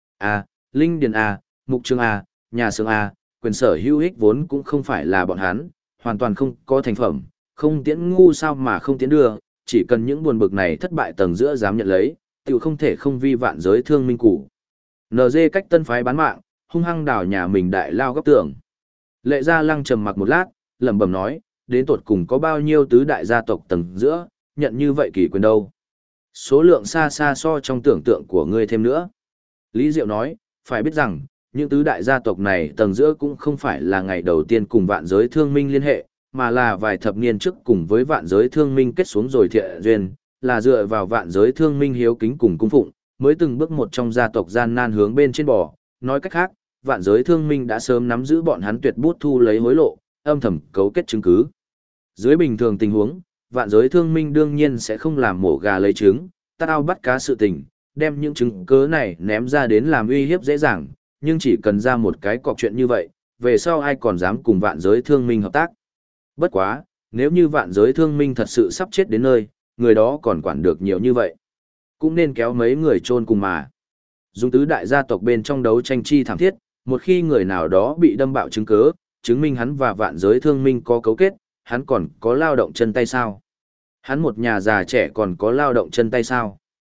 Linh điền mục trường nhà xưởng quyền sở hữu ích vốn cũng không phải là bọn hắn, hoàn toàn không có thành phẩm, không tiễn ngu sao mà không tiễn đưa, chỉ cần những buồn bực này thất bại tầng giữa dám nhận lấy, tiểu không thể không vi vạn giới thương minh củ. NG cách tân phái bán mạng, hung hăng đảo nhà mình đại lao góc tường. Lệ Gia Lăng trầm mặc một lát, lẩm bẩm nói, đến tột cùng có bao nhiêu tứ đại gia tộc tầng giữa, nhận như vậy kỳ quyền đâu. Số lượng xa xa so trong tưởng tượng của ngươi thêm nữa. Lý Diệu nói, phải biết rằng, những tứ đại gia tộc này tầng giữa cũng không phải là ngày đầu tiên cùng vạn giới thương minh liên hệ, mà là vài thập niên trước cùng với vạn giới thương minh kết xuống rồi thiện duyên, là dựa vào vạn giới thương minh hiếu kính cùng cung phụng, mới từng bước một trong gia tộc gian nan hướng bên trên bò. Nói cách khác, vạn giới thương minh đã sớm nắm giữ bọn hắn tuyệt bút thu lấy hối lộ, âm thầm cấu kết chứng cứ. Dưới bình thường tình huống, vạn giới thương minh đương nhiên sẽ không làm mổ gà lấy trứng, tát ao bắt cá sự tình, đem những chứng cứ này ném ra đến làm uy hiếp dễ dàng, nhưng chỉ cần ra một cái cọc chuyện như vậy, về sau ai còn dám cùng vạn giới thương minh hợp tác. Bất quá, nếu như vạn giới thương minh thật sự sắp chết đến nơi, người đó còn quản được nhiều như vậy. Cũng nên kéo mấy người chôn cùng mà. Dùng tứ đại gia tộc bên trong đấu tranh chi thảm thiết, một khi người nào đó bị đâm bạo chứng cớ, chứng minh hắn và vạn giới thương minh có cấu kết, hắn còn có lao động chân tay sao? Hắn một nhà già trẻ còn có lao động chân tay sao?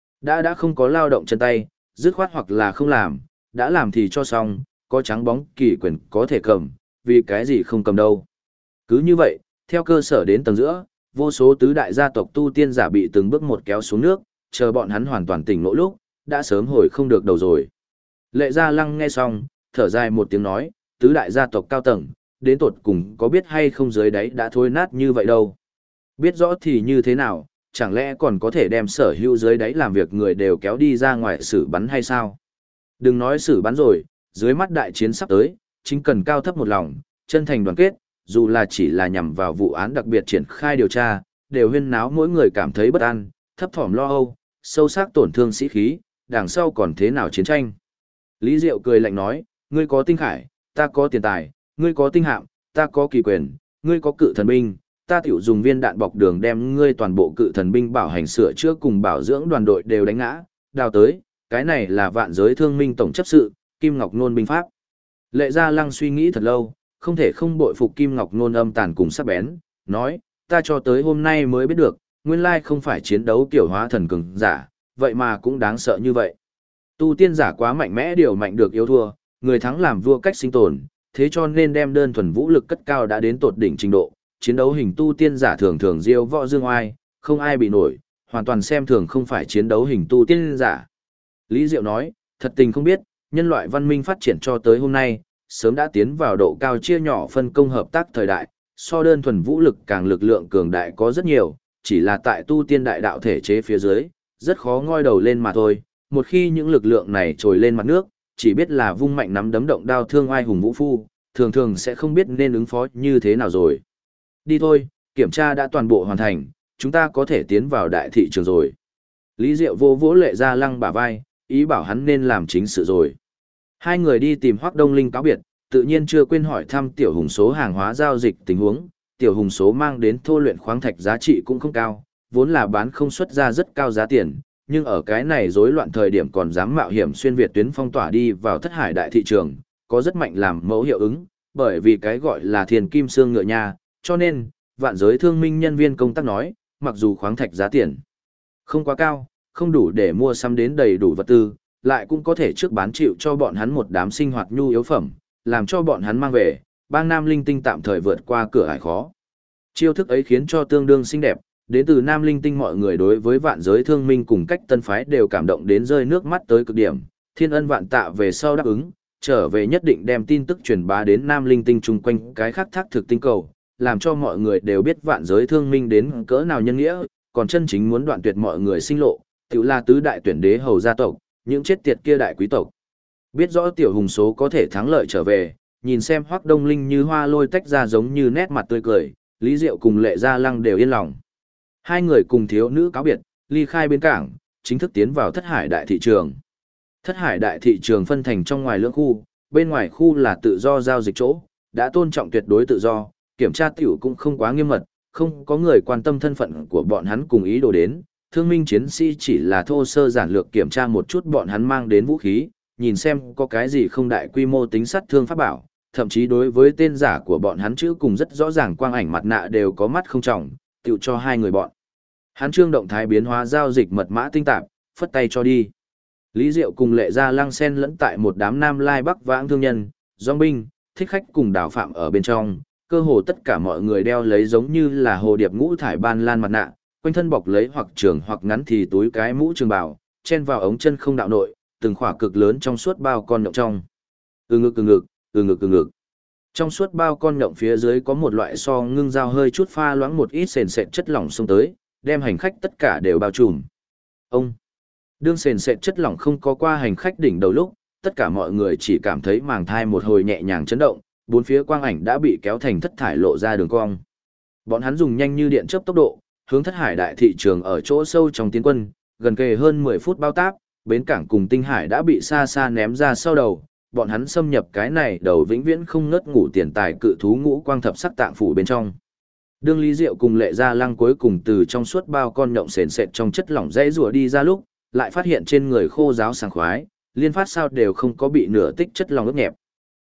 Đã không có lao động chân tay, dứt khoát hoặc là không làm, đã làm thì cho xong, có trắng bóng kỳ quyền có thể cầm, vì cái gì không cầm đâu. Cứ như vậy, theo cơ sở đến tầng giữa, vô số tứ đại gia tộc tu tiên giả bị từng bước một kéo xuống nước, chờ bọn hắn hoàn toàn tỉnh ngộ lúc, đã sớm hồi không được đầu rồi. Lệ Gia Lăng nghe xong, thở dài một tiếng nói, tứ đại gia tộc cao tầng, đến tột cùng có biết hay không dưới đáy đã thối nát như vậy đâu. Biết rõ thì như thế nào, chẳng lẽ còn có thể đem sở hữu dưới đáy làm việc người đều kéo đi ra ngoài xử bắn hay sao? Đừng nói xử bắn rồi, dưới mắt đại chiến sắp tới, chính cần cao thấp một lòng, chân thành đoàn kết, dù là chỉ là nhằm vào vụ án đặc biệt triển khai điều tra, đều huyên náo mỗi người cảm thấy bất an, thấp thỏm lo âu, sâu sắc tổn thương sĩ khí, đằng sau còn thế nào chiến tranh. Lý Diệu cười lạnh nói, ngươi có tinh khải, ta có tiền tài, ngươi có tinh hạm, ta có kỳ quyền, ngươi có cự thần binh, ta tiểu dùng viên đạn bọc đường đem ngươi toàn bộ cự thần binh bảo hành sửa chữa cùng bảo dưỡng đoàn đội đều đánh ngã, đào tới, cái này là vạn giới thương minh tổng chấp sự, Kim Ngọc Nôn binh pháp. Lệ Gia Lăng suy nghĩ thật lâu, không thể không bội phục Kim Ngọc Nôn âm tàn cùng sắc bén, nói, ta cho tới hôm nay mới biết được, nguyên lai không phải chiến đấu kiểu hóa thần cường giả, vậy mà cũng đáng sợ như vậy. Tu tiên giả quá mạnh mẽ điều mạnh được yếu thua, người thắng làm vua cách sinh tồn, thế cho nên đem đơn thuần vũ lực cất cao đã đến tột đỉnh trình độ, chiến đấu hình tu tiên giả thường thường diêu võ dương oai, không ai bị nổi, hoàn toàn xem thường không phải chiến đấu hình tu tiên giả. Lý Diệu nói, thật tình không biết, nhân loại văn minh phát triển cho tới hôm nay, sớm đã tiến vào độ cao chia nhỏ phân công hợp tác thời đại, so đơn thuần vũ lực càng lực lượng cường đại có rất nhiều, chỉ là tại tu tiên đại đạo thể chế phía dưới, rất khó ngoi đầu lên mà thôi. Một khi những lực lượng này trồi lên mặt nước, chỉ biết là vung mạnh nắm đấm động đao thương oai hùng vũ phu, thường thường sẽ không biết nên ứng phó như thế nào rồi. Đi thôi, kiểm tra đã toàn bộ hoàn thành, chúng ta có thể tiến vào đại thị trường rồi. Lý Diệu vô vỗ Lệ Gia Lăng bả vai, ý bảo hắn nên làm chính sự rồi. Hai người đi tìm Hoắc Đông Linh cáo biệt, tự nhiên chưa quên hỏi thăm Tiểu Hùng số hàng hóa giao dịch tình huống. Tiểu Hùng số mang đến thô luyện khoáng thạch giá trị cũng không cao, vốn là bán không xuất ra rất cao giá tiền, nhưng ở cái này rối loạn thời điểm còn dám mạo hiểm xuyên việt tuyến phong tỏa đi vào thất hải đại thị trường, có rất mạnh làm mẫu hiệu ứng, bởi vì cái gọi là thiền kim xương ngựa nha, cho nên, vạn giới thương minh nhân viên công tác nói, mặc dù khoáng thạch giá tiền không quá cao, không đủ để mua sắm đến đầy đủ vật tư, lại cũng có thể trước bán chịu cho bọn hắn một đám sinh hoạt nhu yếu phẩm, làm cho bọn hắn mang về, bang Nam Linh Tinh tạm thời vượt qua cửa ải khó. Chiêu thức ấy khiến cho tương đương xinh đẹp, đến từ Nam Linh Tinh mọi người đối với vạn giới thương minh cùng cách tân phái đều cảm động đến rơi nước mắt tới cực điểm, thiên ân vạn tạ về sau đáp ứng, trở về nhất định đem tin tức truyền bá đến Nam Linh Tinh chung quanh cái khác thác thực tinh cầu, làm cho mọi người đều biết vạn giới thương minh đến cỡ nào nhân nghĩa, còn chân chính muốn đoạn tuyệt mọi người sinh lộ, tiểu là tứ đại tuyển đế hầu gia tộc, những chết tiệt kia đại quý tộc. Biết rõ Tiểu Hùng số có thể thắng lợi trở về, nhìn xem Hoắc Đông Linh như hoa lôi tách ra giống như nét mặt tươi cười, Lý Diệu cùng Lệ Gia Lăng đều yên lòng. Hai người cùng thiếu nữ cáo biệt, ly khai bến cảng, chính thức tiến vào Thất Hải đại thị trường. Thất Hải đại thị trường phân thành trong ngoài lưỡng khu, bên ngoài khu là tự do giao dịch chỗ, đã tôn trọng tuyệt đối tự do, kiểm tra tiểu cũng không quá nghiêm mật, không có người quan tâm thân phận của bọn hắn cùng ý đồ đến. Thương minh chiến sĩ chỉ là thô sơ giản lược kiểm tra một chút bọn hắn mang đến vũ khí, nhìn xem có cái gì không đại quy mô tính sát thương pháp bảo, thậm chí đối với tên giả của bọn hắn chữ cùng rất rõ ràng quang ảnh mặt nạ đều có mắt không trọng, tiểu cho hai người bọn. Hắn trương động thái biến hóa giao dịch mật mã tinh tạp, phất tay cho đi. Lý Diệu cùng Lệ Gia Lăng xen lẫn tại một đám Nam Lai Bắc vãng thương nhân, dòng binh, thích khách cùng đào phạm ở bên trong, cơ hồ tất cả mọi người đeo lấy giống như là hồ điệp ngũ thải ban lan mặt nạ, quanh thân bọc lấy hoặc trường hoặc ngắn thì túi cái mũ trường bào, chen vào ống chân không đạo nội, từng khỏa cực lớn trong suốt bao con nhộng trong. Ngực. Trong suốt bao con nhộng phía dưới có một loại so ngưng dao hơi chút pha loãng một ít sền sệt chất lỏng xông tới, đem hành khách tất cả đều bao trùm. Đương sền sệt chất lỏng không có qua hành khách đỉnh đầu lúc, tất cả mọi người chỉ cảm thấy màng thai một hồi nhẹ nhàng chấn động, bốn phía quang ảnh đã bị kéo thành thất thải lộ ra đường cong. Bọn hắn dùng nhanh như điện chớp tốc độ, hướng Thất Hải đại thị trường ở chỗ sâu trong tiến quân, gần kề hơn 10 phút bao táp, bến cảng cùng tinh hải đã bị xa xa ném ra sau đầu, bọn hắn xâm nhập cái này đầu vĩnh viễn không ngớt ngủ tiền tài cự thú ngũ quang thập sắc tạng phủ bên trong. Đương Lý Diệu cùng Lệ Gia Lăng cuối cùng từ trong suốt bao con nhộng sền sệt trong chất lỏng dãy rùa đi ra lúc, lại phát hiện trên người khô ráo sảng khoái, liên phát sao đều không có bị nửa tích chất lỏng ướt nhẹp.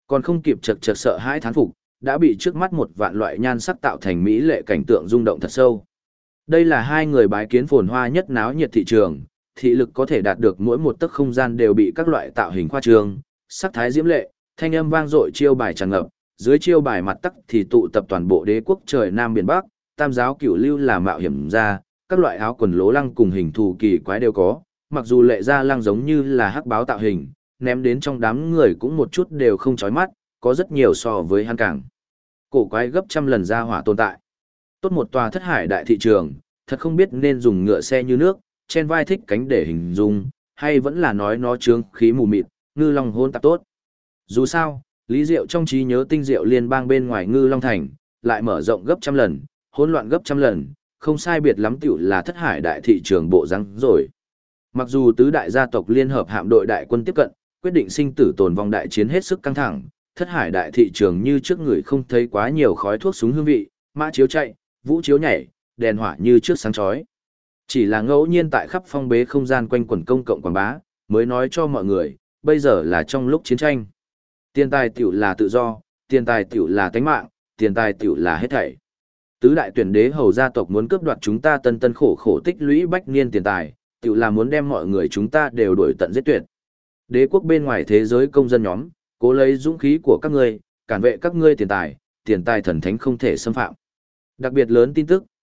Còn không kịp chật chật sợ hãi thán phục, đã bị trước mắt một vạn loại nhan sắc tạo thành mỹ lệ cảnh tượng rung động thật sâu. Đây là hai người bái kiến phồn hoa nhất náo nhiệt thị trường, thị lực có thể đạt được mỗi một tấc không gian đều bị các loại tạo hình khoa trương, sắc thái diễm lệ, thanh âm vang dội chiêu bài tràn ngập, dưới chiêu bài mặt tắc thì tụ tập toàn bộ đế quốc trời Nam biển Bắc, tam giáo cửu lưu là mạo hiểm ra, các loại áo quần lố lăng cùng hình thù kỳ quái đều có, mặc dù lệ gia lăng giống như là hắc báo tạo hình, ném đến trong đám người cũng một chút đều không chói mắt, có rất nhiều so với hắn càng cổ quái gấp trăm lần ra hỏa tồn tại. Tốt một tòa thất hải đại thị trường, thật không biết nên dùng ngựa xe như nước, trên vai thích cánh để hình dung, hay vẫn là nói nó trướng khí mù mịt, ngư long hôn tạp tốt. Dù sao, Lý Diệu trong trí nhớ tinh diệu liên bang bên ngoài ngư long thành, lại mở rộng gấp trăm lần, hỗn loạn gấp trăm lần, không sai biệt lắm tiểu là thất hải đại thị trường bộ răng rồi. Mặc dù tứ đại gia tộc liên hợp hạm đội đại quân tiếp cận, quyết định sinh tử tồn vong đại chiến hết sức căng thẳng, thất hải đại thị trường như trước người không thấy quá nhiều khói thuốc súng hương vị, mã chiếu chạy, vũ chiếu nhảy, đèn hỏa như trước sáng chói. Chỉ là ngẫu nhiên tại khắp phong bế không gian quanh quẩn công cộng quảng bá, mới nói cho mọi người, bây giờ là trong lúc chiến tranh. Tiền tài tiểu là tự do, tiền tài tiểu là tánh mạng, tiền tài tiểu là hết thảy. Tứ đại tuyển đế hầu gia tộc muốn cướp đoạt chúng ta tân tân khổ khổ tích lũy bách niên tiền tài, tiểu là muốn đem mọi người chúng ta đều đuổi tận giết tuyệt. Đế quốc bên ngoài thế giới công dân nhóm, cố lấy dũng khí của các ngươi, cản vệ các ngươi tiền tài thần thánh không thể xâm phạm. Đặc biệt lớn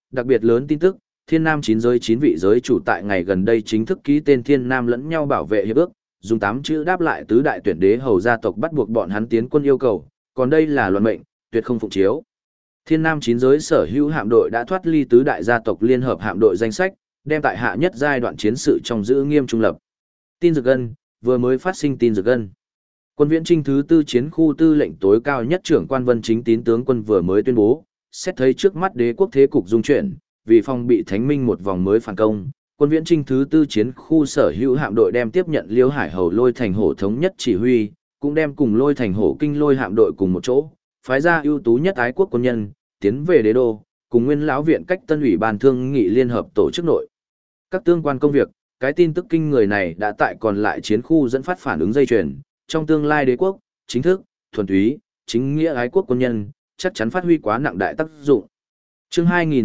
tin tức, Thiên Nam 9 giới 9 vị giới chủ tại ngày gần đây chính thức ký tên Thiên Nam lẫn nhau bảo vệ hiệp ước, dùng 8 chữ đáp lại tứ đại tuyển đế hầu gia tộc bắt buộc bọn hắn tiến quân yêu cầu, còn đây là luận mệnh, tuyệt không phụng chiếu. Thiên Nam 9 giới sở hữu hạm đội đã thoát ly tứ đại gia tộc liên hợp hạm đội danh sách, đem tại hạ nhất giai đoạn chiến sự trong giữ nghiêm trung lập. Tin dược gân, vừa mới phát sinh tin dược gân. Quân viễn trinh thứ tư chiến khu tư lệnh tối cao nhất trưởng quan Vân Chính Tín tướng quân vừa mới tuyên bố, xét thấy trước mắt đế quốc thế cục dung chuyển, vì phòng bị thánh minh một vòng mới phản công, quân viễn trinh thứ tư chiến khu sở hữu hạm đội đem tiếp nhận Liêu Hải Hầu Lôi Thành Hổ thống nhất chỉ huy, cũng đem cùng Lôi Thành Hổ kinh lôi hạm đội cùng một chỗ, phái ra ưu tú nhất ái quốc quân nhân, tiến về đế đô, cùng Nguyên lão viện cách Tân ủy ban thương nghị liên hợp tổ chức nội. Các tương quan công việc, cái tin tức kinh người này đã tại còn lại chiến khu dẫn phát phản ứng dây chuyền, trong tương lai đế quốc, chính thức, thuần túy, chính nghĩa ái quốc quân nhân, chắc chắn phát huy quá nặng đại tác dụng. Chương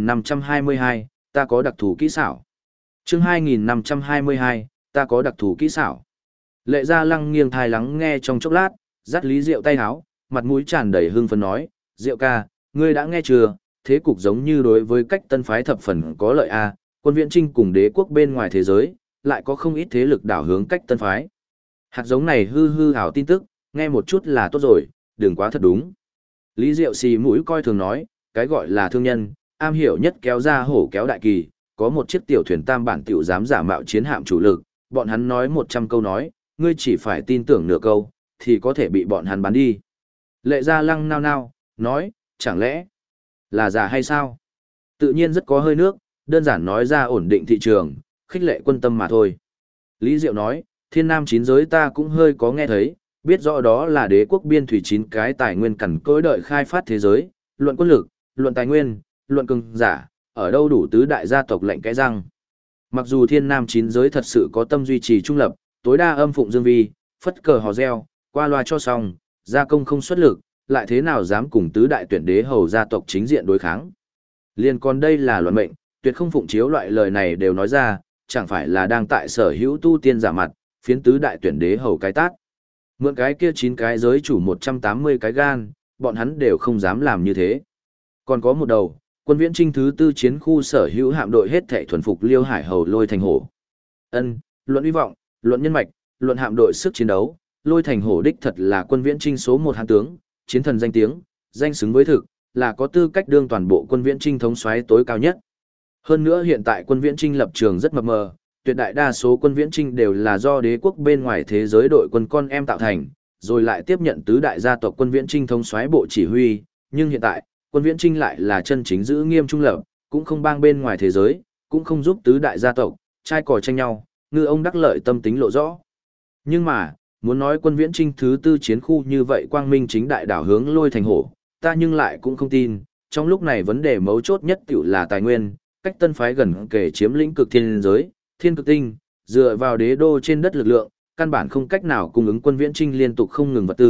2522, ta có đặc thù kỹ xảo. Chương 2522, ta có đặc thù kỹ xảo. Lệ Gia Lăng nghiêng thai lắng nghe trong chốc lát, dắt Lý Diệu tay háo, mặt mũi tràn đầy hưng phấn nói, Diệu ca, ngươi đã nghe chưa, thế cục giống như đối với cách tân phái thập phần có lợi a, quân viễn trinh cùng đế quốc bên ngoài thế giới, lại có không ít thế lực đảo hướng cách tân phái. Hạt giống này hư hư ảo tin tức, nghe một chút là tốt rồi, đừng quá thật đúng. Lý Diệu xì mũi coi thường nói, cái gọi là thương nhân, am hiểu nhất kéo ra hổ kéo đại kỳ, có một chiếc tiểu thuyền tam bản tiểu dám giả mạo chiến hạm chủ lực, bọn hắn nói 100 câu nói, ngươi chỉ phải tin tưởng nửa câu, thì có thể bị bọn hắn bắn đi. Lệ Gia Lăng nao nao, nói, chẳng lẽ là giả hay sao? Tự nhiên rất có hơi nước, đơn giản nói ra ổn định thị trường, khích lệ quân tâm mà thôi. Lý Diệu nói, Thiên Nam 9 giới ta cũng hơi có nghe thấy, biết rõ đó là đế quốc biên thủy 9 cái tài nguyên cằn cỗi đợi khai phát thế giới, luận quân lực, luận tài nguyên, luận cường giả, ở đâu đủ tứ đại gia tộc lệnh cái răng. Mặc dù Thiên Nam 9 giới thật sự có tâm duy trì trung lập, tối đa âm phụng dương vi, phất cờ hò reo, qua loa cho xong, gia công không xuất lực, lại thế nào dám cùng tứ đại tuyển đế hầu gia tộc chính diện đối kháng. Liên còn đây là luận mệnh, tuyệt không phụng chiếu loại lời này đều nói ra, chẳng phải là đang tại sở hữu tu tiên giả mặt, phiến tứ đại tuyển đế hầu cái tát. Mượn cái kia 9 cái giới chủ 180 cái gan, bọn hắn đều không dám làm như thế. Còn có một đầu, quân viễn trinh thứ tư chiến khu sở hữu hạm đội hết thảy thuần phục Liêu Hải Hầu Lôi Thành Hổ. Luận uy vọng, luận nhân mạch, luận hạm đội sức chiến đấu, Lôi Thành Hổ đích thật là quân viễn trinh số 1 hạng tướng, chiến thần danh tiếng, danh xứng với thực, là có tư cách đương toàn bộ quân viễn trinh thống soái tối cao nhất. Hơn nữa hiện tại quân viễn trinh lập trường rất mập mờ, tuyệt đại đa số quân viễn trinh đều là do đế quốc bên ngoài thế giới đội quân con em tạo thành, rồi lại tiếp nhận tứ đại gia tộc quân viễn trinh thống soái bộ chỉ huy, nhưng hiện tại, quân viễn trinh lại là chân chính giữ nghiêm trung lập, cũng không bang bên ngoài thế giới, cũng không giúp tứ đại gia tộc, trai cò tranh nhau, ngư ông đắc lợi tâm tính lộ rõ. Nhưng mà, muốn nói quân viễn trinh thứ tư chiến khu như vậy quang minh chính đại đảo hướng Lôi Thành Hổ, ta nhưng lại cũng không tin, trong lúc này vấn đề mấu chốt nhất tiểu là tài nguyên, cách tân phái gần kể chiếm lĩnh cực thiên giới, thiên cực tinh, dựa vào đế đô trên đất lực lượng, căn bản không cách nào cung ứng quân viễn trinh liên tục không ngừng vật tư,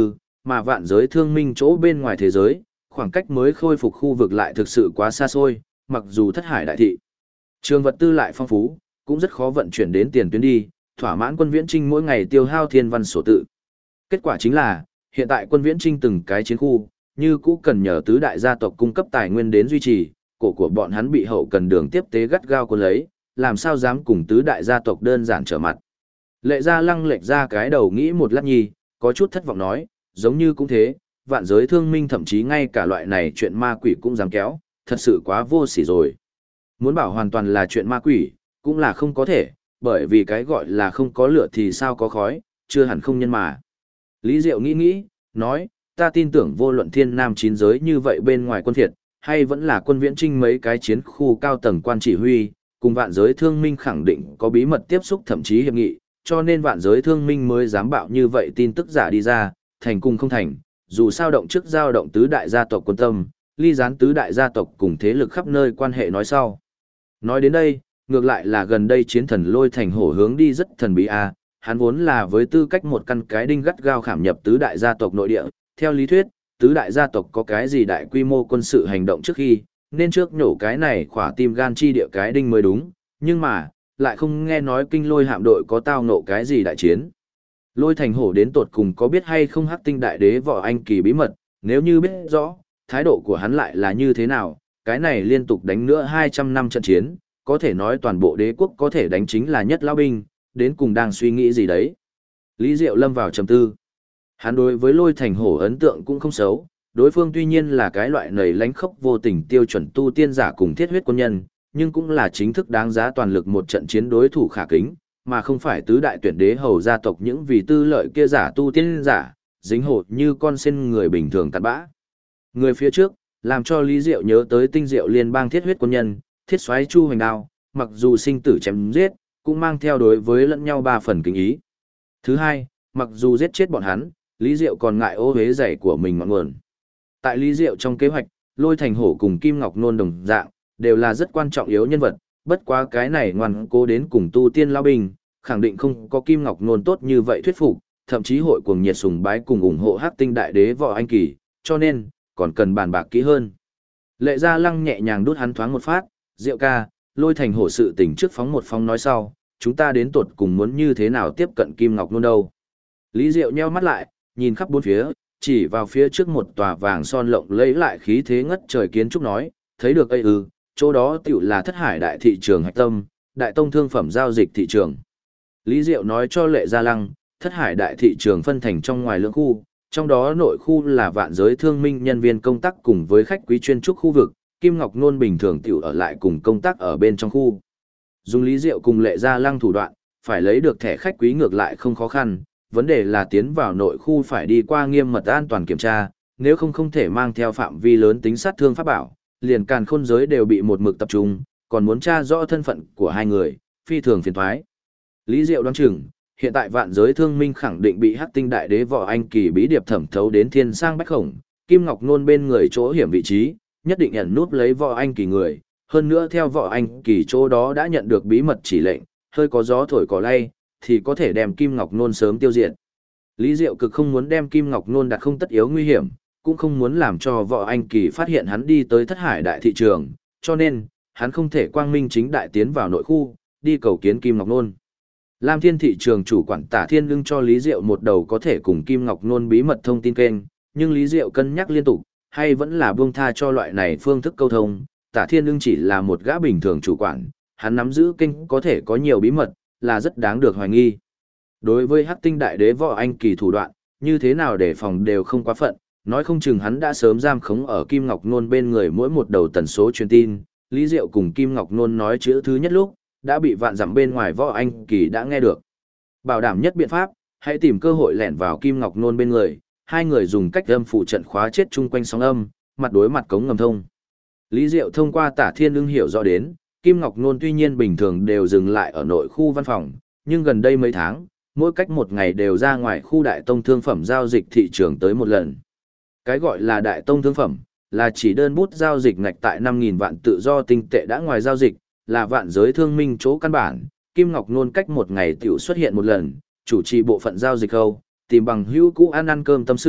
mà vạn giới thương minh chỗ bên ngoài thế giới, khoảng cách mới khôi phục khu vực lại thực sự quá xa xôi, mặc dù thất hải đại thị. Trường vật tư lại phong phú, cũng rất khó vận chuyển đến tiền tuyến đi, thỏa mãn quân viễn trinh mỗi ngày tiêu hao thiên văn sổ tự. Kết quả chính là, hiện tại quân viễn trinh từng cái chiến khu, như cũ cần nhờ tứ đại gia tộc cung cấp tài nguyên đến duy trì, cổ của bọn hắn bị hậu cần đường tiếp tế gắt gao cuốn lấy, làm sao dám cùng tứ đại gia tộc đơn giản trở mặt. Lệ Gia Lăng lệch ra cái đầu nghĩ một lát nhi, có chút thất vọng nói, giống như cũng thế, vạn giới thương minh thậm chí ngay cả loại này chuyện ma quỷ cũng dám kéo, thật sự quá vô sỉ rồi. Muốn bảo hoàn toàn là chuyện ma quỷ, cũng là không có thể, bởi vì cái gọi là không có lửa thì sao có khói, chưa hẳn không nhân mà. Lý Diệu nghĩ, nói, ta tin tưởng vô luận thiên nam chín giới như vậy bên ngoài quân thiệt, hay vẫn là quân viễn trinh mấy cái chiến khu cao tầng quan chỉ huy, cùng vạn giới thương minh khẳng định có bí mật tiếp xúc thậm chí hiệp nghị, cho nên vạn giới thương minh mới dám bạo như vậy tin tức giả đi ra, thành cùng không thành, dù sao động trước giao động tứ đại gia tộc quân tâm, ly gián tứ đại gia tộc cùng thế lực khắp nơi quan hệ nói sau. Nói đến đây, ngược lại là gần đây chiến thần lôi thành hổ hướng đi rất thần bí a, hắn vốn là với tư cách một căn cái đinh gắt gao khảm nhập tứ đại gia tộc nội địa, theo lý thuyết, tứ đại gia tộc có cái gì đại quy mô quân sự hành động trước khi, nên trước nhổ cái này khỏa tim gan chi địa cái đinh mới đúng, nhưng mà, lại không nghe nói kinh lôi hạm đội có tao nộ cái gì đại chiến. Lôi thành hổ đến tột cùng có biết hay không hắc tinh đại đế võ anh kỳ bí mật, nếu như biết rõ, thái độ của hắn lại là như thế nào, cái này liên tục đánh nữa 200 năm trận chiến, có thể nói toàn bộ đế quốc có thể đánh chính là nhất lão binh, đến cùng đang suy nghĩ gì đấy. Lý Diệu lâm vào trầm tư. Hắn đối với lôi thành hổ ấn tượng cũng không xấu, đối phương tuy nhiên là cái loại nầy lánh khốc vô tình tiêu chuẩn tu tiên giả cùng thiết huyết quân nhân, nhưng cũng là chính thức đáng giá toàn lực một trận chiến đối thủ khả kính, mà không phải tứ đại tuyển đế hầu gia tộc những vì tư lợi kia giả tu tiên giả, dính hộ như con sen người bình thường cặn bã. Người phía trước, làm cho Lý Diệu nhớ tới tinh diệu liên bang thiết huyết quân nhân, thiết soái Chu Hoành Đao, mặc dù sinh tử chém giết, cũng mang theo đối với lẫn nhau ba phần kính ý. Thứ hai, mặc dù giết chết bọn hắn, Lý Diệu còn ngại ô hế giày của mình ngọn nguồn. Tại Lý Diệu trong kế hoạch, Lôi Thành Hổ cùng Kim Ngọc Nôn đồng dạng, đều là rất quan trọng yếu nhân vật, bất quá cái này ngoan cố đến cùng tu tiên lao binh, khẳng định không có Kim Ngọc Nôn tốt như vậy thuyết phục, thậm chí hội cuồng nhiệt sùng bái cùng ủng hộ Hắc Tinh Đại Đế Võ Anh Kỳ, cho nên, còn cần bàn bạc kỹ hơn. Lệ Gia Lăng nhẹ nhàng đút hắn thoáng một phát, Diệu ca, Lôi Thành Hổ sự tình trước phóng một phóng nói sau, chúng ta đến tuột cùng muốn như thế nào tiếp cận Kim Ngọc Nôn đâu. Lý Diệu nheo mắt lại, nhìn khắp bốn phía, chỉ vào phía trước một tòa vàng son lộng lẫy lại khí thế ngất trời kiến trúc nói, thấy được ấy chỗ đó tiểu là thất hải đại thị trường hạch tâm, đại tông thương phẩm giao dịch thị trường. Lý Diệu nói cho Lệ Gia Lăng, thất hải đại thị trường phân thành trong ngoài lưỡng khu, trong đó nội khu là vạn giới thương minh nhân viên công tác cùng với khách quý chuyên trúc khu vực, Kim Ngọc Nôn bình thường tiểu ở lại cùng công tác ở bên trong khu. Dùng Lý Diệu cùng Lệ Gia Lăng thủ đoạn, phải lấy được thẻ khách quý ngược lại không khó khăn, vấn đề là tiến vào nội khu phải đi qua nghiêm mật an toàn kiểm tra, nếu không thể mang theo phạm vi lớn tính sát thương pháp bảo, liền càn khôn giới đều bị một mực tập trung, còn muốn tra rõ thân phận của hai người, phi thường phiền toái. Lý Diệu đoán chừng, hiện tại vạn giới thương minh khẳng định bị Hắc Tinh Đại Đế Võ Anh Kỳ bí điệp thẩm thấu đến thiên sang bách khổng, Kim Ngọc Nôn bên người chỗ hiểm vị trí, nhất định ẩn núp lấy Võ Anh Kỳ người, hơn nữa theo Võ Anh Kỳ chỗ đó đã nhận được bí mật chỉ lệnh, hơi có gió thổi cỏ lay, thì có thể đem Kim Ngọc Nôn sớm tiêu diệt. Lý Diệu cực không muốn đem Kim Ngọc Nôn đặt không tất yếu nguy hiểm, cũng không muốn làm cho Võ Anh Kỳ phát hiện hắn đi tới thất hải đại thị trường, cho nên, hắn không thể quang minh chính đại tiến vào nội khu, đi cầu kiến Kim Ngọc Nôn. Lam Thiên thị trường chủ quản Tả Thiên Ưng cho Lý Diệu một đầu có thể cùng Kim Ngọc Nôn bí mật thông tin kênh, nhưng Lý Diệu cân nhắc liên tục, hay vẫn là buông tha cho loại này phương thức câu thông. Tả Thiên Ưng chỉ là một gã bình thường chủ quản, hắn nắm giữ kênh có thể có nhiều bí mật, là rất đáng được hoài nghi. Đối với Hắc Tinh Đại Đế Võ Anh Kỳ thủ đoạn, như thế nào để phòng đều không quá phận, nói không chừng hắn đã sớm giam khống ở Kim Ngọc Nôn bên người mỗi một đầu tần số truyền tin. Lý Diệu cùng Kim Ngọc Nôn nói chữ thứ nhất lúc, đã bị vạn dặm bên ngoài Võ Anh Kỳ đã nghe được. Bảo đảm nhất biện pháp, hãy tìm cơ hội lẻn vào Kim Ngọc Nôn bên người, hai người dùng cách âm phụ trận khóa chết chung quanh sóng âm, mặt đối mặt cống ngầm thông. Lý Diệu thông qua Tả Thiên Ưng hiểu rõ đến, Kim Ngọc Nôn tuy nhiên bình thường đều dừng lại ở nội khu văn phòng, nhưng gần đây mấy tháng, mỗi cách một ngày đều ra ngoài khu đại tông thương phẩm giao dịch thị trường tới một lần. Cái gọi là đại tông thương phẩm, là chỉ đơn bút giao dịch ngạch tại 5.000 vạn tự do tinh tệ đã ngoài giao dịch, là vạn giới thương minh chỗ căn bản. Kim Ngọc Nôn cách một ngày tiểu xuất hiện một lần, chủ trì bộ phận giao dịch khâu, tìm bằng hữu cũ ăn cơm tâm sự,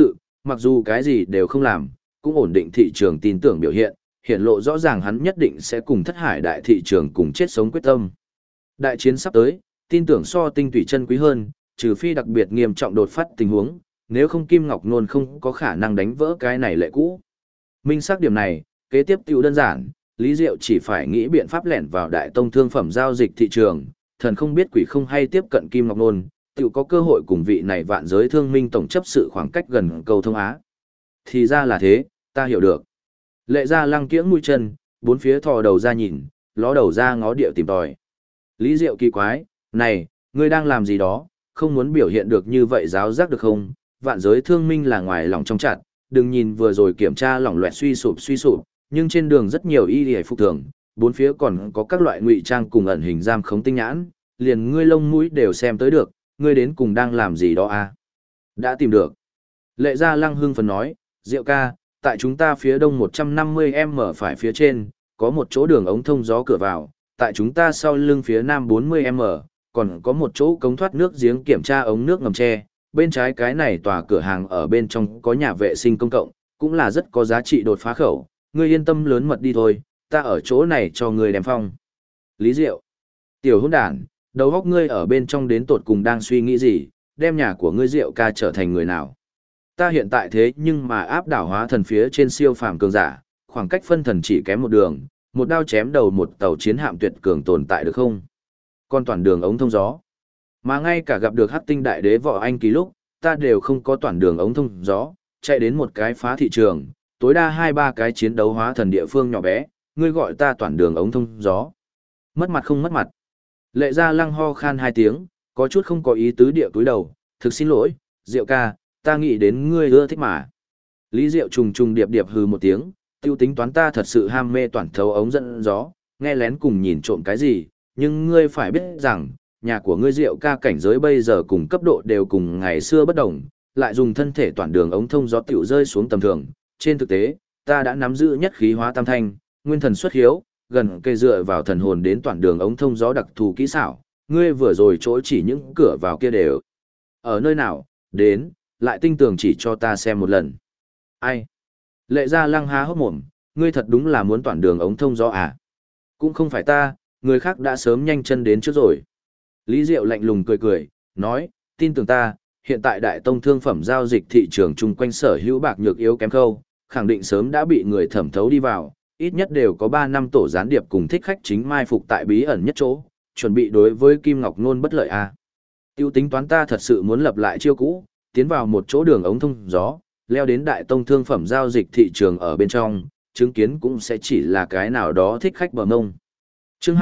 mặc dù cái gì đều không làm, cũng ổn định thị trường tin tưởng biểu hiện, hiện lộ rõ ràng hắn nhất định sẽ cùng Thất Hải đại thị trường cùng chết sống quyết tâm. Đại chiến sắp tới, tin tưởng so tinh tủy chân quý hơn, trừ phi đặc biệt nghiêm trọng đột phát tình huống, nếu không Kim Ngọc Nôn không có khả năng đánh vỡ cái này lệ cũ. Minh xác điểm này, kế tiếp tiêu đơn giản, Lý Diệu chỉ phải nghĩ biện pháp lẻn vào đại tông thương phẩm giao dịch thị trường, thần không biết quỷ không hay tiếp cận Kim Ngọc Nôn, tiểu có cơ hội cùng vị này vạn giới thương minh tổng chấp sự khoảng cách gần cầu thông Á. Thì ra là thế, ta hiểu được. Lệ Gia Lăng kiễng mũi chân, bốn phía thò đầu ra nhìn, ló đầu ra ngó địa tìm tòi. Lý Diệu kỳ quái, này, ngươi đang làm gì đó, không muốn biểu hiện được như vậy giáo giác được không? Vạn giới thương minh là ngoài lòng trong chặt, đừng nhìn vừa rồi kiểm tra lỏng loẹt suy sụp, nhưng trên đường rất nhiều y hề phục thường, bốn phía còn có các loại ngụy trang cùng ẩn hình giam khống tinh nhãn, liền ngươi lông mũi đều xem tới được, ngươi đến cùng đang làm gì đó à? Đã tìm được. Lệ Gia Lăng hưng phấn nói, Diệu ca, tại chúng ta phía đông 150m phải phía trên, có một chỗ đường ống thông gió cửa vào, tại chúng ta sau lưng phía nam 40m, còn có một chỗ cống thoát nước giếng kiểm tra ống nước ngầm tre, bên trái cái này tòa cửa hàng ở bên trong có nhà vệ sinh công cộng, cũng là rất có giá trị đột phá khẩu, ngươi yên tâm lớn mật đi thôi, ta ở chỗ này cho ngươi đem phong. Lý Diệu, tiểu hỗn đản, đầu óc ngươi ở bên trong đến tột cùng đang suy nghĩ gì, đem nhà của ngươi Diệu ca trở thành người nào? Ta hiện tại thế nhưng mà áp đảo hóa thần phía trên siêu phàm cường giả, khoảng cách phân thần chỉ kém một đường, một đao chém đầu một tàu chiến hạm tuyệt cường tồn tại được không? Còn toàn đường ống thông gió. Mà ngay cả gặp được Hắc Tinh Đại Đế Võ Anh Kỳ lúc, ta đều không có toàn đường ống thông gió, chạy đến một cái phá thị trường, tối đa 2-3 cái chiến đấu hóa thần địa phương nhỏ bé, ngươi gọi ta toàn đường ống thông gió. Mất mặt không mất mặt. Lệ Gia Lăng ho khan 2 tiếng, có chút không có ý tứ địa túi đầu, thực xin lỗi, Diệu ca, ta nghĩ đến ngươi ưa thích mà. Lý Diệu trùng trùng điệp điệp hừ một tiếng, tiêu tính toán ta thật sự ham mê toàn thấu ống dẫn gió, nghe lén cùng nhìn trộm cái gì, nhưng ngươi phải biết rằng, nhà của ngươi Diệu ca cảnh giới bây giờ cùng cấp độ đều cùng ngày xưa bất đồng, lại dùng thân thể toàn đường ống thông gió tiểu rơi xuống tầm thường. Trên thực tế, ta đã nắm giữ nhất khí hóa tam thanh, nguyên thần xuất hiếu, gần kề dựa vào thần hồn đến toàn đường ống thông gió đặc thù kỹ xảo, ngươi vừa rồi chỗ chỉ những cửa vào kia đều. Ở nơi nào, đến, lại tinh tường chỉ cho ta xem một lần. Ai? Lệ Gia Lăng há hốc mồm, ngươi thật đúng là muốn toàn đường ống thông gió à? Cũng không phải ta, người khác đã sớm nhanh chân đến trước rồi. Lý Diệu lạnh lùng cười cười, nói, tin tưởng ta, hiện tại đại tông thương phẩm giao dịch thị trường chung quanh sở hữu bạc nhược yếu kém khâu, khẳng định sớm đã bị người thẩm thấu đi vào, ít nhất đều có 3 năm tổ gián điệp cùng thích khách chính mai phục tại bí ẩn nhất chỗ, chuẩn bị đối với Kim Ngọc Nôn bất lợi à. Tiêu tính toán ta thật sự muốn lập lại chiêu cũ, tiến vào một chỗ đường ống thông gió, leo đến đại tông thương phẩm giao dịch thị trường ở bên trong, chứng kiến cũng sẽ chỉ là cái nào đó thích khách bờ mông. Chương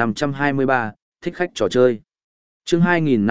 2523, thích khách trò chơi. Chương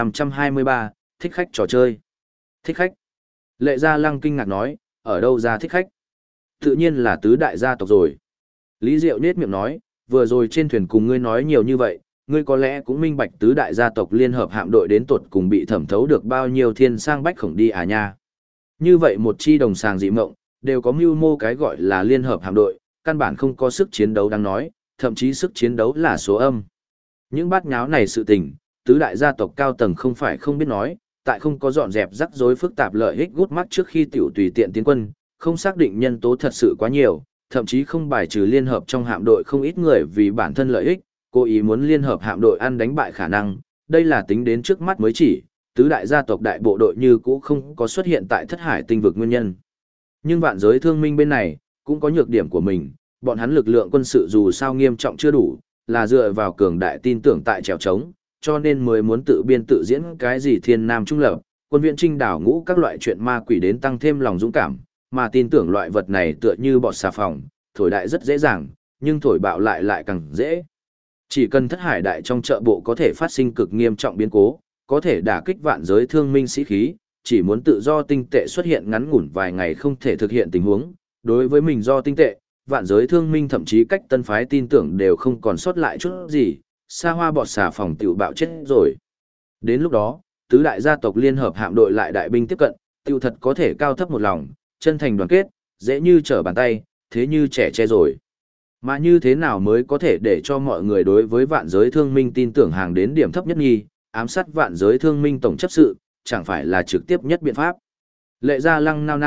2523, thích khách trò chơi. Thích khách. Lệ Gia Lăng kinh ngạc nói, ở đâu ra thích khách? Tự nhiên là tứ đại gia tộc rồi. Lý Diệu nhếch miệng nói, vừa rồi trên thuyền cùng ngươi nói nhiều như vậy, ngươi có lẽ cũng minh bạch tứ đại gia tộc liên hợp hạm đội đến tột cùng bị thẩm thấu được bao nhiêu thiên sang bách khổng đi à nha. Như vậy một chi đồng sàng dị mộng, đều có mưu mô cái gọi là liên hợp hạm đội, căn bản không có sức chiến đấu đáng nói, thậm chí sức chiến đấu là số âm. Những bát nháo này sự tình, tứ đại gia tộc cao tầng không phải không biết nói, tại không có dọn dẹp rắc rối phức tạp lợi ích gút mắt trước khi tiểu tùy tiện tiến quân, không xác định nhân tố thật sự quá nhiều, thậm chí không bài trừ liên hợp trong hạm đội không ít người vì bản thân lợi ích, cố ý muốn liên hợp hạm đội ăn đánh bại khả năng, đây là tính đến trước mắt mới chỉ, tứ đại gia tộc đại bộ đội như cũ không có xuất hiện tại Thất Hải tinh vực nguyên nhân. Nhưng vạn giới thương minh bên này, cũng có nhược điểm của mình, bọn hắn lực lượng quân sự dù sao nghiêm trọng chưa đủ, là dựa vào cường đại tin tưởng tại trèo trống, cho nên mới muốn tự biên tự diễn cái gì thiên nam trung lập, quân viện trinh đảo ngũ các loại chuyện ma quỷ đến tăng thêm lòng dũng cảm, mà tin tưởng loại vật này tựa như bọt xà phòng, thổi đại rất dễ dàng, nhưng thổi bạo lại càng dễ. Chỉ cần Thất Hải đại trong chợ bộ có thể phát sinh cực nghiêm trọng biến cố, có thể đả kích vạn giới thương minh sĩ khí, chỉ muốn tự do tinh tệ xuất hiện ngắn ngủn vài ngày không thể thực hiện tình huống, đối với mình do tinh tệ, vạn giới thương minh thậm chí cách tân phái tin tưởng đều không còn sót lại chút gì, xa hoa bọt xà phòng tiểu bạo chết rồi. Đến lúc đó, tứ đại gia tộc liên hợp hạm đội lại đại binh tiếp cận, tiêu thật có thể cao thấp một lòng, chân thành đoàn kết, dễ như trở bàn tay, thế như trẻ tre rồi. Mà như thế nào mới có thể để cho mọi người đối với vạn giới thương minh tin tưởng hàng đến điểm thấp nhất nghi, ám sát vạn giới thương minh tổng chấp sự, chẳng phải là trực tiếp nhất biện pháp. Lệ Gia Lăng nao nao,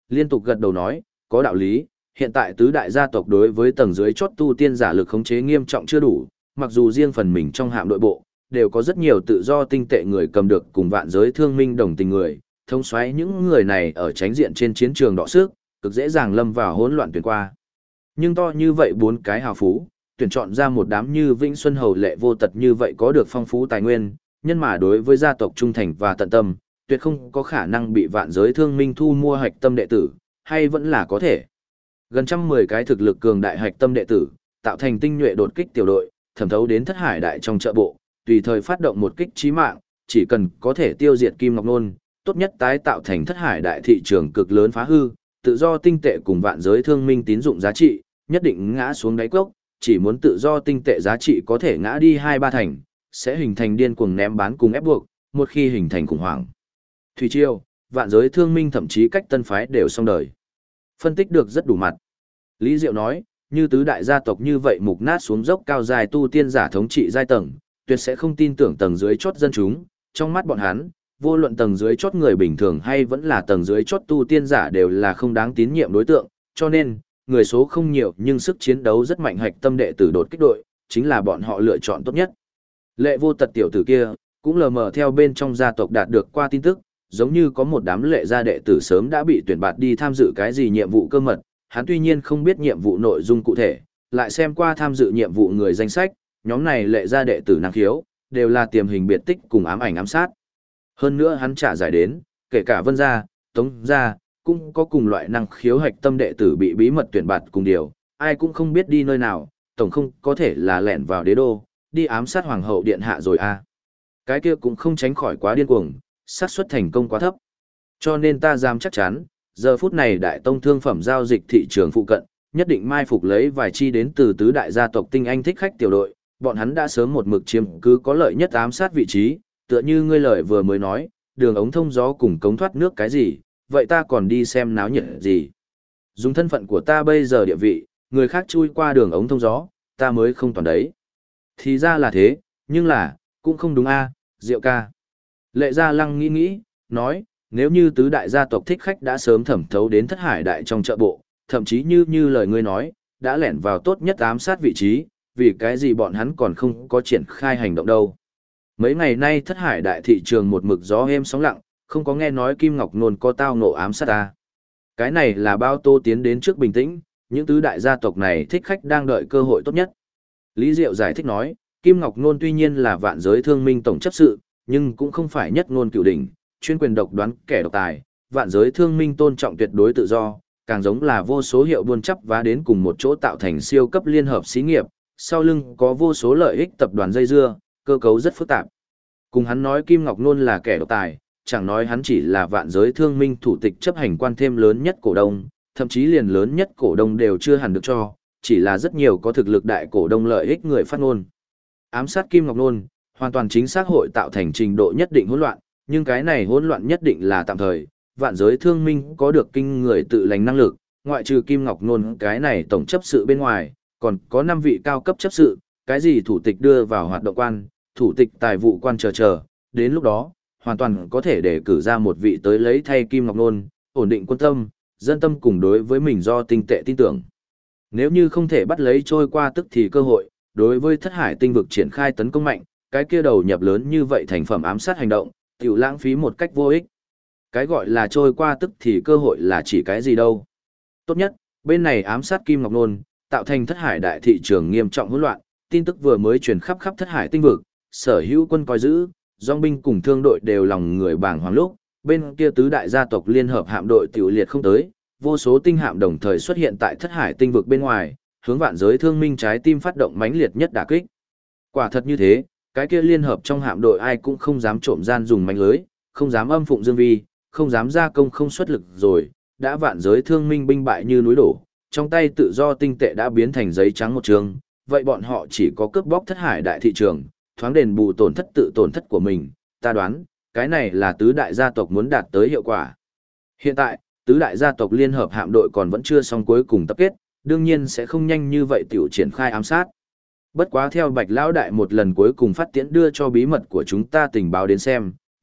liên tục gật đầu nói, có đạo lý, hiện tại tứ đại gia tộc đối với tầng dưới chót tu tiên giả lực khống chế nghiêm trọng chưa đủ, mặc dù riêng phần mình trong hạm đội bộ, đều có rất nhiều tự do tinh tệ người cầm được cùng vạn giới thương minh đồng tình người, thống soái những người này ở tránh diện trên chiến trường đọ sức, cực dễ dàng lâm vào hỗn loạn tuyển qua. Nhưng to như vậy bốn cái hào phú, tuyển chọn ra một đám như Vĩnh Xuân Hầu Lệ Vô Tật như vậy có được phong phú tài nguyên, nhân mà đối với gia tộc trung thành và tận tâm, tuyệt không có khả năng bị vạn giới thương minh thu mua hạch tâm đệ tử, hay vẫn là có thể. Gần 110 cái thực lực cường đại hạch tâm đệ tử, tạo thành tinh nhuệ đột kích tiểu đội, thẩm thấu đến Thất Hải Đại trong chợ bộ, tùy thời phát động một kích chí mạng, chỉ cần có thể tiêu diệt Kim Ngọc Nôn, tốt nhất tái tạo thành Thất Hải Đại thị trường cực lớn phá hư, tự do tinh tệ cùng vạn giới thương minh tín dụng giá trị, nhất định ngã xuống đáy cốc, chỉ muốn tự do tinh tệ giá trị có thể ngã đi 2-3 thành, sẽ hình thành điên cuồng ném bán cùng ép buộc, một khi hình thành khủng hoảng. Thủy Triều, vạn giới thương minh thậm chí cách tân phái đều xong đời. Phân tích được rất đủ mặt. Lý Diệu nói, như tứ đại gia tộc như vậy mục nát xuống dốc cao dài tu tiên giả thống trị giai tầng, tuyệt sẽ không tin tưởng tầng dưới chót dân chúng, trong mắt bọn hắn, vô luận tầng dưới chót người bình thường hay vẫn là tầng dưới chót tu tiên giả đều là không đáng tín nhiệm đối tượng, cho nên, người số không nhiều nhưng sức chiến đấu rất mạnh hạch tâm đệ tử đột kích đội, chính là bọn họ lựa chọn tốt nhất. Lệ Vô Tật tiểu tử kia, cũng lờ mờ theo bên trong gia tộc đạt được qua tin tức, giống như có một đám lệ gia đệ tử sớm đã bị tuyển bạt đi tham dự cái gì nhiệm vụ cơ mật, hắn tuy nhiên không biết nhiệm vụ nội dung cụ thể, lại xem qua tham dự nhiệm vụ người danh sách, nhóm này lệ gia đệ tử năng khiếu, đều là tiềm hình biệt tích cùng ám ảnh ám sát. Hơn nữa hắn trả giải đến, kể cả Vân gia, Tống gia, cũng có cùng loại năng khiếu hạch tâm đệ tử bị bí mật tuyển bạt cùng điều, ai cũng không biết đi nơi nào, tổng không có thể là lẻn vào đế đô, đi ám sát hoàng hậu điện hạ rồi à. Cái kia cũng không tránh khỏi quá điên cuồng, xác suất thành công quá thấp. Cho nên ta dám chắc chắn, giờ phút này đại tông thương phẩm giao dịch thị trường phụ cận, nhất định mai phục lấy vài chi đến từ tứ đại gia tộc tinh anh thích khách tiểu đội, bọn hắn đã sớm một mực chiếm cứ có lợi nhất ám sát vị trí, tựa như ngươi lời vừa mới nói, đường ống thông gió cùng cống thoát nước cái gì, vậy ta còn đi xem náo nhiệt gì. Dùng thân phận của ta bây giờ địa vị, người khác chui qua đường ống thông gió, ta mới không toàn đấy. Thì ra là thế, nhưng là, cũng không đúng a, Diệu ca. Lệ Gia Lăng nghĩ, nói, nếu như tứ đại gia tộc thích khách đã sớm thẩm thấu đến Thất Hải Đại trong chợ bộ, thậm chí như lời ngươi nói, đã lẻn vào tốt nhất ám sát vị trí, vì cái gì bọn hắn còn không có triển khai hành động đâu. Mấy ngày nay Thất Hải Đại thị trường một mực gió êm sóng lặng, không có nghe nói Kim Ngọc Nôn có tao ngộ ám sát ta. Cái này là bao tô tiến đến trước bình tĩnh, những tứ đại gia tộc này thích khách đang đợi cơ hội tốt nhất. Lý Diệu giải thích nói, Kim Ngọc Nôn tuy nhiên là vạn giới thương minh tổng chấp sự, nhưng cũng không phải nhất ngôn cửu đỉnh, chuyên quyền độc đoán kẻ độc tài, vạn giới thương minh tôn trọng tuyệt đối tự do, càng giống là vô số hiệu buôn chấp vá đến cùng một chỗ tạo thành siêu cấp liên hợp xí nghiệp, sau lưng có vô số lợi ích tập đoàn dây dưa, cơ cấu rất phức tạp. Cùng hắn nói Kim Ngọc Nôn là kẻ độc tài, chẳng nói hắn chỉ là vạn giới thương minh thủ tịch chấp hành quan thêm lớn nhất cổ đông, thậm chí liền lớn nhất cổ đông đều chưa hẳn được cho, chỉ là rất nhiều có thực lực đại cổ đông lợi ích người phát ngôn. Ám sát Kim Ngọc Nôn, hoàn toàn chính xác hội tạo thành trình độ nhất định hỗn loạn, nhưng cái này hỗn loạn nhất định là tạm thời, vạn giới thương minh có được kinh người tự lành năng lực, ngoại trừ Kim Ngọc Nôn cái này tổng chấp sự bên ngoài, còn có 5 vị cao cấp chấp sự, cái gì thủ tịch đưa vào hoạt động quan, thủ tịch tài vụ quan chờ, đến lúc đó, hoàn toàn có thể để cử ra một vị tới lấy thay Kim Ngọc Nôn, ổn định quân tâm, dân tâm cùng đối với mình do tinh tệ tin tưởng. Nếu như không thể bắt lấy trôi qua tức thì cơ hội, đối với Thất Hải tinh vực triển khai tấn công mạnh, cái kia đầu nhập lớn như vậy thành phẩm ám sát hành động, tiểu lãng phí một cách vô ích. Cái gọi là trôi qua tức thì cơ hội là chỉ cái gì đâu. Tốt nhất, bên này ám sát Kim Ngọc Nôn, tạo thành Thất Hải đại thị trường nghiêm trọng hỗn loạn, tin tức vừa mới truyền khắp Thất Hải tinh vực, sở hữu quân coi giữ, dòng binh cùng thương đội đều lòng người bàng hoàng lúc, bên kia tứ đại gia tộc liên hợp hạm đội tiểu liệt không tới, vô số tinh hạm đồng thời xuất hiện tại Thất Hải tinh vực bên ngoài, hướng vạn giới thương minh trái tim phát động mãnh liệt nhất đả kích. Quả thật như thế, cái kia liên hợp trong hạm đội ai cũng không dám trộm gian dùng mánh lưới, không dám âm phụng dương vi, không dám ra công không xuất lực rồi, đã vạn giới thương minh binh bại như núi đổ, trong tay tự do tinh tệ đã biến thành giấy trắng một trường, vậy bọn họ chỉ có cướp bóc Thất Hải đại thị trường, thoáng đền bù tổn thất tự tổn thất của mình, ta đoán, cái này là tứ đại gia tộc muốn đạt tới hiệu quả. Hiện tại, tứ đại gia tộc liên hợp hạm đội còn vẫn chưa xong cuối cùng tập kết, đương nhiên sẽ không nhanh như vậy tiểu triển khai ám sát. Bất quá theo Bạch Lão Đại một lần cuối cùng phát tiễn đưa cho bí mật của chúng ta tình báo đến xem,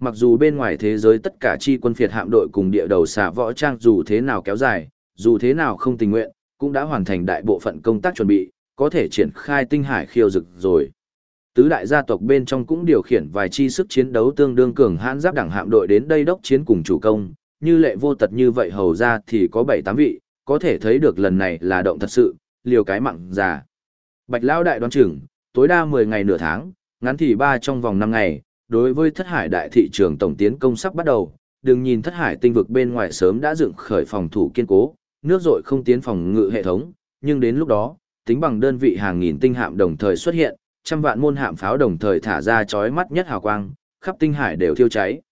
mặc dù bên ngoài thế giới tất cả chi quân phiệt hạm đội cùng địa đầu xà võ trang dù thế nào kéo dài, dù thế nào không tình nguyện, cũng đã hoàn thành đại bộ phận công tác chuẩn bị, có thể triển khai tinh hải khiêu dực rồi. Tứ đại gia tộc bên trong cũng điều khiển vài chi sức chiến đấu tương đương cường hãn giáp đẳng hạm đội đến đây đốc chiến cùng chủ công, như Lệ Vô Tật như vậy hầu ra thì có 7-8 vị, có thể thấy được lần này là động thật sự, liều cái mặn già. Bạch Lão đại đoán chừng, tối đa 10 ngày nửa tháng, ngắn thì 3 trong vòng 5 ngày, đối với Thất Hải đại thị trường tổng tiến công sắp bắt đầu, đừng nhìn Thất Hải tinh vực bên ngoài sớm đã dựng khởi phòng thủ kiên cố, nước dội không tiến phòng ngự hệ thống, nhưng đến lúc đó, tính bằng đơn vị hàng nghìn tinh hạm đồng thời xuất hiện, trăm vạn môn hạm pháo đồng thời thả ra chói mắt nhất hào quang, khắp tinh hải đều thiêu cháy.